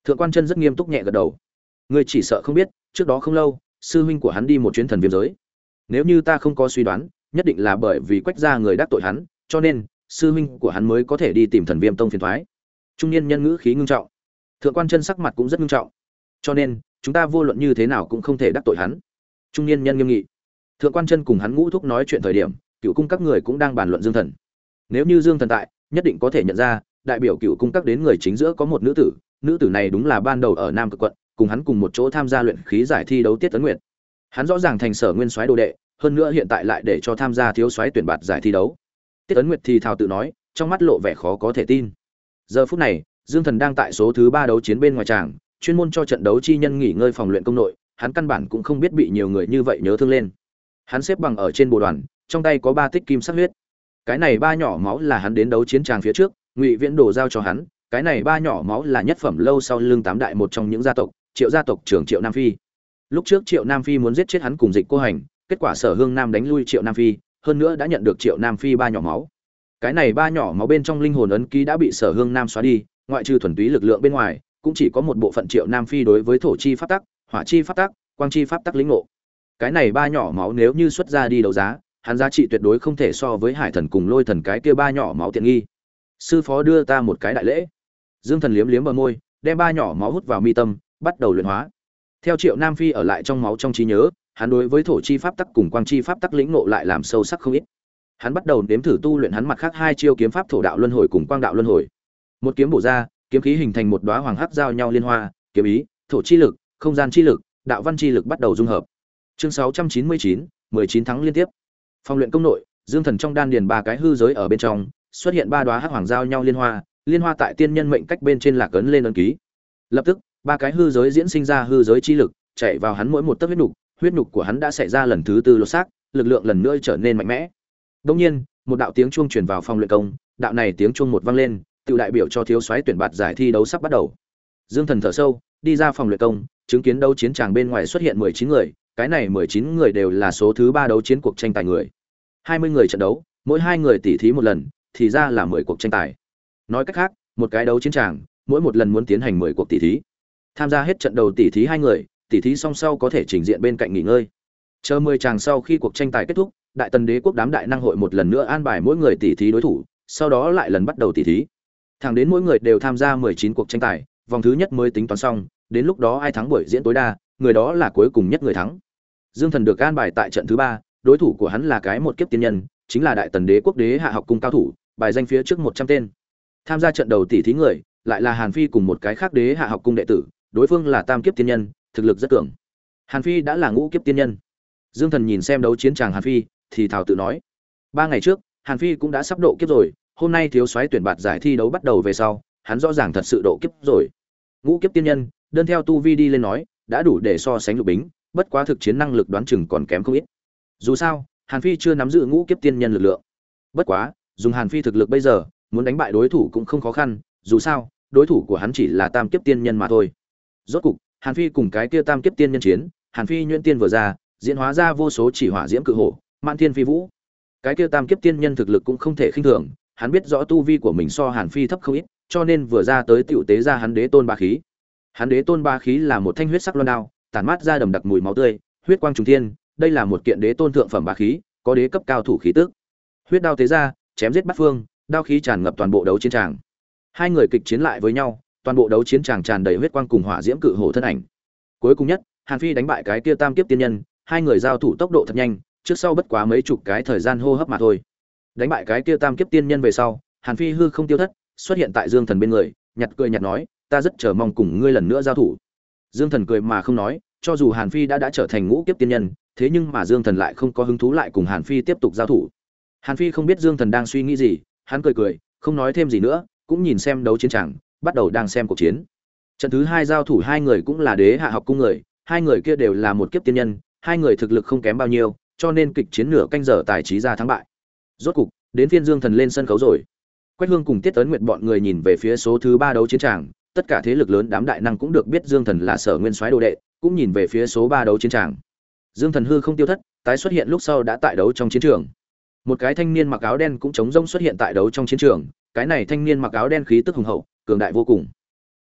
Thượng Quan Chân rất nghiêm túc nhẹ gật đầu. Ngươi chỉ sợ không biết, trước đó không lâu, sư huynh của hắn đi một chuyến thần viêm giới. Nếu như ta không có suy đoán, nhất định là bởi vì Quách gia người đắc tội hắn, cho nên sư huynh của hắn mới có thể đi tìm Thần Viêm Tông phiền toái. Trung niên nhân ngữ khí ngưng trọng. Thượng Quan Chân sắc mặt cũng rất ngưng trọng. Cho nên, chúng ta vô luận như thế nào cũng không thể đắc tội hắn. Trung niên nhân nghiêm nghị. Thượng Quan Chân cùng hắn ngũ thúc nói chuyện thời điểm, Cựu cung các người cũng đang bàn luận Dương Thần. Nếu như Dương Thần tại, nhất định có thể nhận ra, đại biểu Cựu cung các đến người chính giữa có một nữ tử, nữ tử này đúng là ban đầu ở Nam Cực quận, cùng hắn cùng một chỗ tham gia luyện khí giải thi đấu Tiết Tấn Nguyệt. Hắn rõ ràng thành Sở Nguyên Soái đồ đệ, hơn nữa hiện tại lại để cho tham gia thiếu soái tuyển bạt giải thi đấu. Tiết Tấn Nguyệt thì thào tự nói, trong mắt lộ vẻ khó có thể tin. Giờ phút này, Dương Thần đang tại số thứ ba đấu chiến bên ngoài tràng, chuyên môn cho trận đấu chi nhân nghỉ ngơi phòng luyện công nội, hắn căn bản cũng không biết bị nhiều người như vậy nhớ thương lên. Hắn xếp bằng ở trên bồ đoàn, trong tay có ba tích kim sắc huyết. Cái này ba nhỏ máu là hắn đến đấu chiến tràng phía trước, Ngụy Viễn Đồ giao cho hắn, cái này ba nhỏ máu là nhất phẩm lâu sau lưng tám đại một trong những gia tộc, Triệu gia tộc trưởng Triệu Nam Phi. Lúc trước Triệu Nam Phi muốn giết chết hắn cùng Dịch Cô Hành, kết quả Sở Hương Nam đánh lui Triệu Nam Phi, hơn nữa đã nhận được Triệu Nam Phi ba nhỏ máu. Cái này ba nhỏ máu bên trong linh hồn ấn ký đã bị Sở Hương Nam xóa đi, ngoại trừ thuần túy lực lượng bên ngoài, cũng chỉ có một bộ phận Triệu Nam Phi đối với thổ chi pháp tắc, hỏa chi pháp tắc, quang chi pháp tắc lĩnh ngộ. Cái này ba nhỏ máu nếu như xuất ra đi đấu giá, hắn giá trị tuyệt đối không thể so với Hải Thần cùng Lôi Thần cái kia ba nhỏ máu tiện nghi. Sư phó đưa ta một cái đại lễ. Dương Thần liếm liếm bờ môi, đem ba nhỏ máu hút vào mi tâm, bắt đầu luyện hóa. Theo Triệu Nam Phi ở lại trong máu trong trí nhớ, hắn đối với thổ chi pháp tắc cùng quang chi pháp tắc lĩnh ngộ lại làm sâu sắc không ít. Hắn bắt đầu nếm thử tu luyện hắn mặt khác hai chiêu kiếm pháp thổ đạo luân hồi cùng quang đạo luân hồi. Một kiếm bổ ra, kiếm khí hình thành một đóa hoàng hắc giao nhau liên hoa, kiếm ý, thổ chi lực, không gian chi lực, đạo văn chi lực bắt đầu dung hợp. Chương sáu trăm chín mươi chín, mười chín tháng liên tiếp. Phòng luyện công nội, Dương Thần trong đan điền ba cái hư giới ở bên trong, xuất hiện ba đóa hắc hoàng giao nhau liên hoa, liên hoa tại tiên nhân mệnh cách bên trên lạc ấn lên ấn ký. Lập tức, ba cái hư giới diễn sinh ra hư giới chi lực, chạy vào hắn mỗi một tấc huyết nục, huyết nục của hắn đã xảy ra lần thứ tư lột xác, lực lượng lần nữa trở nên mạnh mẽ. Đương nhiên, một đạo tiếng chuông truyền vào phòng luyện công, đạo này tiếng chuông một vang lên, tự đại biểu cho thiếu soái tuyển bạt giải thi đấu sắp bắt đầu. Dương Thần thở sâu, đi ra phòng luyện công, chứng kiến đấu chiến tràng bên ngoài xuất hiện mười chín người, cái này mười chín người đều là số thứ ba đấu chiến cuộc tranh tài người. hai mươi người trận đấu, mỗi hai người tỉ thí một lần, thì ra là mười cuộc tranh tài. Nói cách khác, một cái đấu chiến tràng, mỗi một lần muốn tiến hành mười cuộc tỉ thí. Tham gia hết trận đầu tỉ thí hai người, tỉ thí song sau có thể trình diện bên cạnh nghỉ ngơi. Chờ mười chàng sau khi cuộc tranh tài kết thúc, Đại Tần Đế quốc đám đại năng hội một lần nữa an bài mỗi người tỉ thí đối thủ, sau đó lại lần bắt đầu tỉ thí. Thẳng đến mỗi người đều tham gia mười chín cuộc tranh tài, vòng thứ nhất mới tính toán xong, đến lúc đó ai thắng buổi diễn tối đa, người đó là cuối cùng nhất người thắng. Dương Thần được an bài tại trận thứ ba, đối thủ của hắn là cái một kiếp tiên nhân, chính là Đại Tần Đế quốc đế hạ học cung cao thủ, bài danh phía trước một trăm tên. Tham gia trận đầu tỉ thí người, lại là Hàn Phi cùng một cái khác đế hạ học cung đệ tử, đối phương là tam kiếp tiên nhân, thực lực rất cường. Hàn Phi đã là ngũ kiếp tiên nhân. Dương Thần nhìn xem đấu chiến tràng Hàn Phi, thì thào tự nói, ba ngày trước, Hàn Phi cũng đã sắp độ kiếp rồi, hôm nay thiếu soái tuyển bạt giải thi đấu bắt đầu về sau, hắn rõ ràng thật sự độ kiếp rồi. Ngũ kiếp tiên nhân, đơn theo tu vi đi lên nói, đã đủ để so sánh Lục Bính, bất quá thực chiến năng lực đoán chừng còn kém không ít. Dù sao, Hàn Phi chưa nắm giữ ngũ kiếp tiên nhân lực lượng. Bất quá, dùng Hàn Phi thực lực bây giờ, muốn đánh bại đối thủ cũng không khó khăn, dù sao, đối thủ của hắn chỉ là tam kiếp tiên nhân mà thôi. Rốt cục, Hàn Phi cùng cái kia tam kiếp tiên nhân chiến, Hàn Phi nhuyễn tiên vừa ra, diễn hóa ra vô số chỉ hỏa diễm cự hổ, mạn thiên phi vũ. Cái kia tam kiếp tiên nhân thực lực cũng không thể khinh thường, hắn biết rõ tu vi của mình so Hàn Phi thấp không ít, cho nên vừa ra tới tiểu tế ra hắn đế tôn ba khí. Hắn đế tôn ba khí là một thanh huyết sắc loan đao, tản mát ra đầm đặc mùi máu tươi, huyết quang trùng thiên, đây là một kiện đế tôn thượng phẩm ba khí, có đế cấp cao thủ khí tức. Huyết đao tế ra, chém giết bắt phương, đao khí tràn ngập toàn bộ đấu chiến tràng. Hai người kịch chiến lại với nhau, toàn bộ đấu chiến tràng tràn đầy huyết quang cùng hỏa diễm cự hổ thân ảnh. Cuối cùng nhất, Hàn Phi đánh bại cái kia tam kiếp tiên nhân, hai người giao thủ tốc độ thật nhanh, trước sau bất quá mấy chục cái thời gian hô hấp mà thôi. Đánh bại cái kia tam kiếp tiên nhân về sau, Hàn Phi hư không tiêu thất, xuất hiện tại Dương Thần bên người, nhặt cười nhặt nói, ta rất chờ mong cùng ngươi lần nữa giao thủ. Dương Thần cười mà không nói, cho dù Hàn Phi đã đã trở thành ngũ kiếp tiên nhân, thế nhưng mà Dương Thần lại không có hứng thú lại cùng Hàn Phi tiếp tục giao thủ. Hàn Phi không biết Dương Thần đang suy nghĩ gì, hắn cười cười, không nói thêm gì nữa, cũng nhìn xem đấu chiến tràng, bắt đầu đang xem cuộc chiến. Trận thứ hai giao thủ hai người cũng là đế hạ học cung người, hai người kia đều là một kiếp tiên nhân, hai người thực lực không kém bao nhiêu, cho nên kịch chiến nửa canh giờ tài trí ra thắng bại. Rốt cục, đến phiên Dương Thần lên sân khấu rồi. Quách Hương cùng Tiết Ấn Nguyệt bọn người nhìn về phía số thứ ba đấu chiến tràng, tất cả thế lực lớn đám đại năng cũng được biết Dương Thần là Sở Nguyên Soái đồ đệ, cũng nhìn về phía số ba đấu chiến tràng. Dương Thần hư không tiêu thất, tái xuất hiện lúc sau đã tại đấu trong chiến trường. Một cái thanh niên mặc áo đen cũng chống rông xuất hiện tại đấu trong chiến trường, cái này thanh niên mặc áo đen khí tức hùng hậu, cường đại vô cùng.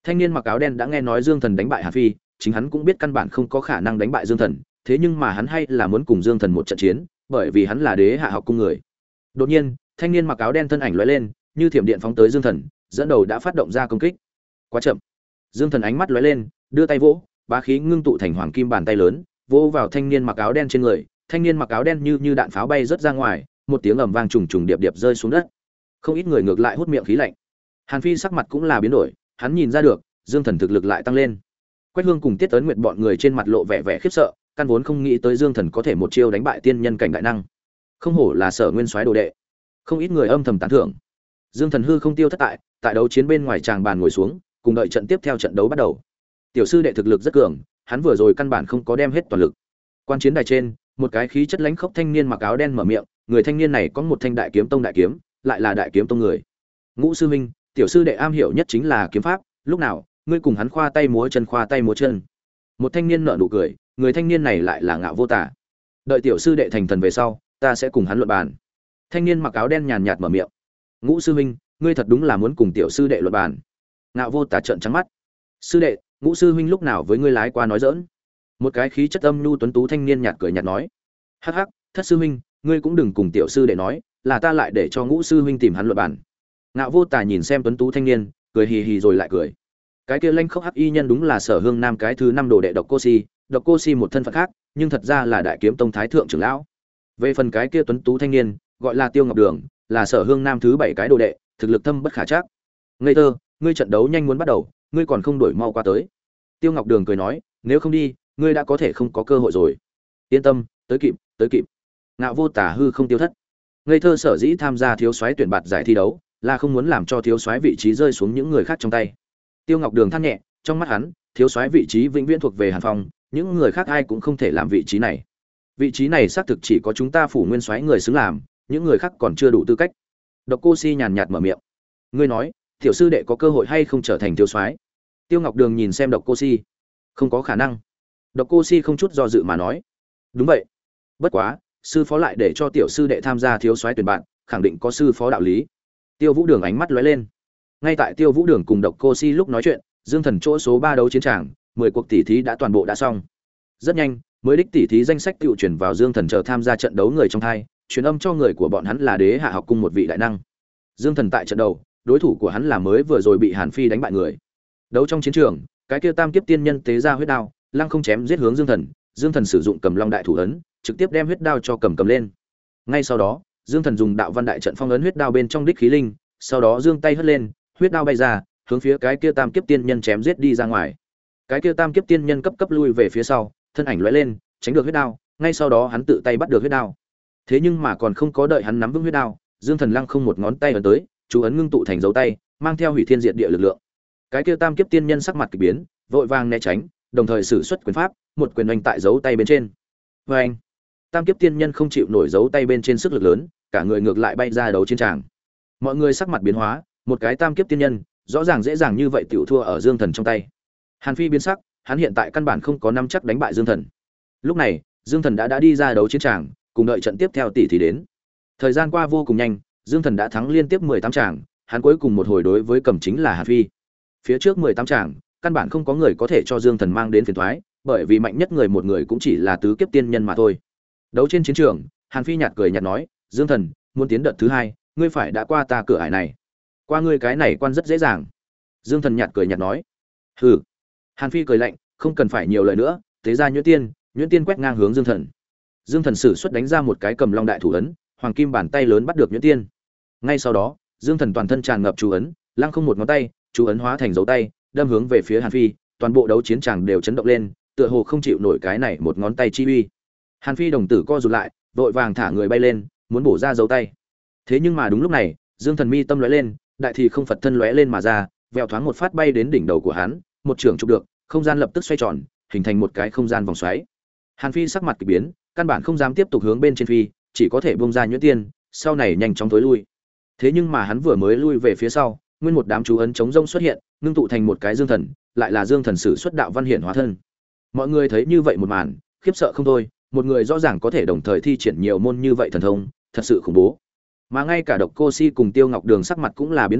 Thanh niên mặc áo đen đã nghe nói Dương Thần đánh bại Hàn Phi, chính hắn cũng biết căn bản không có khả năng đánh bại Dương Thần, thế nhưng mà hắn hay là muốn cùng Dương Thần một trận chiến, bởi vì hắn là đế hạ học cung người. Đột nhiên, thanh niên mặc áo đen thân ảnh lóe lên, như thiểm điện phóng tới Dương Thần, dẫn đầu đã phát động ra công kích. Quá chậm. Dương Thần ánh mắt lóe lên, đưa tay vỗ, bá khí ngưng tụ thành hoàng kim bàn tay lớn, vỗ vào thanh niên mặc áo đen trên người. Thanh niên mặc áo đen như như đạn pháo bay rất ra ngoài, một tiếng ầm vang trùng trùng điệp điệp rơi xuống đất. Không ít người ngược lại hút miệng khí lạnh. Hàn Phi sắc mặt cũng là biến đổi, hắn nhìn ra được, Dương Thần thực lực lại tăng lên. Quách Hương cùng Tiết Tấn Nguyệt bọn người trên mặt lộ vẻ vẻ khiếp sợ, căn vốn không nghĩ tới Dương Thần có thể một chiêu đánh bại tiên nhân cảnh đại năng. Không hổ là Sở Nguyên Soái đồ đệ. Không ít người âm thầm tán thưởng. Dương Thần hư không tiêu thất tại, tại đấu chiến bên ngoài tràng bàn ngồi xuống, cùng đợi trận tiếp theo trận đấu bắt đầu. Tiểu sư đệ thực lực rất cường, hắn vừa rồi căn bản không có đem hết toàn lực. Quan chiến đài trên, một cái khí chất lãnh khốc thanh niên mặc áo đen mở miệng, người thanh niên này có một thanh đại kiếm tông đại kiếm, lại là đại kiếm tông người. Ngũ sư huynh, tiểu sư đệ am hiểu nhất chính là kiếm pháp, lúc nào ngươi cùng hắn khoa tay múa chân khoa tay múa chân. Một thanh niên nở nụ cười, người thanh niên này lại là Ngạo Vô Tả. Đợi tiểu sư đệ thành thần về sau, ta sẽ cùng hắn luận bàn. Thanh niên mặc áo đen nhàn nhạt mở miệng. Ngũ sư huynh, ngươi thật đúng là muốn cùng tiểu sư đệ luận bàn. Ngạo Vô Tả trợn trắng mắt. Sư đệ, Ngũ sư huynh lúc nào với ngươi lái qua nói giỡn. Một cái khí chất âm nhu tuấn tú thanh niên nhạt cười nhạt nói. Hắc hắc, Thất sư huynh, ngươi cũng đừng cùng tiểu sư đệ nói, là ta lại để cho Ngũ sư huynh tìm hắn luận bàn. Ngạo Vô Tả nhìn xem tuấn tú thanh niên, cười hì hì rồi lại cười. Cái kia lanh khốc hắc y nhân đúng là Sở Hương Nam cái thứ năm đồ đệ Độc Cô Si, Độc Cô Si một thân phận khác, nhưng thật ra là Đại Kiếm Tông thái thượng trưởng lão. Về phần cái kia tuấn tú thanh niên, gọi là Tiêu Ngọc Đường, là Sở Hương Nam thứ bảy cái đồ đệ, thực lực thâm bất khả trắc. Ngây thơ, ngươi trận đấu nhanh muốn bắt đầu, ngươi còn không đổi mau qua tới. Tiêu Ngọc Đường cười nói, nếu không đi, ngươi đã có thể không có cơ hội rồi. Yên tâm, tới kịp, tới kịp. Ngạo Vô Tả hư không tiêu thất. Ngây thơ sở dĩ tham gia thiếu soái tuyển bạt giải thi đấu, là không muốn làm cho thiếu soái vị trí rơi xuống những người khác trong tay. Tiêu Ngọc Đường than nhẹ, trong mắt hắn, thiếu soái vị trí vĩnh viễn thuộc về Hàn Phong, những người khác ai cũng không thể làm vị trí này. Vị trí này xác thực chỉ có chúng ta phủ nguyên soái người xứng làm, những người khác còn chưa đủ tư cách. Độc Cô Si nhàn nhạt mở miệng. Ngươi nói, tiểu sư đệ có cơ hội hay không trở thành thiếu soái? Tiêu Ngọc Đường nhìn xem Độc Cô Si. Không có khả năng. Độc Cô Si không chút do dự mà nói. Đúng vậy. Bất quá, sư phó lại để cho tiểu sư đệ tham gia thiếu soái tuyển bạn, khẳng định có sư phó đạo lý. Tiêu Vũ Đường ánh mắt lóe lên. Ngay tại Tiêu Vũ Đường cùng Độc Cô Si lúc nói chuyện, Dương Thần chỗ số ba đấu chiến tràng, mười cuộc tỷ thí đã toàn bộ đã xong. Rất nhanh, mới đích tỷ thí danh sách tiêu chuyển vào Dương Thần chờ tham gia trận đấu người trong thai, truyền âm cho người của bọn hắn là Đế Hạ học cung một vị đại năng. Dương Thần tại trận đầu, đối thủ của hắn là mới vừa rồi bị Hàn Phi đánh bại người. Đấu trong chiến trường, cái kia tam kiếp tiên nhân tế ra huyết đao, lăng không chém giết hướng Dương Thần, Dương Thần sử dụng Cầm Long đại thủ ấn, trực tiếp đem huyết đao cho cầm cầm lên. Ngay sau đó, Dương Thần dùng đạo văn đại trận phong ấn huyết đao bên trong đích khí linh, sau đó giương tay hất lên, huyết đao bay ra, hướng phía cái kia tam kiếp tiên nhân chém giết đi ra ngoài. Cái kia tam kiếp tiên nhân cấp cấp lui về phía sau, thân ảnh lóe lên, tránh được huyết đao, ngay sau đó hắn tự tay bắt được huyết đao. Thế nhưng mà còn không có đợi hắn nắm vững huyết đao, Dương Thần lăng không một ngón tay ấn tới, chú ấn ngưng tụ thành dấu tay, mang theo hủy thiên diệt địa lực lượng. Cái kia tam kiếp tiên nhân sắc mặt kỳ biến, vội vàng né tránh, đồng thời sử xuất quyền pháp, một quyền oanh tại dấu tay bên trên. Oanh! Tam kiếp tiên nhân không chịu nổi dấu tay bên trên sức lực lớn, cả người ngược lại bay ra đấu chiến tràng. Mọi người sắc mặt biến hóa, một cái tam kiếp tiên nhân, rõ ràng dễ dàng như vậy tiểu thua ở Dương Thần trong tay. Hàn Phi biến sắc, hắn hiện tại căn bản không có nắm chắc đánh bại Dương Thần. Lúc này, Dương Thần đã đã đi ra đấu chiến tràng, cùng đợi trận tiếp theo tỷ thí đến. Thời gian qua vô cùng nhanh, Dương Thần đã thắng liên tiếp mười tám tràng, hắn cuối cùng một hồi đối với cầm chính là Hàn Phi. Phía trước mười tám tràng, căn bản không có người có thể cho Dương Thần mang đến phiền toái, bởi vì mạnh nhất người một người cũng chỉ là tứ kiếp tiên nhân mà thôi. Đấu trên chiến trường, Hàn Phi nhạt cười nhạt nói, "Dương Thần, muốn tiến đợt thứ hai, ngươi phải đã qua ta cửa ải này. Qua ngươi cái này quan rất dễ dàng." Dương Thần nhạt cười nhạt nói. "Hừ." Hàn Phi cười lạnh, không cần phải nhiều lời nữa, tế ra nhuyễn tiên, nhuyễn tiên quét ngang hướng Dương Thần. Dương Thần sử xuất đánh ra một cái Cầm Long đại thủ ấn, hoàng kim bàn tay lớn bắt được nhuyễn tiên. Ngay sau đó, Dương Thần toàn thân tràn ngập chú ấn, lăng không một ngón tay, chú ấn hóa thành dấu tay, đâm hướng về phía Hàn Phi, toàn bộ đấu chiến tràng đều chấn động lên, tựa hồ không chịu nổi cái này một ngón tay chi uy. Hàn Phi đồng tử co rụt lại, vội vàng thả người bay lên, muốn bổ ra dấu tay. Thế nhưng mà đúng lúc này, Dương Thần mi tâm lóe lên, đại thì không Phật thân lóe lên mà ra, vèo thoáng một phát bay đến đỉnh đầu của hắn, một trường chụp được, không gian lập tức xoay tròn, hình thành một cái không gian vòng xoáy. Hàn Phi sắc mặt kỳ biến, căn bản không dám tiếp tục hướng bên trên phi, chỉ có thể buông ra nhuyễn tiên, sau này nhanh chóng tối lui. Thế nhưng mà hắn vừa mới lui về phía sau, nguyên một đám chú ấn chống rông xuất hiện, ngưng tụ thành một cái Dương Thần, lại là Dương Thần sử xuất đạo văn hiển hóa thân. Mọi người thấy như vậy một màn, khiếp sợ không thôi, một người rõ ràng có thể đồng thời thi triển nhiều môn như vậy thần thông, thật sự khủng bố. Mà ngay cả Độc Cô Si cùng Tiêu Ngọc Đường sắc mặt cũng là biến đổi,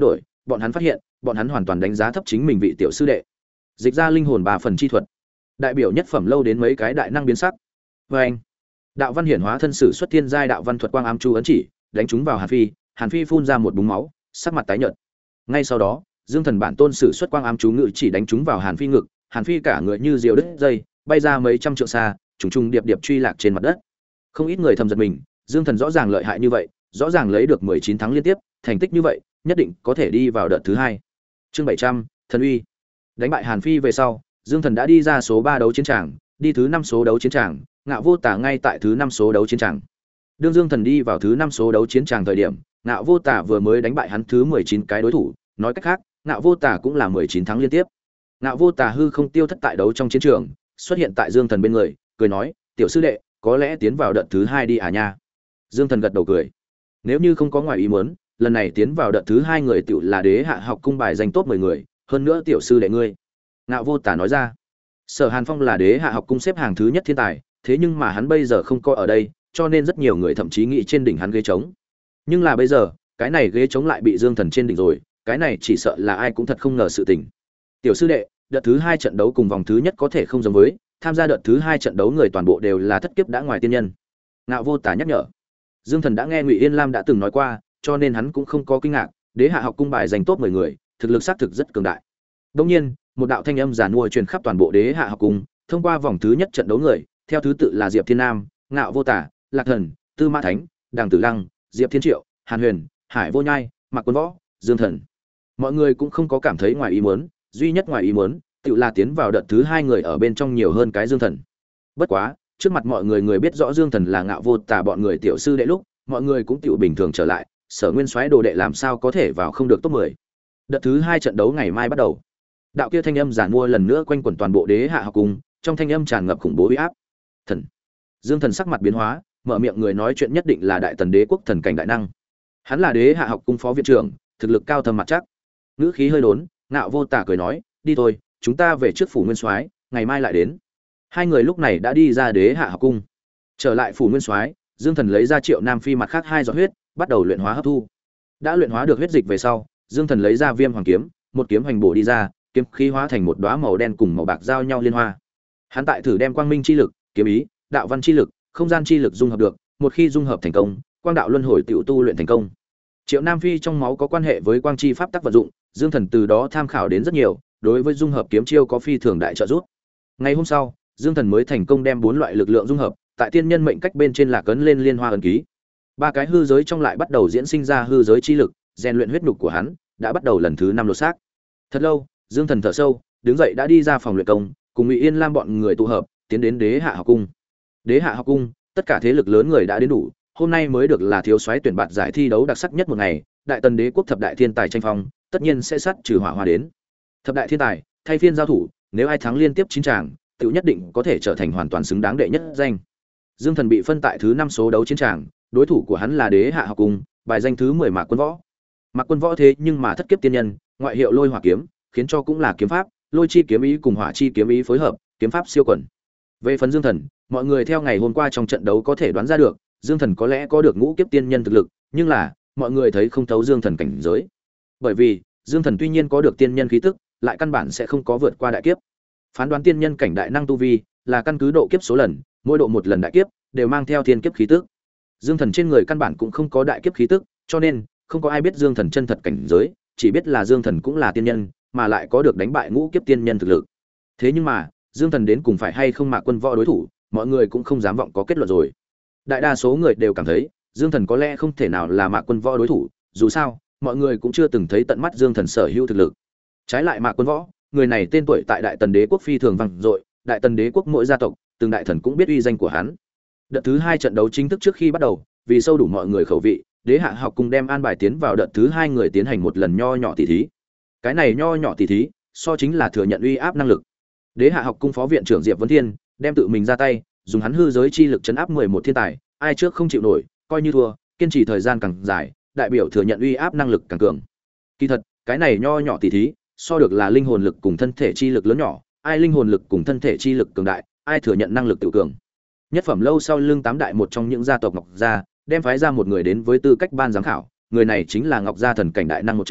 bọn hắn phát hiện bọn hắn hoàn toàn đánh giá thấp chính mình vị tiểu sư đệ. Dịch ra linh hồn ba phần chi thuật, đại biểu nhất phẩm lâu đến mấy cái đại năng biến sắc. Và anh, đạo văn hiển hóa thân sử xuất thiên giai đạo văn thuật quang ám chu ấn chỉ, đánh trúng vào Hàn Phi, Hàn Phi phun ra một búng máu, sắc mặt tái nhợt. Ngay sau đó, Dương Thần bản tôn sử xuất quang ám chú ngự chỉ đánh trúng vào Hàn Phi ngực, Hàn Phi cả người như diều đứt dây, bay ra mấy trăm trượng xa, trùng trùng điệp điệp truy lạc trên mặt đất. Không ít người thầm giật mình, Dương Thần rõ ràng lợi hại như vậy, rõ ràng lấy được mười chín thắng liên tiếp, thành tích như vậy, nhất định có thể đi vào đợt thứ hai. Chương bảy trăm, Thần uy. Đánh bại Hàn Phi về sau, Dương Thần đã đi ra số ba đấu chiến tràng, đi thứ năm số đấu chiến tràng, Ngạo Vô Tả ngay tại thứ năm số đấu chiến tràng. Đương Dương Thần đi vào thứ năm số đấu chiến tràng thời điểm, Ngạo Vô Tả vừa mới đánh bại hắn thứ mười chín cái đối thủ, nói cách khác, Ngạo Vô Tả cũng là mười chín thắng liên tiếp. Ngạo Vô Tả hư không tiêu thất tại đấu trong chiến trường, xuất hiện tại Dương Thần bên người, cười nói, "Tiểu sư đệ, có lẽ tiến vào đợt thứ hai đi à nha?" Dương Thần gật đầu cười. Nếu như không có ngoài ý muốn, lần này tiến vào đợt thứ hai người tiểu là Đế Hạ học cung bài danh top mười người, hơn nữa tiểu sư đệ ngươi. Ngạo Vô Tả nói ra. Sở Hàn Phong là Đế Hạ học cung xếp hàng thứ nhất thiên tài, thế nhưng mà hắn bây giờ không có ở đây, cho nên rất nhiều người thậm chí nghĩ trên đỉnh hắn ghế trống. Nhưng là bây giờ, cái này ghế trống lại bị Dương Thần trên đỉnh rồi, cái này chỉ sợ là ai cũng thật không ngờ sự tình. Tiểu sư đệ, đợt thứ hai trận đấu cùng vòng thứ nhất có thể không giống với, tham gia đợt thứ hai trận đấu người toàn bộ đều là thất kiếp đã ngoài tiên nhân. Ngạo Vô Tả nhắc nhở. Dương Thần đã nghe Ngụy Yên Lam đã từng nói qua, cho nên hắn cũng không có kinh ngạc, Đế Hạ học cung bài giành top mười người, thực lực xác thực rất cường đại. Đương nhiên, một đạo thanh âm giản mua truyền khắp toàn bộ Đế Hạ học cung, thông qua vòng thứ nhất trận đấu người, theo thứ tự là Diệp Thiên Nam, Ngạo Vô Tả, Lạc Thần, Tư Mã Thánh, Đàng Tử Lăng, Diệp Thiên Triệu, Hàn Huyền, Hải Vô Nhai, Mạc Quân Võ, Dương Thần. Mọi người cũng không có cảm thấy ngoài ý muốn, duy nhất ngoài ý muốn, tự là tiến vào đợt thứ hai người ở bên trong nhiều hơn cái Dương Thần. Bất quá, trước mặt mọi người người biết rõ Dương Thần là Ngạo Vô Tả bọn người tiểu sư đệ lúc, mọi người cũng tiểu bình thường trở lại, Sở Nguyên Soái đồ đệ làm sao có thể vào không được top mười. Đợt thứ hai trận đấu ngày mai bắt đầu. Đạo kia thanh âm giản mua lần nữa quanh quẩn toàn bộ Đế Hạ học cung, trong thanh âm tràn ngập khủng bố uy áp. Thần. Dương Thần sắc mặt biến hóa, mở miệng người nói chuyện nhất định là Đại Tần Đế quốc thần cảnh đại năng. Hắn là Đế Hạ học cung phó viện trưởng, thực lực cao thâm mặt chắc. Ngữ khí hơi đốn, Ngạo Vô Tả cười nói, "Đi thôi, chúng ta về trước phủ Nguyên Soái, ngày mai lại đến." Hai người lúc này đã đi ra Đế Hạ học cung. Trở lại phủ Nguyên Soái, Dương Thần lấy ra Triệu Nam Phi mặt khác hai giọt huyết, bắt đầu luyện hóa hấp thu. Đã luyện hóa được huyết dịch về sau, Dương Thần lấy ra Viêm Hoàng kiếm, một kiếm hoành bổ đi ra, kiếm khí hóa thành một đóa màu đen cùng màu bạc giao nhau liên hoa. Hắn tại thử đem quang minh chi lực, kiếm ý, đạo văn chi lực, không gian chi lực dung hợp được, một khi dung hợp thành công, quang đạo luân hồi tiểu tu luyện thành công. Triệu Nam Phi trong máu có quan hệ với quang chi pháp tắc vận dụng, Dương Thần từ đó tham khảo đến rất nhiều, đối với dung hợp kiếm chiêu có phi thường đại trợ giúp. Ngày hôm sau, Dương Thần mới thành công đem bốn loại lực lượng dung hợp, tại tiên nhân mệnh cách bên trên là cấn lên liên hoa ấn ký. Ba cái hư giới trong lại bắt đầu diễn sinh ra hư giới chi lực, rèn luyện huyết nhục của hắn, đã bắt đầu lần thứ năm lột xác. Thật lâu, Dương Thần thở sâu, đứng dậy đã đi ra phòng luyện công, cùng Ngụy Yên Lam bọn người tụ hợp, tiến đến Đế Hạ học cung. Đế Hạ học cung, tất cả thế lực lớn người đã đến đủ, hôm nay mới được là thiếu soái tuyển bạt giải thi đấu đặc sắc nhất một ngày, Đại Tần Đế quốc thập đại thiên tài tranh phong, tất nhiên sẽ sát trừ hỏa hoa đến. Thập đại thiên tài, thay phiên giao thủ, nếu ai thắng liên tiếp chín tràng, tiểu nhất định có thể trở thành hoàn toàn xứng đáng đệ nhất danh. Dương Thần bị phân tại thứ năm số đấu chiến tràng, đối thủ của hắn là Đế Hạ học cung, bài danh thứ mười Mạc Quân Võ. Mạc Quân Võ thế nhưng mà thất kiếp tiên nhân, ngoại hiệu Lôi Hỏa kiếm, khiến cho cũng là kiếm pháp, Lôi chi kiếm ý cùng Hỏa chi kiếm ý phối hợp, kiếm pháp siêu quần. Về phần Dương Thần, mọi người theo ngày hôm qua trong trận đấu có thể đoán ra được, Dương Thần có lẽ có được ngũ kiếp tiên nhân thực lực, nhưng là, mọi người thấy không thấu Dương Thần cảnh giới. Bởi vì, Dương Thần tuy nhiên có được tiên nhân khí tức, lại căn bản sẽ không có vượt qua đại kiếp. Phán đoán tiên nhân cảnh đại năng tu vi, là căn cứ độ kiếp số lần, mỗi độ một lần đại kiếp đều mang theo thiên kiếp khí tức. Dương Thần trên người căn bản cũng không có đại kiếp khí tức, cho nên không có ai biết Dương Thần chân thật cảnh giới, chỉ biết là Dương Thần cũng là tiên nhân, mà lại có được đánh bại ngũ kiếp tiên nhân thực lực. Thế nhưng mà, Dương Thần đến cùng phải hay không Mạc Quân Võ đối thủ, mọi người cũng không dám vọng có kết luận rồi. Đại đa số người đều cảm thấy, Dương Thần có lẽ không thể nào là Mạc Quân Võ đối thủ, dù sao, mọi người cũng chưa từng thấy tận mắt Dương Thần sở hữu thực lực. Trái lại Mạc Quân Võ, người này tên tuổi tại Đại Tần Đế quốc phi thường vang dội, Đại Tần Đế quốc mỗi gia tộc, từng đại thần cũng biết uy danh của hắn. Đợt thứ hai trận đấu chính thức trước khi bắt đầu, vì sâu đủ mọi người khẩu vị, Đế Hạ học cung đem an bài tiến vào đợt thứ hai người tiến hành một lần nho nhỏ tỷ thí. Cái này nho nhỏ tỷ thí, so chính là thừa nhận uy áp năng lực. Đế Hạ học cung phó viện trưởng Diệp Vấn Thiên đem tự mình ra tay, dùng hắn hư giới chi lực chấn áp mười một thiên tài, ai trước không chịu nổi, coi như thua, kiên trì thời gian càng dài, đại biểu thừa nhận uy áp năng lực càng cường. Kỳ thật, cái này nho nhỏ tỷ thí, so được là linh hồn lực cùng thân thể chi lực lớn nhỏ, ai linh hồn lực cùng thân thể chi lực cường đại, ai thừa nhận năng lực tự cường. Nhất phẩm lâu sau lưng tám đại một trong những gia tộc Ngọc gia, đem phái ra một người đến với tư cách ban giám khảo, người này chính là Ngọc gia thần cảnh đại năng một trong,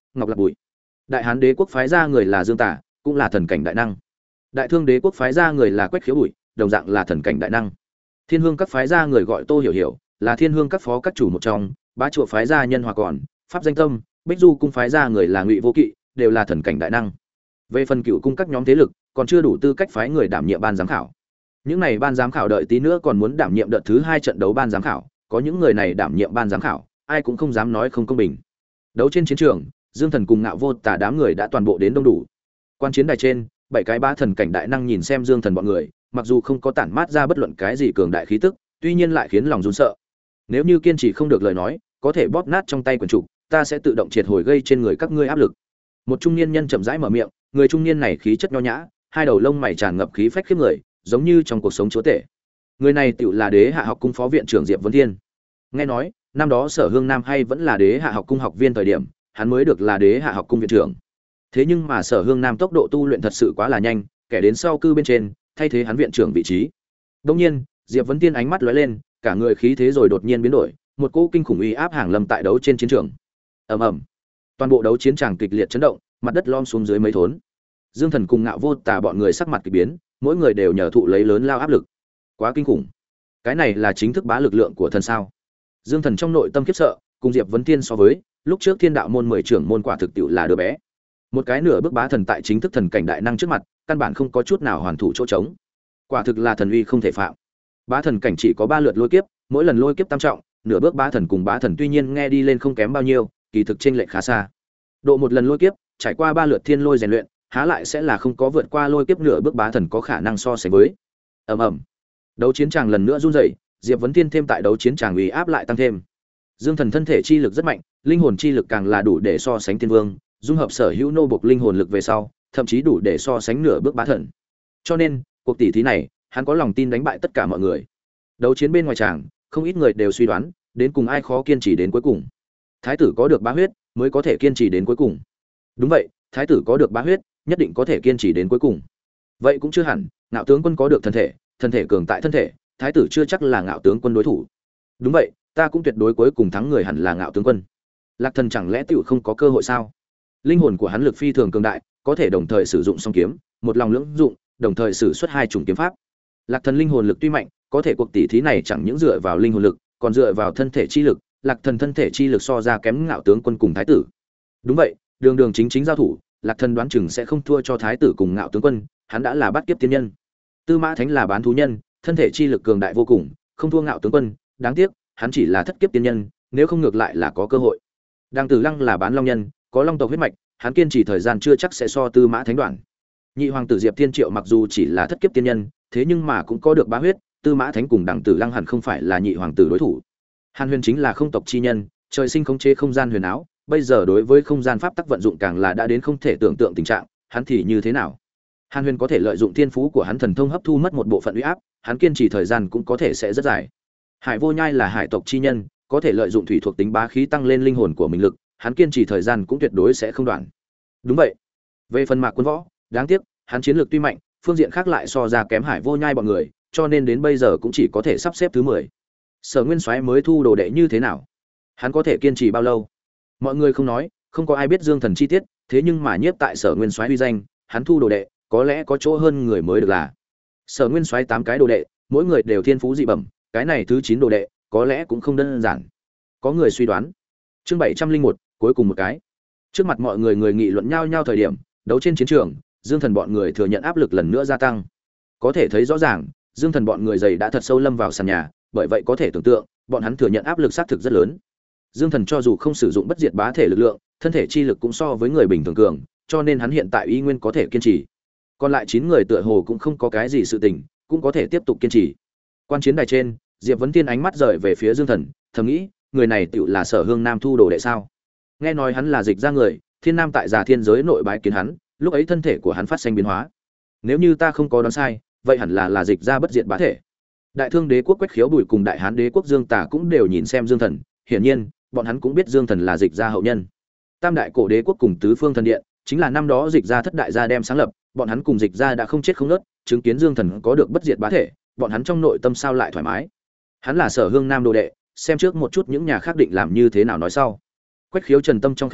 Ngọc Lạc Bụi. Đại Hán Đế quốc phái ra người là Dương Tả, cũng là thần cảnh đại năng. Đại Thương Đế quốc phái ra người là Quách Khiếu Bụi, đồng dạng là thần cảnh đại năng. Thiên Hương các phái ra người gọi Tô Hiểu Hiểu, là Thiên Hương các phó các chủ một trong, Bá Chùa phái ra Nhân Hòa Còn, Pháp Danh Tâm, Bích Du cung phái ra người là Ngụy Vô Kỵ, đều là thần cảnh đại năng. Về phần Cựu cung các nhóm thế lực, còn chưa đủ tư cách phái người đảm nhiệm ban giám khảo. Những này ban giám khảo đợi tí nữa còn muốn đảm nhiệm đợt thứ hai trận đấu ban giám khảo, có những người này đảm nhiệm ban giám khảo, ai cũng không dám nói không công bình. Đấu trên chiến trường, Dương Thần cùng Ngạo Vô Tả đám người đã toàn bộ đến đông đủ. Quan chiến đài trên, bảy cái bá thần cảnh đại năng nhìn xem Dương Thần bọn người, mặc dù không có tản mát ra bất luận cái gì cường đại khí tức, tuy nhiên lại khiến lòng run sợ. Nếu như kiên trì không được lời nói, có thể bóp nát trong tay quyển trục, ta sẽ tự động triệt hồi gây trên người các ngươi áp lực. Một trung niên nhân chậm rãi mở miệng, người trung niên này khí chất nho nhã, hai đầu lông mày tràn ngập khí phách khiếp người, giống như trong cuộc sống chúa tể. Người này tựu là Đế Hạ học cung phó viện trưởng Diệp Vấn Thiên. Nghe nói, năm đó Sở Hương Nam hay vẫn là Đế Hạ học cung học viên thời điểm, hắn mới được là Đế Hạ học cung viện trưởng. Thế nhưng mà Sở Hương Nam tốc độ tu luyện thật sự quá là nhanh, kẻ đến sau cư bên trên, thay thế hắn viện trưởng vị trí. Đương nhiên, Diệp Vấn Thiên ánh mắt lóe lên, cả người khí thế rồi đột nhiên biến đổi, một cỗ kinh khủng uy áp hàng lâm tại đấu trên chiến trường. Ầm ầm. Toàn bộ đấu chiến tràng kịch liệt chấn động, mặt đất lom xuống dưới mấy thốn. Dương Thần cùng Ngạo Vô Tả bọn người sắc mặt kỳ biến, mỗi người đều nhờ thụ lấy lớn lao áp lực. Quá kinh khủng. Cái này là chính thức bá lực lượng của thần sao? Dương Thần trong nội tâm khiếp sợ, cùng Diệp Vấn Thiên so với, lúc trước Thiên Đạo môn mười trưởng môn quả thực tiệu là đứa bé. Một cái nửa bước bá thần tại chính thức thần cảnh đại năng trước mặt, căn bản không có chút nào hoàn thủ chỗ trống. Quả thực là thần uy không thể phạm. Bá thần cảnh chỉ có ba lượt lôi kiếp, mỗi lần lôi kiếp tam trọng, nửa bước bá thần cùng bá thần tuy nhiên nghe đi lên không kém bao nhiêu, kỳ thực chênh lệch khá xa. Độ một lần lôi kiếp, trải qua ba lượt thiên lôi rèn luyện, há lại sẽ là không có vượt qua lôi kiếp nửa bước bá thần có khả năng so sánh với. Ầm ầm. Đấu chiến tràng lần nữa run rẩy, Diệp Vấn Thiên thêm tại đấu chiến tràng uy áp lại tăng thêm. Dương Thần thân thể chi lực rất mạnh, linh hồn chi lực càng là đủ để so sánh tiên vương, dung hợp sở hữu nô bộc linh hồn lực về sau, thậm chí đủ để so sánh nửa bước bá thần. Cho nên, cuộc tỷ thí này, hắn có lòng tin đánh bại tất cả mọi người. Đấu chiến bên ngoài tràng, không ít người đều suy đoán, đến cùng ai khó kiên trì đến cuối cùng. Thái tử có được bá huyết, mới có thể kiên trì đến cuối cùng. Đúng vậy, thái tử có được bá huyết, nhất định có thể kiên trì đến cuối cùng. Vậy cũng chưa hẳn, Ngạo tướng quân có được thân thể, thân thể cường tại thân thể, thái tử chưa chắc là Ngạo tướng quân đối thủ. Đúng vậy, ta cũng tuyệt đối cuối cùng thắng người hẳn là Ngạo tướng quân. Lạc Thần chẳng lẽ tiểu không có cơ hội sao? Linh hồn của hắn lực phi thường cường đại, có thể đồng thời sử dụng song kiếm, một lòng lưỡng dụng, đồng thời sử xuất hai chủng kiếm pháp. Lạc Thần linh hồn lực tuy mạnh, có thể cuộc tỷ thí này chẳng những dựa vào linh hồn lực, còn dựa vào thân thể chi lực, Lạc Thần thân thể chi lực so ra kém Ngạo tướng quân cùng thái tử. Đúng vậy, đường đường chính chính giao thủ, Lạc Thần đoán chừng sẽ không thua cho thái tử cùng Ngạo tướng quân, hắn đã là bát kiếp tiên nhân. Tư Mã Thánh là bán thú nhân, thân thể chi lực cường đại vô cùng, không thua Ngạo tướng quân, đáng tiếc, hắn chỉ là thất kiếp tiên nhân, nếu không ngược lại là có cơ hội. Đàng Tử Lăng là bán long nhân, có long tộc huyết mạch, hắn kiên trì thời gian chưa chắc sẽ so Tư Mã Thánh đoạn. Nhị hoàng tử Diệp Thiên Triệu mặc dù chỉ là thất kiếp tiên nhân, thế nhưng mà cũng có được bá huyết, Tư Mã Thánh cùng Đàng Tử Lăng hẳn không phải là nhị hoàng tử đối thủ. Hàn Huyền chính là không tộc chi nhân, trời sinh khống chế không gian huyền áo, bây giờ đối với không gian pháp tắc vận dụng càng là đã đến không thể tưởng tượng tình trạng, hắn thì như thế nào? Hàn Huyền có thể lợi dụng thiên phú của hắn thần thông hấp thu mất một bộ phận uy áp, hắn kiên trì thời gian cũng có thể sẽ rất dài. Hải Vô Nhai là hải tộc chi nhân, có thể lợi dụng thủy thuộc tính bá khí tăng lên linh hồn của mình lực, hắn kiên trì thời gian cũng tuyệt đối sẽ không đoạn. Đúng vậy. Về phần Mạc Quân Võ, đáng tiếc, hắn chiến lược tuy mạnh, phương diện khác lại so ra kém Hải Vô Nhai bọn người, cho nên đến bây giờ cũng chỉ có thể sắp xếp thứ mười. Sở Nguyên Soái mới thu đồ đệ như thế nào? Hắn có thể kiên trì bao lâu? Mọi người không nói, không có ai biết Dương Thần chi tiết, thế nhưng mà nhiếp tại Sở Nguyên Soái uy danh, hắn thu đồ đệ, có lẽ có chỗ hơn người mới được là. Sở Nguyên Soái tám cái đồ đệ, mỗi người đều thiên phú dị bẩm, cái này thứ chín đồ đệ, có lẽ cũng không đơn giản. Có người suy đoán. Chương bảy trăm linh một, cuối cùng một cái. Trước mặt mọi người người nghị luận nhau nhau thời điểm, đấu trên chiến trường, Dương Thần bọn người thừa nhận áp lực lần nữa gia tăng. Có thể thấy rõ ràng, Dương Thần bọn người dày đã thật sâu lâm vào sàn nhà, bởi vậy có thể tưởng tượng, bọn hắn thừa nhận áp lực xác thực rất lớn. Dương Thần cho dù không sử dụng bất diệt bá thể lực lượng, thân thể chi lực cũng so với người bình thường cường, cho nên hắn hiện tại y nguyên có thể kiên trì. Còn lại chín người tựa hồ cũng không có cái gì sự tình, cũng có thể tiếp tục kiên trì. Quan chiến đài trên, Diệp Vấn Tiên ánh mắt rời về phía Dương Thần, thầm nghĩ, người này tựu là Sở Hương Nam thu đồ đệ sao? Nghe nói hắn là dịch ra người, Thiên Nam tại Già Thiên giới nội bái kiến hắn, lúc ấy thân thể của hắn phát sinh biến hóa. Nếu như ta không có đoán sai, vậy hẳn là là dịch ra bất diệt bá thể. Đại Thương Đế quốc Quách Khiếu Bùi cùng Đại Hán Đế quốc Dương Tả cũng đều nhìn xem Dương Thần, hiển nhiên, bọn hắn cũng biết Dương Thần là dịch ra hậu nhân. Tam đại cổ đế quốc cùng tứ phương thần điện, chính là năm đó dịch ra thất đại gia đem sáng lập, bọn hắn cùng dịch ra đã không chết không nứt, chứng kiến Dương Thần có được bất diệt bá thể, bọn hắn trong nội tâm sao lại thoải mái. Hắn là Sở Hương Nam đồ đệ, xem trước một chút những nhà khác định làm như thế nào nói sau. Quách Khiếu trần tâm trong khẽ động,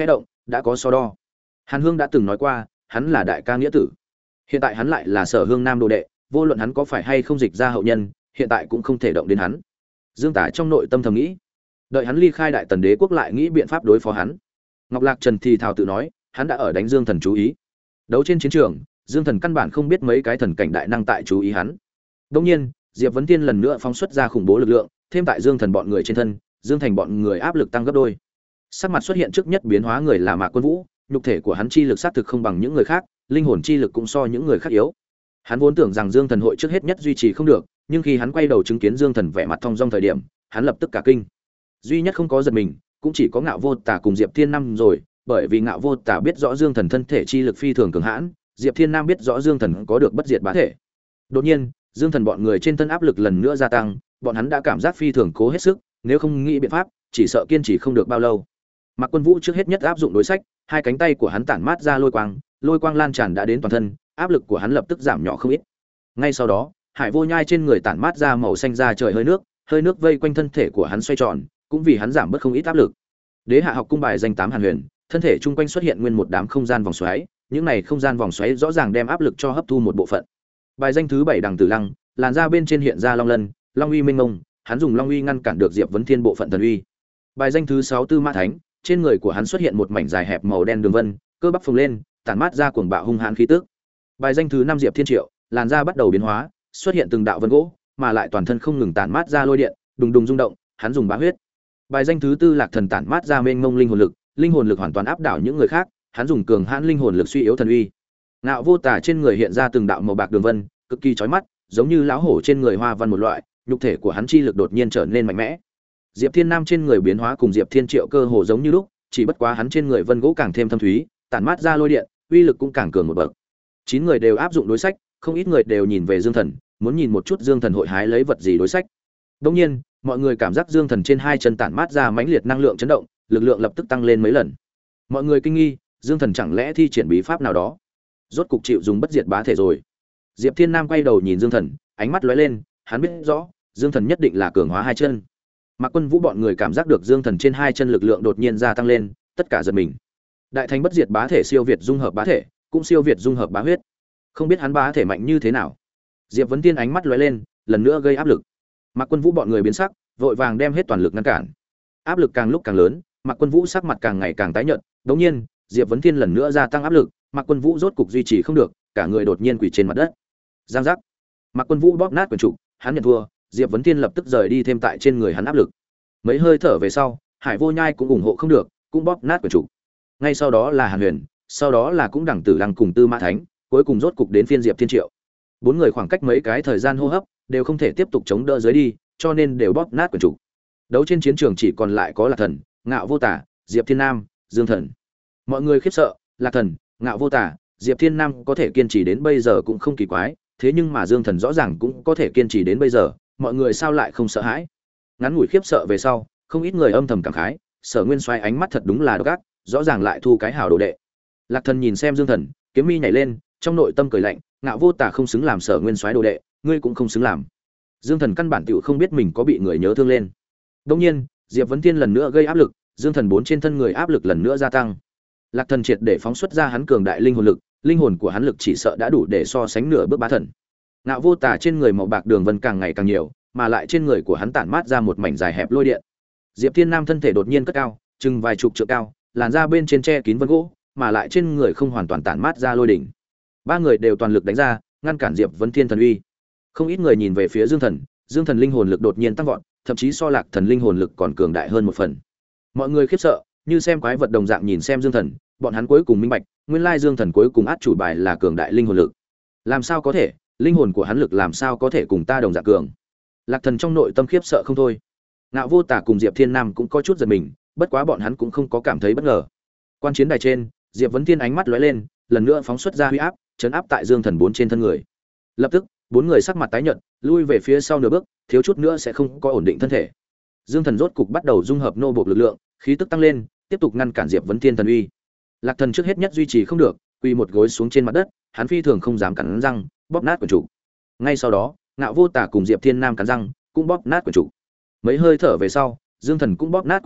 đã có so đo. Hàn Hương đã từng nói qua, hắn là đại ca nghĩa tử. Hiện tại hắn lại là Sở Hương Nam đồ đệ, vô luận hắn có phải hay không dịch ra hậu nhân, hiện tại cũng không thể động đến hắn. Dương Tả trong nội tâm thầm nghĩ, đợi hắn ly khai Đại Tần Đế quốc lại nghĩ biện pháp đối phó hắn. Ngọc Lạc Trần thì thào tự nói, hắn đã ở đánh Dương Thần chú ý. Đấu trên chiến trường, Dương Thần căn bản không biết mấy cái thần cảnh đại năng tại chú ý hắn. Đương nhiên, Diệp Vấn Tiên lần nữa phóng xuất ra khủng bố lực lượng, thêm tại Dương Thần bọn người trên thân, Dương Thành bọn người áp lực tăng gấp đôi. Sắc mặt xuất hiện trước nhất biến hóa người là Mạc Quân Vũ, nhục thể của hắn chi lực xác thực không bằng những người khác, linh hồn chi lực cũng so những người khác yếu. Hắn vốn tưởng rằng Dương Thần hội trước hết nhất duy trì không được, nhưng khi hắn quay đầu chứng kiến Dương Thần vẻ mặt thông dong thời điểm, hắn lập tức cả kinh. Duy nhất không có giật mình, cũng chỉ có Ngạo Vô Tả cùng Diệp Thiên Nam rồi, bởi vì Ngạo Vô Tả biết rõ Dương Thần thân thể chi lực phi thường cường hãn, Diệp Thiên Nam biết rõ Dương Thần có được bất diệt bá thể. Đột nhiên, Dương Thần bọn người trên thân áp lực lần nữa gia tăng, bọn hắn đã cảm giác phi thường cố hết sức, nếu không nghĩ biện pháp, chỉ sợ kiên trì không được bao lâu. Mạc Quân Vũ trước hết nhất áp dụng đối sách, hai cánh tay của hắn tản mát ra lôi quang, lôi quang lan tràn đã đến toàn thân, áp lực của hắn lập tức giảm nhỏ không ít. Ngay sau đó, Hải Vô Nhai trên người tản mát ra màu xanh da trời hơi nước, hơi nước vây quanh thân thể của hắn xoay tròn, cũng vì hắn giảm bớt không ít áp lực. Đế Hạ học cung bài danh tám Hàn Huyền, thân thể trung quanh xuất hiện nguyên một đám không gian vòng xoáy, những này không gian vòng xoáy rõ ràng đem áp lực cho hấp thu một bộ phận. Bài danh thứ bảy Đằng Tử Lăng, làn da bên trên hiện ra long lân, long uy minh mông, hắn dùng long uy ngăn cản được Diệp Vấn Thiên bộ phận thần uy. Bài danh thứ sáu Tư Mã Thánh, trên người của hắn xuất hiện một mảnh dài hẹp màu đen đường vân, cơ bắp phồng lên, tản mát ra cuồng bạo hung hãn khí tức. Bài danh thứ năm Diệp Thiên Triệu, làn da bắt đầu biến hóa, xuất hiện từng đạo vân gỗ, mà lại toàn thân không ngừng tản mát ra lôi điện, đùng đùng rung động, hắn dùng bá huyết. Bài danh thứ tư Lạc Thần tản mát ra mênh mông linh hồn lực, linh hồn lực hoàn toàn áp đảo những người khác, hắn dùng cường hãn linh hồn lực suy yếu thần uy. Ngạo Vô Tả trên người hiện ra từng đạo màu bạc đường vân, cực kỳ chói mắt, giống như lão hổ trên người hoa văn một loại, nhục thể của hắn chi lực đột nhiên trở nên mạnh mẽ. Diệp Thiên Nam trên người biến hóa cùng Diệp Thiên Triệu cơ hồ giống như lúc, chỉ bất quá hắn trên người vân gỗ càng thêm thâm thúy, tản mát ra lôi điện, uy lực cũng càng cường một bậc. Chín người đều áp dụng đối sách, không ít người đều nhìn về Dương Thần, muốn nhìn một chút Dương Thần hội hái lấy vật gì đối sách. Đương nhiên, mọi người cảm giác Dương Thần trên hai chân tản mát ra mãnh liệt năng lượng chấn động, lực lượng lập tức tăng lên mấy lần. Mọi người kinh nghi, Dương Thần chẳng lẽ thi triển bí pháp nào đó? Rốt cục chịu dùng bất diệt bá thể rồi. Diệp Thiên Nam quay đầu nhìn Dương Thần, ánh mắt lóe lên, hắn biết rõ, Dương Thần nhất định là cường hóa hai chân. Mạc Quân Vũ bọn người cảm giác được Dương Thần trên hai chân lực lượng đột nhiên gia tăng lên, tất cả giật mình. Đại thành bất diệt bá thể siêu việt dung hợp bá thể, cũng siêu việt dung hợp bá huyết. Không biết hắn bá thể mạnh như thế nào. Diệp Vấn Tiên ánh mắt lóe lên, lần nữa gây áp lực. Mạc Quân Vũ bọn người biến sắc, vội vàng đem hết toàn lực ngăn cản. Áp lực càng lúc càng lớn, Mạc Quân Vũ sắc mặt càng ngày càng tái nhợt. Đống nhiên, Diệp Vấn Tiên lần nữa gia tăng áp lực, Mạc Quân Vũ rốt cục duy trì không được, cả người đột nhiên quỳ trên mặt đất. Giang giác. Mạc Quân Vũ bóp nát quyền trụ, hắn nhận thua, Diệp Vấn Tiên lập tức rời đi thêm tại trên người hắn áp lực. Mấy hơi thở về sau, Hải Vô Nhai cũng ủng hộ không được, cũng bóp nát quyền trụ. Ngay sau đó là Hàn Huyền, sau đó là cũng Đằng Tử Lăng cùng Tư Mã Thánh, cuối cùng rốt cục đến phiên Diệp Thiên Triệu. Bốn người khoảng cách mấy cái thời gian hô hấp, đều không thể tiếp tục chống đỡ dưới đi, cho nên đều bóp nát quyền trụ. Đấu trên chiến trường chỉ còn lại có Lạc Thần, Ngạo Vô Tả, Diệp Thiên Nam, Dương Thần. Mọi người khiếp sợ, Lạc Thần, Ngạo Vô Tả, Diệp Thiên Nam có thể kiên trì đến bây giờ cũng không kỳ quái, thế nhưng mà Dương Thần rõ ràng cũng có thể kiên trì đến bây giờ, mọi người sao lại không sợ hãi? Ngắn ngủi khiếp sợ về sau, không ít người âm thầm cảm khái, Sở Nguyên Soái ánh mắt thật đúng là độc ác, rõ ràng lại thu cái hảo đồ đệ. Lạc Thần nhìn xem Dương Thần, kiếm mi nhảy lên, trong nội tâm cười lạnh, Ngạo Vô Tả không xứng làm Sở Nguyên Soái đồ đệ, ngươi cũng không xứng làm. Dương Thần căn bản tiểu không biết mình có bị người nhớ thương lên. Đương nhiên, Diệp Vấn Tiên lần nữa gây áp lực, Dương Thần bốn trên thân người áp lực lần nữa gia tăng. Lạc Thần triệt để phóng xuất ra hắn cường đại linh hồn lực, linh hồn của hắn lực chỉ sợ đã đủ để so sánh nửa bước bá thần. Ngạo Vô Tả trên người màu bạc đường vân càng ngày càng nhiều, mà lại trên người của hắn tản mát ra một mảnh dài hẹp lôi điện. Diệp Thiên Nam thân thể đột nhiên cất cao, chừng vài chục trượng cao, làn da bên trên che kín vân gỗ, mà lại trên người không hoàn toàn tản mát ra lôi đỉnh. Ba người đều toàn lực đánh ra, ngăn cản Diệp Vấn Thiên thần uy. Không ít người nhìn về phía Dương Thần, Dương Thần linh hồn lực đột nhiên tăng vọt, thậm chí so Lạc Thần linh hồn lực còn cường đại hơn một phần. Mọi người khiếp sợ, như xem quái vật đồng dạng nhìn xem Dương Thần, bọn hắn cuối cùng minh bạch, nguyên lai Dương Thần cuối cùng át chủ bài là cường đại linh hồn lực. Làm sao có thể, linh hồn của hắn lực làm sao có thể cùng ta đồng dạng cường? Lạc Thần trong nội tâm khiếp sợ không thôi. Ngạo Vô Tả cùng Diệp Thiên Nam cũng có chút giật mình, bất quá bọn hắn cũng không có cảm thấy bất ngờ. Quan chiến đài trên, Diệp Vấn Thiên ánh mắt lóe lên, lần nữa phóng xuất ra huy áp, chấn áp tại Dương Thần bốn trên thân người. Lập tức, bốn người sắc mặt tái nhợt, lui về phía sau nửa bước, thiếu chút nữa sẽ không có ổn định thân thể. Dương Thần rốt cục bắt đầu dung hợp nô bộc lực lượng, khí tức tăng lên, tiếp tục ngăn cản Diệp Vấn Thiên thần uy. Lạc Thần trước hết nhất duy trì không được, quỳ một gối xuống trên mặt đất, hắn phi thường không dám cắn răng, bóp nát quyển trục. Ngay sau đó, Ngạo Vô Tả cùng Diệp Thiên Nam cắn răng, cũng bóp nát quyển trục. Mấy hơi thở về sau, Dương Thần cũng bóp nát quyển trục,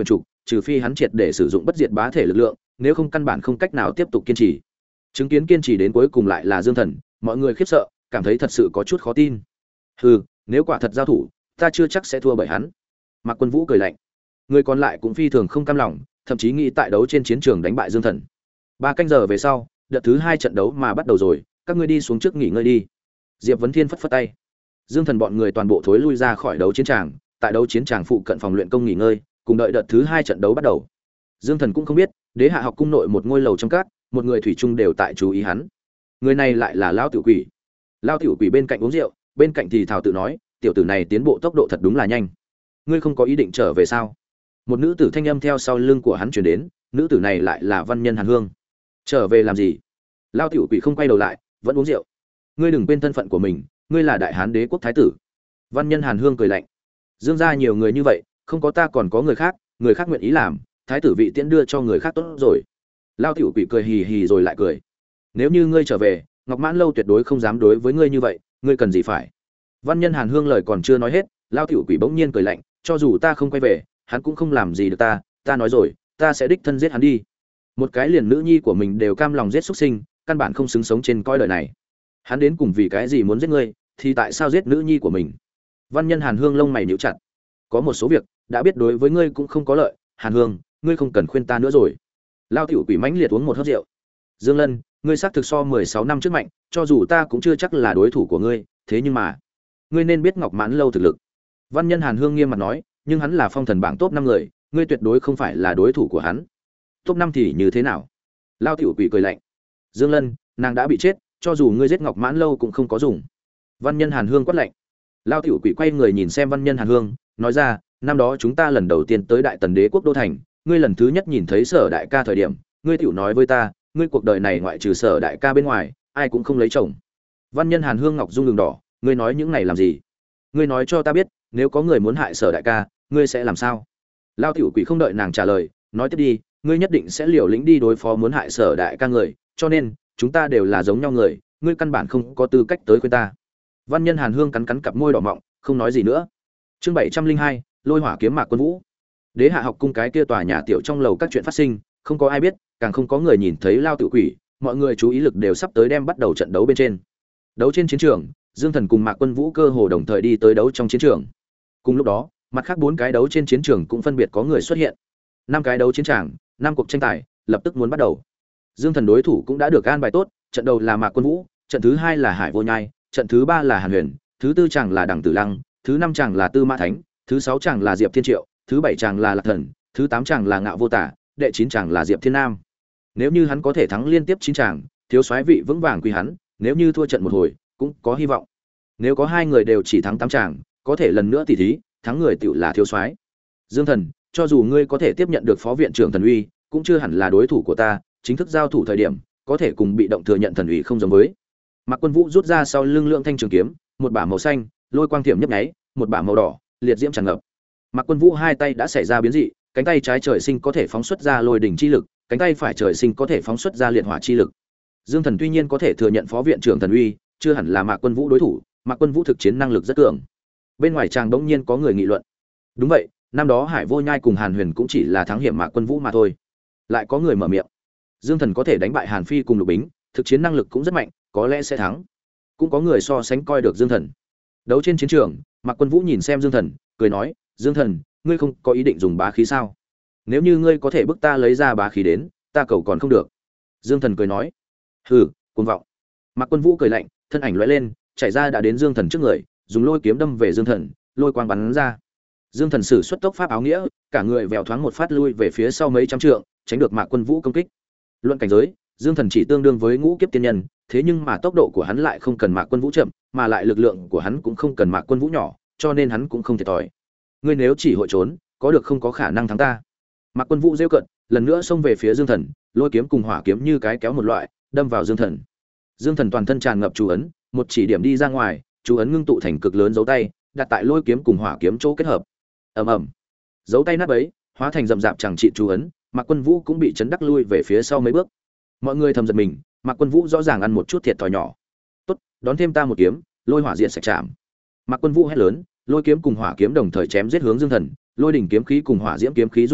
trừ phi hắn triệt để sử dụng bất diệt bá thể lực lượng, nếu không căn bản không cách nào tiếp tục kiên trì. Chứng kiến kiên trì đến cuối cùng lại là Dương Thần, mọi người khiếp sợ, cảm thấy thật sự có chút khó tin. Hừ, nếu quả thật giao thủ, ta chưa chắc sẽ thua bởi hắn. Mạc Quân Vũ cười lạnh. Người còn lại cũng phi thường không cam lòng, thậm chí nghĩ tại đấu trên chiến trường đánh bại Dương Thần. Ba canh giờ về sau, đợt thứ hai trận đấu mà bắt đầu rồi, các ngươi đi xuống trước nghỉ ngơi đi. Diệp Vấn Thiên phất phất tay. Dương Thần bọn người toàn bộ thối lui ra khỏi đấu chiến tràng, tại đấu chiến tràng phụ cận phòng luyện công nghỉ ngơi, cùng đợi đợt thứ hai trận đấu bắt đầu. Dương Thần cũng không biết, Đế Hạ học cung nội một ngôi lầu trong cát, một người thủy chung đều tại chú ý hắn. Người này lại là Lão Tiểu Quỷ. Lão Tiểu Quỷ bên cạnh uống rượu, bên cạnh thì thào tự nói, tiểu tử này tiến bộ tốc độ thật đúng là nhanh. Ngươi không có ý định trở về sao? Một nữ tử thanh âm theo sau lưng của hắn truyền đến, nữ tử này lại là Văn Nhân Hàn Hương. Trở về làm gì? Lão Tiểu Quỷ không quay đầu lại, vẫn uống rượu. Ngươi đừng quên thân phận của mình, ngươi là Đại Hán Đế quốc thái tử. Văn Nhân Hàn Hương cười lạnh. Dương gia nhiều người như vậy, không có ta còn có người khác, người khác nguyện ý làm, thái tử vị tiễn đưa cho người khác tốt rồi. Lão Tiểu Quỷ cười hì hì rồi lại cười. Nếu như ngươi trở về, Ngọc Mãn lâu tuyệt đối không dám đối với ngươi như vậy, ngươi cần gì phải? Văn Nhân Hàn Hương lời còn chưa nói hết, Lão Tiểu Quỷ bỗng nhiên cười lạnh, cho dù ta không quay về, hắn cũng không làm gì được ta, ta nói rồi, ta sẽ đích thân giết hắn đi. Một cái liền nữ nhi của mình đều cam lòng giết xuất sinh, căn bản không xứng sống trên cõi đời này. Hắn đến cùng vì cái gì muốn giết ngươi, thì tại sao giết nữ nhi của mình? Văn Nhân Hàn Hương lông mày nhíu chặt. Có một số việc, đã biết đối với ngươi cũng không có lợi, Hàn Hương, ngươi không cần khuyên ta nữa rồi. Lão Tiểu Quỷ mãnh liệt uống một hớp rượu. Dương Lân, ngươi xác thực so mười sáu năm trước mạnh, cho dù ta cũng chưa chắc là đối thủ của ngươi, thế nhưng mà, ngươi nên biết Ngọc Mãn lâu thực lực. Văn Nhân Hàn Hương nghiêm mặt nói, nhưng hắn là phong thần bảng top năm người, ngươi tuyệt đối không phải là đối thủ của hắn. Top năm thì như thế nào? Lão Tiểu Quỷ cười lạnh. Dương Lân, nàng đã bị chết, cho dù ngươi giết Ngọc Mãn lâu cũng không có dùng. Văn Nhân Hàn Hương quát lạnh. Lão Tiểu Quỷ quay người nhìn xem Văn Nhân Hàn Hương, nói ra, năm đó chúng ta lần đầu tiên tới Đại Tần Đế quốc đô thành, ngươi lần thứ nhất nhìn thấy Sở đại ca thời điểm, ngươi tiểu nói với ta, ngươi cuộc đời này ngoại trừ Sở đại ca bên ngoài, ai cũng không lấy chồng. Văn Nhân Hàn Hương ngọc dung đường đỏ, ngươi nói những này làm gì? Ngươi nói cho ta biết, nếu có người muốn hại Sở đại ca, ngươi sẽ làm sao? Lão Tiểu Quỷ không đợi nàng trả lời, nói tiếp đi, ngươi nhất định sẽ liều lĩnh đi đối phó muốn hại Sở đại ca người, cho nên, chúng ta đều là giống nhau người, ngươi căn bản không có tư cách tới khuyên ta. Văn Nhân Hàn Hương cắn cắn cặp môi đỏ mọng, không nói gì nữa. Chương bảy trăm linh hai, Lôi Hỏa kiếm Mạc Quân Vũ. Đế Hạ học cung cái kia tòa nhà tiểu trong lầu các chuyện phát sinh, không có ai biết, càng không có người nhìn thấy Lão Tiểu Quỷ, mọi người chú ý lực đều sắp tới đem bắt đầu trận đấu bên trên. Đấu trên chiến trường, Dương Thần cùng Mạc Quân Vũ cơ hồ đồng thời đi tới đấu trong chiến trường. Cùng lúc đó, mặt khác bốn cái đấu trên chiến trường cũng phân biệt có người xuất hiện. Năm cái đấu chiến tràng, năm cuộc tranh tài, lập tức muốn bắt đầu. Dương Thần đối thủ cũng đã được an bài tốt, trận đầu là Mạc Quân Vũ, trận thứ hai là Hải Vô Nhai, trận thứ ba là Hàn Huyền, thứ tư chàng là Đằng Tử Lăng, thứ năm chàng là Tư Mã Thánh, thứ sáu chàng là Diệp Thiên Triệu, thứ bảy chàng là Lạc Thần, thứ tám chàng là Ngạo Vô Tả, đệ chín chàng là Diệp Thiên Nam. Nếu như hắn có thể thắng liên tiếp chín chàng, thiếu soái vị vững vàng quy hắn, nếu như thua trận một hồi, cũng có hy vọng. Nếu có hai người đều chỉ thắng tám chàng, có thể lần nữa tỉ thí, thắng người tựu là thiếu soái. Dương Thần, cho dù ngươi có thể tiếp nhận được phó viện trưởng thần uy, cũng chưa hẳn là đối thủ của ta, chính thức giao thủ thời điểm, có thể cùng bị động thừa nhận thần uy không giống với. Mạc Quân Vũ rút ra sau lưng lượng thanh trường kiếm, một bả màu xanh, lôi quang tiệm nhấp nháy, một bả màu đỏ, liệt diễm tràn ngập. Mạc Quân Vũ hai tay đã xảy ra biến dị, cánh tay trái trời sinh có thể phóng xuất ra lôi đỉnh chi lực, cánh tay phải trời sinh có thể phóng xuất ra liệt hỏa chi lực. Dương Thần tuy nhiên có thể thừa nhận phó viện trưởng thần uy, chưa hẳn là Mạc Quân Vũ đối thủ, Mạc Quân Vũ thực chiến năng lực rất cường. Bên ngoài tràng bỗng nhiên có người nghị luận. Đúng vậy, năm đó Hải Vô Nhai cùng Hàn Huyền cũng chỉ là thắng hiểm Mạc Quân Vũ mà thôi. Lại có người mở miệng. Dương Thần có thể đánh bại Hàn Phi cùng Lục Bính, thực chiến năng lực cũng rất mạnh, có lẽ sẽ thắng. Cũng có người so sánh coi được Dương Thần. Đấu trên chiến trường, Mạc Quân Vũ nhìn xem Dương Thần, cười nói, "Dương Thần, ngươi không có ý định dùng bá khí sao? Nếu như ngươi có thể bức ta lấy ra bá khí đến, ta cầu còn không được." Dương Thần cười nói, "Hừ, cuồng vọng." Mạc Quân Vũ cười lạnh, thân ảnh lóe lên, chạy ra đã đến Dương Thần trước người, dùng lôi kiếm đâm về Dương Thần, lôi quang bắn ra. Dương Thần sử xuất tốc pháp áo nghĩa, cả người vèo thoáng một phát lui về phía sau mấy trăm trượng, tránh được Mạc Quân Vũ công kích. Luận cảnh giới, Dương Thần chỉ tương đương với ngũ kiếp tiên nhân, thế nhưng mà tốc độ của hắn lại không cần Mạc Quân Vũ chậm, mà lại lực lượng của hắn cũng không cần Mạc Quân Vũ nhỏ, cho nên hắn cũng không thiệt thòi. Ngươi nếu chỉ hội trốn, có được không có khả năng thắng ta. Mạc Quân Vũ giễu cận, lần nữa xông về phía Dương Thần, lôi kiếm cùng hỏa kiếm như cái kéo một loại, đâm vào Dương Thần. Dương Thần toàn thân tràn ngập chú ấn, một chỉ điểm đi ra ngoài, chú ấn ngưng tụ thành cực lớn dấu tay, đặt tại lôi kiếm cùng hỏa kiếm chỗ kết hợp. Ầm ầm. Dấu tay nát bấy, hóa thành rậm rạp chẳng trị chú ấn, Mạc Quân Vũ cũng bị chấn đắc lui về phía sau mấy bước. Mọi người thầm giật mình, Mạc Quân Vũ rõ ràng ăn một chút thiệt thòi nhỏ. "Tốt, đón thêm ta một kiếm, lôi hỏa diện sạch chạm." Mạc Quân Vũ hét lớn, lôi kiếm cùng hỏa kiếm đồng thời chém giết hướng Dương Thần, lôi đỉnh kiếm khí cùng hỏa diễm kiếm khí dung hợp,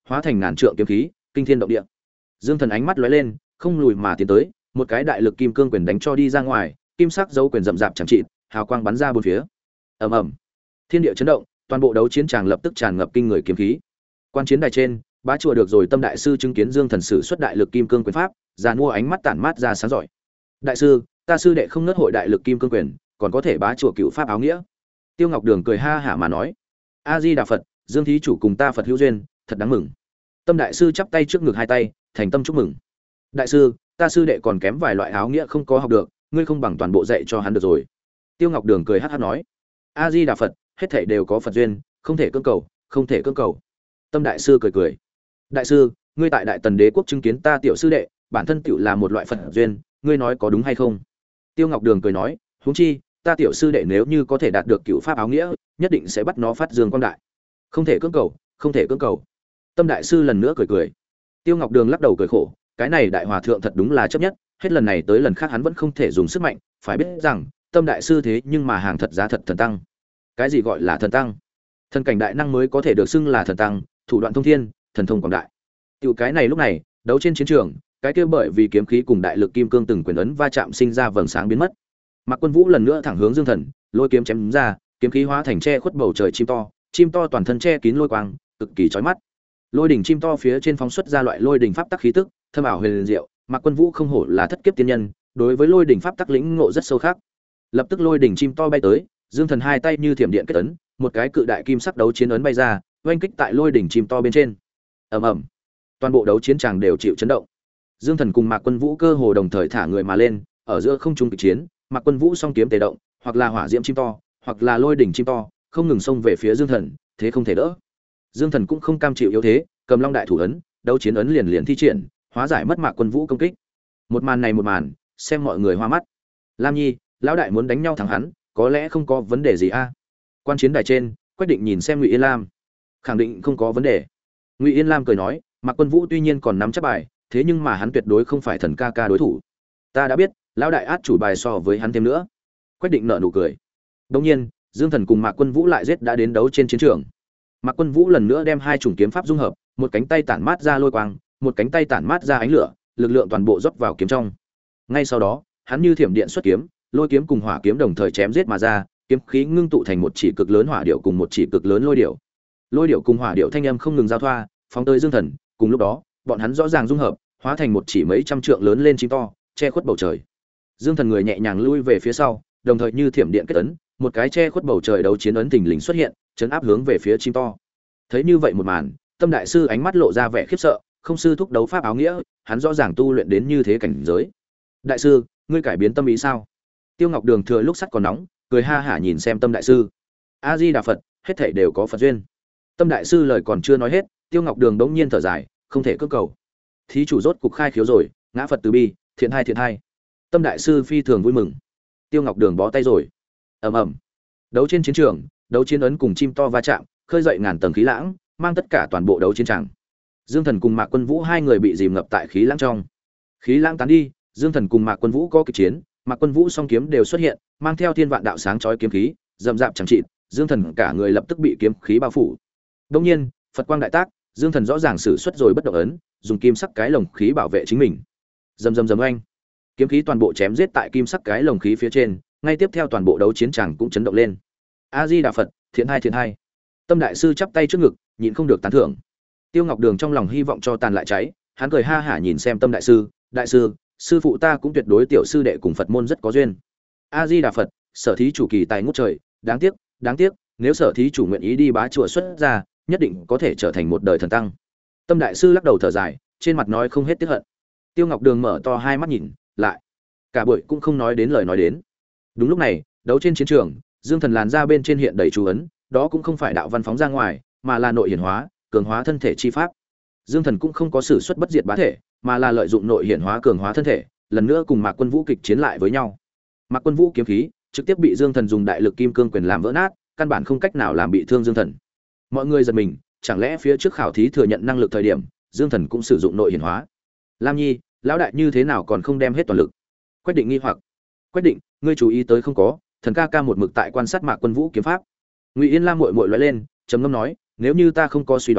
hóa thành ngàn trượng kiếm khí, kinh thiên động địa. Dương Thần ánh mắt lóe lên, không lùi mà tiến tới, một cái đại lực kim cương quyền đánh cho đi ra ngoài, kim sắc dấu quyền rậm rạp chẳng trị, hào quang bắn ra bốn phía. Ầm ầm. Thiên địa chấn động, toàn bộ đấu chiến tràng lập tức tràn ngập kinh người kiếm khí. Quan chiến đài trên, bá chùa được rồi Tâm đại sư chứng kiến Dương Thần sử xuất đại lực kim cương quyền pháp, giàn mua ánh mắt tản mát ra sáng giỏi. Đại sư, ta sư đệ không ngớt hội đại lực kim cương quyền, còn có thể bá chùa cựu pháp áo nghĩa. Tiêu Ngọc Đường cười ha hả mà nói, A Di Đà Phật, Dương thí chủ cùng ta Phật hữu duyên, thật đáng mừng. Tâm đại sư chắp tay trước ngực hai tay, thành tâm chúc mừng. Đại sư, ta sư đệ còn kém vài loại áo nghĩa không có học được, ngươi không bằng toàn bộ dạy cho hắn được rồi. Tiêu Ngọc Đường cười hắc hắc nói, A Di Đà Phật, hết thảy đều có Phật duyên, không thể cưỡng cầu, không thể cưỡng cầu. Tâm đại sư cười cười, đại sư, ngươi tại Đại Tần Đế quốc chứng kiến ta tiểu sư đệ, bản thân tiểu là một loại Phật duyên, ngươi nói có đúng hay không? Tiêu Ngọc Đường cười nói, huống chi, ta tiểu sư đệ nếu như có thể đạt được cựu pháp áo nghĩa, nhất định sẽ bắt nó phát dương quang đại. Không thể cưỡng cầu, không thể cưỡng cầu. Tâm đại sư lần nữa cười cười. Tiêu Ngọc Đường lắc đầu cười khổ, cái này đại hòa thượng thật đúng là chấp nhất, hết lần này tới lần khác hắn vẫn không thể dùng sức mạnh, phải biết rằng, Tâm đại sư thế nhưng mà hàng thật giá thật thần tăng. Cái gì gọi là thần tăng? Thần cảnh đại năng mới có thể được xưng là thần tăng, thủ đoạn thông thiên, thần thông quảng đại. Tiểu cái này lúc này, đấu trên chiến trường, cái kia bởi vì kiếm khí cùng đại lực kim cương từng quyền ấn va chạm sinh ra vầng sáng biến mất. Mạc Quân Vũ lần nữa thẳng hướng Dương Thần, lôi kiếm chém ra, kiếm khí hóa thành che khuất bầu trời chim to, chim to toàn thân che kín lôi quang, cực kỳ chói mắt. Lôi đỉnh chim to phía trên phóng xuất ra loại lôi đỉnh pháp tắc khí tức, thâm ảo huyền diệu, Mạc Quân Vũ không hổ là thất kiếp tiên nhân, đối với lôi đỉnh pháp tắc lĩnh ngộ rất sâu khác. Lập tức lôi đỉnh chim to bay tới, Dương Thần hai tay như thiểm điện kết ấn, một cái cự đại kim sắc đấu chiến ấn bay ra, oanh kích tại lôi đỉnh chim to bên trên. Ầm ầm. Toàn bộ đấu chiến tràng đều chịu chấn động. Dương Thần cùng Mạc Quân Vũ cơ hồ đồng thời thả người mà lên, ở giữa không trung kịch chiến, Mạc Quân Vũ song kiếm tề động, hoặc là hỏa diễm chim to, hoặc là lôi đỉnh chim to, không ngừng xông về phía Dương Thần, thế không thể đỡ. Dương Thần cũng không cam chịu yếu thế, cầm Long đại thủ ấn, đấu chiến ấn liền liền thi triển, hóa giải mất Mạc Quân Vũ công kích. Một màn này một màn, xem mọi người hoa mắt. Lam Nhi, lão đại muốn đánh nhau thắng hắn, có lẽ không có vấn đề gì a? Quan chiến đài trên, Quách Định nhìn xem Ngụy Yên Lam, khẳng định không có vấn đề. Ngụy Yên Lam cười nói, Mạc Quân Vũ tuy nhiên còn nắm chắc bài, thế nhưng mà hắn tuyệt đối không phải thần ca ca đối thủ. Ta đã biết, lão đại át chủ bài so với hắn thêm nữa. Quách Định nở nụ cười. Đương nhiên, Dương Thần cùng Mạc Quân Vũ lại giết đã đến đấu trên chiến trường. Mạc Quân Vũ lần nữa đem hai chủng kiếm pháp dung hợp, một cánh tay tản mát ra lôi quang, một cánh tay tản mát ra ánh lửa, lực lượng toàn bộ rót vào kiếm trong. Ngay sau đó, hắn như thiểm điện xuất kiếm, lôi kiếm cùng hỏa kiếm đồng thời chém giết mà ra, kiếm khí ngưng tụ thành một chỉ cực lớn hỏa điệu cùng một chỉ cực lớn lôi điệu. Lôi điệu cùng hỏa điệu thanh âm không ngừng giao thoa, phóng tới Dương Thần, cùng lúc đó, bọn hắn rõ ràng dung hợp, hóa thành một chỉ mấy trăm trượng lớn lên chim to, che khuất bầu trời. Dương Thần người nhẹ nhàng lui về phía sau, đồng thời như thiểm điện kết ấn, một cái che khuất bầu trời đấu chiến ấn thình lình xuất hiện, chấn áp hướng về phía chim to. Thấy như vậy một màn, Tâm đại sư ánh mắt lộ ra vẻ khiếp sợ, không sư thúc đấu pháp áo nghĩa, hắn rõ ràng tu luyện đến như thế cảnh giới. Đại sư, ngươi cải biến tâm ý sao? Tiêu Ngọc Đường thừa lúc sắt còn nóng, cười ha hả nhìn xem Tâm đại sư. A Di Đà Phật, hết thảy đều có Phật duyên. Tâm đại sư lời còn chưa nói hết, Tiêu Ngọc Đường đống nhiên thở dài, không thể cưỡng cầu. Thí chủ rốt cục khai khiếu rồi, ngã Phật từ bi, thiện hai thiện hai. Tâm đại sư phi thường vui mừng. Tiêu Ngọc Đường bó tay rồi. Ầm ầm. Đấu trên chiến trường, đấu chiến ấn cùng chim to va chạm, khơi dậy ngàn tầng khí lãng, mang tất cả toàn bộ đấu chiến tràng. Dương Thần cùng Mạc Quân Vũ hai người bị dìm ngập tại khí lãng trong. Khí lãng tán đi, Dương Thần cùng Mạc Quân Vũ có kịch chiến, Mạc Quân Vũ song kiếm đều xuất hiện, mang theo thiên vạn đạo sáng chói kiếm khí, rậm rạp chẳng trị, Dương Thần cả người lập tức bị kiếm khí bao phủ. Đương nhiên, Phật quang đại tác, Dương Thần rõ ràng sử xuất rồi bất động ấn, dùng kim sắc cái lồng khí bảo vệ chính mình. Rầm rầm rầm oanh. Kiếm khí toàn bộ chém giết tại kim sắc cái lồng khí phía trên, ngay tiếp theo toàn bộ đấu chiến tràng cũng chấn động lên. A Di Đà Phật, thiện hai thiện hai. Tâm đại sư chắp tay trước ngực, nhịn không được tán thưởng. Tiêu Ngọc Đường trong lòng hy vọng cho tàn lại cháy, hắn cười ha hả nhìn xem Tâm đại sư, đại sư, sư phụ ta cũng tuyệt đối tiểu sư đệ cùng Phật môn rất có duyên. A Di Đà Phật, Sở thí chủ kỳ tài ngút trời, đáng tiếc, đáng tiếc, nếu Sở thí chủ nguyện ý đi bá chùa xuất ra, nhất định có thể trở thành một đời thần tăng. Tâm đại sư lắc đầu thở dài, trên mặt nói không hết tiếc hận. Tiêu Ngọc Đường mở to hai mắt nhìn lại, cả buổi cũng không nói đến lời nói đến. Đúng lúc này, đấu trên chiến trường, Dương Thần làn ra bên trên hiện đầy chú ấn, đó cũng không phải đạo văn phóng ra ngoài, mà là nội hiển hóa, cường hóa thân thể chi pháp. Dương Thần cũng không có sử xuất bất diệt bá thể, mà là lợi dụng nội hiển hóa cường hóa thân thể, lần nữa cùng Mạc Quân Vũ kịch chiến lại với nhau. Mạc Quân Vũ kiếm khí trực tiếp bị Dương Thần dùng đại lực kim cương quyền làm vỡ nát, căn bản không cách nào làm bị thương Dương Thần. Mọi người giật mình, chẳng lẽ phía trước khảo thí thừa nhận năng lực thời điểm, Dương Thần cũng sử dụng nội hiển hóa? Lam Nhi, lão đại như thế nào còn không đem hết toàn lực? Quách Định nghi hoặc. Quách Định, ngươi chú ý tới không có, thần ca ca một mực tại quan sát Mạc Quân Vũ kiếm pháp. Ngụy Yên Lam muội muội lóe lên, trầm ngâm nói, nếu như ta không có suy đoán,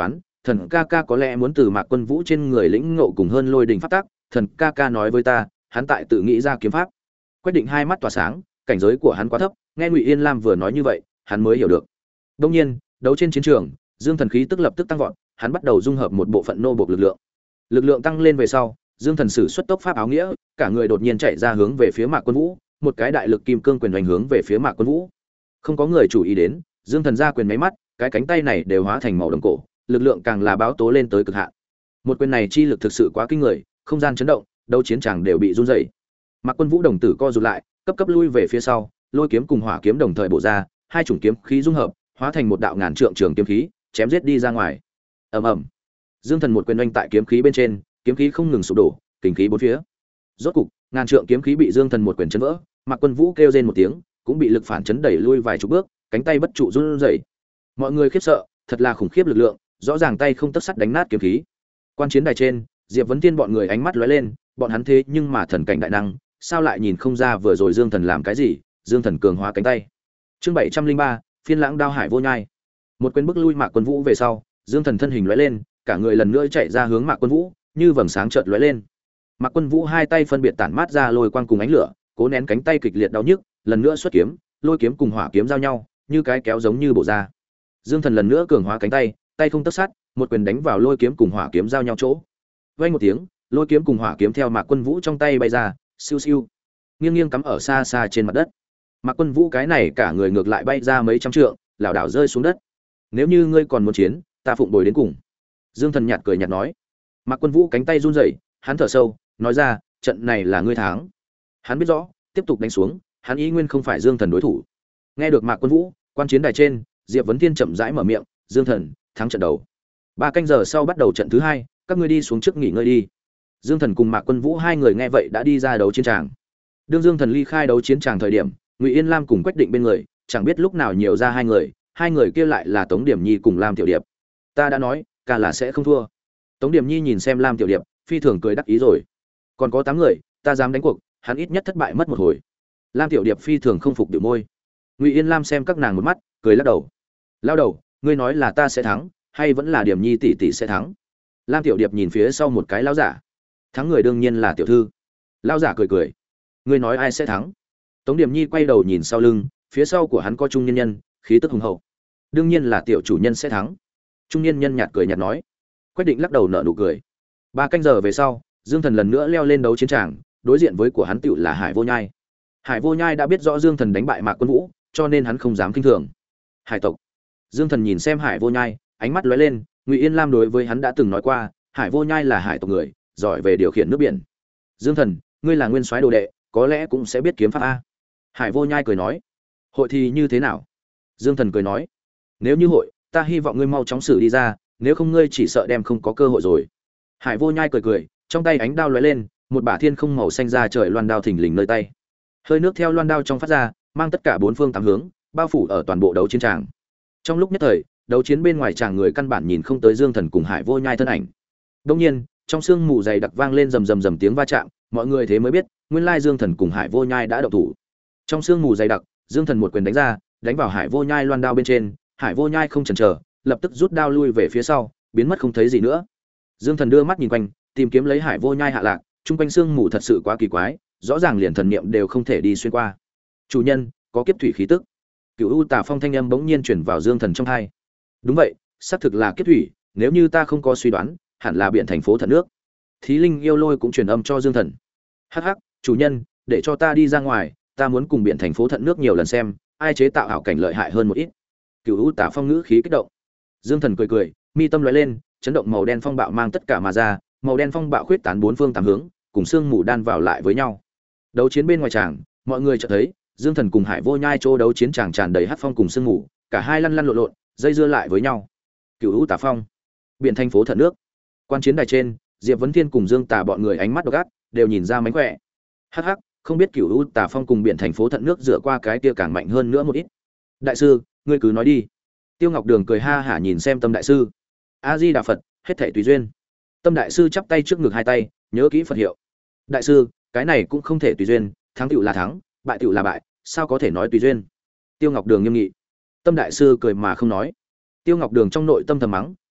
thần ca ca có lẽ muốn từ Mạc Quân Vũ trên người lĩnh ngộ cùng hơn lôi đình pháp tắc, thần ca ca nói với ta, hắn tại tự nghĩ ra kiếm pháp. Quách Định hai mắt tỏa sáng, cảnh giới của hắn quá thấp, nghe Ngụy Yên Lam vừa nói như vậy, hắn mới hiểu được. Đương nhiên, đấu trên chiến trường, Dương Thần khí tức lập tức tăng vọt, hắn bắt đầu dung hợp một bộ phận nô bộc lực lượng. Lực lượng tăng lên về sau, Dương Thần sử xuất tốc pháp áo nghĩa, cả người đột nhiên chạy ra hướng về phía Mạc Quân Vũ, một cái đại lực kim cương quyền đánh hướng về phía Mạc Quân Vũ. Không có người chú ý đến, Dương Thần ra quyền mấy mắt, cái cánh tay này đều hóa thành màu đồng cổ, lực lượng càng là báo tố lên tới cực hạn. Một quyền này chi lực thực sự quá kinh người, không gian chấn động, đấu chiến tràng đều bị run rẩy. Mạc Quân Vũ đồng tử co rụt lại, cấp cấp lui về phía sau, lôi kiếm cùng hỏa kiếm đồng thời bổ ra, hai chủng kiếm khí dung hợp, hóa thành một đạo ngàn trượng trường kiếm khí, chém giết đi ra ngoài. Ầm ầm. Dương Thần một quyền oanh tại kiếm khí bên trên, kiếm khí không ngừng sụp đổ, kình khí bốn phía. Rốt cục, ngàn trượng kiếm khí bị Dương Thần một quyền chấn vỡ, Mạc Quân Vũ kêu rên một tiếng, cũng bị lực phản chấn đẩy lui vài chục bước, cánh tay bất trụ run rẩy. Mọi người khiếp sợ, thật là khủng khiếp lực lượng, rõ ràng tay không tấc sắt đánh nát kiếm khí. Quan chiến đài trên, Diệp Vấn Tiên bọn người ánh mắt lóe lên, bọn hắn thế nhưng mà thần cảnh đại năng, sao lại nhìn không ra vừa rồi Dương Thần làm cái gì? Dương Thần cường hóa cánh tay. Chương bảy trăm linh ba, Phiên Lãng Đao Hải Vô Nhai. Một quyền bức lui Mạc Quân Vũ về sau, Dương Thần thân hình lóe lên, cả người lần nữa chạy ra hướng Mạc Quân Vũ, như vầng sáng chợt lóe lên. Mạc Quân Vũ hai tay phân biệt tản mát ra lôi quang cùng ánh lửa, cố nén cánh tay kịch liệt đau nhức, lần nữa xuất kiếm, lôi kiếm cùng hỏa kiếm giao nhau, như cái kéo giống như bổ ra. Dương Thần lần nữa cường hóa cánh tay, tay không tấc sắt, một quyền đánh vào lôi kiếm cùng hỏa kiếm giao nhau chỗ. Vang một tiếng, lôi kiếm cùng hỏa kiếm theo Mạc Quân Vũ trong tay bay ra, siêu siêu, nghiêng nghiêng cắm ở xa xa trên mặt đất. Mạc Quân Vũ cái này cả người ngược lại bay ra mấy trăm trượng, lảo đảo rơi xuống đất. Nếu như ngươi còn muốn chiến, ta phụng bồi đến cùng. Dương Thần nhạt cười nhạt nói. Mạc Quân Vũ cánh tay run rẩy, hắn thở sâu, nói ra, trận này là ngươi thắng. Hắn biết rõ, tiếp tục đánh xuống, hắn ý nguyên không phải Dương Thần đối thủ. Nghe được Mạc Quân Vũ, quan chiến đài trên, Diệp Vấn Thiên chậm rãi mở miệng, Dương Thần, thắng trận đầu. Ba canh giờ sau bắt đầu trận thứ hai, các ngươi đi xuống trước nghỉ ngơi đi. Dương Thần cùng Mạc Quân Vũ hai người nghe vậy đã đi ra đấu chiến tràng. Đương Dương Thần ly khai đấu chiến tràng thời điểm, Ngụy Yên Lam cùng Quách Định bên người, chẳng biết lúc nào nhiều ra hai người, hai người kia lại là Tống Điểm Nhi cùng Lam Tiểu Điệp. Ta đã nói, ca là sẽ không thua. Tống Điểm Nhi nhìn xem Lam Tiểu Điệp, phi thường cười đắc ý rồi. Còn có tám người, ta dám đánh cuộc, hắn ít nhất thất bại mất một hồi. Lam Tiểu Điệp phi thường không phục biểu môi. Ngụy Yên Lam xem các nàng một mắt, cười lắc đầu. Lao đầu, ngươi nói là ta sẽ thắng, hay vẫn là Điểm Nhi tỷ tỷ sẽ thắng? Lam Tiểu Điệp nhìn phía sau một cái lão giả. Thắng người đương nhiên là tiểu thư. Lão giả cười cười. Ngươi nói ai sẽ thắng? Tống Điểm Nhi quay đầu nhìn sau lưng, phía sau của hắn có trung nhân nhân, khí tức hùng hậu. Đương nhiên là tiểu chủ nhân sẽ thắng. Trung nhân nhân nhạt cười nhạt nói. Quách Định lắc đầu nở nụ cười. Ba canh giờ về sau, Dương Thần lần nữa leo lên đấu chiến tràng, đối diện với của hắn tiểu là Hải Vô Nhai. Hải Vô Nhai đã biết rõ Dương Thần đánh bại Mạc Quân Vũ, cho nên hắn không dám khinh thường. Hải tộc. Dương Thần nhìn xem Hải Vô Nhai, ánh mắt lóe lên, Ngụy Yên Lam đối với hắn đã từng nói qua, Hải Vô Nhai là hải tộc người, giỏi về điều khiển nước biển. Dương Thần, ngươi là nguyên soái đồ đệ, có lẽ cũng sẽ biết kiếm pháp a. Hải Vô Nhai cười nói. Hội thì như thế nào? Dương Thần cười nói. Nếu như hội, ta hy vọng ngươi mau chóng xử đi ra, nếu không ngươi chỉ sợ đem không có cơ hội rồi. Hải Vô Nhai cười cười, trong tay ánh đao lóe lên, một bả thiên không màu xanh ra trời loan đao thình lình nơi tay. Hơi nước theo loan đao trong phát ra, mang tất cả bốn phương tám hướng, bao phủ ở toàn bộ đấu chiến tràng. Trong lúc nhất thời, đấu chiến bên ngoài tràng người căn bản nhìn không tới Dương Thần cùng Hải Vô Nhai thân ảnh. Đương nhiên, trong sương mù dày đặc vang lên rầm rầm rầm tiếng va chạm, mọi người thế mới biết, nguyên lai Dương Thần cùng Hải Vô Nhai đã động thủ. Trong sương mù dày đặc, Dương Thần một quyền đánh ra, đánh vào Hải Vô Nhai loan đao bên trên, Hải Vô Nhai không chần chờ, lập tức rút đao lui về phía sau, biến mất không thấy gì nữa. Dương Thần đưa mắt nhìn quanh, tìm kiếm lấy Hải Vô Nhai hạ lạc, trung quanh sương mù thật sự quá kỳ quái, rõ ràng liền thần niệm đều không thể đi xuyên qua. Chủ nhân, có kiếp thủy khí tức. Cửu U Tà Phong thanh âm bỗng nhiên chuyển vào Dương Thần trong tai. Đúng vậy, xác thực là kiếp thủy, nếu như ta không có suy đoán, hẳn là biển thành phố thận nước. Thí Linh Yêu Lôi cũng truyền âm cho Dương Thần. Hắc hắc, chủ nhân, để cho ta đi ra ngoài, ta muốn cùng biển thành phố thận nước nhiều lần xem, ai chế tạo ảo cảnh lợi hại hơn một ít. Cửu U Tà Phong ngữ khí kích động. Dương Thần cười cười, mi tâm lóe lên, chấn động màu đen phong bạo mang tất cả mà ra, màu đen phong bạo khuyết tán bốn phương tám hướng, cùng sương mù đan vào lại với nhau. Đấu chiến bên ngoài tràng, mọi người chợt thấy, Dương Thần cùng Hải Vô Nhai chỗ đấu chiến tràng tràn đầy hắc phong cùng sương mù, cả hai lăn lăn lộn lộn, dây dưa lại với nhau. Cửu U Tà Phong, biển thành phố thận nước. Quan chiến đài trên, Diệp Vấn Thiên cùng Dương Tà bọn người ánh mắt độc ác, đều nhìn ra mánh khỏe. Hắc hắc, không biết Cửu U Tà Phong cùng biển thành phố thận nước dựa qua cái kia càng mạnh hơn nữa một ít. Đại sư, ngươi cứ nói đi. Tiêu Ngọc Đường cười ha hả nhìn xem Tâm đại sư. A Di Đà Phật, hết thảy tùy duyên. Tâm đại sư chắp tay trước ngực hai tay, nhớ kỹ Phật hiệu. Đại sư, cái này cũng không thể tùy duyên, thắng tựu là thắng, bại tựu là bại, sao có thể nói tùy duyên? Tiêu Ngọc Đường nghiêm nghị. Tâm đại sư cười mà không nói. Tiêu Ngọc Đường trong nội tâm thầm mắng,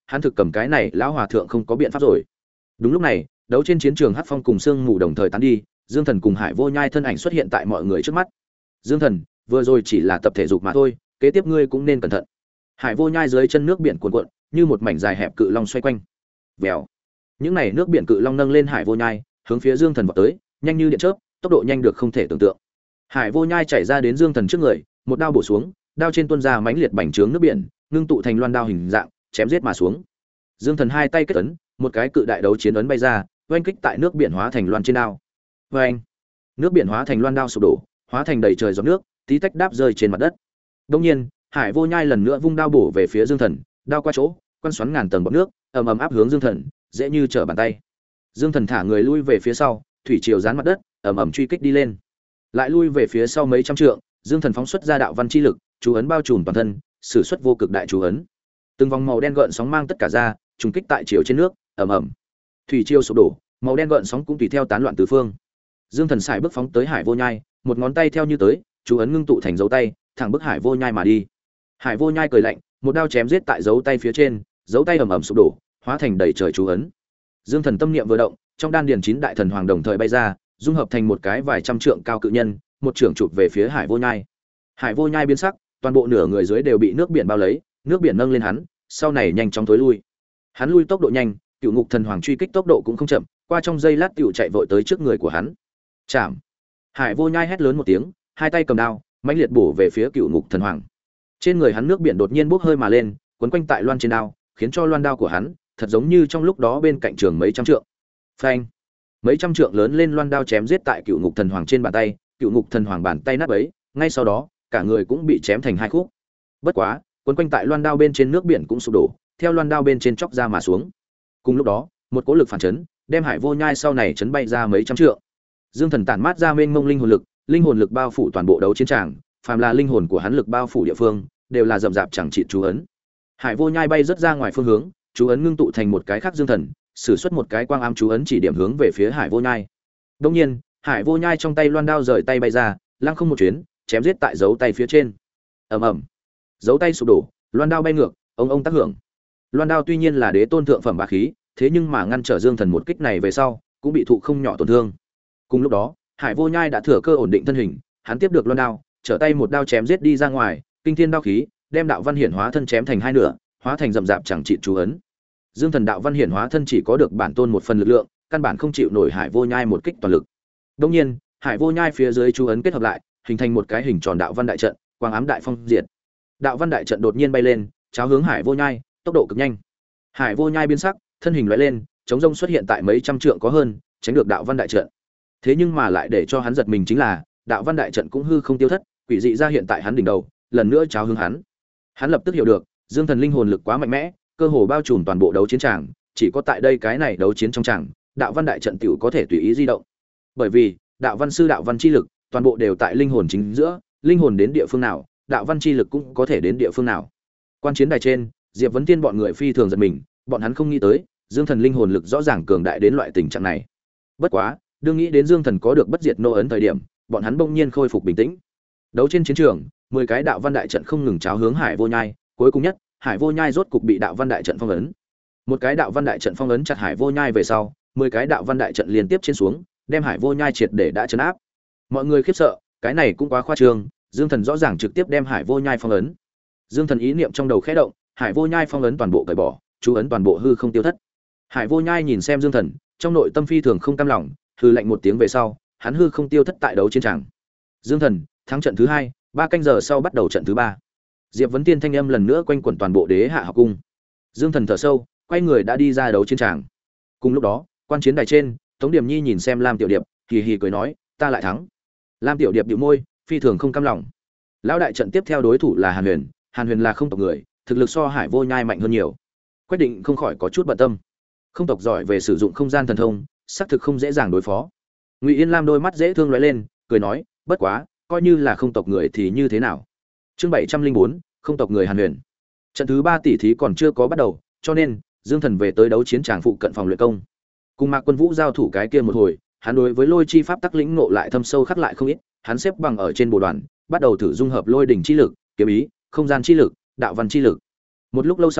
hắn thực cầm cái này lão hòa thượng không có biện pháp rồi. Đúng lúc này, đấu trên chiến trường Hắc Phong cùng Sương Mù đồng thời tán đi, Dương Thần cùng Hải Vô Nhai thân ảnh xuất hiện tại mọi người trước mắt. Dương Thần, vừa rồi chỉ là tập thể dục mà thôi, kế tiếp ngươi cũng nên cẩn thận. Hải Vô Nhai dưới chân nước biển cuồn cuộn, như một mảnh dài hẹp cự long xoay quanh. Vèo. Những này nước biển cự long nâng lên Hải Vô Nhai, hướng phía Dương Thần vọt tới, nhanh như điện chớp, tốc độ nhanh được không thể tưởng tượng. Hải Vô Nhai chạy ra đến Dương Thần trước người, một đao bổ xuống, đao trên tuôn ra mãnh liệt bành trướng nước biển, ngưng tụ thành loan đao hình dạng, chém giết mà xuống. Dương Thần hai tay kết ấn, một cái cự đại đấu chiến ấn bay ra, oanh kích tại nước biển hóa thành loan trên đao. Oanh! Nước biển hóa thành loan đao sụp đổ, hóa thành đầy trời giọt nước, tí tách đáp rơi trên mặt đất. Đương nhiên, Hải Vô Nhai lần nữa vung đao bổ về phía Dương Thần, đao qua chỗ, quan xoắn ngàn tầng bọt nước, ầm ầm áp hướng Dương Thần, dễ như trở bàn tay. Dương Thần thả người lui về phía sau, thủy triều dán mặt đất, ầm ầm truy kích đi lên. Lại lui về phía sau mấy trăm trượng, Dương Thần phóng xuất ra đạo văn chi lực, chú ấn bao trùm toàn thân, sử xuất vô cực đại chú ấn. Từng vòng màu đen gợn sóng mang tất cả ra, trùng kích tại chiều trên nước, ầm ầm. Thủy triều sụp đổ, màu đen gợn sóng cũng tùy theo tán loạn tứ phương. Dương Thần xài bước phóng tới Hải Vô Nhai, một ngón tay theo như tới, chú ấn ngưng tụ thành dấu tay, thẳng bức Hải Vô Nhai mà đi. Hải Vô Nhai cười lạnh, một đao chém giết tại dấu tay phía trên, dấu tay ầm ầm sụp đổ, hóa thành đầy trời chú ấn. Dương Thần tâm niệm vừa động, trong đan điền chín đại thần hoàng đồng thời bay ra, dung hợp thành một cái vài trăm trượng cao cự nhân, một trưởng chụp về phía Hải Vô Nhai. Hải Vô Nhai biến sắc, toàn bộ nửa người dưới đều bị nước biển bao lấy, nước biển nâng lên hắn, sau này nhanh chóng tối lui. Hắn lui tốc độ nhanh, Cựu Ngục Thần Hoàng truy kích tốc độ cũng không chậm, qua trong giây lát tiểu chạy vội tới trước người của hắn. Chạm! Hải Vô Nhai hét lớn một tiếng, hai tay cầm đao, mãnh liệt bổ về phía Cựu Ngục Thần Hoàng. Trên người hắn nước biển đột nhiên bốc hơi mà lên, quấn quanh tại loan trên đao, khiến cho loan đao của hắn thật giống như trong lúc đó bên cạnh trường mấy trăm trượng. Phanh! Mấy trăm trượng lớn lên loan đao chém giết tại Cựu Ngục Thần Hoàng trên bàn tay, Cựu Ngục Thần Hoàng bàn tay nát bấy, ngay sau đó, cả người cũng bị chém thành hai khúc. Bất quá, quấn quanh tại loan đao bên trên nước biển cũng sụp đổ, theo loan đao bên trên chóc ra mà xuống. Cùng lúc đó, một cỗ lực phản chấn, đem Hải Vô Nhai sau này chấn bay ra mấy trăm trượng. Dương Thần tản mát ra mênh mông linh hồn lực, linh hồn lực bao phủ toàn bộ đấu chiến tràng, phàm là linh hồn của hắn lực bao phủ địa phương, đều là rậm rạp chẳng trị chú ấn. Hải Vô Nhai bay rất ra ngoài phương hướng, chú ấn ngưng tụ thành một cái khác Dương Thần, sử xuất một cái quang ám chú ấn chỉ điểm hướng về phía Hải Vô Nhai. Đương nhiên, Hải Vô Nhai trong tay loan đao rời tay bay ra, lăng không một chuyến, chém giết tại dấu tay phía trên. Ầm ầm. Dấu tay sụp đổ, loan đao bay ngược, ông ông tác hưởng. Loan đao tuy nhiên là đế tôn thượng phẩm bá khí, thế nhưng mà ngăn trở Dương Thần một kích này về sau, cũng bị thụ không nhỏ tổn thương. Cùng lúc đó, Hải Vô Nhai đã thừa cơ ổn định thân hình, hắn tiếp được loan đao, trở tay một đao chém giết đi ra ngoài, kinh thiên đao khí, đem đạo văn hiển hóa thân chém thành hai nửa, hóa thành rậm rạp chẳng trị chú ấn. Dương Thần đạo văn hiển hóa thân chỉ có được bản tôn một phần lực lượng, căn bản không chịu nổi Hải Vô Nhai một kích toàn lực. Đương nhiên, Hải Vô Nhai phía dưới chú ấn kết hợp lại, hình thành một cái hình tròn đạo văn đại trận, quang ám đại phong diệt. Đạo văn đại trận đột nhiên bay lên, cháo hướng Hải Vô Nhai, tốc độ cực nhanh. Hải Vô Nhai biến sắc, thân hình lóe lên, chống rông xuất hiện tại mấy trăm trượng có hơn, tránh được đạo văn đại trận. Thế nhưng mà lại để cho hắn giật mình chính là, đạo văn đại trận cũng hư không tiêu thất, quỷ dị ra hiện tại hắn đỉnh đầu, lần nữa cháo hướng hắn. Hắn lập tức hiểu được, Dương Thần linh hồn lực quá mạnh mẽ, cơ hồ bao trùm toàn bộ đấu chiến tràng, chỉ có tại đây cái này đấu chiến trong tràng, đạo văn đại trận tiểu có thể tùy ý di động. Bởi vì, đạo văn sư đạo văn chi lực, toàn bộ đều tại linh hồn chính giữa, linh hồn đến địa phương nào, đạo văn chi lực cũng có thể đến địa phương nào. Quan chiến đài trên, Diệp Vấn Tiên bọn người phi thường giật mình, bọn hắn không nghĩ tới, Dương Thần linh hồn lực rõ ràng cường đại đến loại tình trạng này. Bất quá, đương nghĩ đến Dương Thần có được bất diệt nô ấn thời điểm, bọn hắn bỗng nhiên khôi phục bình tĩnh. Đấu trên chiến trường, mười cái đạo văn đại trận không ngừng cháo hướng Hải Vô Nhai, cuối cùng nhất, Hải Vô Nhai rốt cục bị đạo văn đại trận phong ấn. Một cái đạo văn đại trận phong ấn chặt Hải Vô Nhai về sau, mười cái đạo văn đại trận liên tiếp trên xuống, đem Hải Vô Nhai triệt để đã trấn áp. Mọi người khiếp sợ, cái này cũng quá khoa trương, Dương Thần rõ ràng trực tiếp đem Hải Vô Nhai phong ấn. Dương Thần ý niệm trong đầu khẽ động, Hải Vô Nhai phong ấn toàn bộ cởi bỏ, chú ấn toàn bộ hư không tiêu thất. Hải Vô Nhai nhìn xem Dương Thần, trong nội tâm phi thường không cam lòng, hư lạnh một tiếng về sau, hắn hư không tiêu thất tại đấu chiến tràng. Dương Thần thắng trận thứ hai, ba canh giờ sau bắt đầu trận thứ ba. Diệp Vấn Tiên thanh âm lần nữa quanh quẩn toàn bộ Đế Hạ học cung. Dương Thần thở sâu, quay người đã đi ra đấu chiến tràng. Cùng lúc đó, quan chiến đài trên, Tống Điểm Nhi nhìn xem Lam Tiểu Điệp, hì hì cười nói, ta lại thắng. Lam Tiểu Điệp bĩu môi, phi thường không cam lòng. Lão đại trận tiếp theo đối thủ là Hàn Huyền, Hàn Huyền là không tộc người, thực lực so Hải Vô Nhai mạnh hơn nhiều. Quyết định không khỏi có chút bận tâm. Không tộc giỏi về sử dụng không gian thần thông, xác thực không dễ dàng đối phó. Ngụy Yên Lam đôi mắt dễ thương lóe lên, cười nói, bất quá, coi như là không tộc người thì như thế nào? Chương bảy trăm linh bốn, không tộc người Hàn Huyền. Trận thứ ba tỷ thí còn chưa có bắt đầu, cho nên Dương Thần về tới đấu chiến tràng phụ cận phòng luyện công. Cùng Mạc Quân Vũ giao thủ cái kia một hồi, hắn đối với lôi chi pháp tắc lĩnh ngộ lại thâm sâu khắc lại không ít, hắn xếp bằng ở trên bồ đoàn, bắt đầu thử dung hợp lôi đỉnh chi lực, kiếm ý, không gian chi lực, đạo văn chi lực. Một lúc lâu sau,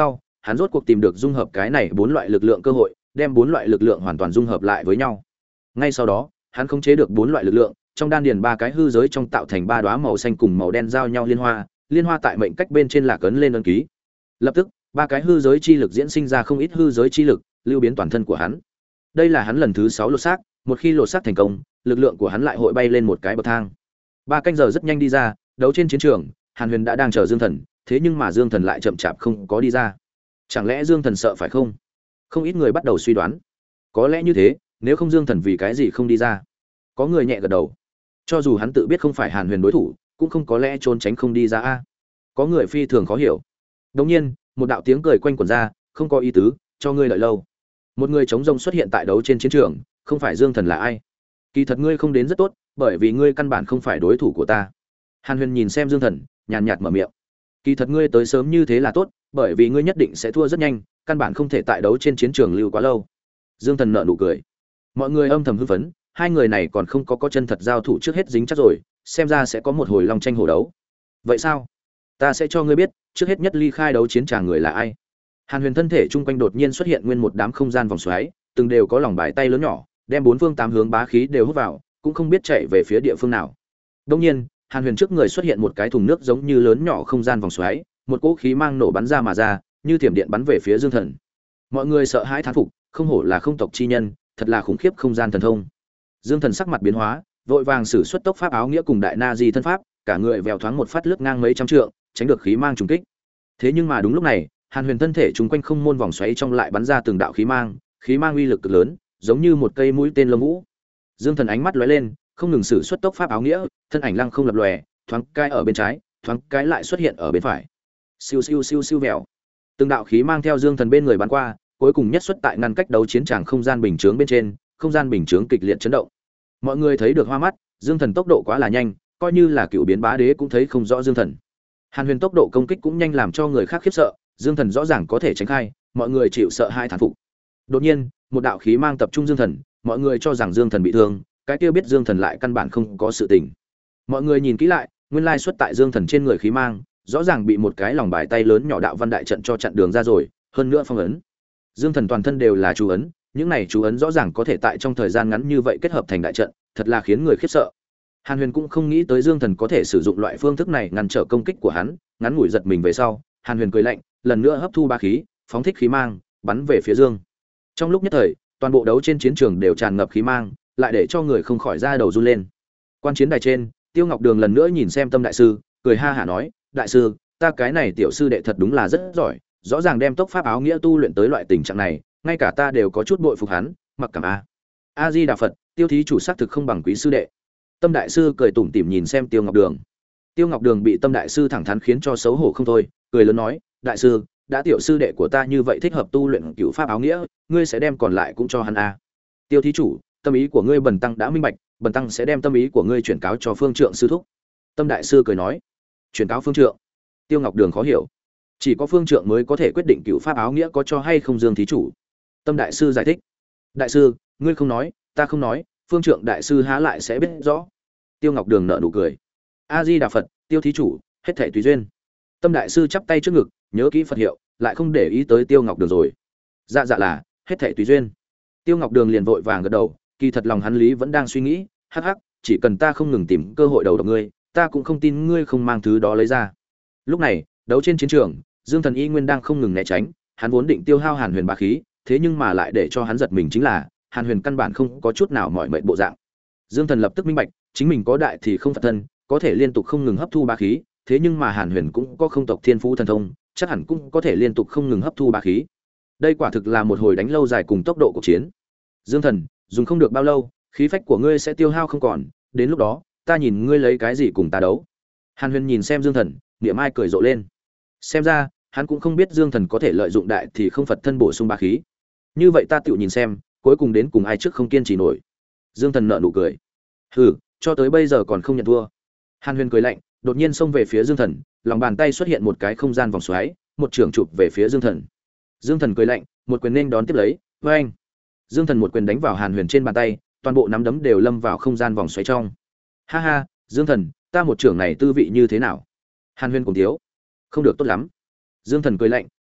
hắn rốt cuộc tìm được dung hợp cái này bốn loại lực lượng cơ hội, đem bốn loại lực lượng hoàn toàn dung hợp lại với nhau. Ngay sau đó, hắn khống chế được bốn loại lực lượng, trong đan điền ba cái hư giới trong tạo thành ba đóa màu xanh cùng màu đen giao nhau liên hoa, liên hoa tại mệnh cách bên trên là cấn lên ấn ký. Lập tức, ba cái hư giới chi lực diễn sinh ra không ít hư giới chi lực, lưu biến toàn thân của hắn. Đây là hắn lần thứ sáu lột xác, một khi lột xác thành công, lực lượng của hắn lại hội bay lên một cái bậc thang. Ba canh giờ rất nhanh đi ra, đấu trên chiến trường, Hàn Huyền đã đang chờ Dương Thần, thế nhưng mà Dương Thần lại chậm chạp không có đi ra. Chẳng lẽ Dương Thần sợ phải không? Không ít người bắt đầu suy đoán. Có lẽ như thế, nếu không Dương Thần vì cái gì không đi ra? Có người nhẹ gật đầu. Cho dù hắn tự biết không phải Hàn Huyền đối thủ, cũng không có lẽ trốn tránh không đi ra a. Có người phi thường khó hiểu. Đột nhiên, một đạo tiếng cười quanh quẩn ra, không có ý tứ, cho ngươi đợi lâu. Một người chống rông xuất hiện tại đấu trên chiến trường, không phải Dương Thần là ai? Kỳ thật ngươi không đến rất tốt, bởi vì ngươi căn bản không phải đối thủ của ta. Hàn Huyền nhìn xem Dương Thần, nhàn nhạt mở miệng. Kỳ thật ngươi tới sớm như thế là tốt, bởi vì ngươi nhất định sẽ thua rất nhanh, căn bản không thể tại đấu trên chiến trường lưu quá lâu. Dương Thần nở nụ cười. Mọi người âm thầm hưng phấn, hai người này còn không có có chân thật giao thủ trước hết dính chắc rồi, xem ra sẽ có một hồi long tranh hổ đấu. Vậy sao? Ta sẽ cho ngươi biết, trước hết nhất ly khai đấu chiến tràng người là ai. Hàn Huyền thân thể trung quanh đột nhiên xuất hiện nguyên một đám không gian vòng xoáy, từng đều có lòng bài tay lớn nhỏ, đem bốn phương tám hướng bá khí đều hút vào, cũng không biết chạy về phía địa phương nào. Đương nhiên, Hàn Huyền trước người xuất hiện một cái thùng nước giống như lớn nhỏ không gian vòng xoáy, một cỗ khí mang nổ bắn ra mà ra, như thiểm điện bắn về phía Dương Thần. Mọi người sợ hãi thán phục, không hổ là không tộc chi nhân, thật là khủng khiếp không gian thần thông. Dương Thần sắc mặt biến hóa, vội vàng sử xuất tốc pháp áo nghĩa cùng đại na di thân pháp, cả người vèo thoáng một phát lướt ngang mấy trăm trượng, tránh được khí mang trùng kích. Thế nhưng mà đúng lúc này, Hàn Huyền thân thể chúng quanh không môn vòng xoáy trong lại bắn ra từng đạo khí mang, khí mang uy lực cực lớn, giống như một cây mũi tên lông vũ. Dương Thần ánh mắt lóe lên, không ngừng sử xuất tốc pháp áo nghĩa, thân ảnh lăng không lập lòe, thoáng cái ở bên trái, thoáng cái lại xuất hiện ở bên phải. Siêu siêu siêu siêu vèo. Từng đạo khí mang theo Dương Thần bên người bắn qua, cuối cùng nhất xuất tại ngăn cách đấu chiến tràng không gian bình chướng bên trên, không gian bình chướng kịch liệt chấn động. Mọi người thấy được hoa mắt, Dương Thần tốc độ quá là nhanh, coi như là cựu biến bá đế cũng thấy không rõ Dương Thần. Hàn Huyền tốc độ công kích cũng nhanh làm cho người khác khiếp sợ, Dương Thần rõ ràng có thể tránh khai, mọi người chịu sợ hai thán phục. Đột nhiên, một đạo khí mang tập trung Dương Thần, mọi người cho rằng Dương Thần bị thương, cái kia biết Dương Thần lại căn bản không có sự tình. Mọi người nhìn kỹ lại, nguyên lai xuất tại Dương Thần trên người khí mang, rõ ràng bị một cái lòng bài tay lớn nhỏ đạo văn đại trận cho chặn đường ra rồi, hơn nữa phong ấn. Dương Thần toàn thân đều là chú ấn, những này chú ấn rõ ràng có thể tại trong thời gian ngắn như vậy kết hợp thành đại trận, thật là khiến người khiếp sợ. Hàn Huyền cũng không nghĩ tới Dương Thần có thể sử dụng loại phương thức này ngăn trở công kích của hắn, ngắn ngủi giật mình về sau, Hàn Huyền cười lạnh, lần nữa hấp thu ba khí, phóng thích khí mang, bắn về phía Dương. Trong lúc nhất thời, toàn bộ đấu trên chiến trường đều tràn ngập khí mang, lại để cho người không khỏi da đầu run lên. Quan chiến đài trên, Tiêu Ngọc Đường lần nữa nhìn xem Tâm đại sư, cười ha hả nói, đại sư, ta cái này tiểu sư đệ thật đúng là rất giỏi, rõ ràng đem tốc pháp áo nghĩa tu luyện tới loại tình trạng này, ngay cả ta đều có chút bội phục hắn, mặc cảm a. A Di Đà Phật, Tiêu thí chủ xác thực không bằng quý sư đệ. Tâm đại sư cười tủm tỉm nhìn xem Tiêu Ngọc Đường. Tiêu Ngọc Đường bị Tâm đại sư thẳng thắn khiến cho xấu hổ không thôi, cười lớn nói, đại sư, đã tiểu sư đệ của ta như vậy thích hợp tu luyện cửu pháp áo nghĩa, ngươi sẽ đem còn lại cũng cho hắn a. Tiêu thí chủ, tâm ý của ngươi bần tăng đã minh bạch, bần tăng sẽ đem tâm ý của ngươi chuyển cáo cho phương trượng sư thúc. Tâm đại sư cười nói, chuyển cáo phương trượng. Tiêu Ngọc Đường khó hiểu, chỉ có phương trượng mới có thể quyết định cửu pháp áo nghĩa có cho hay không Dương thí chủ. Tâm đại sư giải thích, đại sư, ngươi không nói, ta không nói, phương trượng đại sư há lại sẽ biết rõ. Tiêu Ngọc Đường nở nụ cười, a di đà Phật, Tiêu thí chủ, hết thảy tùy duyên. Tâm đại sư chắp tay trước ngực, nhớ kỹ Phật hiệu, lại không để ý tới Tiêu Ngọc Đường rồi. Dạ dạ là, hết thảy tùy duyên. Tiêu Ngọc Đường liền vội vàng gật đầu, kỳ thật lòng hắn lý vẫn đang suy nghĩ, hắc hắc, chỉ cần ta không ngừng tìm cơ hội đầu độc ngươi, ta cũng không tin ngươi không mang thứ đó lấy ra. Lúc này, đấu trên chiến trường, Dương Thần y nguyên đang không ngừng né tránh, hắn vốn định tiêu hao Hàn Huyền bá khí, thế nhưng mà lại để cho hắn giật mình chính là, Hàn Huyền căn bản không có chút nào mỏi mệt bộ dạng. Dương Thần lập tức minh bạch, chính mình có đại thì không phật thân, có thể liên tục không ngừng hấp thu bá khí, thế nhưng mà Hàn Huyền cũng có không tộc thiên phú thần thông, chắc hẳn cũng có thể liên tục không ngừng hấp thu bá khí. Đây quả thực là một hồi đánh lâu dài cùng tốc độ cuộc chiến. Dương Thần, dùng không được bao lâu, khí phách của ngươi sẽ tiêu hao không còn, đến lúc đó, ta nhìn ngươi lấy cái gì cùng ta đấu. Hàn Huyền nhìn xem Dương Thần, niệm ai cười rộ lên. Xem ra, hắn cũng không biết Dương Thần có thể lợi dụng đại thì không phật thân bổ sung bá khí. Như vậy ta tự nhìn xem, cuối cùng đến cùng ai trước không kiên trì nổi. Dương Thần nở nụ cười. Hừ, cho tới bây giờ còn không nhận thua. Hàn Huyền cười lạnh, đột nhiên xông về phía Dương Thần, lòng bàn tay xuất hiện một cái không gian vòng xoáy, một trường chụp về phía Dương Thần. Dương Thần cười lạnh, một quyền nên đón tiếp lấy, với anh. Dương Thần một quyền đánh vào Hàn Huyền trên bàn tay, toàn bộ nắm đấm đều lâm vào không gian vòng xoáy trong. Ha ha, Dương Thần, ta một trưởng này tư vị như thế nào? Hàn Huyền cùng thiếu. Không được tốt lắm. Dương Thần cười lạnh,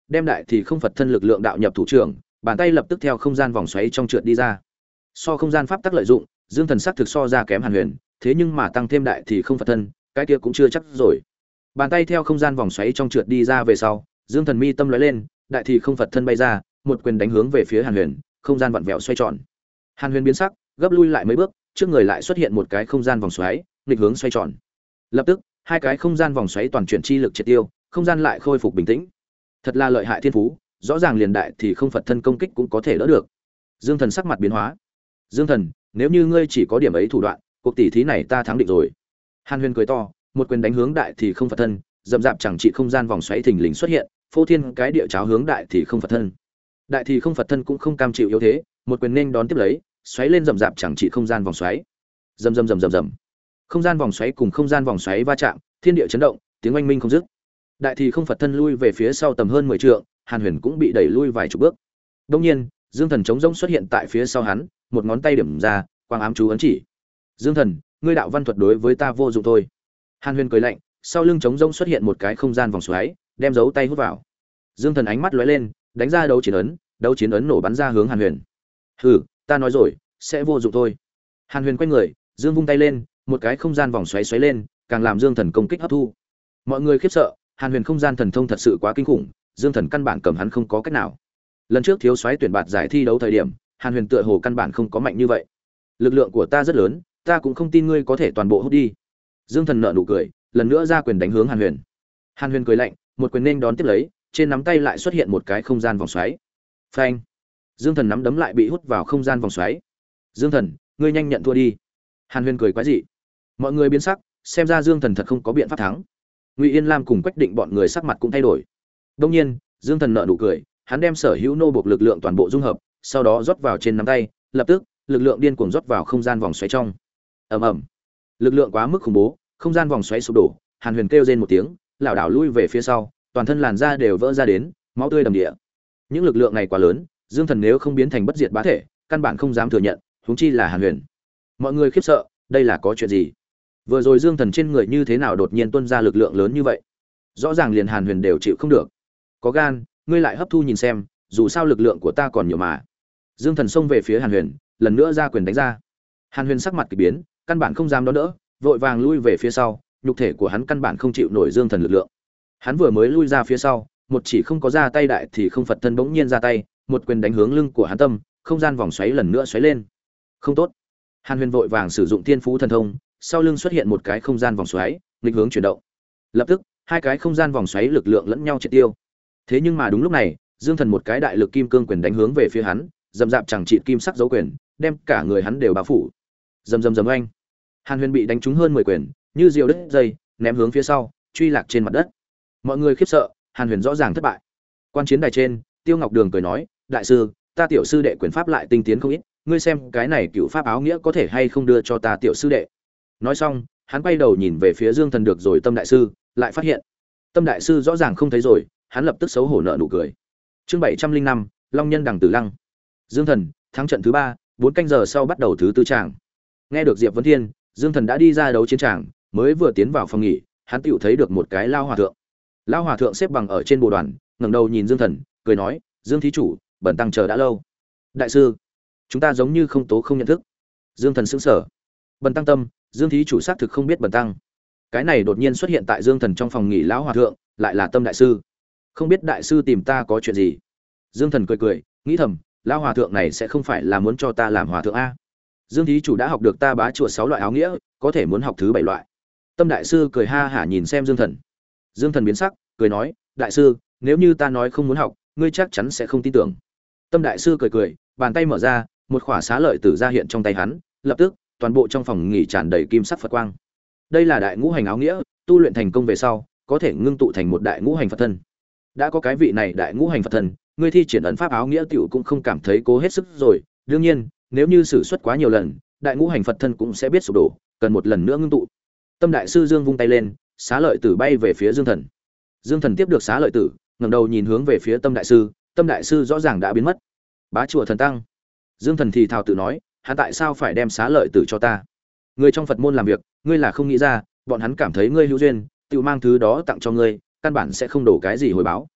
đem đại thì không Phật thân lực lượng đạo nhập thủ trưởng, bàn tay lập tức theo không gian vòng xoáy trong trượt đi ra. So không gian pháp tắc lợi dụng, Dương Thần sắc thực so ra kém Hàn Huyền, thế nhưng mà tăng thêm đại thì không Phật thân, cái kia cũng chưa chắc rồi. Bàn tay theo không gian vòng xoáy trong trượt đi ra về sau, Dương Thần mi tâm lóe lên, đại thì không Phật thân bay ra, một quyền đánh hướng về phía Hàn Huyền, không gian vặn vẹo xoay tròn. Hàn Huyền biến sắc, gấp lui lại mấy bước, trước người lại xuất hiện một cái không gian vòng xoáy, nghịch hướng xoay tròn. Lập tức, hai cái không gian vòng xoáy toàn chuyển chi lực triệt tiêu, không gian lại khôi phục bình tĩnh. Thật là lợi hại thiên phú, rõ ràng liền đại thì không Phật thân công kích cũng có thể đỡ được. Dương Thần sắc mặt biến hóa. Dương Thần, nếu như ngươi chỉ có điểm ấy thủ đoạn, cuộc tỷ thí này ta thắng định rồi. Hàn Huyền cười to, một quyền đánh hướng đại thì không Phật thân, dậm dạp chẳng trị không gian vòng xoáy thình lình xuất hiện, phô thiên cái địa cháo hướng đại thì không Phật thân. Đại thì không Phật thân cũng không cam chịu yếu thế, một quyền nên đón tiếp lấy, xoáy lên dậm dạp chẳng trị không gian vòng xoáy. Rầm rầm rầm rầm rầm. Không gian vòng xoáy cùng không gian vòng xoáy va chạm, thiên địa chấn động, tiếng oanh minh không dứt. Đại thì không Phật thân lui về phía sau tầm hơn mười trượng, Hàn Huyền cũng bị đẩy lui vài chục bước. Đương nhiên, Dương Thần chống rỗng xuất hiện tại phía sau hắn, một ngón tay điểm ra, quang ám chú ấn chỉ. Dương Thần, ngươi đạo văn thuật đối với ta vô dụng thôi. Hàn Huyền cười lạnh, sau lưng chống rỗng xuất hiện một cái không gian vòng xoáy, đem dấu tay hút vào. Dương Thần ánh mắt lóe lên, đánh ra đấu chiến ấn, đấu chiến ấn nổ bắn ra hướng Hàn Huyền. Hừ, ta nói rồi, sẽ vô dụng thôi. Hàn Huyền quay người, Dương vung tay lên, một cái không gian vòng xoáy xoáy lên, càng làm Dương Thần công kích hấp thu. Mọi người khiếp sợ, Hàn Huyền không gian thần thông thật sự quá kinh khủng, Dương Thần căn bản cầm hắn không có cách nào. Lần trước thiếu soái tuyển bạt giải thi đấu thời điểm, Hàn Huyền tựa hồ căn bản không có mạnh như vậy. Lực lượng của ta rất lớn, ta cũng không tin ngươi có thể toàn bộ hút đi. Dương Thần nở nụ cười, lần nữa ra quyền đánh hướng Hàn Huyền. Hàn Huyền cười lạnh, một quyền nên đón tiếp lấy, trên nắm tay lại xuất hiện một cái không gian vòng xoáy. Phanh! Dương Thần nắm đấm lại bị hút vào không gian vòng xoáy. Dương Thần, ngươi nhanh nhận thua đi. Hàn Huyền cười quái dị. Mọi người biến sắc, xem ra Dương Thần thật không có biện pháp thắng. Ngụy Yên Lam cùng Quách Định bọn người sắc mặt cũng thay đổi. Đương nhiên, Dương Thần nở nụ cười, hắn đem sở hữu nô buộc lực lượng toàn bộ dung hợp, sau đó rót vào trên nắm tay, lập tức, lực lượng điên cuồng rót vào không gian vòng xoáy trong. Ầm ầm. Lực lượng quá mức khủng bố, không gian vòng xoáy sụp đổ, Hàn Huyền kêu rên một tiếng, lảo đảo lui về phía sau, toàn thân làn da đều vỡ ra đến, máu tươi đầm địa. Những lực lượng này quá lớn, Dương Thần nếu không biến thành bất diệt bá thể, căn bản không dám thừa nhận, huống chi là Hàn Huyền. Mọi người khiếp sợ, đây là có chuyện gì? Vừa rồi Dương Thần trên người như thế nào đột nhiên tuôn ra lực lượng lớn như vậy? Rõ ràng liền Hàn Huyền đều chịu không được. Có gan, ngươi lại hấp thu nhìn xem, dù sao lực lượng của ta còn nhiều mà. Dương Thần xông về phía Hàn Huyền, lần nữa ra quyền đánh ra. Hàn Huyền sắc mặt kỳ biến, căn bản không dám đón đỡ, vội vàng lui về phía sau, nhục thể của hắn căn bản không chịu nổi Dương Thần lực lượng. Hắn vừa mới lui ra phía sau, một chỉ không có ra tay đại thì không Phật thân bỗng nhiên ra tay, một quyền đánh hướng lưng của hắn tâm, không gian vòng xoáy lần nữa xoáy lên. Không tốt. Hàn Huyền vội vàng sử dụng Thiên Phú thần thông, sau lưng xuất hiện một cái không gian vòng xoáy, nghịch hướng chuyển động. Lập tức, hai cái không gian vòng xoáy lực lượng lẫn nhau triệt tiêu. Thế nhưng mà đúng lúc này, Dương Thần một cái đại lực kim cương quyền đánh hướng về phía hắn, dầm dạp chẳng trị kim sắc dấu quyền, đem cả người hắn đều bao phủ. Rầm rầm rầm oanh. Hàn Huyền bị đánh trúng hơn mười quyền, như diều đứt dây, ném hướng phía sau, truy lạc trên mặt đất. Mọi người khiếp sợ, Hàn Huyền rõ ràng thất bại. Quan chiến đài trên, Tiêu Ngọc Đường cười nói, đại sư, ta tiểu sư đệ quyền pháp lại tinh tiến không ít, ngươi xem cái này cựu pháp áo nghĩa có thể hay không đưa cho ta tiểu sư đệ. Nói xong, hắn quay đầu nhìn về phía Dương Thần được rồi Tâm đại sư, lại phát hiện Tâm đại sư rõ ràng không thấy rồi, hắn lập tức xấu hổ nở nụ cười. Chương bảy trăm linh năm, Long Nhân Đằng Tử Lăng. Dương Thần thắng trận thứ ba, bốn canh giờ sau bắt đầu thứ tư tràng. Nghe được Diệp Vân Thiên, Dương Thần đã đi ra đấu chiến tràng, mới vừa tiến vào phòng nghỉ, hắn tựu thấy được một cái lao hòa thượng. Lao hòa thượng xếp bằng ở trên bồ đoàn, ngẩng đầu nhìn Dương Thần, cười nói, "Dương thí chủ, bần tăng chờ đã lâu." "Đại sư, chúng ta giống như không tố không nhận thức." Dương Thần sững sờ. "Bần tăng tâm, Dương thí chủ xác thực không biết bần tăng." Cái này đột nhiên xuất hiện tại Dương Thần trong phòng nghỉ lão hòa thượng, lại là Tâm đại sư. Không biết đại sư tìm ta có chuyện gì? Dương Thần cười cười, nghĩ thầm, lão hòa thượng này sẽ không phải là muốn cho ta làm hòa thượng a? Dương thí chủ đã học được ta bá chùa sáu loại áo nghĩa, có thể muốn học thứ bảy loại. Tâm đại sư cười ha hả nhìn xem Dương Thần. Dương Thần biến sắc, cười nói, đại sư, nếu như ta nói không muốn học, ngươi chắc chắn sẽ không tin tưởng. Tâm đại sư cười cười, bàn tay mở ra, một khỏa xá lợi tử ra hiện trong tay hắn, lập tức, toàn bộ trong phòng nghỉ tràn đầy kim sắc Phật quang. Đây là đại ngũ hành áo nghĩa, tu luyện thành công về sau, có thể ngưng tụ thành một đại ngũ hành Phật thân. Đã có cái vị này đại ngũ hành Phật thân, ngươi thi triển ấn pháp áo nghĩa tiểu cũng không cảm thấy cố hết sức rồi, đương nhiên, nếu như sử xuất quá nhiều lần, đại ngũ hành Phật thân cũng sẽ biết sụp đổ, cần một lần nữa ngưng tụ. Tâm đại sư Dương vung tay lên, xá lợi tử bay về phía Dương Thần. Dương Thần tiếp được xá lợi tử, ngẩng đầu nhìn hướng về phía Tâm đại sư, Tâm đại sư rõ ràng đã biến mất. Bá chùa thần tăng. Dương Thần thì thào tự nói, hắn tại sao phải đem xá lợi tử cho ta? Người trong Phật môn làm việc, ngươi là không nghĩ ra, bọn hắn cảm thấy ngươi hữu duyên, tự mang thứ đó tặng cho ngươi, căn bản sẽ không đổ cái gì hồi báo.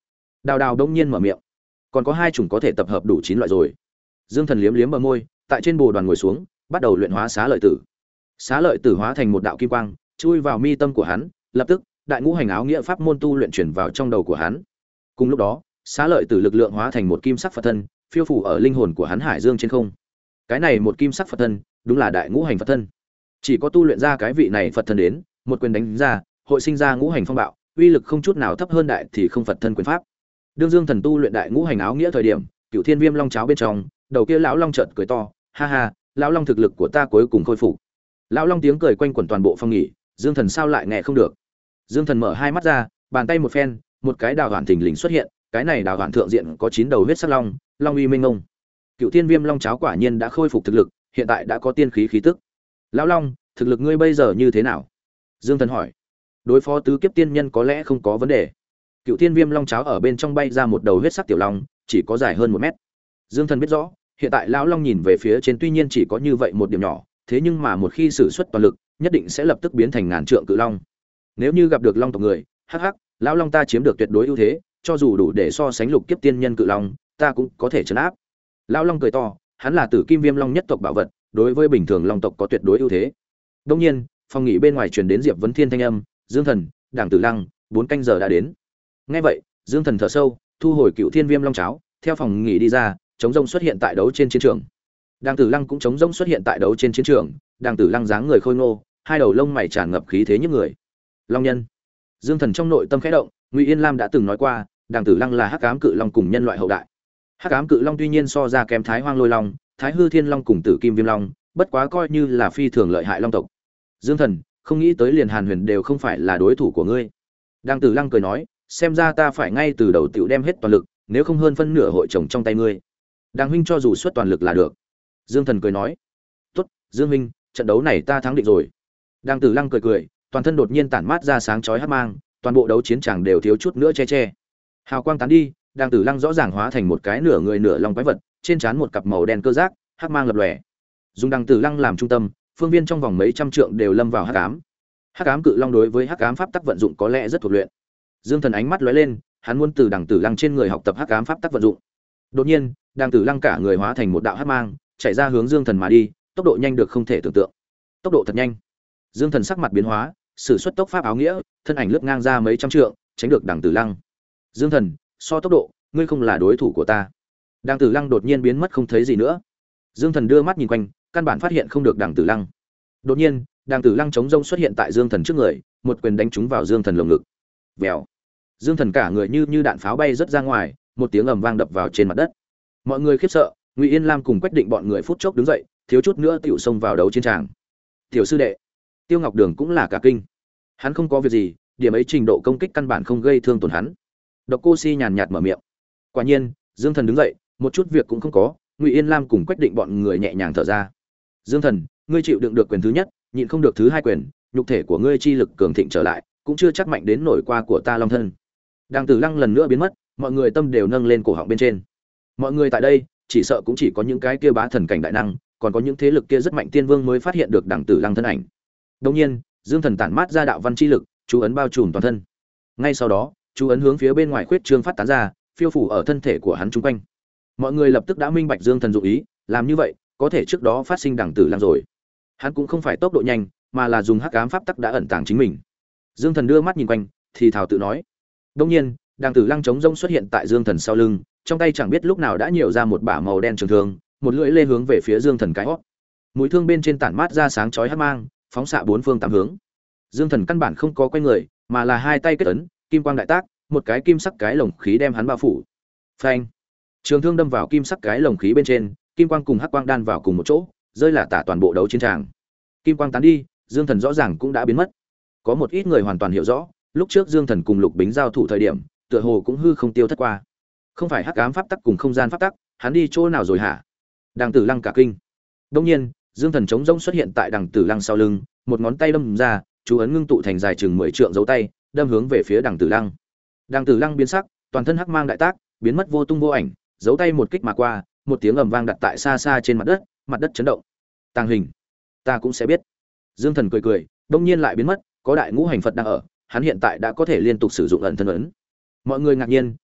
Đào Đào đông nhiên mở miệng. Còn có hai chủng có thể tập hợp đủ chín loại rồi. Dương Thần liếm liếm bờ môi, tại trên bồ đoàn ngồi xuống, bắt đầu luyện hóa xá lợi tử. Xá lợi tử hóa thành một đạo kim quang, chui vào mi tâm của hắn, lập tức, đại ngũ hành áo nghĩa pháp môn tu luyện chuyển vào trong đầu của hắn. Cùng lúc đó, xá lợi tử lực lượng hóa thành một kim sắc Phật thân, phiêu phù ở linh hồn của hắn hải dương trên không. Cái này một kim sắc Phật thân, đúng là đại ngũ hành Phật thân. Chỉ có tu luyện ra cái vị này Phật thân đến, một quyền đánh ra, hội sinh ra ngũ hành phong bạo, uy lực không chút nào thấp hơn đại thì không Phật thân quyền pháp. Đương Dương Thần tu luyện đại ngũ hành áo nghĩa thời điểm, Cửu Thiên Viêm Long cháo bên trong, đầu kia lão long chợt cười to, ha ha, lão long thực lực của ta cuối cùng khôi phục. Lão long tiếng cười quanh quẩn toàn bộ phòng nghỉ, Dương Thần sao lại nghe không được. Dương Thần mở hai mắt ra, bàn tay một phen, một cái đào hoàn thình lình xuất hiện, cái này đào hoàn thượng diện có chín đầu huyết sắc long, long uy minh ngông. Cựu Thiên Viêm Long cháo quả nhiên đã khôi phục thực lực, hiện tại đã có tiên khí khí tức. Lão long, thực lực ngươi bây giờ như thế nào? Dương Thần hỏi. Đối phó tứ kiếp tiên nhân có lẽ không có vấn đề. Cựu Thiên Viêm Long cháo ở bên trong bay ra một đầu huyết sắc tiểu long, chỉ có dài hơn một mét. Dương Thần biết rõ, hiện tại lão long nhìn về phía trên tuy nhiên chỉ có như vậy một điểm nhỏ, thế nhưng mà một khi sử xuất toàn lực, nhất định sẽ lập tức biến thành ngàn trượng cự long. Nếu như gặp được long tộc người, hắc hắc, lão long ta chiếm được tuyệt đối ưu thế, cho dù đủ để so sánh lục kiếp tiên nhân cự long, ta cũng có thể trấn áp. Lão long cười to, hắn là Tử Kim Viêm Long nhất tộc bảo vật, đối với bình thường long tộc có tuyệt đối ưu thế. Đương nhiên, phòng nghỉ bên ngoài truyền đến Diệp Vấn Thiên thanh âm, Dương Thần, Đảng Tử Lăng, bốn canh giờ đã đến. Nghe vậy, Dương Thần thở sâu, thu hồi Cựu Thiên Viêm Long cháo, theo phòng nghỉ đi ra, chống rông xuất hiện tại đấu trên chiến trường. Đảng Tử Lăng cũng chống rông xuất hiện tại đấu trên chiến trường, Đảng Tử Lăng dáng người khôi ngô, hai đầu lông mày tràn ngập khí thế nhức người. Long nhân. Dương Thần trong nội tâm khẽ động, Ngụy Yên Lam đã từng nói qua, Đảng Tử Lăng là Hắc Ám Cự Long cùng nhân loại hậu đại. Hắc Ám Cự Long tuy nhiên so ra kém Thái Hoang Lôi Long, Thái Hư Thiên Long cùng Tử Kim Viêm Long, bất quá coi như là phi thường lợi hại long tộc. Dương Thần, không nghĩ tới liền Hàn Huyền đều không phải là đối thủ của ngươi. Đảng Tử Lăng cười nói, xem ra ta phải ngay từ đầu tiểu đem hết toàn lực, nếu không hơn phân nửa hội chồng trong tay ngươi. Đàng huynh cho dù xuất toàn lực là được. Dương Thần cười nói, tốt, Dương huynh, trận đấu này ta thắng định rồi. Đàng Tử Lăng cười cười, toàn thân đột nhiên tản mát ra sáng chói hắc mang, toàn bộ đấu chiến tràng đều thiếu chút nữa che che. Hào quang tán đi, Đàng Tử Lăng rõ ràng hóa thành một cái nửa người nửa long quái vật, trên trán một cặp màu đen cơ giác, hắc mang lập lòe. Dùng Đàng Tử Lăng làm trung tâm, phương viên trong vòng mấy trăm trượng đều lâm vào hắc ám. Hắc ám cự long đối với hắc ám pháp tắc vận dụng có lẽ rất thuộc luyện. Dương Thần ánh mắt lóe lên, hắn muốn từ Đàng Tử Lăng trên người học tập hắc ám pháp tắc vận dụng. Đột nhiên, Đàng Tử Lăng cả người hóa thành một đạo hắc mang, chạy ra hướng Dương Thần mà đi, tốc độ nhanh được không thể tưởng tượng. Tốc độ thật nhanh. Dương Thần sắc mặt biến hóa, sử xuất tốc pháp áo nghĩa, thân ảnh lướt ngang ra mấy trăm trượng, tránh được Đàng Tử Lăng. Dương Thần, so tốc độ, ngươi không là đối thủ của ta. Đàng Tử Lăng đột nhiên biến mất không thấy gì nữa. Dương Thần đưa mắt nhìn quanh, căn bản phát hiện không được Đàng Tử Lăng. Đột nhiên, Đàng Tử Lăng chống rông xuất hiện tại Dương Thần trước người, một quyền đánh trúng vào Dương Thần lồng ngực. Vèo. Dương Thần cả người như như đạn pháo bay rất ra ngoài, một tiếng ầm vang đập vào trên mặt đất. Mọi người khiếp sợ, Ngụy Yên Lam cùng Quách Định bọn người phút chốc đứng dậy, thiếu chút nữa tiểu xông vào đấu chiến tràng. Tiểu sư đệ, Tiêu Ngọc Đường cũng là cả kinh. Hắn không có việc gì, điểm ấy trình độ công kích căn bản không gây thương tổn hắn. Độc Cô Si nhàn nhạt mở miệng. Quả nhiên, Dương Thần đứng dậy, một chút việc cũng không có, Ngụy Yên Lam cùng Quách Định bọn người nhẹ nhàng thở ra. Dương Thần, ngươi chịu đựng được quyền thứ nhất, nhịn không được thứ hai quyền, nhục thể của ngươi chi lực cường thịnh trở lại, cũng chưa chắc mạnh đến nổi qua của ta Long thân. Đàng Tử Lăng lần nữa biến mất, mọi người tâm đều nâng lên cổ họng bên trên. Mọi người tại đây, chỉ sợ cũng chỉ có những cái kia bá thần cảnh đại năng, còn có những thế lực kia rất mạnh tiên vương mới phát hiện được Đàng Tử Lăng thân ảnh. Đương nhiên, Dương Thần tản mát ra đạo văn chi lực, chú ấn bao trùm toàn thân. Ngay sau đó, chú ấn hướng phía bên ngoài khuyết trương phát tán ra, phiêu phủ ở thân thể của hắn chung quanh. Mọi người lập tức đã minh bạch Dương Thần dụng ý, làm như vậy, có thể trước đó phát sinh Đàng Tử Lăng rồi. Hắn cũng không phải tốc độ nhanh, mà là dùng hắc ám pháp tắc đã ẩn tàng chính mình. Dương Thần đưa mắt nhìn quanh, thì thào tự nói. Đương nhiên, Đàng Tử Lăng chống rông xuất hiện tại Dương Thần sau lưng, trong tay chẳng biết lúc nào đã nhiều ra một bả màu đen trường thương, một lưỡi lê hướng về phía Dương Thần cái hót. Mũi thương bên trên tản mát ra sáng chói hắc mang, phóng xạ bốn phương tám hướng. Dương Thần căn bản không có quay người, mà là hai tay kết ấn, kim quang đại tác, một cái kim sắc cái lồng khí đem hắn bao phủ. Phanh! Trường thương đâm vào kim sắc cái lồng khí bên trên, kim quang cùng hắc quang đan vào cùng một chỗ, rơi là tả toàn bộ đấu chiến tràng. Kim quang tán đi, Dương Thần rõ ràng cũng đã biến mất. Có một ít người hoàn toàn hiểu rõ, lúc trước Dương Thần cùng Lục Bính giao thủ thời điểm, tựa hồ cũng hư không tiêu thất qua. Không phải hắc ám pháp tắc cùng không gian pháp tắc, hắn đi chỗ nào rồi hả? Đàng Tử Lăng cả kinh. Đương nhiên, Dương Thần chống rỗng xuất hiện tại Đàng Tử Lăng sau lưng, một ngón tay đâm ra, chú ấn ngưng tụ thành dài chừng mười trượng dấu tay, đâm hướng về phía Đàng Tử Lăng. Đàng Tử Lăng biến sắc, toàn thân hắc mang đại tác, biến mất vô tung vô ảnh, dấu tay một kích mà qua, một tiếng ầm vang đặt tại xa xa trên mặt đất, mặt đất chấn động. Tàng hình, ta cũng sẽ biết. Dương Thần cười cười, đột nhiên lại biến mất, có đại ngũ hành Phật đang ở, hắn hiện tại đã có thể liên tục sử dụng ẩn thân ấn. Mọi người ngạc nhiên,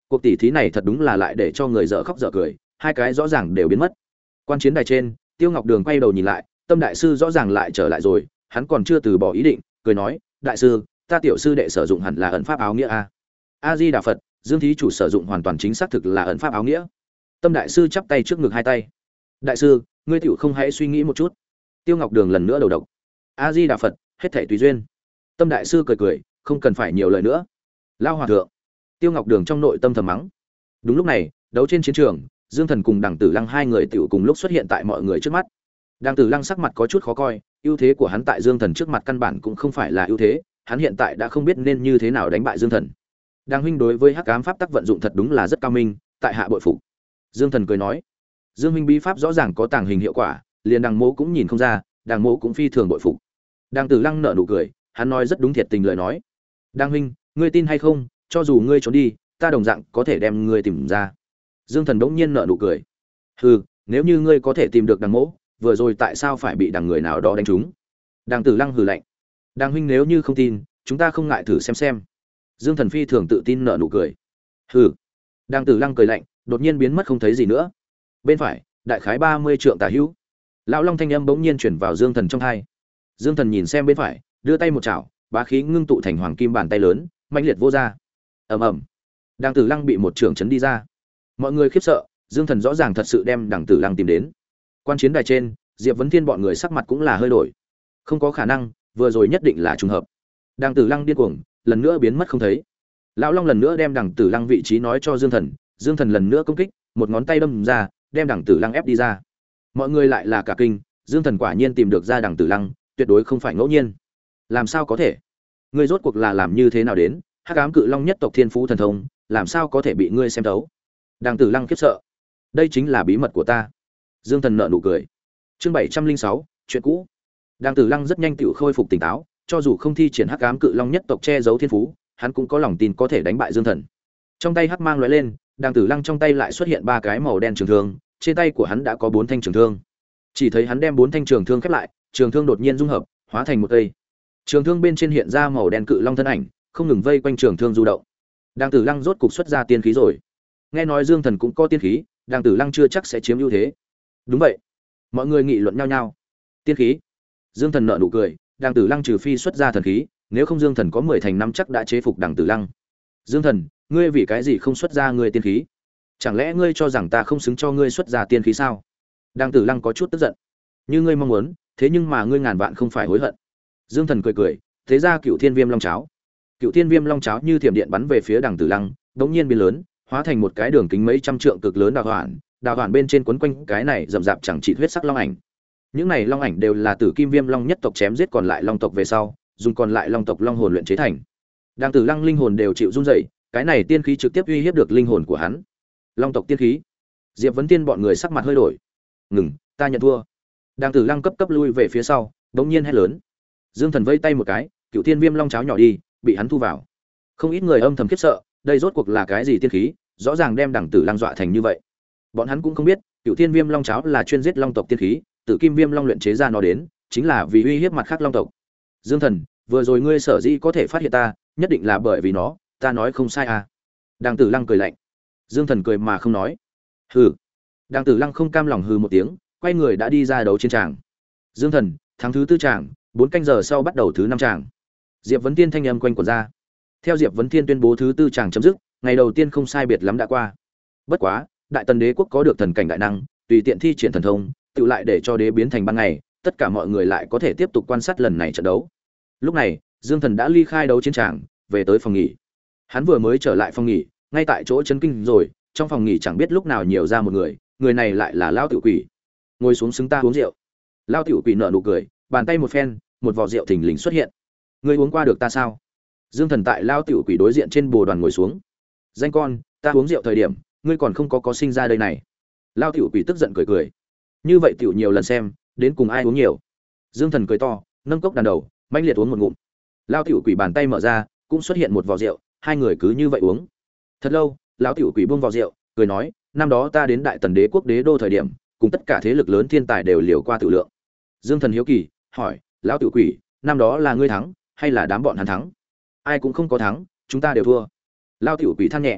Cuộc tỷ thí này thật đúng là lại để cho người dở khóc dở cười, hai cái rõ ràng đều biến mất. Quan chiến đài trên, Tiêu Ngọc Đường quay đầu nhìn lại, Tâm đại sư rõ ràng lại trở lại rồi, hắn còn chưa từ bỏ ý định, cười nói, đại sư, ta tiểu sư đệ sử dụng hẳn là ẩn pháp áo nghĩa a. A Di Đà Phật, Dương thí chủ sử dụng hoàn toàn chính xác thực là ẩn pháp áo nghĩa. Tâm đại sư chắp tay trước ngực hai tay. Đại sư, ngươi tiểu không hãy suy nghĩ một chút. Tiêu Ngọc Đường lần nữa đầu độc. A Di Đà Phật, hết thảy tùy duyên. Tâm đại sư cười cười, không cần phải nhiều lời nữa. Lao hòa thượng. Tiêu Ngọc Đường trong nội tâm thầm mắng. Đúng lúc này, đấu trên chiến trường, Dương Thần cùng Đằng Tử Lăng hai người tiểu cùng lúc xuất hiện tại mọi người trước mắt. Đằng Tử Lăng sắc mặt có chút khó coi, ưu thế của hắn tại Dương Thần trước mặt căn bản cũng không phải là ưu thế, hắn hiện tại đã không biết nên như thế nào đánh bại Dương Thần. Đằng huynh đối với Hắc Ám pháp tắc vận dụng thật đúng là rất cao minh, tại hạ bội phục. Dương Thần cười nói, Dương huynh bí pháp rõ ràng có tàng hình hiệu quả, liền Đằng Mỗ cũng nhìn không ra, Đằng Mỗ cũng phi thường bội phục. Đằng Tử Lăng nở nụ cười, hắn nói rất đúng thiệt tình lời nói. Đằng huynh, ngươi tin hay không, cho dù ngươi trốn đi, ta đồng dạng có thể đem ngươi tìm ra. Dương Thần đống nhiên nở nụ cười. Hừ, nếu như ngươi có thể tìm được Đằng Mỗ, vừa rồi tại sao phải bị đằng người nào đó đánh trúng? Đằng Tử Lăng hừ lạnh. Đằng huynh nếu như không tin, chúng ta không ngại thử xem xem. Dương Thần phi thường tự tin nở nụ cười. Hừ. Đằng Tử Lăng cười lạnh, đột nhiên biến mất không thấy gì nữa. Bên phải, đại khái ba mươi trượng tả hữu. Lão Long thanh âm bỗng nhiên chuyển vào Dương Thần trong tai. Dương Thần nhìn xem bên phải, đưa tay một chảo, bá khí ngưng tụ thành hoàng kim bàn tay lớn, mãnh liệt vô ra. Ầm ầm. Đằng Tử Lăng bị một trường chấn đi ra. Mọi người khiếp sợ, Dương Thần rõ ràng thật sự đem Đằng Tử Lăng tìm đến. Quan chiến đài trên, Diệp Vấn Thiên bọn người sắc mặt cũng là hơi đổi. Không có khả năng, vừa rồi nhất định là trùng hợp. Đằng Tử Lăng điên cuồng, lần nữa biến mất không thấy. Lão Long lần nữa đem Đằng Tử Lăng vị trí nói cho Dương Thần, Dương Thần lần nữa công kích, một ngón tay đâm ra, đem Đằng Tử Lăng ép đi ra. Mọi người lại là cả kinh, Dương Thần quả nhiên tìm được ra Đằng Tử Lăng, tuyệt đối không phải ngẫu nhiên. Làm sao có thể? Ngươi rốt cuộc là làm như thế nào đến? Hắc Ám Cự Long nhất tộc Thiên Phú thần thông, làm sao có thể bị ngươi xem thấu? Đằng Tử Lăng khiếp sợ. Đây chính là bí mật của ta. Dương Thần nở nụ cười. Chương bảy trăm linh sáu, chuyện cũ. Đằng Tử Lăng rất nhanh tựu khôi phục tỉnh táo, cho dù không thi triển Hắc Ám Cự Long nhất tộc che giấu thiên phú, hắn cũng có lòng tin có thể đánh bại Dương Thần. Trong tay hắc mang lóe lên, Đằng Tử Lăng trong tay lại xuất hiện ba cái màu đen trường thương, trên tay của hắn đã có bốn thanh trường thương. Chỉ thấy hắn đem bốn thanh trường thương khép lại, trường thương đột nhiên dung hợp, hóa thành một cây. Trường thương bên trên hiện ra màu đen cự long thân ảnh, không ngừng vây quanh trường thương du động. Đằng Tử Lăng rốt cục xuất ra tiên khí rồi. Nghe nói Dương Thần cũng có tiên khí, Đằng Tử Lăng chưa chắc sẽ chiếm ưu thế. Đúng vậy. Mọi người nghị luận nhau nhau. Tiên khí. Dương Thần nở nụ cười, Đằng Tử Lăng trừ phi xuất ra thần khí, nếu không Dương Thần có mười thành năm chắc đã chế phục Đằng Tử Lăng. Dương Thần, ngươi vì cái gì không xuất ra ngươi tiên khí? Chẳng lẽ ngươi cho rằng ta không xứng cho ngươi xuất ra tiên khí sao? Đằng Tử Lăng có chút tức giận. Như ngươi mong muốn, thế nhưng mà ngươi ngàn vạn không phải hối hận. Dương Thần cười cười, thế ra Cựu Thiên Viêm Long cháo. Cựu Thiên Viêm Long cháo như thiểm điện bắn về phía Đằng Tử Lăng, đống nhiên biến lớn, hóa thành một cái đường kính mấy trăm trượng cực lớn đào hoàn, đào hoàn bên trên quấn quanh cái này rậm rạp chẳng trị huyết sắc long ảnh. Những này long ảnh đều là Tử Kim Viêm Long nhất tộc chém giết còn lại long tộc về sau, dùng còn lại long tộc long hồn luyện chế thành. Đằng Tử Lăng linh hồn đều chịu run rẩy, cái này tiên khí trực tiếp uy hiếp được linh hồn của hắn. Long tộc tiên khí. Diệp Vấn Tiên bọn người sắc mặt hơi đổi. "Ngừng, ta nhận thua." Đằng Tử Lăng cấp cấp lui về phía sau, đống nhiên hét lớn. Dương Thần vây tay một cái, Cựu Thiên Viêm Long cháo nhỏ đi, bị hắn thu vào. Không ít người âm thầm khiếp sợ, đây rốt cuộc là cái gì tiên khí, rõ ràng đem Đằng Tử Lăng dọa thành như vậy. Bọn hắn cũng không biết, Cựu Thiên Viêm Long cháo là chuyên giết long tộc tiên khí, Tử Kim Viêm Long luyện chế ra nó đến, chính là vì uy hiếp mặt khác long tộc. Dương Thần, vừa rồi ngươi sở dĩ có thể phát hiện ta, nhất định là bởi vì nó, ta nói không sai à? Đằng Tử Lăng cười lạnh. Dương Thần cười mà không nói. Hừ. Đằng Tử Lăng không cam lòng hừ một tiếng, quay người đã đi ra đấu chiến tràng. Dương Thần, tháng thứ tư tràng, bốn canh giờ sau bắt đầu thứ năm tràng. Diệp Vấn Tiên thanh âm quanh quẩn ra. Theo Diệp Vấn Tiên tuyên bố thứ tư tràng chấm dứt, ngày đầu tiên không sai biệt lắm đã qua. Bất quá, Đại Tần Đế quốc có được thần cảnh đại năng, tùy tiện thi triển thần thông, tự lại để cho đế biến thành ban ngày, tất cả mọi người lại có thể tiếp tục quan sát lần này trận đấu. Lúc này, Dương Thần đã ly khai đấu chiến tràng, về tới phòng nghỉ. Hắn vừa mới trở lại phòng nghỉ, ngay tại chỗ chấn kinh rồi, trong phòng nghỉ chẳng biết lúc nào nhiều ra một người, người này lại là Lão Tiểu Quỷ. Ngồi xuống xứng ta uống rượu. Lão Tiểu Quỷ nở nụ cười, bàn tay một phen, một vò rượu thình lình xuất hiện. Ngươi uống qua được ta sao? Dương Thần tại Lão Tiểu Quỷ đối diện trên bồ đoàn ngồi xuống. Danh con, ta uống rượu thời điểm, ngươi còn không có có sinh ra đây này. Lão Tiểu Quỷ tức giận cười cười. Như vậy tiểu nhiều lần xem, đến cùng ai uống nhiều. Dương Thần cười to, nâng cốc đàn đầu, mãnh liệt uống một ngụm. Lão Tiểu Quỷ bàn tay mở ra, cũng xuất hiện một vò rượu, hai người cứ như vậy uống. Thật lâu, Lão Tiểu Quỷ buông vò rượu, cười nói, năm đó ta đến Đại Tần Đế quốc đế đô thời điểm, cùng tất cả thế lực lớn thiên tài đều liều qua tự lượng. Dương Thần hiếu kỳ, hỏi, Lão Tiểu Quỷ, năm đó là ngươi thắng, hay là đám bọn hắn thắng? Ai cũng không có thắng, chúng ta đều thua. Lão Tiểu Quỷ than nhẹ.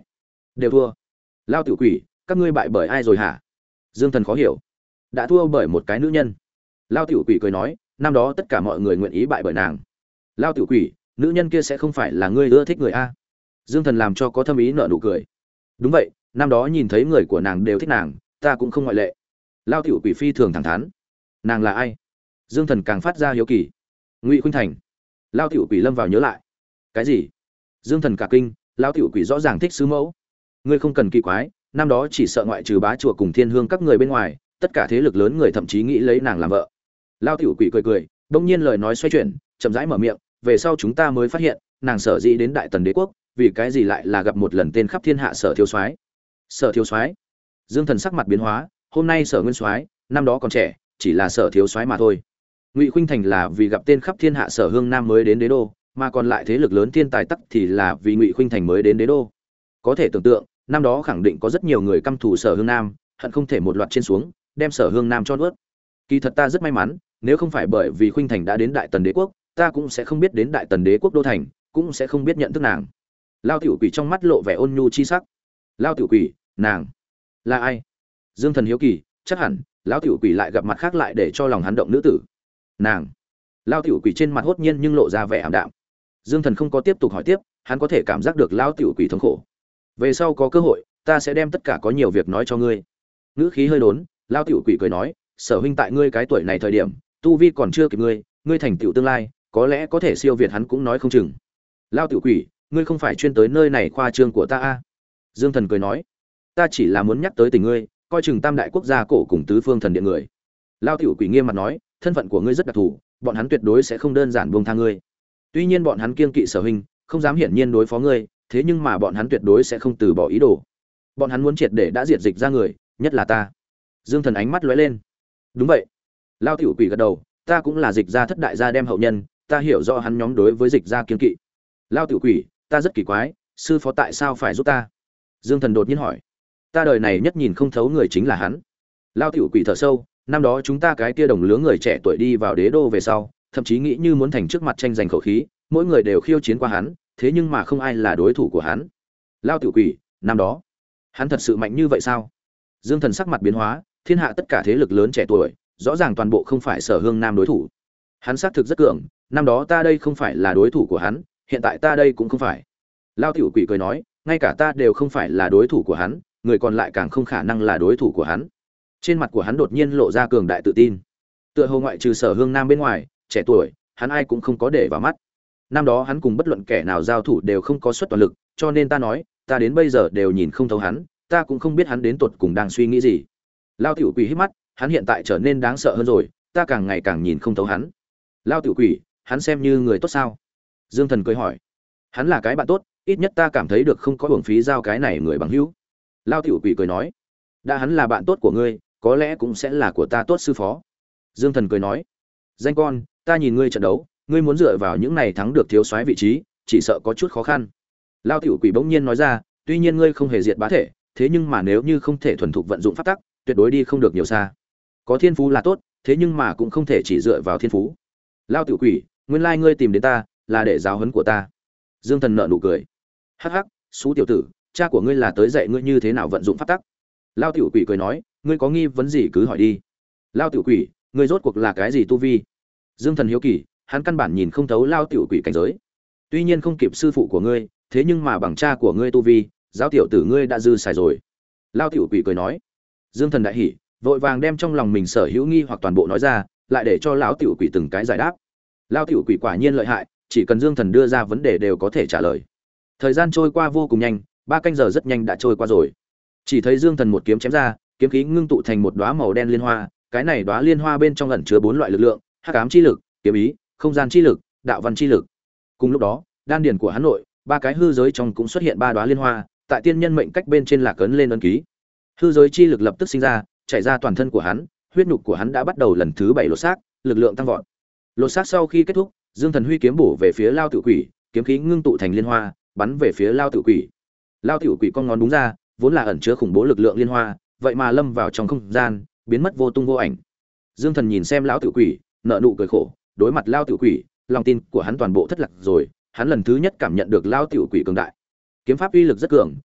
Đều thua. Lao tiểu quỷ, các ngươi bại bởi ai rồi hả? Dương Thần khó hiểu. Đã thua bởi một cái nữ nhân. Lao tiểu quỷ cười nói, năm đó tất cả mọi người nguyện ý bại bởi nàng. Lao tiểu quỷ, nữ nhân kia sẽ không phải là ngươi ưa thích người a? Dương Thần làm cho có thâm ý nở nụ cười. Đúng vậy, năm đó nhìn thấy người của nàng đều thích nàng, ta cũng không ngoại lệ. Lao tiểu quỷ phi thường thẳng thắn. Nàng là ai? Dương Thần càng phát ra hiếu kỳ. Ngụy Khuynh Thành. Lao tiểu quỷ lâm vào nhớ lại. Cái gì? Dương Thần cả kinh, Lao tiểu quỷ rõ ràng thích sứ mẫu. Ngươi không cần kỳ quái, năm đó chỉ sợ ngoại trừ bá chùa cùng thiên hương các người bên ngoài, tất cả thế lực lớn người thậm chí nghĩ lấy nàng làm vợ. Lao tiểu quỷ cười cười, bỗng nhiên lời nói xoay chuyển, chậm rãi mở miệng, về sau chúng ta mới phát hiện, nàng sở dĩ đến Đại Tần Đế quốc, vì cái gì lại là gặp một lần tên khắp thiên hạ Sở thiếu soái. Sở thiếu soái? Dương Thần sắc mặt biến hóa, hôm nay Sở nguyên soái, năm đó còn trẻ, chỉ là Sở thiếu soái mà thôi. Ngụy Khuynh Thành là vì gặp tên khắp thiên hạ Sở Hương Nam mới đến đế đô, mà còn lại thế lực lớn thiên tài tắc thì là vì Ngụy Khuynh Thành mới đến đế đô. Có thể tưởng tượng, năm đó khẳng định có rất nhiều người căm thù Sở Hương Nam, hận không thể một loạt trên xuống, đem Sở Hương Nam cho nuốt. Kỳ thật ta rất may mắn, nếu không phải bởi vì Khuynh Thành đã đến Đại Tần Đế quốc, ta cũng sẽ không biết đến Đại Tần Đế quốc đô thành, cũng sẽ không biết nhận thức nàng. Lao tiểu quỷ trong mắt lộ vẻ ôn nhu chi sắc. Lao tiểu quỷ, nàng là ai? Dương Thần hiếu kỳ, chắc hẳn lão tiểu quỷ lại gặp mặt khác lại để cho lòng hắn động nữ tử. Nàng. Lao tiểu quỷ trên mặt hốt nhiên nhưng lộ ra vẻ ảm đạm. Dương Thần không có tiếp tục hỏi tiếp, hắn có thể cảm giác được lão tiểu quỷ thống khổ. Về sau có cơ hội, ta sẽ đem tất cả có nhiều việc nói cho ngươi. Ngữ khí hơi đốn, Lao tiểu quỷ cười nói, Sở huynh tại ngươi cái tuổi này thời điểm, tu vi còn chưa kịp ngươi, ngươi thành tựu tương lai, có lẽ có thể siêu việt hắn cũng nói không chừng. Lao tiểu quỷ, ngươi không phải chuyên tới nơi này khoa trương của ta a? À? Dương Thần cười nói, ta chỉ là muốn nhắc tới tình ngươi, coi chừng tam đại quốc gia cổ cùng tứ phương thần điện người. Lao tiểu quỷ nghiêm mặt nói, thân phận của ngươi rất đặc thù, bọn hắn tuyệt đối sẽ không đơn giản buông tha ngươi. Tuy nhiên bọn hắn kiêng kỵ Sở huynh, không dám hiển nhiên đối phó ngươi, thế nhưng mà bọn hắn tuyệt đối sẽ không từ bỏ ý đồ. Bọn hắn muốn triệt để đã diệt dịch ra người, nhất là ta. Dương Thần ánh mắt lóe lên. Đúng vậy. Lao tiểu quỷ gật đầu, ta cũng là dịch gia thất đại gia đem hậu nhân, ta hiểu rõ hắn nhóm đối với dịch gia kiêng kỵ. Lao tiểu quỷ, ta rất kỳ quái, sư phó tại sao phải giúp ta? Dương Thần đột nhiên hỏi. Ta đời này nhất nhìn không thấu người chính là hắn. Lao tiểu quỷ thở sâu, năm đó chúng ta cái kia đồng lứa người trẻ tuổi đi vào đế đô về sau, thậm chí nghĩ như muốn thành trước mặt tranh giành khẩu khí, mỗi người đều khiêu chiến qua hắn, thế nhưng mà không ai là đối thủ của hắn. Lao tiểu quỷ, năm đó, hắn thật sự mạnh như vậy sao? Dương Thần sắc mặt biến hóa, thiên hạ tất cả thế lực lớn trẻ tuổi, rõ ràng toàn bộ không phải Sở Hương Nam đối thủ. Hắn xác thực rất cường, năm đó ta đây không phải là đối thủ của hắn, hiện tại ta đây cũng không phải. Lao tiểu quỷ cười nói, ngay cả ta đều không phải là đối thủ của hắn, người còn lại càng không khả năng là đối thủ của hắn. Trên mặt của hắn đột nhiên lộ ra cường đại tự tin. Tựa hồ ngoại trừ Sở Hương Nam bên ngoài, trẻ tuổi, hắn ai cũng không có để vào mắt. Năm đó hắn cùng bất luận kẻ nào giao thủ đều không có suất toàn lực, cho nên ta nói, ta đến bây giờ đều nhìn không thấu hắn, ta cũng không biết hắn đến tột cùng đang suy nghĩ gì. Lao tiểu quỷ hít mắt, hắn hiện tại trở nên đáng sợ hơn rồi, ta càng ngày càng nhìn không thấu hắn. Lao tiểu quỷ, hắn xem như người tốt sao? Dương Thần cười hỏi. Hắn là cái bạn tốt, ít nhất ta cảm thấy được không có uổng phí giao cái này người bằng hữu. Lao tiểu quỷ cười nói, đã hắn là bạn tốt của ngươi, có lẽ cũng sẽ là của ta tốt sư phó. Dương Thần cười nói, danh con, ta nhìn ngươi trận đấu, ngươi muốn dựa vào những này thắng được thiếu soái vị trí, chỉ sợ có chút khó khăn. Lao tiểu quỷ bỗng nhiên nói ra, tuy nhiên ngươi không hề diệt bá thể, thế nhưng mà nếu như không thể thuần thục vận dụng pháp tắc, tuyệt đối đi không được nhiều xa. Có thiên phú là tốt, thế nhưng mà cũng không thể chỉ dựa vào thiên phú. Lao tiểu quỷ, nguyên lai ngươi tìm đến ta, là để giáo huấn của ta. Dương Thần nở nụ cười. Hắc hắc, xú tiểu tử, cha của ngươi là tới dạy ngươi như thế nào vận dụng pháp tắc. Lao tiểu quỷ cười nói, ngươi có nghi vấn gì cứ hỏi đi. Lao tiểu quỷ, ngươi rốt cuộc là cái gì tu vi? Dương Thần hiếu kỳ, hắn căn bản nhìn không thấu Lao tiểu quỷ cảnh giới. Tuy nhiên không kịp sư phụ của ngươi, thế nhưng mà bằng cha của ngươi tu vi, giáo tiểu tử ngươi đã dư xài rồi. Lao tiểu quỷ cười nói. Dương Thần đại hỉ, vội vàng đem trong lòng mình sở hữu nghi hoặc toàn bộ nói ra, lại để cho lão tiểu quỷ từng cái giải đáp. Lao tiểu quỷ quả nhiên lợi hại, chỉ cần Dương Thần đưa ra vấn đề đều có thể trả lời. Thời gian trôi qua vô cùng nhanh, ba canh giờ rất nhanh đã trôi qua rồi. Chỉ thấy Dương Thần một kiếm chém ra, kiếm khí ngưng tụ thành một đóa màu đen liên hoa, cái này đóa liên hoa bên trong ẩn chứa bốn loại lực lượng, hắc ám chi lực, kiếm ý, không gian chi lực, đạo văn chi lực. Cùng lúc đó, đan điền của hắn nội, ba cái hư giới trong cũng xuất hiện ba đóa liên hoa, tại tiên nhân mệnh cách bên trên là cấn lên ấn ký. Hư giới chi lực lập tức sinh ra, chảy ra toàn thân của hắn, huyết nhục của hắn đã bắt đầu lần thứ bảy lột xác, lực lượng tăng vọt. Lột xác sau khi kết thúc, Dương Thần huy kiếm bổ về phía Lao Tiểu Quỷ, kiếm khí ngưng tụ thành liên hoa, bắn về phía Lao Tiểu Quỷ. Lao Tiểu Quỷ con ngón đúng ra, vốn là ẩn chứa khủng bố lực lượng liên hoa, vậy mà lâm vào trong không gian, biến mất vô tung vô ảnh. Dương Thần nhìn xem lão Tiểu Quỷ, nợ nụ cười khổ, đối mặt Lao Tiểu Quỷ, lòng tin của hắn toàn bộ thất lạc rồi, hắn lần thứ nhất cảm nhận được Lao Tiểu Quỷ cường đại. Kiếm pháp uy lực rất cường,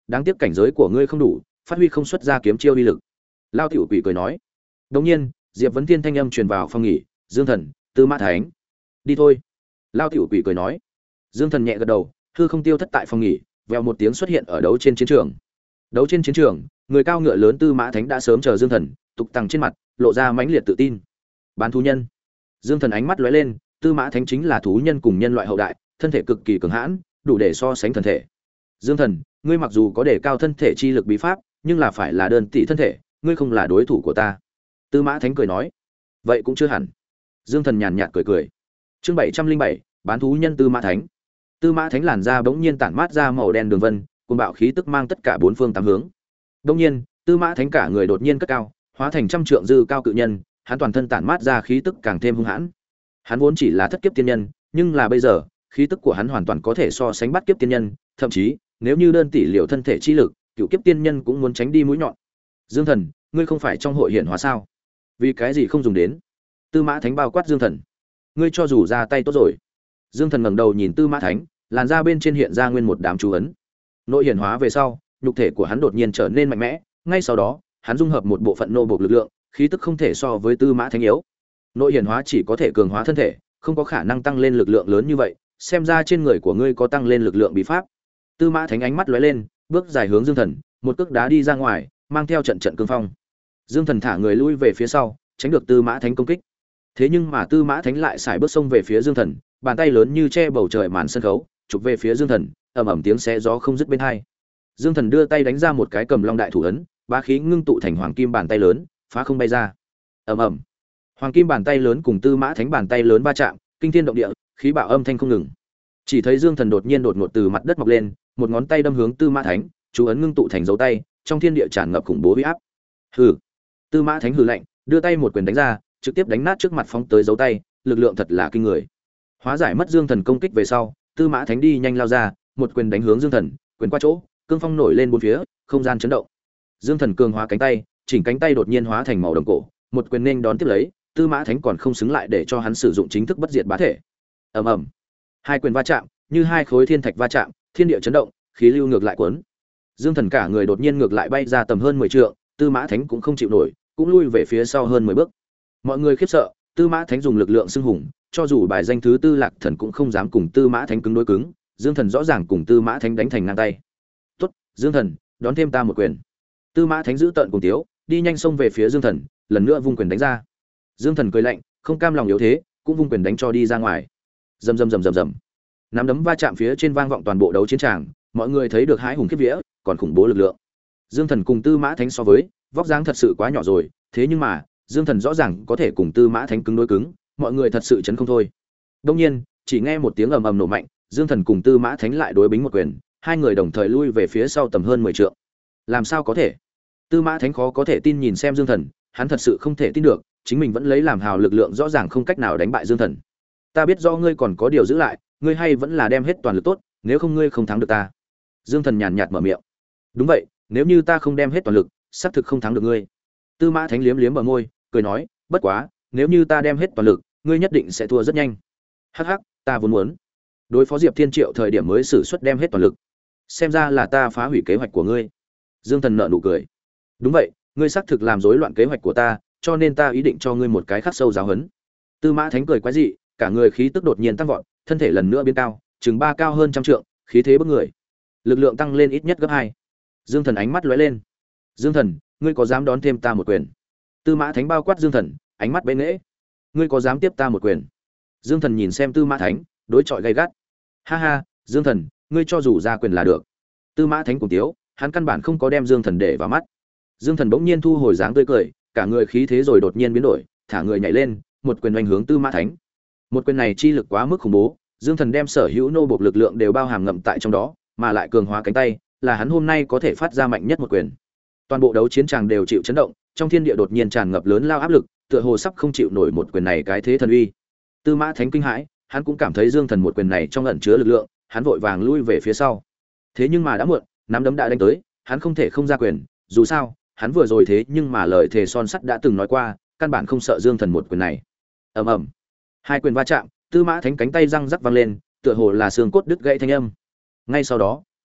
đáng tiếc cảnh giới của ngươi không đủ, phát huy không xuất ra kiếm chiêu uy lực. Lao tiểu quỷ cười nói. Đột nhiên, Diệp Vấn Thiên thanh âm truyền vào phòng nghỉ, Dương Thần, Tư Mã Thánh, đi thôi. Lao tiểu quỷ cười nói. Dương Thần nhẹ gật đầu, hư không tiêu thất tại phòng nghỉ, vèo một tiếng xuất hiện ở đấu trên chiến trường. Đấu trên chiến trường, người cao ngựa lớn Tư Mã Thánh đã sớm chờ Dương Thần, tục tằng trên mặt, lộ ra mãnh liệt tự tin. Bán thú nhân. Dương Thần ánh mắt lóe lên, Tư Mã Thánh chính là thú nhân cùng nhân loại hậu đại, thân thể cực kỳ cường hãn, đủ để so sánh thần thể. Dương Thần, ngươi mặc dù có đề cao thân thể chi lực bí pháp, nhưng là phải là đơn tỷ thân thể, ngươi không là đối thủ của ta. Tư Mã Thánh cười nói. Vậy cũng chưa hẳn. Dương Thần nhàn nhạt cười cười. Chương bảy trăm linh bảy, bán thú nhân Tư Mã Thánh. Tư Mã Thánh làn da bỗng nhiên tản mát ra màu đen đường vân, cuồng bạo khí tức mang tất cả bốn phương tám hướng. Bỗng nhiên, Tư Mã Thánh cả người đột nhiên cất cao, hóa thành trăm trượng dư cao cự nhân, hắn toàn thân tản mát ra khí tức càng thêm hung hãn. Hắn vốn chỉ là thất kiếp tiên nhân, nhưng là bây giờ, khí tức của hắn hoàn toàn có thể so sánh bát kiếp tiên nhân, thậm chí, nếu như đơn tỷ liệu thân thể chi lực, cựu kiếp tiên nhân cũng muốn tránh đi mũi nhọn. Dương Thần, ngươi không phải trong hội hiện hóa sao? Vì cái gì không dùng đến? Tư Mã Thánh bao quát Dương Thần. Ngươi cho dù ra tay tốt rồi. Dương Thần ngẩng đầu nhìn Tư Mã Thánh, làn da bên trên hiện ra nguyên một đám chú ấn. Nội hiển hóa về sau, nhục thể của hắn đột nhiên trở nên mạnh mẽ, ngay sau đó, hắn dung hợp một bộ phận nô bộc lực lượng, khí tức không thể so với Tư Mã Thánh yếu. Nội hiển hóa chỉ có thể cường hóa thân thể, không có khả năng tăng lên lực lượng lớn như vậy, xem ra trên người của ngươi có tăng lên lực lượng bí pháp. Tư Mã Thánh ánh mắt lóe lên, bước dài hướng Dương Thần, một cước đá đi ra ngoài, mang theo trận trận cương phong. Dương Thần thả người lui về phía sau, tránh được Tư Mã Thánh công kích. Thế nhưng mà Tư Mã Thánh lại xài bước xông về phía Dương Thần, bàn tay lớn như che bầu trời màn sân khấu, chụp về phía Dương Thần, ầm ầm tiếng xé gió không dứt bên hai. Dương Thần đưa tay đánh ra một cái cầm long đại thủ ấn, bá khí ngưng tụ thành hoàng kim bàn tay lớn, phá không bay ra. Ầm ầm. Hoàng kim bàn tay lớn cùng Tư Mã Thánh bàn tay lớn va chạm, kinh thiên động địa, khí bạo âm thanh không ngừng. Chỉ thấy Dương Thần đột nhiên đột ngột từ mặt đất mọc lên, một ngón tay đâm hướng Tư Mã Thánh, chú ấn ngưng tụ thành dấu tay, trong thiên địa tràn ngập khủng bố uy áp. Hừ. Tư Mã Thánh hừ lạnh, đưa tay một quyền đánh ra, trực tiếp đánh nát trước mặt phóng tới dấu tay, lực lượng thật là kinh người. Hóa giải mất Dương Thần công kích về sau, Tư Mã Thánh đi nhanh lao ra, một quyền đánh hướng Dương Thần, quyền qua chỗ, cương phong nổi lên bốn phía, không gian chấn động. Dương Thần cường hóa cánh tay, chỉnh cánh tay đột nhiên hóa thành màu đồng cổ, một quyền nên đón tiếp lấy, Tư Mã Thánh còn không xứng lại để cho hắn sử dụng chính thức bất diệt bá thể. Ầm ầm. Hai quyền va chạm, như hai khối thiên thạch va chạm, thiên địa chấn động, khí lưu ngược lại cuốn. Dương Thần cả người đột nhiên ngược lại bay ra tầm hơn mười trượng, Tư Mã Thánh cũng không chịu nổi, cũng lui về phía sau hơn mười bước. Mọi người khiếp sợ, Tư Mã Thánh dùng lực lượng xưng hùng, cho dù bài danh thứ tư Lạc Thần cũng không dám cùng Tư Mã Thánh cứng đối cứng, Dương Thần rõ ràng cùng Tư Mã Thánh đánh thành ngang tay. "Tốt, Dương Thần, đón thêm ta một quyền." Tư Mã Thánh giữ tợn cùng tiếu, đi nhanh xông về phía Dương Thần, lần nữa vung quyền đánh ra. Dương Thần cười lạnh, không cam lòng yếu thế, cũng vung quyền đánh cho đi ra ngoài. Rầm rầm rầm rầm rầm. Nắm đấm va chạm phía trên vang vọng toàn bộ đấu chiến tràng, mọi người thấy được hãi hùng khiếp vía, còn khủng bố lực lượng. Dương Thần cùng Tư Mã Thánh so với, vóc dáng thật sự quá nhỏ rồi, thế nhưng mà, Dương Thần rõ ràng có thể cùng Tư Mã Thánh cứng đối cứng, mọi người thật sự chấn không thôi. Đương nhiên, chỉ nghe một tiếng ầm ầm nổ mạnh, Dương Thần cùng Tư Mã Thánh lại đối bính một quyền, hai người đồng thời lui về phía sau tầm hơn mười trượng. Làm sao có thể? Tư Mã Thánh khó có thể tin nhìn xem Dương Thần, hắn thật sự không thể tin được, chính mình vẫn lấy làm hào lực lượng rõ ràng không cách nào đánh bại Dương Thần. Ta biết rõ ngươi còn có điều giữ lại, ngươi hay vẫn là đem hết toàn lực tốt, nếu không ngươi không thắng được ta. Dương Thần nhàn nhạt mở miệng. Đúng vậy, nếu như ta không đem hết toàn lực, xác thực không thắng được ngươi. Tư Mã Thánh liếm liếm bờ môi, cười nói, bất quá, nếu như ta đem hết toàn lực, ngươi nhất định sẽ thua rất nhanh. Hắc hắc, ta vốn muốn đối phó Diệp Thiên Triệu thời điểm mới sử xuất đem hết toàn lực. Xem ra là ta phá hủy kế hoạch của ngươi. Dương Thần nở nụ cười. Đúng vậy, ngươi xác thực làm rối loạn kế hoạch của ta, cho nên ta ý định cho ngươi một cái khắc sâu giáo huấn. Tư Mã Thánh cười quái dị, cả người khí tức đột nhiên tăng vọt, thân thể lần nữa biến cao, chừng ba cao hơn trăm trượng, khí thế bức người. Lực lượng tăng lên ít nhất gấp hai. Dương Thần ánh mắt lóe lên. Dương Thần, ngươi có dám đón thêm ta một quyền? Tư Mã Thánh bao quát Dương Thần, ánh mắt bén nghễ. Ngươi có dám tiếp ta một quyền? Dương Thần nhìn xem Tư Mã Thánh, đối chọi gay gắt. Ha ha, Dương Thần, ngươi cho dù ra quyền là được. Tư Mã Thánh cùng tiếu, hắn căn bản không có đem Dương Thần để vào mắt. Dương Thần bỗng nhiên thu hồi dáng tươi cười, cả người khí thế rồi đột nhiên biến đổi, thả người nhảy lên, một quyền oanh hướng Tư Mã Thánh. Một quyền này chi lực quá mức khủng bố, Dương Thần đem sở hữu nô bộc lực lượng đều bao hàm ngậm tại trong đó, mà lại cường hóa cánh tay, là hắn hôm nay có thể phát ra mạnh nhất một quyền. Toàn bộ đấu chiến tràng đều chịu chấn động, trong thiên địa đột nhiên tràn ngập lớn lao áp lực, tựa hồ sắp không chịu nổi một quyền này cái thế thần uy. Tư Mã Thánh kinh hãi, hắn cũng cảm thấy Dương Thần một quyền này trong ẩn chứa lực lượng, hắn vội vàng lui về phía sau. Thế nhưng mà đã muộn, nắm đấm đã đánh tới, hắn không thể không ra quyền, dù sao, hắn vừa rồi thế nhưng mà lời thề son sắt đã từng nói qua, căn bản không sợ Dương Thần một quyền này. Ầm ầm. Hai quyền va chạm, Tư Mã Thánh cánh tay răng rắc vang lên, tựa hồ là xương cốt đứt gãy thanh âm. Ngay sau đó,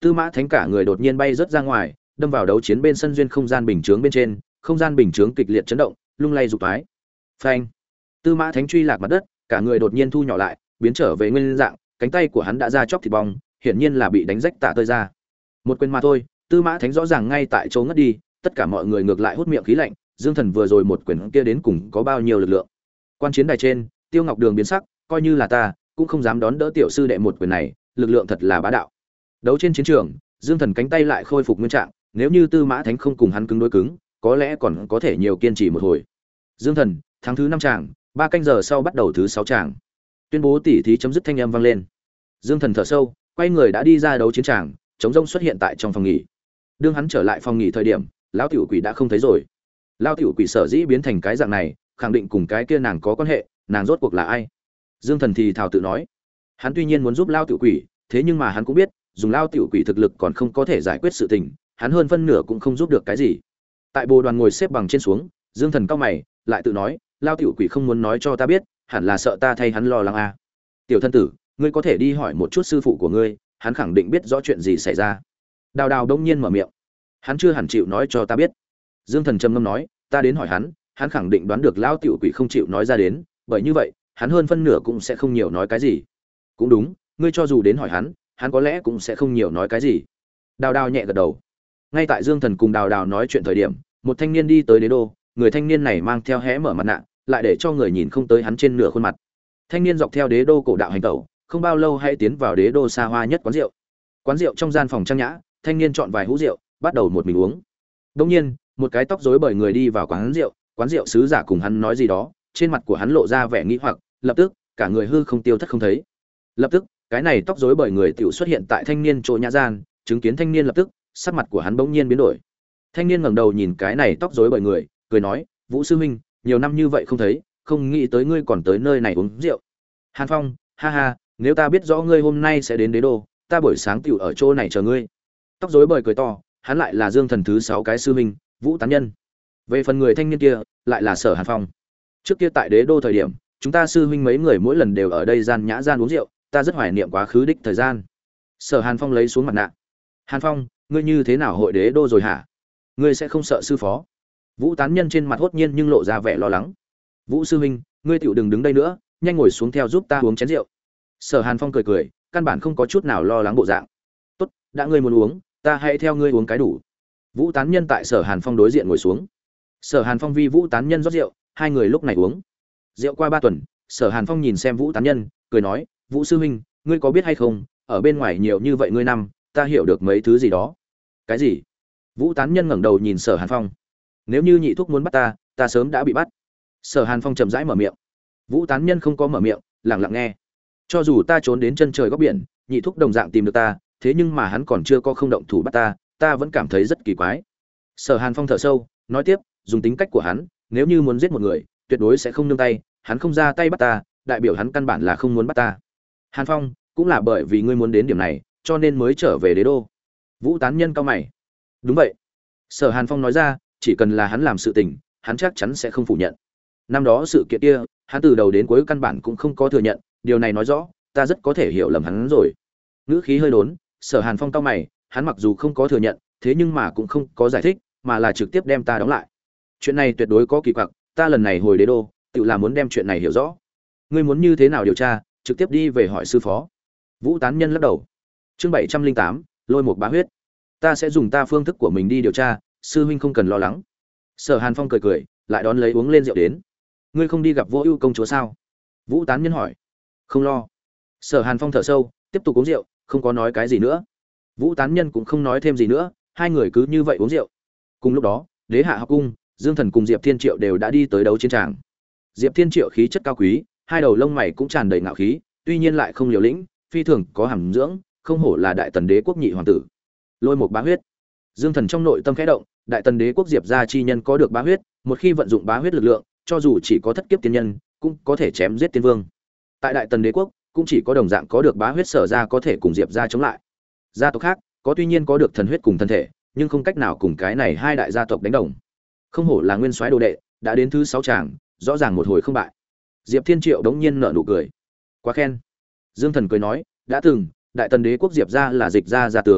Tư Mã Thánh cả người đột nhiên bay rớt ra ngoài, đâm vào đấu chiến bên sân duyên không gian bình chướng bên trên, không gian bình chướng kịch liệt chấn động, lung lay rụng toái. Phanh! Tư Mã Thánh truy lạc mặt đất, cả người đột nhiên thu nhỏ lại, biến trở về nguyên dạng, cánh tay của hắn đã ra chóc thịt bong, hiển nhiên là bị đánh rách tạ tơi ra. Một quyền mà thôi, Tư Mã Thánh rõ ràng ngay tại chỗ ngất đi, tất cả mọi người ngược lại hút miệng khí lạnh, Dương Thần vừa rồi một quyền kia đến cùng có bao nhiêu lực lượng. Quan chiến đài trên, Tiêu Ngọc Đường biến sắc, coi như là ta, cũng không dám đón đỡ tiểu sư đệ một quyền này, lực lượng thật là bá đạo. Đấu trên chiến trường, Dương Thần cánh tay lại khôi phục nguyên trạng, nếu như Tư Mã Thánh không cùng hắn cứng đối cứng, có lẽ còn có thể nhiều kiên trì một hồi. Dương Thần, tháng thứ năm tràng, ba canh giờ sau bắt đầu thứ sáu tràng. Tuyên bố tỉ thí chấm dứt thanh âm vang lên. Dương Thần thở sâu, quay người đã đi ra đấu chiến tràng, trống rông xuất hiện tại trong phòng nghỉ. Đương hắn trở lại phòng nghỉ thời điểm, lão tiểu quỷ đã không thấy rồi. Lão tiểu quỷ sở dĩ biến thành cái dạng này, khẳng định cùng cái kia nàng có quan hệ, nàng rốt cuộc là ai? Dương Thần thì thào tự nói. Hắn tuy nhiên muốn giúp lão tiểu quỷ, thế nhưng mà hắn cũng biết, dùng lão tiểu quỷ thực lực còn không có thể giải quyết sự tình, hắn hơn phân nửa cũng không giúp được cái gì. Tại bồ đoàn ngồi xếp bằng trên xuống, Dương Thần cau mày, lại tự nói, lão tiểu quỷ không muốn nói cho ta biết, hẳn là sợ ta thay hắn lo lắng à. Tiểu thân tử, ngươi có thể đi hỏi một chút sư phụ của ngươi, hắn khẳng định biết rõ chuyện gì xảy ra. Đào Đào đông nhiên mở miệng. Hắn chưa hẳn chịu nói cho ta biết. Dương Thần trầm ngâm nói, ta đến hỏi hắn, hắn khẳng định đoán được lão tiểu quỷ không chịu nói ra đến, bởi như vậy, hắn hơn phân nửa cũng sẽ không nhiều nói cái gì. Cũng đúng, ngươi cho dù đến hỏi hắn, hắn có lẽ cũng sẽ không nhiều nói cái gì. Đào Đào nhẹ gật đầu. Ngay tại Dương Thần cùng Đào Đào nói chuyện thời điểm, một thanh niên đi tới đế đô, người thanh niên này mang theo hé mở mặt nạ, lại để cho người nhìn không tới hắn trên nửa khuôn mặt. Thanh niên dọc theo đế đô cổ đạo hành tẩu, không bao lâu hãy tiến vào đế đô xa hoa nhất quán rượu. Quán rượu trong gian phòng trang nhã, thanh niên chọn vài hũ rượu, bắt đầu một mình uống. Đương nhiên, một cái tóc rối bời người đi vào quán rượu, quán rượu sứ giả cùng hắn nói gì đó, trên mặt của hắn lộ ra vẻ nghi hoặc, lập tức, cả người hư không tiêu thất không thấy. Lập tức, cái này tóc rối bời người tiểu xuất hiện tại thanh niên chỗ nhã gian, chứng kiến thanh niên lập tức, sắc mặt của hắn bỗng nhiên biến đổi. Thanh niên ngẩng đầu nhìn cái này tóc rối bời người, cười nói, "Vũ sư huynh, nhiều năm như vậy không thấy, không nghĩ tới ngươi còn tới nơi này uống rượu." Hàn Phong, ha ha, nếu ta biết rõ ngươi hôm nay sẽ đến đế đô, ta buổi sáng tiểu ở chỗ này chờ ngươi. Tóc rối bời cười to, hắn lại là Dương Thần thứ sáu cái sư huynh, Vũ Tán Nhân. Về phần người thanh niên kia, lại là Sở Hàn Phong. Trước kia tại đế đô thời điểm, chúng ta sư huynh mấy người mỗi lần đều ở đây gian nhã gian uống rượu, ta rất hoài niệm quá khứ đích thời gian. Sở Hàn Phong lấy xuống mặt nạ. Hàn Phong, ngươi như thế nào hội đế đô rồi hả? Ngươi sẽ không sợ sư phó? Vũ Tán Nhân trên mặt hốt nhiên nhưng lộ ra vẻ lo lắng. Vũ sư huynh, ngươi tiểu đừng đứng đây nữa, nhanh ngồi xuống theo giúp ta uống chén rượu. Sở Hàn Phong cười cười, căn bản không có chút nào lo lắng bộ dạng. Tốt, đã ngươi muốn uống, ta hãy theo ngươi uống cái đủ. Vũ Tán Nhân tại Sở Hàn Phong đối diện ngồi xuống. Sở Hàn Phong vi Vũ Tán Nhân rót rượu, hai người lúc này uống. Rượu qua ba tuần, Sở Hàn Phong nhìn xem Vũ Tán Nhân, cười nói, Vũ sư huynh, ngươi có biết hay không, ở bên ngoài nhiều như vậy ngươi năm, ta hiểu được mấy thứ gì đó. Cái gì? Vũ Tán Nhân ngẩng đầu nhìn Sở Hàn Phong. Nếu như nhị thúc muốn bắt ta, ta sớm đã bị bắt. Sở Hàn Phong chậm rãi mở miệng. Vũ Tán Nhân không có mở miệng, lặng lặng nghe. Cho dù ta trốn đến chân trời góc biển, nhị thúc đồng dạng tìm được ta, thế nhưng mà hắn còn chưa có không động thủ bắt ta, ta vẫn cảm thấy rất kỳ quái. Sở Hàn Phong thở sâu, nói tiếp, dùng tính cách của hắn, nếu như muốn giết một người, tuyệt đối sẽ không nương tay, hắn không ra tay bắt ta, đại biểu hắn căn bản là không muốn bắt ta. Hàn Phong, cũng là bởi vì ngươi muốn đến điểm này, cho nên mới trở về đế đô. Vũ Tán Nhân cau mày. Đúng vậy. Sở Hàn Phong nói ra, chỉ cần là hắn làm sự tình, hắn chắc chắn sẽ không phủ nhận. Năm đó sự kiện kia, hắn từ đầu đến cuối căn bản cũng không có thừa nhận, điều này nói rõ, ta rất có thể hiểu lầm hắn rồi. Ngữ khí hơi đốn, Sở Hàn Phong cau mày, hắn mặc dù không có thừa nhận, thế nhưng mà cũng không có giải thích, mà là trực tiếp đem ta đóng lại. Chuyện này tuyệt đối có kỳ quặc, ta lần này hồi đế đô, tự là muốn đem chuyện này hiểu rõ. Ngươi muốn như thế nào điều tra, trực tiếp đi về hỏi sư phó. Vũ Tán Nhân lắc đầu. Chương bảy trăm linh tám, Lôi một bá huyết. Ta sẽ dùng ta phương thức của mình đi điều tra, sư huynh không cần lo lắng. Sở Hàn Phong cười cười, lại đón lấy uống lên rượu đến. Ngươi không đi gặp Vô Ưu công chúa sao? Vũ Tán Nhân hỏi. Không lo. Sở Hàn Phong thở sâu, tiếp tục uống rượu, không có nói cái gì nữa. Vũ Tán Nhân cũng không nói thêm gì nữa, hai người cứ như vậy uống rượu. Cùng lúc đó, Đế Hạ học cung, Dương Thần cùng Diệp Thiên Triệu đều đã đi tới đấu chiến tràng. Diệp Thiên Triệu khí chất cao quý, hai đầu lông mày cũng tràn đầy ngạo khí, tuy nhiên lại không liều lĩnh, phi thường có hàm dưỡng, không hổ là Đại Tần Đế quốc nhị hoàng tử. Lôi một bá huyết. Dương Thần trong nội tâm khẽ động, Đại Tần Đế quốc Diệp gia chi nhân có được bá huyết, một khi vận dụng bá huyết lực lượng, cho dù chỉ có thất kiếp tiên nhân, cũng có thể chém giết tiên vương. Tại Đại Tần Đế quốc, cũng chỉ có đồng dạng có được bá huyết Sở gia có thể cùng Diệp gia chống lại. Gia tộc khác, có tuy nhiên có được thần huyết cùng thân thể, nhưng không cách nào cùng cái này hai đại gia tộc đánh đồng. Không hổ là nguyên soái đồ đệ, đã đến thứ sáu tràng, rõ ràng một hồi không bại. Diệp Thiên Triệu đống nhiên nở nụ cười. Quá khen. Dương Thần cười nói, đã từng, Đại Tần Đế quốc Diệp gia là dịch gia gia tướng,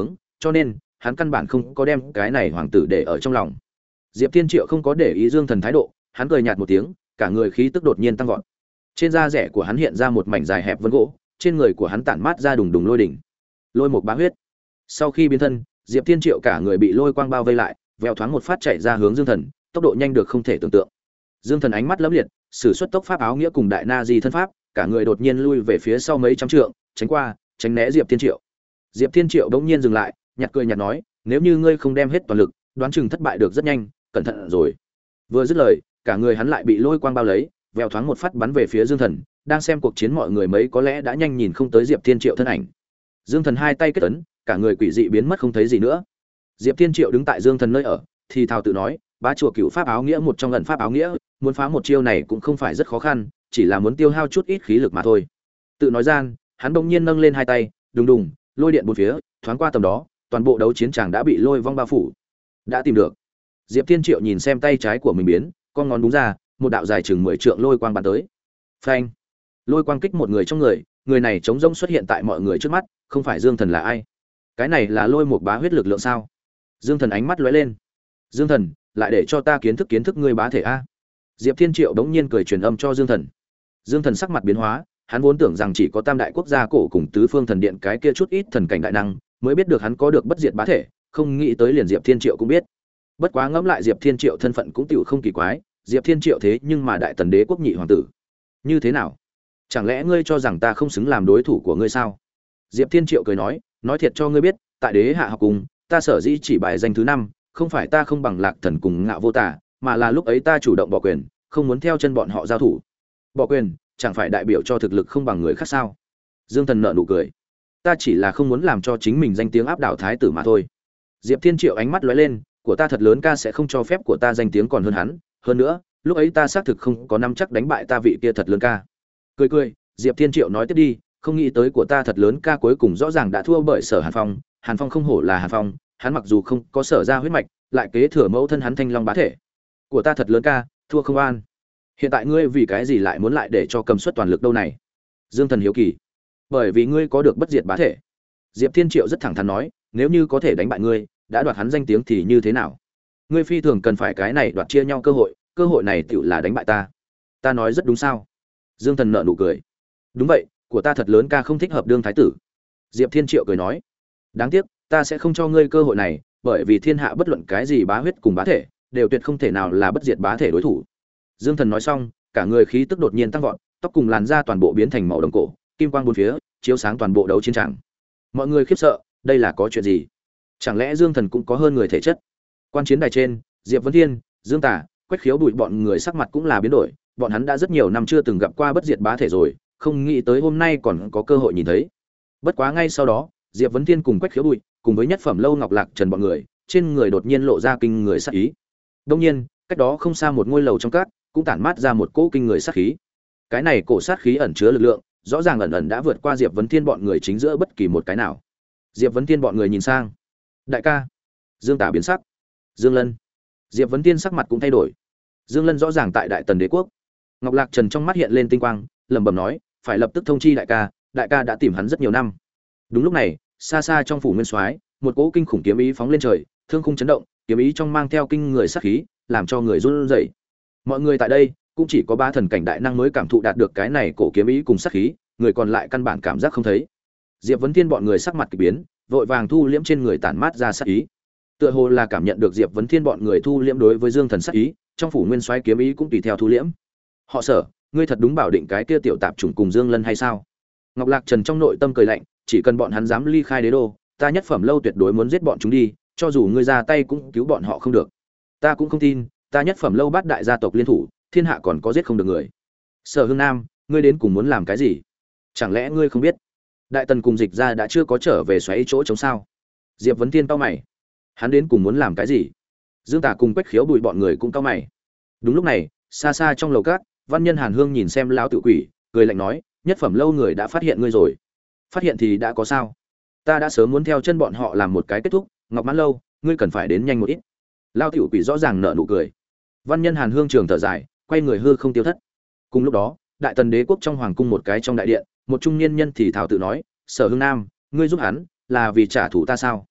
cho nên hắn căn bản không có đem cái này hoàng tử để ở trong lòng. Diệp Thiên Triệu không có để ý Dương Thần thái độ, hắn cười nhạt một tiếng, cả người khí tức đột nhiên tăng vọt. Trên da rẻ của hắn hiện ra một mảnh dài hẹp vân gỗ, trên người của hắn tản mát ra đùng đùng lôi đỉnh, lôi một bá huyết. Sau khi biến thân, Diệp Thiên Triệu cả người bị lôi quang bao vây lại, vèo thoáng một phát chạy ra hướng Dương Thần, tốc độ nhanh được không thể tưởng tượng. Dương Thần ánh mắt lấm liệt, sử xuất tốc pháp áo nghĩa cùng đại na di thân pháp, cả người đột nhiên lui về phía sau mấy trăm trượng, tránh qua, tránh né Diệp Thiên Triệu. Diệp Thiên Triệu đống nhiên dừng lại, nhạt cười nhạt nói, nếu như ngươi không đem hết toàn lực, đoán chừng thất bại được rất nhanh, cẩn thận rồi. Vừa dứt lời, cả người hắn lại bị lôi quang bao lấy, vèo thoáng một phát bắn về phía Dương Thần, đang xem cuộc chiến mọi người mấy có lẽ đã nhanh nhìn không tới Diệp Thiên Triệu thân ảnh. Dương Thần hai tay kết ấn, cả người quỷ dị biến mất không thấy gì nữa. Diệp Thiên Triệu đứng tại Dương Thần nơi ở, thì thào tự nói, bá chùa cửu pháp áo nghĩa một trong lần pháp áo nghĩa, muốn phá một chiêu này cũng không phải rất khó khăn, chỉ là muốn tiêu hao chút ít khí lực mà thôi. Tự nói gian, hắn bỗng nhiên nâng lên hai tay, đùng đùng, lôi điện bốn phía, thoáng qua tầm đó, toàn bộ đấu chiến tràng đã bị lôi vong bao phủ. Đã tìm được. Diệp Thiên Triệu nhìn xem tay trái của mình biến, con ngón đúng ra, một đạo dài chừng mười trượng lôi quang bắn tới. Phanh! Lôi quang kích một người trong người, người này trống rỗng xuất hiện tại mọi người trước mắt, không phải Dương Thần là ai? Cái này là lôi một bá huyết lực lượng sao? Dương Thần ánh mắt lóe lên. Dương Thần, lại để cho ta kiến thức kiến thức ngươi bá thể a. Diệp Thiên Triệu bỗng nhiên cười truyền âm cho Dương Thần. Dương Thần sắc mặt biến hóa, hắn vốn tưởng rằng chỉ có Tam đại quốc gia cổ cùng tứ phương thần điện cái kia chút ít thần cảnh đại năng, mới biết được hắn có được bất diệt bá thể, không nghĩ tới liền Diệp Thiên Triệu cũng biết. Bất quá ngẫm lại Diệp Thiên Triệu thân phận cũng tựu không kỳ quái, Diệp Thiên Triệu thế nhưng mà đại tần đế quốc nhị hoàng tử. Như thế nào? Chẳng lẽ ngươi cho rằng ta không xứng làm đối thủ của ngươi sao? Diệp Thiên Triệu cười nói, nói thiệt cho ngươi biết, tại đế hạ học cùng, ta sở dĩ chỉ bài danh thứ năm, không phải ta không bằng Lạc Thần cùng Ngạo Vô Tả, mà là lúc ấy ta chủ động bỏ quyền, không muốn theo chân bọn họ giao thủ. Bỏ quyền, chẳng phải đại biểu cho thực lực không bằng người khác sao? Dương Thần nở nụ cười. Ta chỉ là không muốn làm cho chính mình danh tiếng áp đảo thái tử mà thôi. Diệp Thiên Triệu ánh mắt lóe lên, của ta thật lớn ca sẽ không cho phép của ta danh tiếng còn hơn hắn, hơn nữa, lúc ấy ta xác thực không có nắm chắc đánh bại ta vị kia thật lớn ca. Cười cười, Diệp Thiên Triệu nói tiếp đi, không nghĩ tới của ta thật lớn ca cuối cùng rõ ràng đã thua bởi Sở Hàn Phong, Hàn Phong không hổ là Hàn Phong, hắn mặc dù không có sở ra huyết mạch, lại kế thừa mẫu thân hắn Thanh Long bá thể. Của ta thật lớn ca, thua không an. Hiện tại ngươi vì cái gì lại muốn lại để cho cầm suất toàn lực đâu này? Dương Thần hiếu kỳ. Bởi vì ngươi có được bất diệt bá thể. Diệp Thiên Triệu rất thẳng thắn nói, nếu như có thể đánh bại ngươi, đã đoạt hắn danh tiếng thì như thế nào? Ngươi phi thường cần phải cái này đoạt chia nhau cơ hội, cơ hội này tựu là đánh bại ta. Ta nói rất đúng sao? Dương Thần nở nụ cười. Đúng vậy, của ta thật lớn ca không thích hợp đương thái tử. Diệp Thiên Triệu cười nói, đáng tiếc, ta sẽ không cho ngươi cơ hội này, bởi vì thiên hạ bất luận cái gì bá huyết cùng bá thể, đều tuyệt không thể nào là bất diệt bá thể đối thủ. Dương Thần nói xong, cả người khí tức đột nhiên tăng vọt, tóc cùng làn da toàn bộ biến thành màu đồng cổ, kim quang bốn phía, chiếu sáng toàn bộ đấu chiến trường. Mọi người khiếp sợ, đây là có chuyện gì? Chẳng lẽ Dương Thần cũng có hơn người thể chất? Quan chiến đài trên, Diệp Vân Thiên, Dương Tả, Quách Khiếu Bùi bọn người sắc mặt cũng là biến đổi, bọn hắn đã rất nhiều năm chưa từng gặp qua bất diệt bá thể rồi, không nghĩ tới hôm nay còn có cơ hội nhìn thấy. Bất quá ngay sau đó, Diệp Vân Thiên cùng Quách Khiếu Bùi, cùng với Nhất Phẩm Lâu Ngọc Lạc Trần bọn người, trên người đột nhiên lộ ra kinh người sát ý. Đương nhiên, cách đó không xa một ngôi lầu trong các, cũng tản mát ra một cỗ kinh người sát khí. Cái này cổ sát khí ẩn chứa lực lượng, rõ ràng ẩn ẩn đã vượt qua Diệp Vân Thiên bọn người chính giữa bất kỳ một cái nào. Diệp Vân Thiên bọn người nhìn sang, đại ca. Dương Tả biến sắc. Dương Lân. Diệp Vân Thiên sắc mặt cũng thay đổi. Dương Lân rõ ràng tại Đại Tần Đế quốc. Ngọc Lạc Trần trong mắt hiện lên tinh quang, lẩm bẩm nói, phải lập tức thông chi đại ca, đại ca đã tìm hắn rất nhiều năm. Đúng lúc này, xa xa trong phủ Nguyên Soái, một cỗ kinh khủng kiếm ý phóng lên trời, thương khung chấn động, kiếm ý trong mang theo kinh người sát khí, làm cho người run rẩy. Mọi người tại đây, cũng chỉ có ba thần cảnh đại năng mới cảm thụ đạt được cái này cổ kiếm ý cùng sát khí, người còn lại căn bản cảm giác không thấy. Diệp Vân Thiên bọn người sắc mặt kỳ biến, vội vàng thu liễm trên người tản mát ra sát ý. Tựa hồ là cảm nhận được Diệp Vân Thiên bọn người thu liễm đối với Dương Thần sát ý, trong phủ Nguyên Soái kiếm ý cũng tùy theo thu liễm. Họ Sở, ngươi thật đúng bảo định cái kia tiểu tạp chủng cùng Dương Lân hay sao? Ngọc Lạc Trần trong nội tâm cười lạnh, chỉ cần bọn hắn dám ly khai đế đô, ta Nhất Phẩm Lâu tuyệt đối muốn giết bọn chúng đi, cho dù ngươi ra tay cũng cứu bọn họ không được. Ta cũng không tin, ta Nhất Phẩm Lâu bát đại gia tộc liên thủ, thiên hạ còn có giết không được người. Sở Hưng Nam, ngươi đến cùng muốn làm cái gì? Chẳng lẽ ngươi không biết, Đại Tần cùng Dịch gia đã chưa có trở về xoáy chỗ chống sao? Diệp Vấn Thiên cau mày, hắn đến cùng muốn làm cái gì? Dương Tả cùng Quách Khiếu Bùi bọn người cũng cau mày. Đúng lúc này, xa xa trong lầu cát, Văn Nhân Hàn Hương nhìn xem lão tự quỷ, cười lạnh nói, Nhất Phẩm Lâu người đã phát hiện ngươi rồi. Phát hiện thì đã có sao? Ta đã sớm muốn theo chân bọn họ làm một cái kết thúc, Ngọc Mãn Lâu, ngươi cần phải đến nhanh một ít. Lão tiểu quỷ rõ ràng nở nụ cười. Văn Nhân Hàn Hương trường thở dài, quay người hư không tiêu thất. Cùng lúc đó, Đại Tần Đế quốc trong hoàng cung một cái trong đại điện, một trung niên nhân thì thảo tự nói, Sở Hưng Nam, ngươi giúp hắn, là vì trả thù ta sao?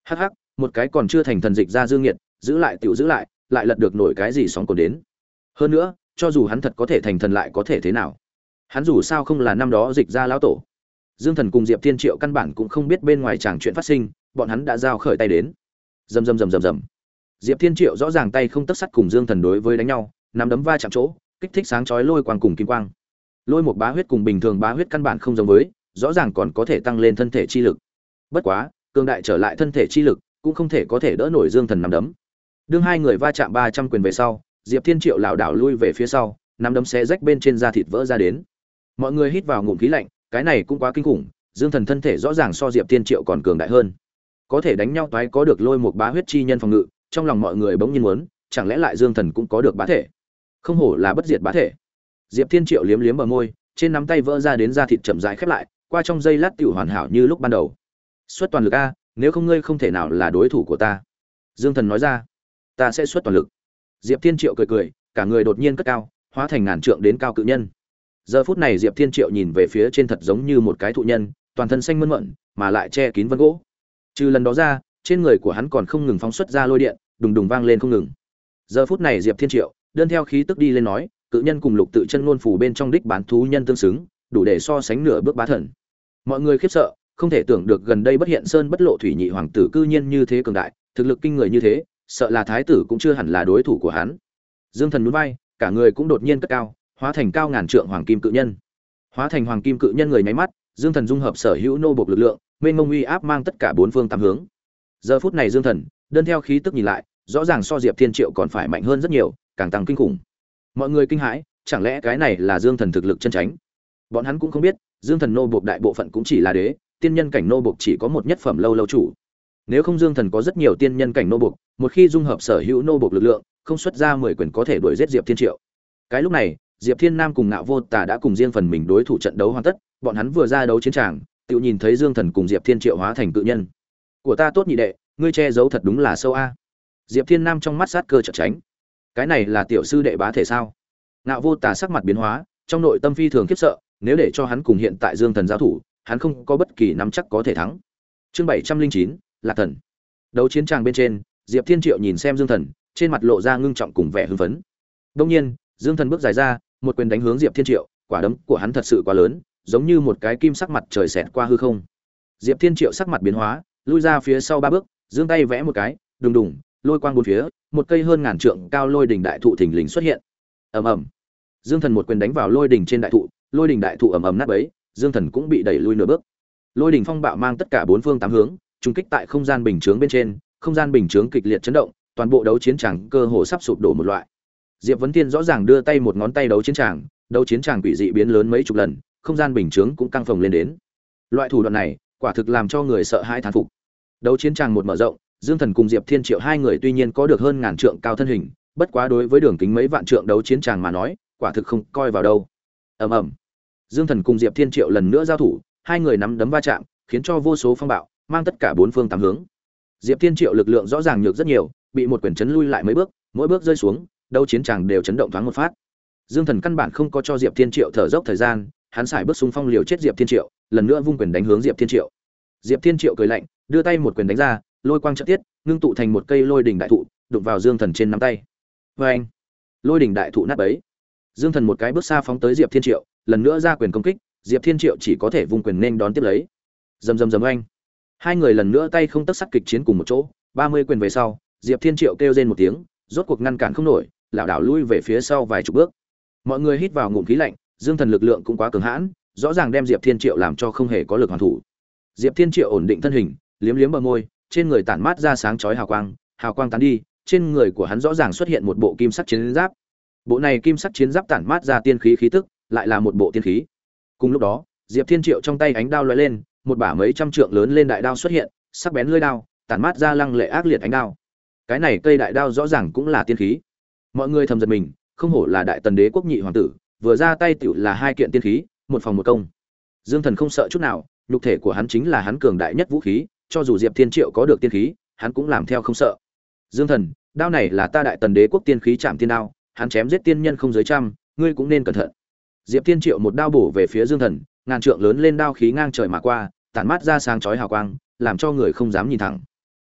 Hắc hắc, một cái còn chưa thành thần dịch ra dương nghiệt, giữ lại tiểu giữ lại, lại lật được nổi cái gì sóng cồn đến. Hơn nữa, cho dù hắn thật có thể thành thần lại có thể thế nào? Hắn dù sao không là năm đó dịch ra lão tổ. Dương Thần cùng Diệp Thiên Triệu căn bản cũng không biết bên ngoài chàng chuyện phát sinh, bọn hắn đã giao khởi tay đến. Rầm rầm rầm rầm rầm. Diệp Thiên Triệu rõ ràng tay không tấc sắt cùng Dương Thần đối với đánh nhau, nắm đấm va chạm chỗ, kích thích sáng chói lôi quang cùng kim quang. Lôi một bá huyết cùng bình thường bá huyết căn bản không giống với, rõ ràng còn có thể tăng lên thân thể chi lực. Bất quá, cường đại trở lại thân thể chi lực, cũng không thể có thể đỡ nổi Dương Thần nắm đấm. Đương hai người va chạm ba trăm quyền về sau, Diệp Thiên Triệu lảo đảo lui về phía sau, nắm đấm xé rách bên trên da thịt vỡ ra đến. Mọi người hít vào ngụm khí lạnh, cái này cũng quá kinh khủng, Dương Thần thân thể rõ ràng so Diệp Thiên Triệu còn cường đại hơn. Có thể đánh nhau toái có được lôi một bá huyết chi nhân phòng ngự, trong lòng mọi người bỗng nhiên muốn, chẳng lẽ lại Dương Thần cũng có được bá thể? Không hổ là bất diệt bá thể. Diệp Thiên Triệu liếm liếm bờ môi, trên nắm tay vỡ ra đến da thịt chậm rãi khép lại, qua trong giây lát tiểu hoàn hảo như lúc ban đầu. Xuất toàn lực a, nếu không ngươi không thể nào là đối thủ của ta. Dương Thần nói ra. Ta sẽ xuất toàn lực. Diệp Thiên Triệu cười cười, cả người đột nhiên cất cao, hóa thành ngàn trượng đến cao cự nhân. Giờ phút này Diệp Thiên Triệu nhìn về phía trên thật giống như một cái thụ nhân, toàn thân xanh mơn mởn, mà lại che kín vân gỗ. Trừ lần đó ra, trên người của hắn còn không ngừng phóng xuất ra lôi điện, đùng đùng vang lên không ngừng. Giờ phút này Diệp Thiên Triệu, đơn theo khí tức đi lên nói, cự nhân cùng lục tự chân ngôn phủ bên trong đích bán thú nhân tương xứng, đủ để so sánh nửa bước bá thần. Mọi người khiếp sợ, không thể tưởng được gần đây bất hiện sơn bất lộ thủy nhị hoàng tử cư nhiên như thế cường đại, thực lực kinh người như thế, sợ là thái tử cũng chưa hẳn là đối thủ của hắn. Dương Thần nhún vai, cả người cũng đột nhiên cất cao, hóa thành cao ngàn trượng hoàng kim cự nhân. Hóa thành hoàng kim cự nhân người nháy mắt, Dương Thần dung hợp sở hữu nô bộc lực lượng, mênh mông uy áp mang tất cả bốn phương tám hướng. Giờ phút này Dương Thần, đơn theo khí tức nhìn lại, rõ ràng so Diệp Thiên Triệu còn phải mạnh hơn rất nhiều, càng tăng kinh khủng. Mọi người kinh hãi, chẳng lẽ cái này là Dương Thần thực lực chân chính? Bọn hắn cũng không biết, Dương Thần nô bộc đại bộ phận cũng chỉ là đế, tiên nhân cảnh nô bộc chỉ có một nhất phẩm lâu lâu chủ. Nếu không Dương Thần có rất nhiều tiên nhân cảnh nô bộc, một khi dung hợp sở hữu nô bộc lực lượng, không xuất ra mười quyền có thể đuổi giết Diệp Thiên Triệu. Cái lúc này, Diệp Thiên Nam cùng Ngạo Vô Tà đã cùng riêng phần mình đối thủ trận đấu hoàn tất, bọn hắn vừa ra đấu chiến tràng, tự nhìn thấy Dương Thần cùng Diệp Thiên Triệu hóa thành cự nhân. Của ta tốt nhị đệ, ngươi che giấu thật đúng là sâu a. Diệp Thiên Nam trong mắt sát cơ chợt tránh. Cái này là tiểu sư đệ bá thể sao? Ngạo Vô Tà sắc mặt biến hóa, trong nội tâm phi thường khiếp sợ, nếu để cho hắn cùng hiện tại Dương Thần giao thủ, hắn không có bất kỳ nắm chắc có thể thắng. Chương bảy trăm linh chín, Lạc Thần. Đấu chiến tràng bên trên, Diệp Thiên Triệu nhìn xem Dương Thần, trên mặt lộ ra ngưng trọng cùng vẻ hưng phấn. Đương nhiên, Dương Thần bước dài ra, một quyền đánh hướng Diệp Thiên Triệu, quả đấm của hắn thật sự quá lớn, giống như một cái kim sắc mặt trời xẹt qua hư không. Diệp Thiên Triệu sắc mặt biến hóa, lui ra phía sau ba bước, giương tay vẽ một cái, đùng đùng, lôi quang bốn phía, một cây hơn ngàn trượng cao lôi đỉnh đại thụ thình lình xuất hiện. Ầm ầm. Dương Thần một quyền đánh vào lôi đỉnh trên đại thụ, lôi đỉnh đại thụ ầm ầm nát bấy, Dương Thần cũng bị đẩy lui nửa bước. Lôi đỉnh phong bạo mang tất cả bốn phương tám hướng, trùng kích tại không gian bình chướng bên trên, không gian bình chướng kịch liệt chấn động, toàn bộ đấu chiến tràng cơ hồ sắp sụp đổ một loại. Diệp Vấn Tiên rõ ràng đưa tay một ngón tay đấu chiến tràng, đấu chiến tràng quỷ dị biến lớn mấy chục lần, không gian bình chướng cũng căng phồng lên đến. Loại thủ đoạn này, quả thực làm cho người sợ hãi thán phục. Đấu chiến tràng một mở rộng, Dương Thần cùng Diệp Thiên Triệu hai người tuy nhiên có được hơn ngàn trượng cao thân hình, bất quá đối với đường kính mấy vạn trượng đấu chiến tràng mà nói, quả thực không coi vào đâu. Ầm ầm. Dương Thần cùng Diệp Thiên Triệu lần nữa giao thủ, hai người nắm đấm va chạm, khiến cho vô số phong bạo mang tất cả bốn phương tám hướng. Diệp Thiên Triệu lực lượng rõ ràng nhược rất nhiều, bị một quyền chấn lui lại mấy bước, mỗi bước rơi xuống, đấu chiến tràng đều chấn động thoáng một phát. Dương Thần căn bản không có cho Diệp Thiên Triệu thở dốc thời gian, hắn xài bước xung phong liều chết Diệp Thiên Triệu, lần nữa vung quyền đánh hướng Diệp Thiên Triệu. Diệp Thiên Triệu cười lạnh, đưa tay một quyền đánh ra, lôi quang chợt tiết, ngưng tụ thành một cây lôi đỉnh đại thụ, đụng vào Dương Thần trên nắm tay. Oeng! Lôi đỉnh đại thụ nát bấy. Dương Thần một cái bước xa phóng tới Diệp Thiên Triệu, lần nữa ra quyền công kích, Diệp Thiên Triệu chỉ có thể vung quyền nên đón tiếp lấy. Rầm rầm rầm oeng. Hai người lần nữa tay không tấc sắt kịch chiến cùng một chỗ, ba mươi quyền về sau, Diệp Thiên Triệu kêu rên một tiếng, rốt cuộc ngăn cản không nổi, lảo đảo lui về phía sau vài chục bước. Mọi người hít vào ngụm khí lạnh, Dương Thần lực lượng cũng quá cường hãn, rõ ràng đem Diệp Thiên Triệu làm cho không hề có lực hoàn thủ. Diệp Thiên Triệu ổn định thân hình, liếm liếm bờ môi, trên người tản mát ra sáng chói hào quang, hào quang tán đi, trên người của hắn rõ ràng xuất hiện một bộ kim sắc chiến giáp. Bộ này kim sắc chiến giáp tản mát ra tiên khí khí tức, lại là một bộ tiên khí. Cùng lúc đó, Diệp Thiên Triệu trong tay ánh đao lóe lên, một bả mấy trăm trượng lớn lên đại đao xuất hiện, sắc bén lưỡi đao, tản mát ra lăng lệ ác liệt ánh đao. Cái này cây đại đao rõ ràng cũng là tiên khí. Mọi người thầm giật mình, không hổ là đại tần đế quốc nhị hoàng tử, vừa ra tay tiểu là hai kiện tiên khí, một phòng một công. Dương Thần không sợ chút nào, nhục thể của hắn chính là hắn cường đại nhất vũ khí, cho dù Diệp Thiên Triệu có được tiên khí, hắn cũng làm theo không sợ. Dương Thần, đao này là ta đại tần đế quốc tiên khí Trảm Tiên đao, hắn chém giết tiên nhân không dưới trăm, ngươi cũng nên cẩn thận. Diệp Thiên Triệu một đao bổ về phía Dương Thần, ngàn trượng lớn lên đao khí ngang trời mà qua, tản mát ra sáng chói hào quang, làm cho người không dám nhìn thẳng.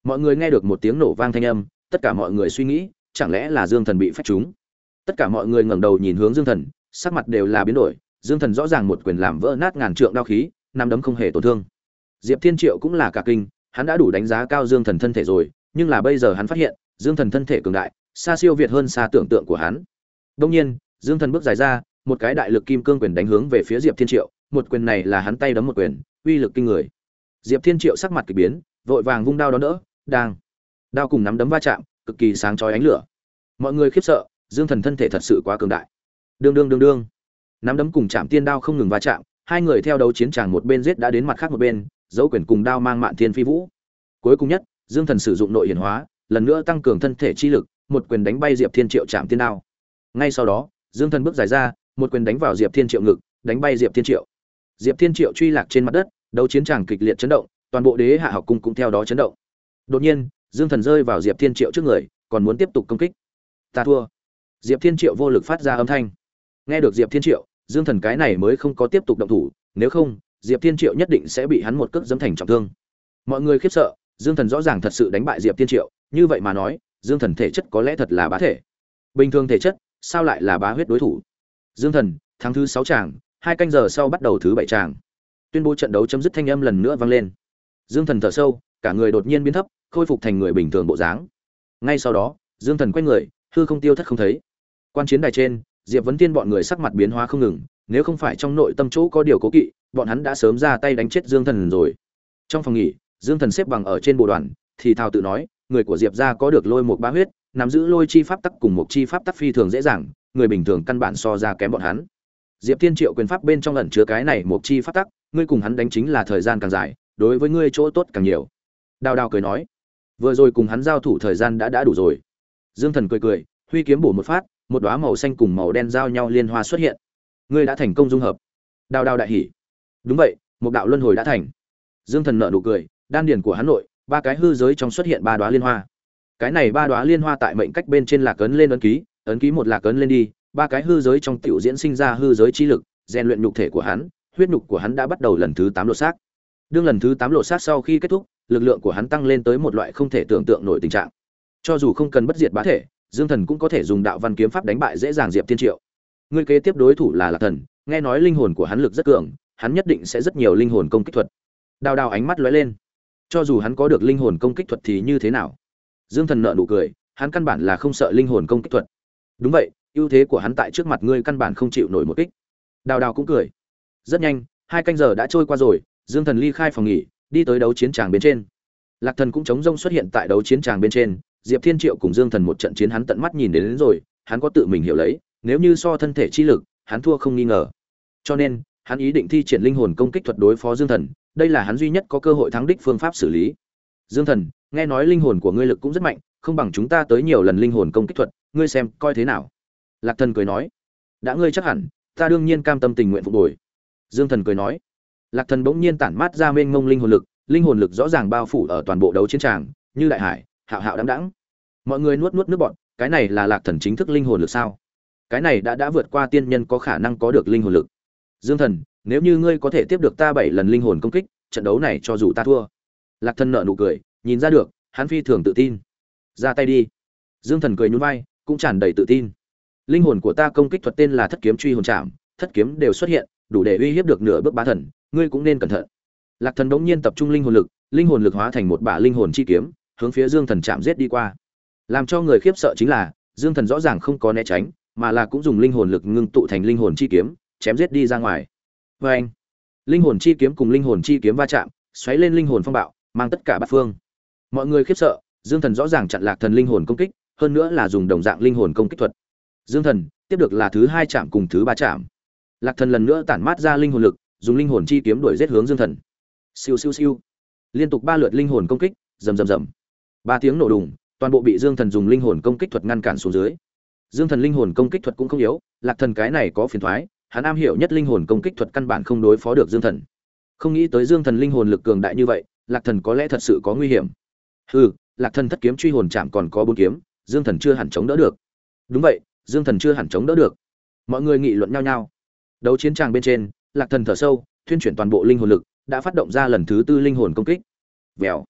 Mọi người nghe được một tiếng nổ vang thanh âm, tất cả mọi người suy nghĩ, chẳng lẽ là Dương Thần bị phách trúng? Tất cả mọi người ngẩng đầu nhìn hướng Dương Thần, sắc mặt đều là biến đổi. Dương Thần rõ ràng một quyền làm vỡ nát ngàn trượng đao khí, năm đấm không hề tổn thương. Diệp Thiên Triệu cũng là cả kinh, hắn đã đủ đánh giá cao Dương Thần thân thể rồi, nhưng là bây giờ hắn phát hiện, Dương Thần thân thể cường đại, xa siêu việt hơn xa tưởng tượng của hắn. Đương nhiên, Dương Thần bước dài ra, một cái đại lực kim cương quyền đánh hướng về phía Diệp Thiên Triệu, một quyền này là hắn tay đấm một quyền, uy lực kinh người. Diệp Thiên Triệu sắc mặt kỳ biến, vội vàng vung đao đón đỡ, đang. Đao cùng nắm đấm va chạm, cực kỳ sáng chói ánh lửa. Mọi người khiếp sợ, Dương Thần thân thể thật sự quá cường đại. Đương đương đương đương. Nắm đấm cùng chạm tiên đao không ngừng va chạm, hai người theo đấu chiến tràng một bên giết đã đến mặt khác một bên, dấu quyền cùng đao mang mạn thiên phi vũ. Cuối cùng nhất, Dương Thần sử dụng nội hiển hóa, lần nữa tăng cường thân thể chi lực, một quyền đánh bay Diệp Thiên Triệu chạm tiên đao. Ngay sau đó, Dương Thần bước dài ra, một quyền đánh vào Diệp Thiên Triệu ngực, đánh bay Diệp Thiên Triệu. Diệp Thiên Triệu truy lạc trên mặt đất, đấu chiến tràng kịch liệt chấn động, toàn bộ Đế Hạ học cung cũng theo đó chấn động. Đột nhiên, Dương Thần rơi vào Diệp Thiên Triệu trước người, còn muốn tiếp tục công kích. Ta thua. Diệp Thiên Triệu vô lực phát ra âm thanh. Nghe được Diệp Thiên Triệu, Dương Thần cái này mới không có tiếp tục động thủ, nếu không, Diệp Thiên Triệu nhất định sẽ bị hắn một cước giẫm thành trọng thương. Mọi người khiếp sợ, Dương Thần rõ ràng thật sự đánh bại Diệp Thiên Triệu, như vậy mà nói, Dương Thần thể chất có lẽ thật là bá thể. Bình thường thể chất, sao lại là bá huyết đối thủ? Dương Thần, tháng thứ sáu tràng, hai canh giờ sau bắt đầu thứ bảy tràng. Tuyên bố trận đấu chấm dứt thanh âm lần nữa vang lên. Dương Thần thở sâu, cả người đột nhiên biến thấp, khôi phục thành người bình thường bộ dáng. Ngay sau đó, Dương Thần quay người, hư không tiêu thất không thấy. Quan chiến đài trên, Diệp Vấn Tiên bọn người sắc mặt biến hóa không ngừng, nếu không phải trong nội tâm chỗ có điều cố kỵ, bọn hắn đã sớm ra tay đánh chết Dương Thần rồi. Trong phòng nghỉ, Dương Thần xếp bằng ở trên bộ đoàn, thì thào tự nói, người của Diệp gia có được lôi một bá huyết, nắm giữ lôi chi pháp tắc cùng một chi pháp tắc phi thường dễ dàng, người bình thường căn bản so ra kém bọn hắn. Diệp Thiên Triệu quyền pháp bên trong ẩn chứa cái này một chi pháp tắc, ngươi cùng hắn đánh chính là thời gian càng dài, đối với ngươi chỗ tốt càng nhiều. Đào Đào cười nói, vừa rồi cùng hắn giao thủ thời gian đã đã đủ rồi. Dương Thần cười cười, huy kiếm bổ một phát, một đóa màu xanh cùng màu đen giao nhau liên hoa xuất hiện. Ngươi đã thành công dung hợp. Đào Đào đại hỉ. Đúng vậy, một đạo luân hồi đã thành. Dương Thần nở nụ cười, đan điền của hắn nội, ba cái hư giới trong xuất hiện ba đóa liên hoa. Cái này ba đóa liên hoa tại mệnh cách bên trên lạc ấn lên ấn ký, ấn ký một lạc ấn lên đi, ba cái hư giới trong tiểu diễn sinh ra hư giới chi lực, rèn luyện nhục thể của hắn, huyết nhục của hắn đã bắt đầu lần thứ tám lột xác. Đương lần thứ tám lột xác sau khi kết thúc, lực lượng của hắn tăng lên tới một loại không thể tưởng tượng nổi tình trạng. Cho dù không cần bất diệt bá thể, Dương Thần cũng có thể dùng đạo văn kiếm pháp đánh bại dễ dàng Diệp Thiên Triệu. Người kế tiếp đối thủ là Lạc Thần, nghe nói linh hồn của hắn lực rất cường, hắn nhất định sẽ rất nhiều linh hồn công kích thuật. Đào Đào ánh mắt lóe lên. Cho dù hắn có được linh hồn công kích thuật thì như thế nào? Dương Thần nở nụ cười, hắn căn bản là không sợ linh hồn công kích thuật. Đúng vậy, ưu thế của hắn tại trước mặt ngươi căn bản không chịu nổi một kích. Đào Đào cũng cười. Rất nhanh, hai canh giờ đã trôi qua rồi, Dương Thần ly khai phòng nghỉ, đi tới đấu chiến tràng bên trên. Lạc Thần cũng chống rông xuất hiện tại đấu chiến tràng bên trên, Diệp Thiên Triệu cùng Dương Thần một trận chiến hắn tận mắt nhìn đến, đến rồi, hắn có tự mình hiểu lấy, nếu như so thân thể chi lực, hắn thua không nghi ngờ. Cho nên, hắn ý định thi triển linh hồn công kích thuật đối phó Dương Thần, đây là hắn duy nhất có cơ hội thắng đích phương pháp xử lý. Dương Thần, nghe nói linh hồn của ngươi lực cũng rất mạnh, không bằng chúng ta tới nhiều lần linh hồn công kích thuật, ngươi xem coi thế nào. Lạc Thần cười nói, đã ngươi chắc hẳn, ta đương nhiên cam tâm tình nguyện phục bồi. Dương Thần cười nói. Lạc Thần bỗng nhiên tản mát ra mênh mông linh hồn lực, linh hồn lực rõ ràng bao phủ ở toàn bộ đấu chiến tràng, như đại hải, hạo hạo đãng đãng. Mọi người nuốt nuốt nước bọt, cái này là Lạc Thần chính thức linh hồn lực sao? Cái này đã đã vượt qua tiên nhân có khả năng có được linh hồn lực. Dương Thần, nếu như ngươi có thể tiếp được ta bảy lần linh hồn công kích, trận đấu này cho dù ta thua. Lạc Thần nở nụ cười, nhìn ra được, hắn phi thường tự tin. Ra tay đi. Dương Thần cười nhún vai, cũng tràn đầy tự tin. Linh hồn của ta công kích thuật tên là Thất Kiếm Truy Hồn Trảm, thất kiếm đều xuất hiện, đủ để uy hiếp được nửa bước bá thần, ngươi cũng nên cẩn thận. Lạc Thần đống nhiên tập trung linh hồn lực, linh hồn lực hóa thành một bả linh hồn chi kiếm, hướng phía Dương Thần chạm giết đi qua. Làm cho người khiếp sợ chính là, Dương Thần rõ ràng không có né tránh, mà là cũng dùng linh hồn lực ngưng tụ thành linh hồn chi kiếm, chém giết đi ra ngoài. Và anh, linh hồn chi kiếm cùng linh hồn chi kiếm va chạm, xoáy lên linh hồn phong bạo, mang tất cả bát phương. Mọi người khiếp sợ, Dương Thần rõ ràng chặn Lạc Thần linh hồn công kích, hơn nữa là dùng đồng dạng linh hồn công kích thuật. Dương Thần tiếp được là thứ hai chạm cùng thứ ba chạm. Lạc Thần lần nữa tản mát ra linh hồn lực, dùng linh hồn chi kiếm đuổi giết hướng Dương Thần. Siêu siêu siêu. Liên tục ba lượt linh hồn công kích, rầm rầm rầm. Ba tiếng nổ đùng, toàn bộ bị Dương Thần dùng linh hồn công kích thuật ngăn cản xuống dưới. Dương Thần linh hồn công kích thuật cũng không yếu, Lạc Thần cái này có phiền toái, hắn am hiểu nhất linh hồn công kích thuật căn bản không đối phó được Dương Thần. Không nghĩ tới Dương Thần linh hồn lực cường đại như vậy, Lạc Thần có lẽ thật sự có nguy hiểm. Hừ, Lạc Thần thất kiếm truy hồn chạm còn có bốn kiếm, Dương Thần chưa hẳn chống đỡ được. Đúng vậy, Dương Thần chưa hẳn chống đỡ được. Mọi người nghị luận nhau nhau. Đấu chiến tràng bên trên, Lạc Thần thở sâu, thuyên chuyển toàn bộ linh hồn lực, đã phát động ra lần thứ tư linh hồn công kích. Vèo.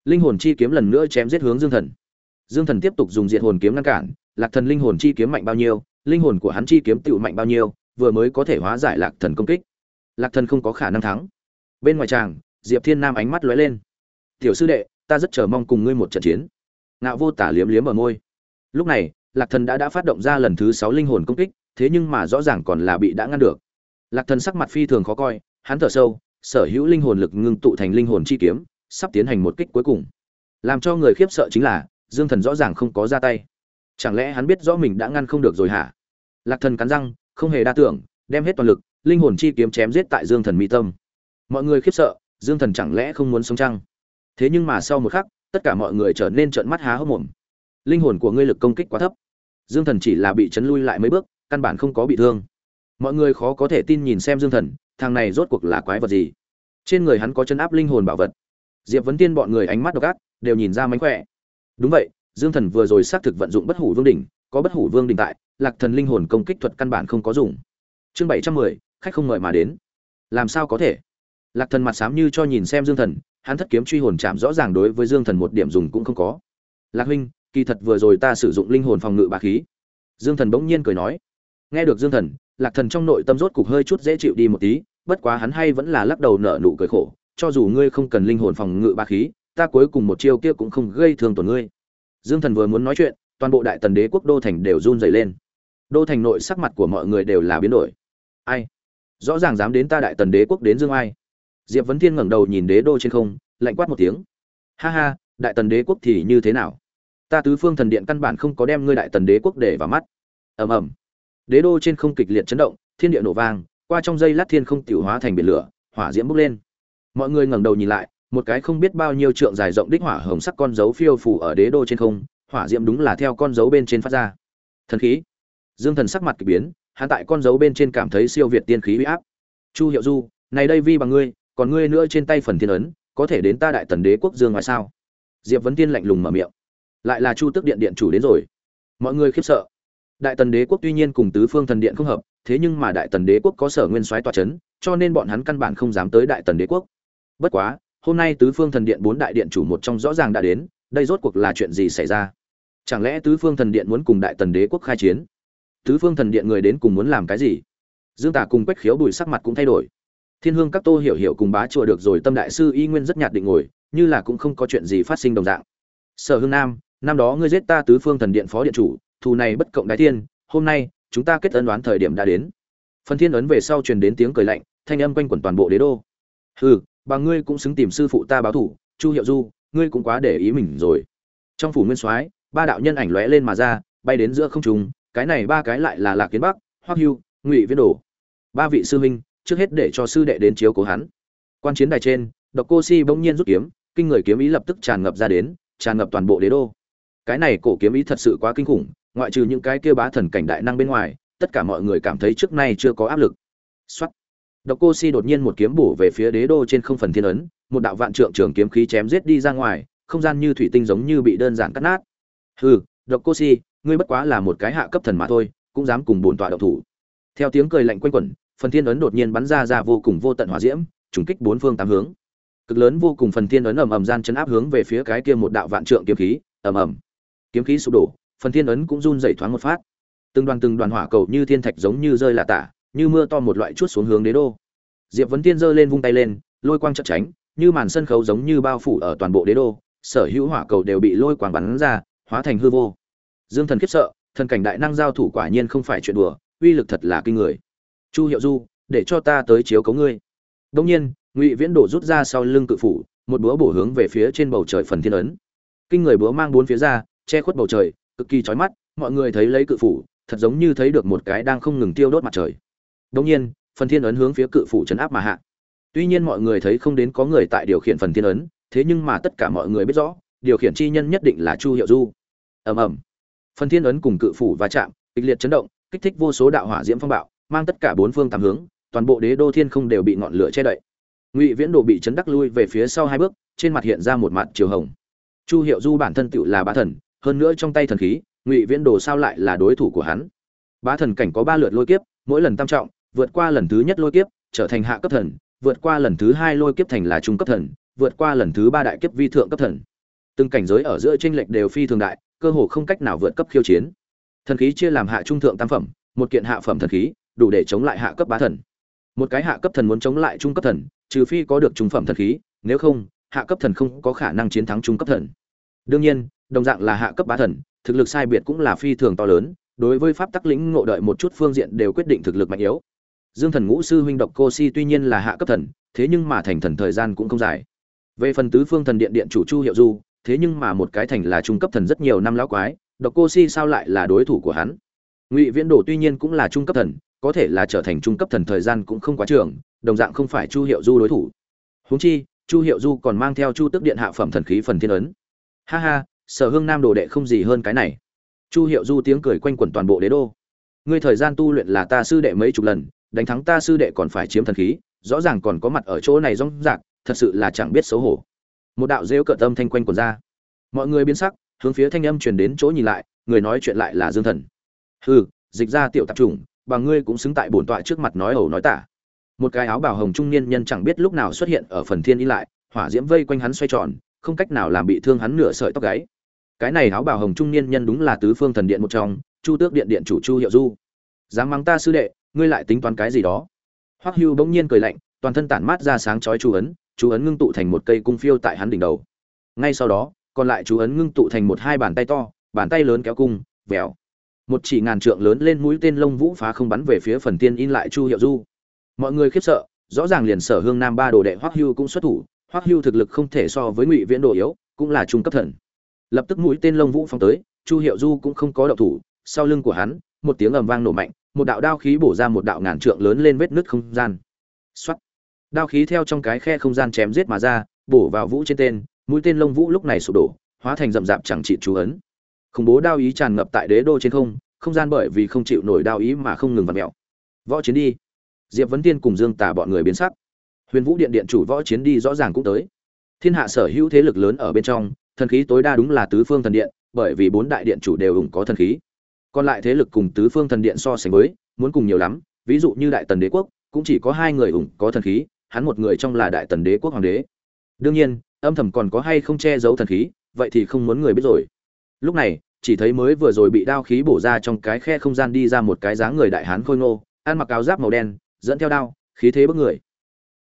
linh hồn chi kiếm lần nữa chém giết hướng Dương Thần. Dương Thần tiếp tục dùng diệt hồn kiếm ngăn cản, Lạc Thần linh hồn chi kiếm mạnh bao nhiêu, linh hồn của hắn chi kiếm tựu mạnh bao nhiêu, vừa mới có thể hóa giải Lạc Thần công kích. Lạc Thần không có khả năng thắng. Bên ngoài tràng, Diệp Thiên Nam ánh mắt lóe lên. "Tiểu sư đệ, ta rất chờ mong cùng ngươi một trận chiến." Ngạo Vô Tả liếm liếm ở môi. Lúc này, Lạc Thần đã đã phát động ra lần thứ sáu linh hồn công kích, thế nhưng mà rõ ràng còn là bị đã ngăn được. Lạc Thần sắc mặt phi thường khó coi, hắn thở sâu, sở hữu linh hồn lực ngưng tụ thành linh hồn chi kiếm, sắp tiến hành một kích cuối cùng. Làm cho người khiếp sợ chính là, Dương Thần rõ ràng không có ra tay. Chẳng lẽ hắn biết rõ mình đã ngăn không được rồi hả? Lạc Thần cắn răng, không hề đa tưởng, đem hết toàn lực, linh hồn chi kiếm chém giết tại Dương Thần mi tâm. Mọi người khiếp sợ, Dương Thần chẳng lẽ không muốn sống chăng? Thế nhưng mà sau một khắc, tất cả mọi người trở nên trợn mắt há hốc mồm. Linh hồn của ngươi lực công kích quá thấp. Dương Thần chỉ là bị chấn lui lại mấy bước, căn bản không có bị thương. Mọi người khó có thể tin nhìn xem Dương Thần, thằng này rốt cuộc là quái vật gì? Trên người hắn có chân áp linh hồn bảo vật. Diệp Vấn Tiên bọn người ánh mắt độc ác, đều nhìn ra mánh khỏe. Đúng vậy, Dương Thần vừa rồi xác thực vận dụng Bất Hủ Vương đỉnh, có Bất Hủ Vương đỉnh tại, Lạc Thần linh hồn công kích thuật căn bản không có dùng. Chương bảy trăm mười, khách không mời mà đến. Làm sao có thể? Lạc Thần mặt xám như cho nhìn xem Dương Thần, hắn thất kiếm truy hồn chạm rõ ràng đối với Dương Thần một điểm dùng cũng không có. Lạc huynh, kỳ thật vừa rồi ta sử dụng linh hồn phòng ngự bá khí. Dương Thần bỗng nhiên cười nói. Nghe được Dương Thần, Lạc Thần trong nội tâm rốt cục hơi chút dễ chịu đi một tí, bất quá hắn hay vẫn là lắc đầu nở nụ cười khổ, cho dù ngươi không cần linh hồn phòng ngự bá khí, ta cuối cùng một chiêu kia cũng không gây thương tổn ngươi. Dương Thần vừa muốn nói chuyện, toàn bộ Đại Tần Đế quốc đô thành đều run rẩy lên. Đô thành nội sắc mặt của mọi người đều là biến đổi. Ai? Rõ ràng dám đến ta Đại Tần Đế quốc đến dương ai? Diệp Vấn Thiên ngẩng đầu nhìn đế đô trên không, lạnh quát một tiếng. Ha ha, Đại Tần Đế quốc thì như thế nào? Ta Tứ Phương Thần Điện căn bản không có đem ngươi Đại Tần Đế quốc để vào mắt. Ầm ầm. Đế đô trên không kịch liệt chấn động, thiên địa nổ vang, qua trong giây lát thiên không tiểu hóa thành biển lửa, hỏa diễm bốc lên. Mọi người ngẩng đầu nhìn lại, một cái không biết bao nhiêu trượng dài rộng đích hỏa hồng sắc con dấu phiêu phù ở đế đô trên không, hỏa diễm đúng là theo con dấu bên trên phát ra. Thần khí. Dương Thần sắc mặt kỳ biến, hắn tại con dấu bên trên cảm thấy siêu việt tiên khí uy áp. Chu Hiệu Du, này đây vi bằng ngươi, còn ngươi nữa trên tay phần thiên ấn, có thể đến ta Đại Tần Đế quốc dương ngoài sao? Diệp Vấn Tiên lạnh lùng mở miệng. Lại là Chu Tước Điện điện chủ đến rồi. Mọi người khiếp sợ. Đại Tần Đế quốc tuy nhiên cùng Tứ Phương Thần Điện không hợp, thế nhưng mà Đại Tần Đế quốc có Sở Nguyên Soái tọa chấn, cho nên bọn hắn căn bản không dám tới Đại Tần Đế quốc. Bất quá, hôm nay Tứ Phương Thần Điện bốn đại điện chủ một trong rõ ràng đã đến, đây rốt cuộc là chuyện gì xảy ra? Chẳng lẽ Tứ Phương Thần Điện muốn cùng Đại Tần Đế quốc khai chiến? Tứ Phương Thần Điện người đến cùng muốn làm cái gì? Dương Tả cùng Quách Khiếu Bùi sắc mặt cũng thay đổi. Thiên Hương các Tô Hiểu Hiểu cùng Bá Chùa được rồi Tâm đại sư y nguyên rất nhạt định ngồi, như là cũng không có chuyện gì phát sinh đồng dạng. Sở Hương Nam, năm đó ngươi giết ta Tứ Phương Thần Điện phó điện chủ, thù này bất cộng đái thiên, hôm nay chúng ta kết ân đoán thời điểm đã đến. Phần thiên ấn về sau truyền đến tiếng cười lạnh, thanh âm quanh quẩn toàn bộ đế đô. Hừ, bà ngươi cũng xứng tìm sư phụ ta báo thủ, Chu Hiệu Du, ngươi cũng quá để ý mình rồi. Trong phủ Nguyên Soái, ba đạo nhân ảnh lóe lên mà ra, bay đến giữa không trung, cái này ba cái lại là Lạc Kiến Bắc, Hoắc Hưu, Ngụy Viễn Đồ. Ba vị sư huynh, trước hết để cho sư đệ đến chiếu cố hắn. Quan chiến đài trên, Độc Cô Si bỗng nhiên rút kiếm, kinh người kiếm ý lập tức tràn ngập ra đến, tràn ngập toàn bộ đế đô. Cái này cổ kiếm ý thật sự quá kinh khủng, ngoại trừ những cái kia bá thần cảnh đại năng bên ngoài, tất cả mọi người cảm thấy trước nay chưa có áp lực. Soát. Độc Cô Si đột nhiên một kiếm bổ về phía đế đô trên không phần thiên ấn, một đạo vạn trượng trường kiếm khí chém giết đi ra ngoài, không gian như thủy tinh giống như bị đơn giản cắt nát. Hừ, Độc Cô Si, ngươi bất quá là một cái hạ cấp thần mà thôi, cũng dám cùng bổn tọa động thủ. Theo tiếng cười lạnh quanh quẩn, phần thiên ấn đột nhiên bắn ra ra vô cùng vô tận hỏa diễm, trùng kích bốn phương tám hướng. Cực lớn vô cùng phần thiên ấn ầm ầm gian chấn áp hướng về phía cái kia một đạo vạn trượng kiếm khí, ầm ầm. Kiếm khí sụp đổ, phần thiên ấn cũng run rẩy thoáng một phát. Từng đoàn từng đoàn hỏa cầu như thiên thạch giống như rơi lả tả, như mưa to một loại chuốt xuống hướng đế đô. Diệp Vấn Tiên giơ lên vung tay lên, lôi quang chợt tránh, như màn sân khấu giống như bao phủ ở toàn bộ đế đô, sở hữu hỏa cầu đều bị lôi quang bắn ra, hóa thành hư vô. Dương Thần khiếp sợ, thần cảnh đại năng giao thủ quả nhiên không phải chuyện đùa, uy lực thật là kinh người. Chu Hiệu Du, để cho ta tới chiếu cố ngươi. Đương nhiên, Ngụy Viễn Đổ rút ra sau lưng cự phủ, một búa bổ hướng về phía trên bầu trời phần thiên ấn. Kinh người búa mang bốn phía ra, che khuất bầu trời, cực kỳ chói mắt, mọi người thấy lấy cự phủ, thật giống như thấy được một cái đang không ngừng tiêu đốt mặt trời. Đương nhiên, phần thiên ấn hướng phía cự phủ trấn áp mà hạ. Tuy nhiên mọi người thấy không đến có người tại điều khiển phần thiên ấn, thế nhưng mà tất cả mọi người biết rõ, điều khiển chi nhân nhất định là Chu Hiệu Du. Ầm ầm. Phần thiên ấn cùng cự phủ va chạm, kịch liệt chấn động, kích thích vô số đạo hỏa diễm phong bạo, mang tất cả bốn phương tám hướng, toàn bộ đế đô thiên không đều bị ngọn lửa che đậy. Ngụy Viễn Đồ bị chấn đắc lui về phía sau hai bước, trên mặt hiện ra một mặt chiều hồng. Chu Hiệu Du bản thân tựu là bá thần, hơn nữa trong tay thần khí, Ngụy Viễn Đồ sao lại là đối thủ của hắn? Bá thần cảnh có ba lượt lôi kiếp, mỗi lần tam trọng, vượt qua lần thứ nhất lôi kiếp, trở thành hạ cấp thần, vượt qua lần thứ hai lôi kiếp thành là trung cấp thần, vượt qua lần thứ ba đại kiếp vi thượng cấp thần. Từng cảnh giới ở giữa chênh lệch đều phi thường đại, cơ hồ không cách nào vượt cấp khiêu chiến. Thần khí chia làm hạ trung thượng tam phẩm, một kiện hạ phẩm thần khí đủ để chống lại hạ cấp bá thần. Một cái hạ cấp thần muốn chống lại trung cấp thần, trừ phi có được trung phẩm thần khí, nếu không, hạ cấp thần không có khả năng chiến thắng trung cấp thần. Đương nhiên, đồng dạng là hạ cấp bá thần, thực lực sai biệt cũng là phi thường to lớn, đối với pháp tắc lĩnh ngộ đợi một chút phương diện đều quyết định thực lực mạnh yếu. Dương Thần Ngũ sư huynh Độc Cô Si tuy nhiên là hạ cấp thần, thế nhưng mà thành thần thời gian cũng không dài. Về phần tứ phương thần điện điện chủ Chu Hiệu Du, thế nhưng mà một cái thành là trung cấp thần rất nhiều năm lão quái, Độc Cô Si sao lại là đối thủ của hắn? Ngụy Viễn Đồ tuy nhiên cũng là trung cấp thần, có thể là trở thành trung cấp thần thời gian cũng không quá trường, đồng dạng không phải Chu Hiệu Du đối thủ. Huống chi, Chu Hiệu Du còn mang theo Chu Tước Điện hạ phẩm thần khí phần thiên ấn. Ha ha, Sở Hương Nam đồ đệ không gì hơn cái này. Chu Hiệu Du tiếng cười quanh quẩn toàn bộ đế đô. Ngươi thời gian tu luyện là ta sư đệ mấy chục lần, đánh thắng ta sư đệ còn phải chiếm thần khí, rõ ràng còn có mặt ở chỗ này rong rạc, thật sự là chẳng biết xấu hổ. Một đạo rêu cợt âm thanh quanh quẩn ra. Mọi người biến sắc, hướng phía thanh âm truyền đến chỗ nhìn lại, người nói chuyện lại là Dương Thần. Hừ, dịch ra tiểu tạp chủng, bằng ngươi cũng xứng tại bổn tọa trước mặt nói ẩu nói tả. Một cái áo bào hồng trung niên nhân chẳng biết lúc nào xuất hiện ở phần thiên y lại, hỏa diễm vây quanh hắn xoay tròn, không cách nào làm bị thương hắn nửa sợi tóc gáy. Cái này áo bào hồng trung niên nhân đúng là tứ phương thần điện một trong, Chu Tước Điện điện chủ Chu Hiệu Du. Dám mắng ta sư đệ, ngươi lại tính toán cái gì đó? Hoắc Hưu bỗng nhiên cười lạnh, toàn thân tản mát ra sáng chói chú ấn, chú ấn ngưng tụ thành một cây cung phiêu tại hắn đỉnh đầu. Ngay sau đó, còn lại chú ấn ngưng tụ thành một hai bàn tay to, bàn tay lớn kéo cung, vèo. Một chỉ ngàn trượng lớn lên mũi tên lông vũ phá không bắn về phía phần tiên in lại Chu Hiệu Du. Mọi người khiếp sợ, rõ ràng liền Sở Hương Nam ba đồ đệ Hoắc Hưu cũng xuất thủ, Hoắc Hưu thực lực không thể so với Ngụy Viễn Đồ yếu, cũng là trung cấp thần. Lập tức mũi tên lông vũ phóng tới, Chu Hiệu Du cũng không có động thủ, sau lưng của hắn, một tiếng ầm vang nổ mạnh, một đạo đao khí bổ ra một đạo ngàn trượng lớn lên vết nứt không gian. Soát. Đao khí theo trong cái khe không gian chém giết mà ra, bổ vào vũ trên tên, mũi tên lông vũ lúc này sụp đổ, hóa thành rậm rạp chẳng trị chú ấn. Khủng bố đao ý tràn ngập tại đế đô trên không, không gian bởi vì không chịu nổi đao ý mà không ngừng vặn mèo. Võ Chiến đi. Diệp Vấn Tiên cùng Dương Tà bọn người biến sắc. Huyền Vũ Điện điện chủ Võ Chiến đi rõ ràng cũng tới. Thiên hạ sở hữu thế lực lớn ở bên trong, thần khí tối đa đúng là tứ phương thần điện, bởi vì bốn đại điện chủ đều ủng có thần khí. Còn lại thế lực cùng tứ phương thần điện so sánh với, muốn cùng nhiều lắm, ví dụ như Đại Tần Đế quốc, cũng chỉ có hai người ủng có thần khí, hắn một người trong là Đại Tần Đế quốc hoàng đế. Đương nhiên, âm thầm còn có hay không che giấu thần khí, vậy thì không muốn người biết rồi. Lúc này, chỉ thấy mới vừa rồi bị đao khí bổ ra trong cái khe không gian đi ra một cái dáng người đại hán khôi ngô, ăn mặc áo giáp màu đen, dẫn theo đao, khí thế bức người.